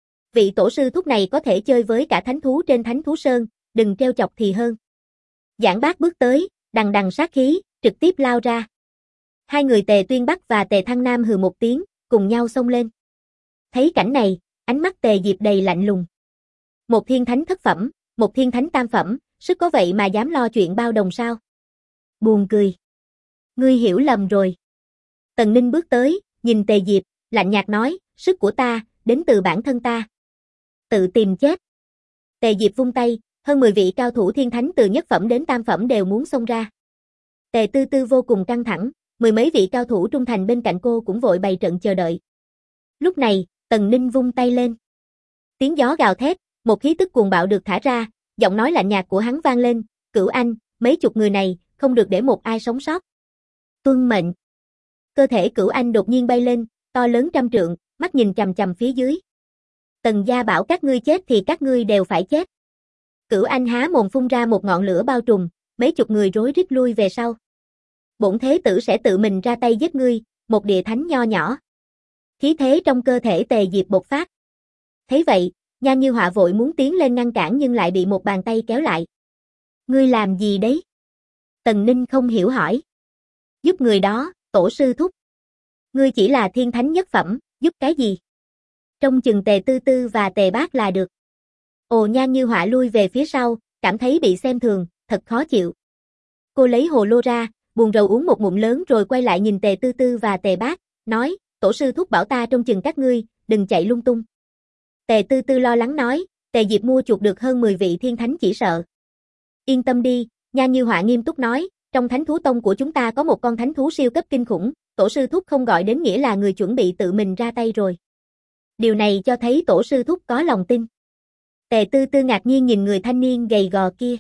Vị tổ sư thúc này có thể chơi với cả thánh thú trên Thánh Thú Sơn, đừng trêu chọc thì hơn. Giảng Bác bước tới, đằng đằng sát khí, trực tiếp lao ra. Hai người Tề Tuyên Bắc và Tề Thăng Nam hừ một tiếng, cùng nhau xông lên. Thấy cảnh này, ánh mắt Tề Diệp đầy lạnh lùng. Một thiên thánh thất phẩm, một thiên thánh tam phẩm, sức có vậy mà dám lo chuyện bao đồng sao? Buồn cười. Ngươi hiểu lầm rồi. Tần Ninh bước tới, nhìn Tề Diệp, lạnh nhạt nói, sức của ta, đến từ bản thân ta. Tự tìm chết. Tề Diệp vung tay, hơn 10 vị cao thủ thiên thánh từ nhất phẩm đến tam phẩm đều muốn xông ra. Tề Tư Tư vô cùng căng thẳng, mười mấy vị cao thủ trung thành bên cạnh cô cũng vội bày trận chờ đợi. Lúc này, Tần Ninh vung tay lên. Tiếng gió gào thét, một khí tức cuồng bạo được thả ra, giọng nói lạnh nhạt của hắn vang lên, Cửu Anh, mấy chục người này, không được để một ai sống sót. Tuân mệnh. Cơ thể Cửu Anh đột nhiên bay lên, to lớn trăm trượng, mắt nhìn chằm chằm phía dưới. Tần gia bảo các ngươi chết thì các ngươi đều phải chết. Cửu Anh há mồm phun ra một ngọn lửa bao trùm, mấy chục người rối rít lui về sau. Bổn thế tử sẽ tự mình ra tay giết ngươi, một địa thánh nho nhỏ. Khí thế trong cơ thể Tề Diệp bộc phát. Thấy vậy, Nhan Như Họa vội muốn tiến lên ngăn cản nhưng lại bị một bàn tay kéo lại. Ngươi làm gì đấy? Tần Ninh không hiểu hỏi. Giúp người đó, tổ sư thúc. Ngươi chỉ là thiên thánh nhất phẩm, giúp cái gì? Trông chừng Tề Tư Tư và Tề Bác là được. Ồ, Nhan Như Họa lui về phía sau, cảm thấy bị xem thường, thật khó chịu. Cô lấy hồ lô ra, buồn rầu uống một ngụm lớn rồi quay lại nhìn Tề Tư Tư và Tề Bác, nói, tổ sư thúc bảo ta trông chừng các ngươi, đừng chạy lung tung. Tề Tư Tư lo lắng nói, Tề Diệp mua chuộc được hơn 10 vị thiên thánh chỉ sợ. Yên tâm đi, Nhan Như Họa nghiêm túc nói, trong thánh thú tông của chúng ta có một con thánh thú siêu cấp kinh khủng, tổ sư thúc không gọi đến nghĩa là người chuẩn bị tự mình ra tay rồi. Điều này cho thấy tổ sư thúc có lòng tin. Tề Tư Tư ngạc nhiên nhìn người thanh niên gầy gò kia.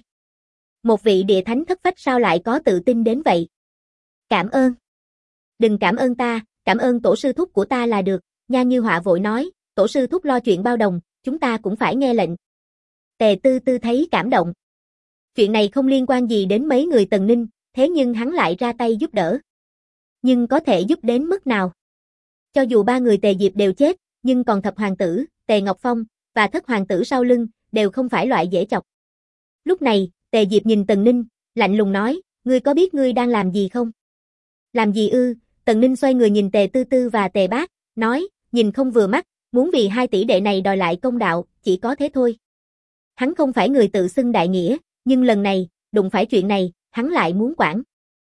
Một vị địa thánh thất phách sao lại có tự tin đến vậy? Cảm ơn. Đừng cảm ơn ta, cảm ơn tổ sư thúc của ta là được, Nhan Như Họa vội nói, tổ sư thúc lo chuyện bao đồng, chúng ta cũng phải nghe lệnh. Tề Tư Tư thấy cảm động. Chuyện này không liên quan gì đến mấy người Tần Ninh, thế nhưng hắn lại ra tay giúp đỡ. Nhưng có thể giúp đến mức nào? Cho dù ba người Tề Diệp đều chết, nhưng còn thập hoàng tử, Tề Ngọc Phong, và thất hoàng tử sau lưng, đều không phải loại dễ chọc. Lúc này, Tề Diệp nhìn Tần Ninh, lạnh lùng nói, ngươi có biết ngươi đang làm gì không? Làm gì ư? Tần Ninh xoay người nhìn Tề Tư Tư và Tề Bác, nói, nhìn không vừa mắt, muốn vì hai tỷ đệ này đòi lại công đạo, chỉ có thế thôi. Hắn không phải người tự xưng đại nghĩa, nhưng lần này, đụng phải chuyện này, hắn lại muốn quản.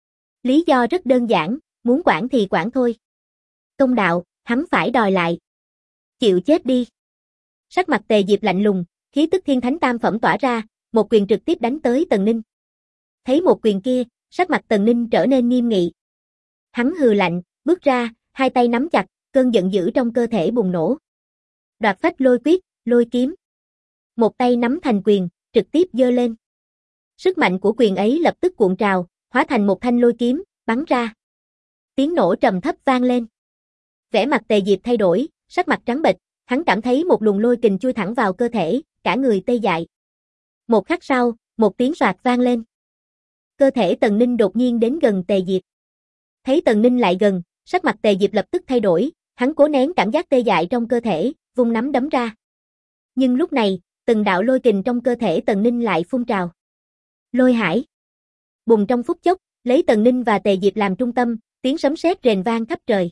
Lý do rất đơn giản, muốn quản thì quản thôi. Công đạo, hắn phải đòi lại. Chịu chết đi. Sắc mặt Tề Diệp lạnh lùng, khí tức thiên thánh tam phẩm tỏa ra, một quyền trực tiếp đánh tới Tần Ninh. Thấy một quyền kia, sắc mặt Tần Ninh trở nên nghiêm nghị. Hắn hừ lạnh, bước ra, hai tay nắm chặt, cơn giận dữ trong cơ thể bùng nổ. Đoạt phách lôi quyết, lôi kiếm. Một tay nắm thành quyền, trực tiếp giơ lên. Sức mạnh của quyền ấy lập tức cuộn trào, hóa thành một thanh lôi kiếm, bắn ra. Tiếng nổ trầm thấp vang lên. Vẻ mặt Tề Diệp thay đổi, sắc mặt trắng bệch, hắn cảm thấy một luồng lôi kình chui thẳng vào cơ thể, cả người tê dại. Một khắc sau, một tiếng soạt vang lên. Cơ thể Tần Ninh đột nhiên đến gần Tề Diệp. Thấy Tần Ninh lại gần, sắc mặt Tề Diệp lập tức thay đổi, hắn cố nén cảm giác tê dại trong cơ thể, vung nắm đấm ra. Nhưng lúc này, từng đạo lôi kình trong cơ thể Tần Ninh lại phun trào. Lôi hải. Bùng trong phút chốc, lấy Tần Ninh và Tề Diệp làm trung tâm, tiếng sấm sét rền vang khắp trời.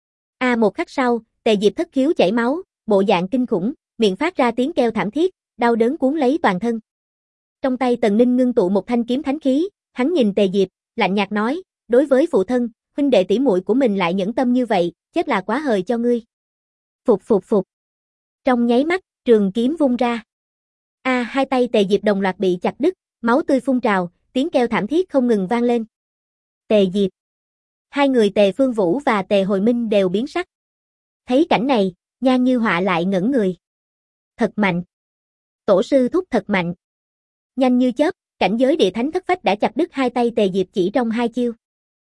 Một khắc sau, Tề Diệp thất khiếu chảy máu, bộ dạng kinh khủng, miệng phát ra tiếng kêu thảm thiết, đau đớn cuốn lấy toàn thân. Trong tay Tần Ninh ngưng tụ một thanh kiếm thánh khí, hắn nhìn Tề Diệp, lạnh nhạt nói, đối với phụ thân, huynh đệ tỷ muội của mình lại nhẫn tâm như vậy, chết là quá hời cho ngươi. Phục phục phục. Trong nháy mắt, trường kiếm vung ra. Hai tay Tề Diệp đồng loạt bị chặt đứt, máu tươi phun trào, tiếng kêu thảm thiết không ngừng vang lên. Tề Diệp. Hai người Tề Phương Vũ và Tề Hồi Minh đều biến sắc. Thấy cảnh này, Nhan Như Họa lại ngẩn người. Thật mạnh. Tổ sư thúc thật mạnh. Nhanh như chớp, cảnh giới địa thánh thất phách đã chặt đứt hai tay Tề Diệp chỉ trong hai chiêu.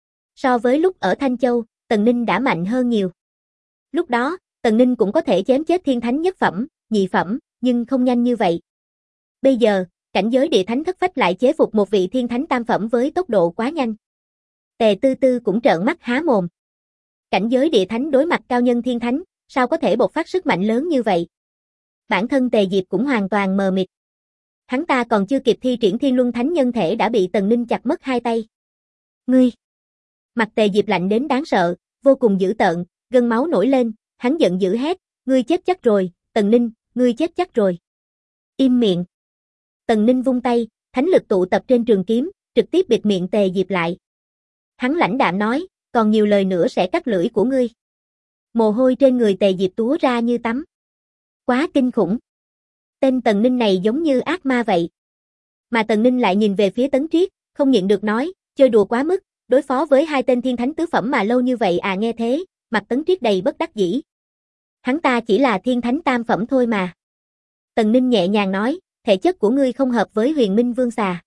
So với lúc ở Thanh Châu, Tần Ninh đã mạnh hơn nhiều. Lúc đó, Tần Ninh cũng có thể chém chết thiên thánh nhất phẩm, nhị phẩm, nhưng không nhanh như vậy. Bây giờ, cảnh giới địa thánh thất phách lại chế phục một vị thiên thánh tam phẩm với tốc độ quá nhanh. Tề Tư Tư cũng trợn mắt há mồm. Cảnh giới địa thánh đối mặt cao nhân thiên thánh, sao có thể bộc phát sức mạnh lớn như vậy? Bản thân Tề Diệp cũng hoàn toàn mờ mịt. Hắn ta còn chưa kịp thi triển Thiên Luân Thánh Nhân Thể đã bị Tần Ninh chặt mất hai tay. Ngươi! Mặt Tề Diệp lạnh đến đáng sợ, vô cùng dữ tợn, gân máu nổi lên, hắn giận dữ hét, ngươi chết chắc rồi, Tần Ninh, ngươi chết chắc rồi. Im miệng! Tần Ninh vung tay, thánh lực tụ tập trên trường kiếm, trực tiếp bịt miệng Tề Diệp lại. Hắn lãnh đạm nói, còn nhiều lời nữa sẽ cắt lưỡi của ngươi. Mồ hôi trên người Tề Diệp túa ra như tắm. Quá kinh khủng. Tên Tần Ninh này giống như ác ma vậy. Mà Tần Ninh lại nhìn về phía Tấn Triết, không nhịn được nói, chơi đùa quá mức, đối phó với hai tên thiên thánh tứ phẩm mà lâu như vậy nghe thế, mặt Tấn Triết đầy bất đắc dĩ. Hắn ta chỉ là thiên thánh tam phẩm thôi mà. Tần Ninh nhẹ nhàng nói, thể chất của ngươi không hợp với Huyền Minh Vương Xà.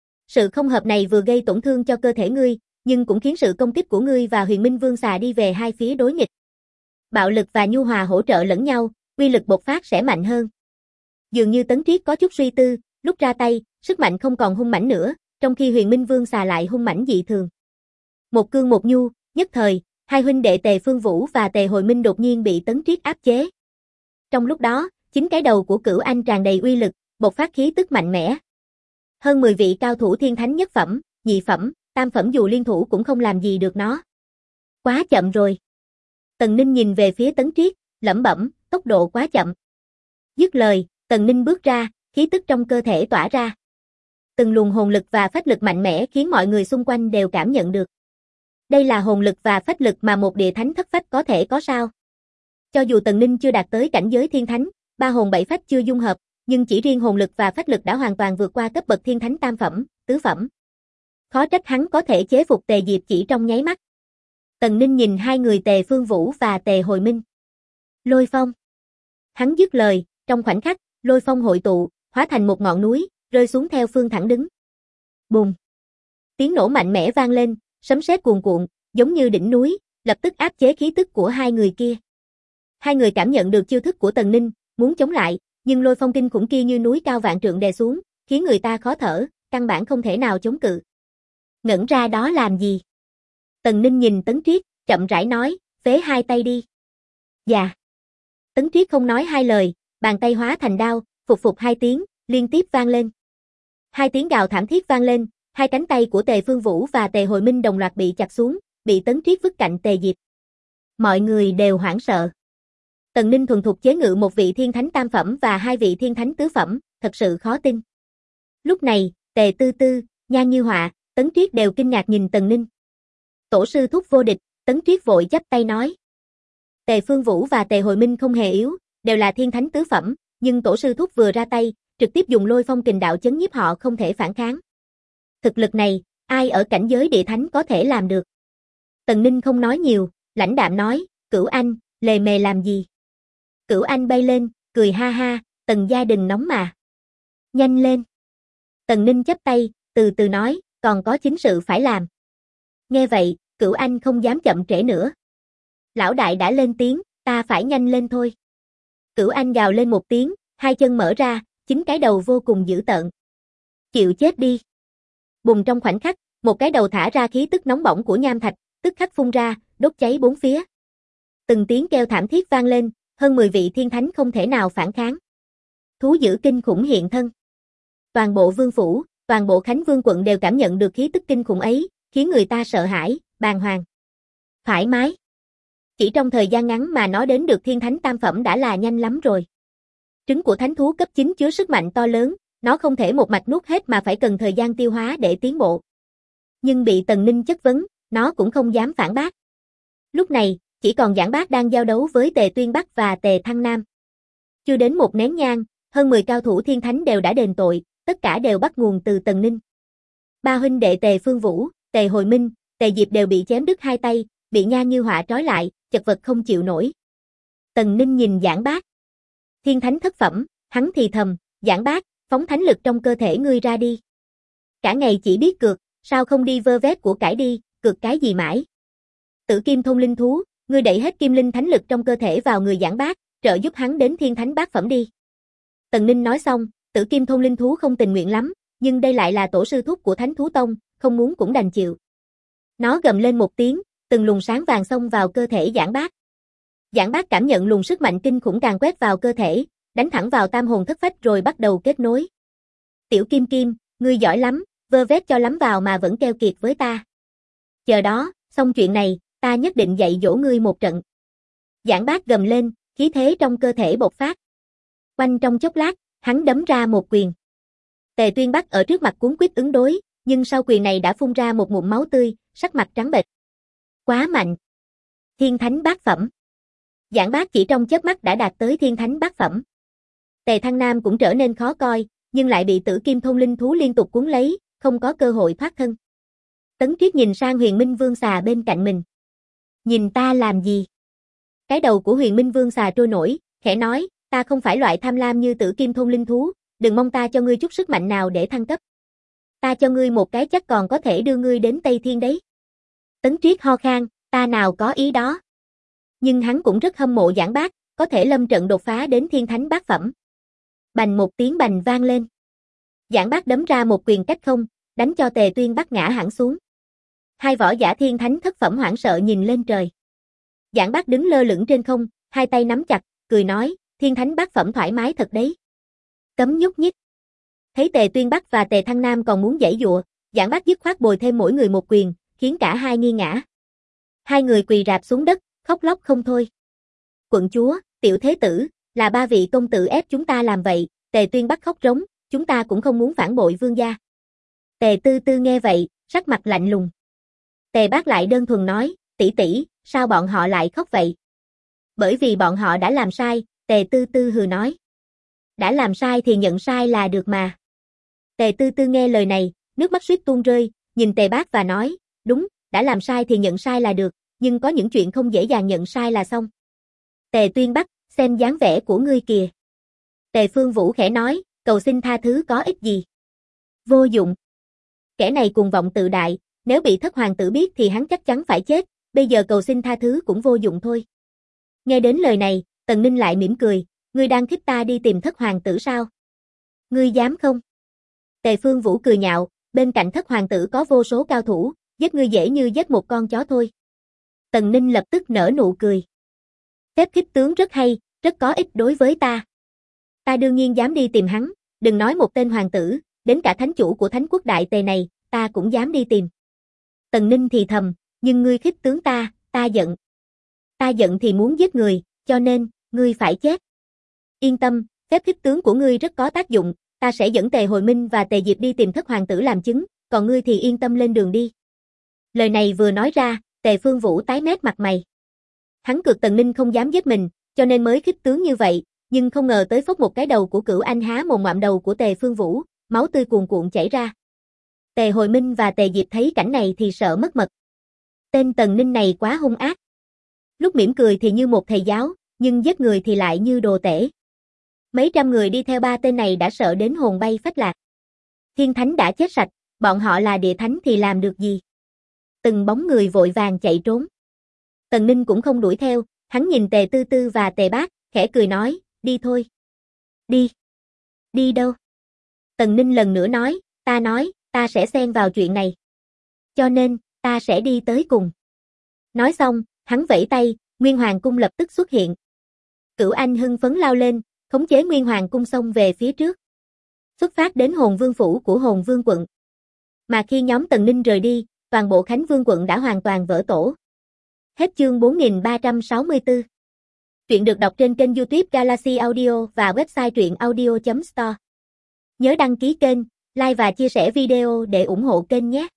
Sự không hợp này vừa gây tổn thương cho cơ thể ngươi, nhưng cũng khiến sự công kích của ngươi và Huyền Minh Vương Xà đi về hai phía đối nghịch. Bạo lực và nhu hòa hỗ trợ lẫn nhau, uy lực bộc phát sẽ mạnh hơn. Dường như Tấn Triết có chút suy tư, lúc ra tay, sức mạnh không còn hung mãnh nữa, trong khi Huyền Minh Vương Xà lại hung mãnh dị thường. Một cương một nhu, nhất thời, Hai huynh đệ Tề Phương Vũ và Tề Hồi Minh đột nhiên bị Tấn Triết áp chế. Trong lúc đó, chính cái đầu của Cửu Anh tràn đầy uy lực, bộc phát khí tức mạnh mẽ. Hơn 10 vị cao thủ thiên thánh nhất phẩm, nhị phẩm, tam phẩm dù liên thủ cũng không làm gì được nó. Quá chậm rồi. Tần Ninh nhìn về phía Tấn Triết, lẩm bẩm, tốc độ quá chậm. Dứt lời, Tần Ninh bước ra, khí tức trong cơ thể tỏa ra. Từng luồng hồn lực và phách lực mạnh mẽ khiến mọi người xung quanh đều cảm nhận được. Đây là hồn lực và phách lực mà một địa thánh thất phách có thể có sao? Cho dù Tần Ninh chưa đạt tới cảnh giới thiên thánh, ba hồn bảy phách chưa dung hợp, nhưng chỉ riêng hồn lực và phách lực đã hoàn toàn vượt qua cấp bậc thiên thánh tam phẩm, tứ phẩm. Khó trách hắn có thể chế phục Tề Diệp chỉ trong nháy mắt. Tần Ninh nhìn hai người Tề Phương Vũ và Tề Hồi Minh. Lôi phong. Hắn dứt lời, trong khoảnh khắc, lôi phong hội tụ, hóa thành một ngọn núi, rơi xuống theo phương thẳng đứng. Bùng. Tiếng nổ mạnh mẽ vang lên, sấm sét cuồn cuộn, giống như đỉnh núi, lập tức áp chế khí tức của hai người kia. Hai người cảm nhận được chiêu thức của Tần Ninh, muốn chống lại, nhưng lôi phong kinh khủng kia như núi cao vạn trượng đè xuống, khiến người ta khó thở, căn bản không thể nào chống cự. Ngẩn ra đó làm gì? Tần Ninh nhìn Tấn Triết, chậm rãi nói, phế hai tay đi. Dạ. Tấn Triết không nói hai lời, bàn tay hóa thành đao, phục phục hai tiếng, liên tiếp vang lên. Hai tiếng gào thảm thiết vang lên, hai cánh tay của Tề Phương Vũ và Tề Hồi Minh đồng loạt bị chặt xuống, bị Tấn Triết vứt cạnh Tề Diệp. Mọi người đều hoảng sợ. Tần Ninh thuần thục chế ngự một vị thiên thánh tam phẩm và hai vị thiên thánh tứ phẩm, thật sự khó tin. Lúc này, Tề Tư Tư, Nhan Như Họa, Tấn Triết đều kinh ngạc nhìn Tần Ninh. Tổ sư thúc vô địch, Tấn Triết vội chắp tay nói. Tề Phương Vũ và Tề Hồi Minh không hề yếu, đều là thiên thánh tứ phẩm, nhưng tổ sư thúc vừa ra tay, trực tiếp dùng lôi phong kình đạo chấn nhiếp họ không thể phản kháng. Thực lực này, ai ở cảnh giới địa thánh có thể làm được? Tần Ninh không nói nhiều, lãnh đạm nói, Cửu Anh, lề mề làm gì? Cửu Anh bay lên, cười ha ha, Tần gia đừng nóng mà. Nhanh lên. Tần Ninh chắp tay, từ từ nói, còn có chính sự phải làm. Nghe vậy, Cửu Anh không dám chậm trễ nữa. Lão đại đã lên tiếng, ta phải nhanh lên thôi. Cửu Anh gào lên một tiếng, hai chân mở ra, chính cái đầu vô cùng dữ tợn. Chịu chết đi. Bùng trong khoảnh khắc, một cái đầu thả ra khí tức nóng bỏng của nham thạch, tức khắc phun ra, đốt cháy bốn phía. Từng tiếng kêu thảm thiết vang lên, hơn 10 vị thiên thánh không thể nào phản kháng. Thú dữ kinh khủng hiện thân. Toàn bộ vương phủ, toàn bộ Khánh Vương quận đều cảm nhận được khí tức kinh khủng ấy, khiến người ta sợ hãi, bàng hoàng. Thoải mái. Chỉ trong thời gian ngắn mà nó đến được thiên thánh tam phẩm đã là nhanh lắm rồi. Trứng của thánh thú cấp 9 chứa sức mạnh to lớn, nó không thể một mạch nuốt hết mà phải cần thời gian tiêu hóa để tiến bộ. Nhưng bị Tần Ninh chất vấn, nó cũng không dám phản bác. Lúc này, chỉ còn Giảng Bác đang giao đấu với Tề Tuyên Bắc và Tề Thăng Nam. Chưa đến một nén nhang, hơn 10 cao thủ thiên thánh đều đã đền tội, tất cả đều bắt nguồn từ Tần Ninh. Ba huynh đệ Tề Phương Vũ, Tề Hồi Minh, Tề Diệp đều bị chém đứt hai tay, bị Nhan Như Họa trói lại, chật vật không chịu nổi. Tần Ninh nhìn Giảng Bác. Thiên thánh thất phẩm, hắn thì thầm, Giảng Bác, phóng thánh lực trong cơ thể ngươi ra đi. Cả ngày chỉ biết cược, sao không đi vơ vét của cải đi, cược cái gì mãi. Tử Kim Thôn Linh Thú, ngươi đẩy hết kim linh thánh lực trong cơ thể vào người Giảng Bác, trợ giúp hắn đến thiên thánh bát phẩm đi. Tần Ninh nói xong, Tử Kim Thôn Linh Thú không tình nguyện lắm, nhưng đây lại là tổ sư thúc của Thánh Thú Tông, không muốn cũng đành chịu. Nó gầm lên một tiếng, từng luồng sáng vàng xông vào cơ thể Giảng Bác. Giảng Bác cảm nhận luồng sức mạnh kinh khủng càng quét vào cơ thể, đánh thẳng vào tam hồn thất phách rồi bắt đầu kết nối. Tiểu Kim Kim, ngươi giỏi lắm, vơ vét cho lắm vào mà vẫn keo kiệt với ta. Chờ đó, xong chuyện này, ta nhất định dạy dỗ ngươi một trận. Giảng Bác gầm lên, khí thế trong cơ thể bộc phát. Quanh trong chốc lát, hắn đấm ra một quyền. Tề Tuyên Bắc ở trước mặt cuống quýt ứng đối, nhưng sau quyền này đã phun ra một ngụm máu tươi, sắc mặt trắng bệch. Quá mạnh. Thiên thánh bát phẩm. Giảng Bác chỉ trong chớp mắt đã đạt tới thiên thánh bát phẩm. Tề Thăng Nam cũng trở nên khó coi, nhưng lại bị Tử Kim Thôn Linh Thú liên tục cuốn lấy, không có cơ hội thoát thân. Tấn Triết nhìn sang Huyền Minh Vương xà bên cạnh mình. Nhìn ta làm gì? Cái đầu của Huyền Minh Vương xà trôi nổi, khẽ nói, ta không phải loại tham lam như Tử Kim Thôn Linh Thú, đừng mong ta cho ngươi chút sức mạnh nào để thăng cấp. Ta cho ngươi một cái chắc còn có thể đưa ngươi đến Tây Thiên đấy. Tấn Triết ho khan, ta nào có ý đó. Nhưng hắn cũng rất hâm mộ Giảng Bác, có thể lâm trận đột phá đến thiên thánh bát phẩm. Bành một tiếng bành vang lên. Giảng Bác đấm ra một quyền cách không, đánh cho Tề Tuyên Bắc ngã hẳn xuống. Hai võ giả thiên thánh thất phẩm hoảng sợ nhìn lên trời. Giảng Bác đứng lơ lửng trên không, hai tay nắm chặt, cười nói, thiên thánh bát phẩm thoải mái thật đấy. Cấm nhúc nhích. Thấy Tề Tuyên Bắc và Tề Thăng Nam còn muốn giãy giụa, Giảng Bác dứt khoát bồi thêm mỗi người một quyền, khiến cả hai nghiêng ngã. Hai người quỳ rạp xuống đất, khóc lóc không thôi. Quận chúa, tiểu thế tử, là ba vị công tử ép chúng ta làm vậy. Tề Tuyên Bắc khóc rống, chúng ta cũng không muốn phản bội vương gia. Tề Tư Tư nghe vậy, sắc mặt lạnh lùng. Tề Bác lại đơn thuần nói, tỷ tỷ, sao bọn họ lại khóc vậy? Bởi vì bọn họ đã làm sai, Tề Tư Tư hừ nói. Đã làm sai thì nhận sai là được mà. Tề Tư Tư nghe lời này, nước mắt suýt tuôn rơi, nhìn Tề Bác và nói, đúng, đã làm sai thì nhận sai là được, nhưng có những chuyện không dễ dàng nhận sai là xong. Tề Tuyên Bắc, xem dáng vẻ của ngươi kìa. Tề Phương Vũ khẽ nói, cầu xin tha thứ có ích gì? Vô dụng. Kẻ này cuồng vọng tự đại, nếu bị thất hoàng tử biết thì hắn chắc chắn phải chết, bây giờ cầu xin tha thứ cũng vô dụng thôi. Nghe đến lời này, Tần Ninh lại mỉm cười, ngươi đang khích ta đi tìm thất hoàng tử sao? Ngươi dám không? Tề Phương Vũ cười nhạo, bên cạnh thất hoàng tử có vô số cao thủ, giết ngươi dễ như giết một con chó thôi. Tần Ninh lập tức nở nụ cười. Phép khích tướng rất hay, rất có ích đối với ta. Ta đương nhiên dám đi tìm hắn, đừng nói một tên hoàng tử, đến cả thánh chủ của thánh quốc đại Tề này, ta cũng dám đi tìm. Tần Ninh thì thầm, nhưng ngươi khích tướng ta, ta giận. Ta giận thì muốn giết người, cho nên, ngươi phải chết. Yên tâm, phép khích tướng của ngươi rất có tác dụng, ta sẽ dẫn Tề Hồi Minh và Tề Diệp đi tìm thất hoàng tử làm chứng, còn ngươi thì yên tâm lên đường đi. Lời này vừa nói ra, Tề Phương Vũ tái mét mặt mày. Hắn cược Tần Ninh không dám giết mình, cho nên mới khích tướng như vậy, nhưng không ngờ tới phốc một cái đầu của Cửu Anh há mồm ngoạm đầu của Tề Phương Vũ, máu tươi cuồn cuộn chảy ra. Tề Hồi Minh và Tề Diệp thấy cảnh này thì sợ mất mật. Tên Tần Ninh này quá hung ác. Lúc mỉm cười thì như một thầy giáo, nhưng giết người thì lại như đồ tể. Mấy trăm người đi theo ba tên này đã sợ đến hồn bay phách lạc. Thiên thánh đã chết sạch, bọn họ là địa thánh thì làm được gì? Từng bóng người vội vàng chạy trốn. Tần Ninh cũng không đuổi theo, hắn nhìn Tề Tư Tư và Tề Bác, khẽ cười nói, đi thôi. Đi. Đi đâu? Tần Ninh lần nữa nói, ta sẽ xen vào chuyện này. Cho nên, ta sẽ đi tới cùng. Nói xong, hắn vẫy tay, Nguyên Hoàng cung lập tức xuất hiện. Cửu Anh hưng phấn lao lên, khống chế Nguyên Hoàng cung xông về phía trước. Xuất phát đến Hồn Vương phủ của Hồn Vương quận. Mà khi nhóm Tần Ninh rời đi, toàn bộ Khánh Vương quận đã hoàn toàn vỡ tổ. Hết chương 4364. Truyện được đọc trên kênh YouTube Galaxy Audio và website truyệnaudio.store. Nhớ đăng ký kênh, like và chia sẻ video để ủng hộ kênh nhé.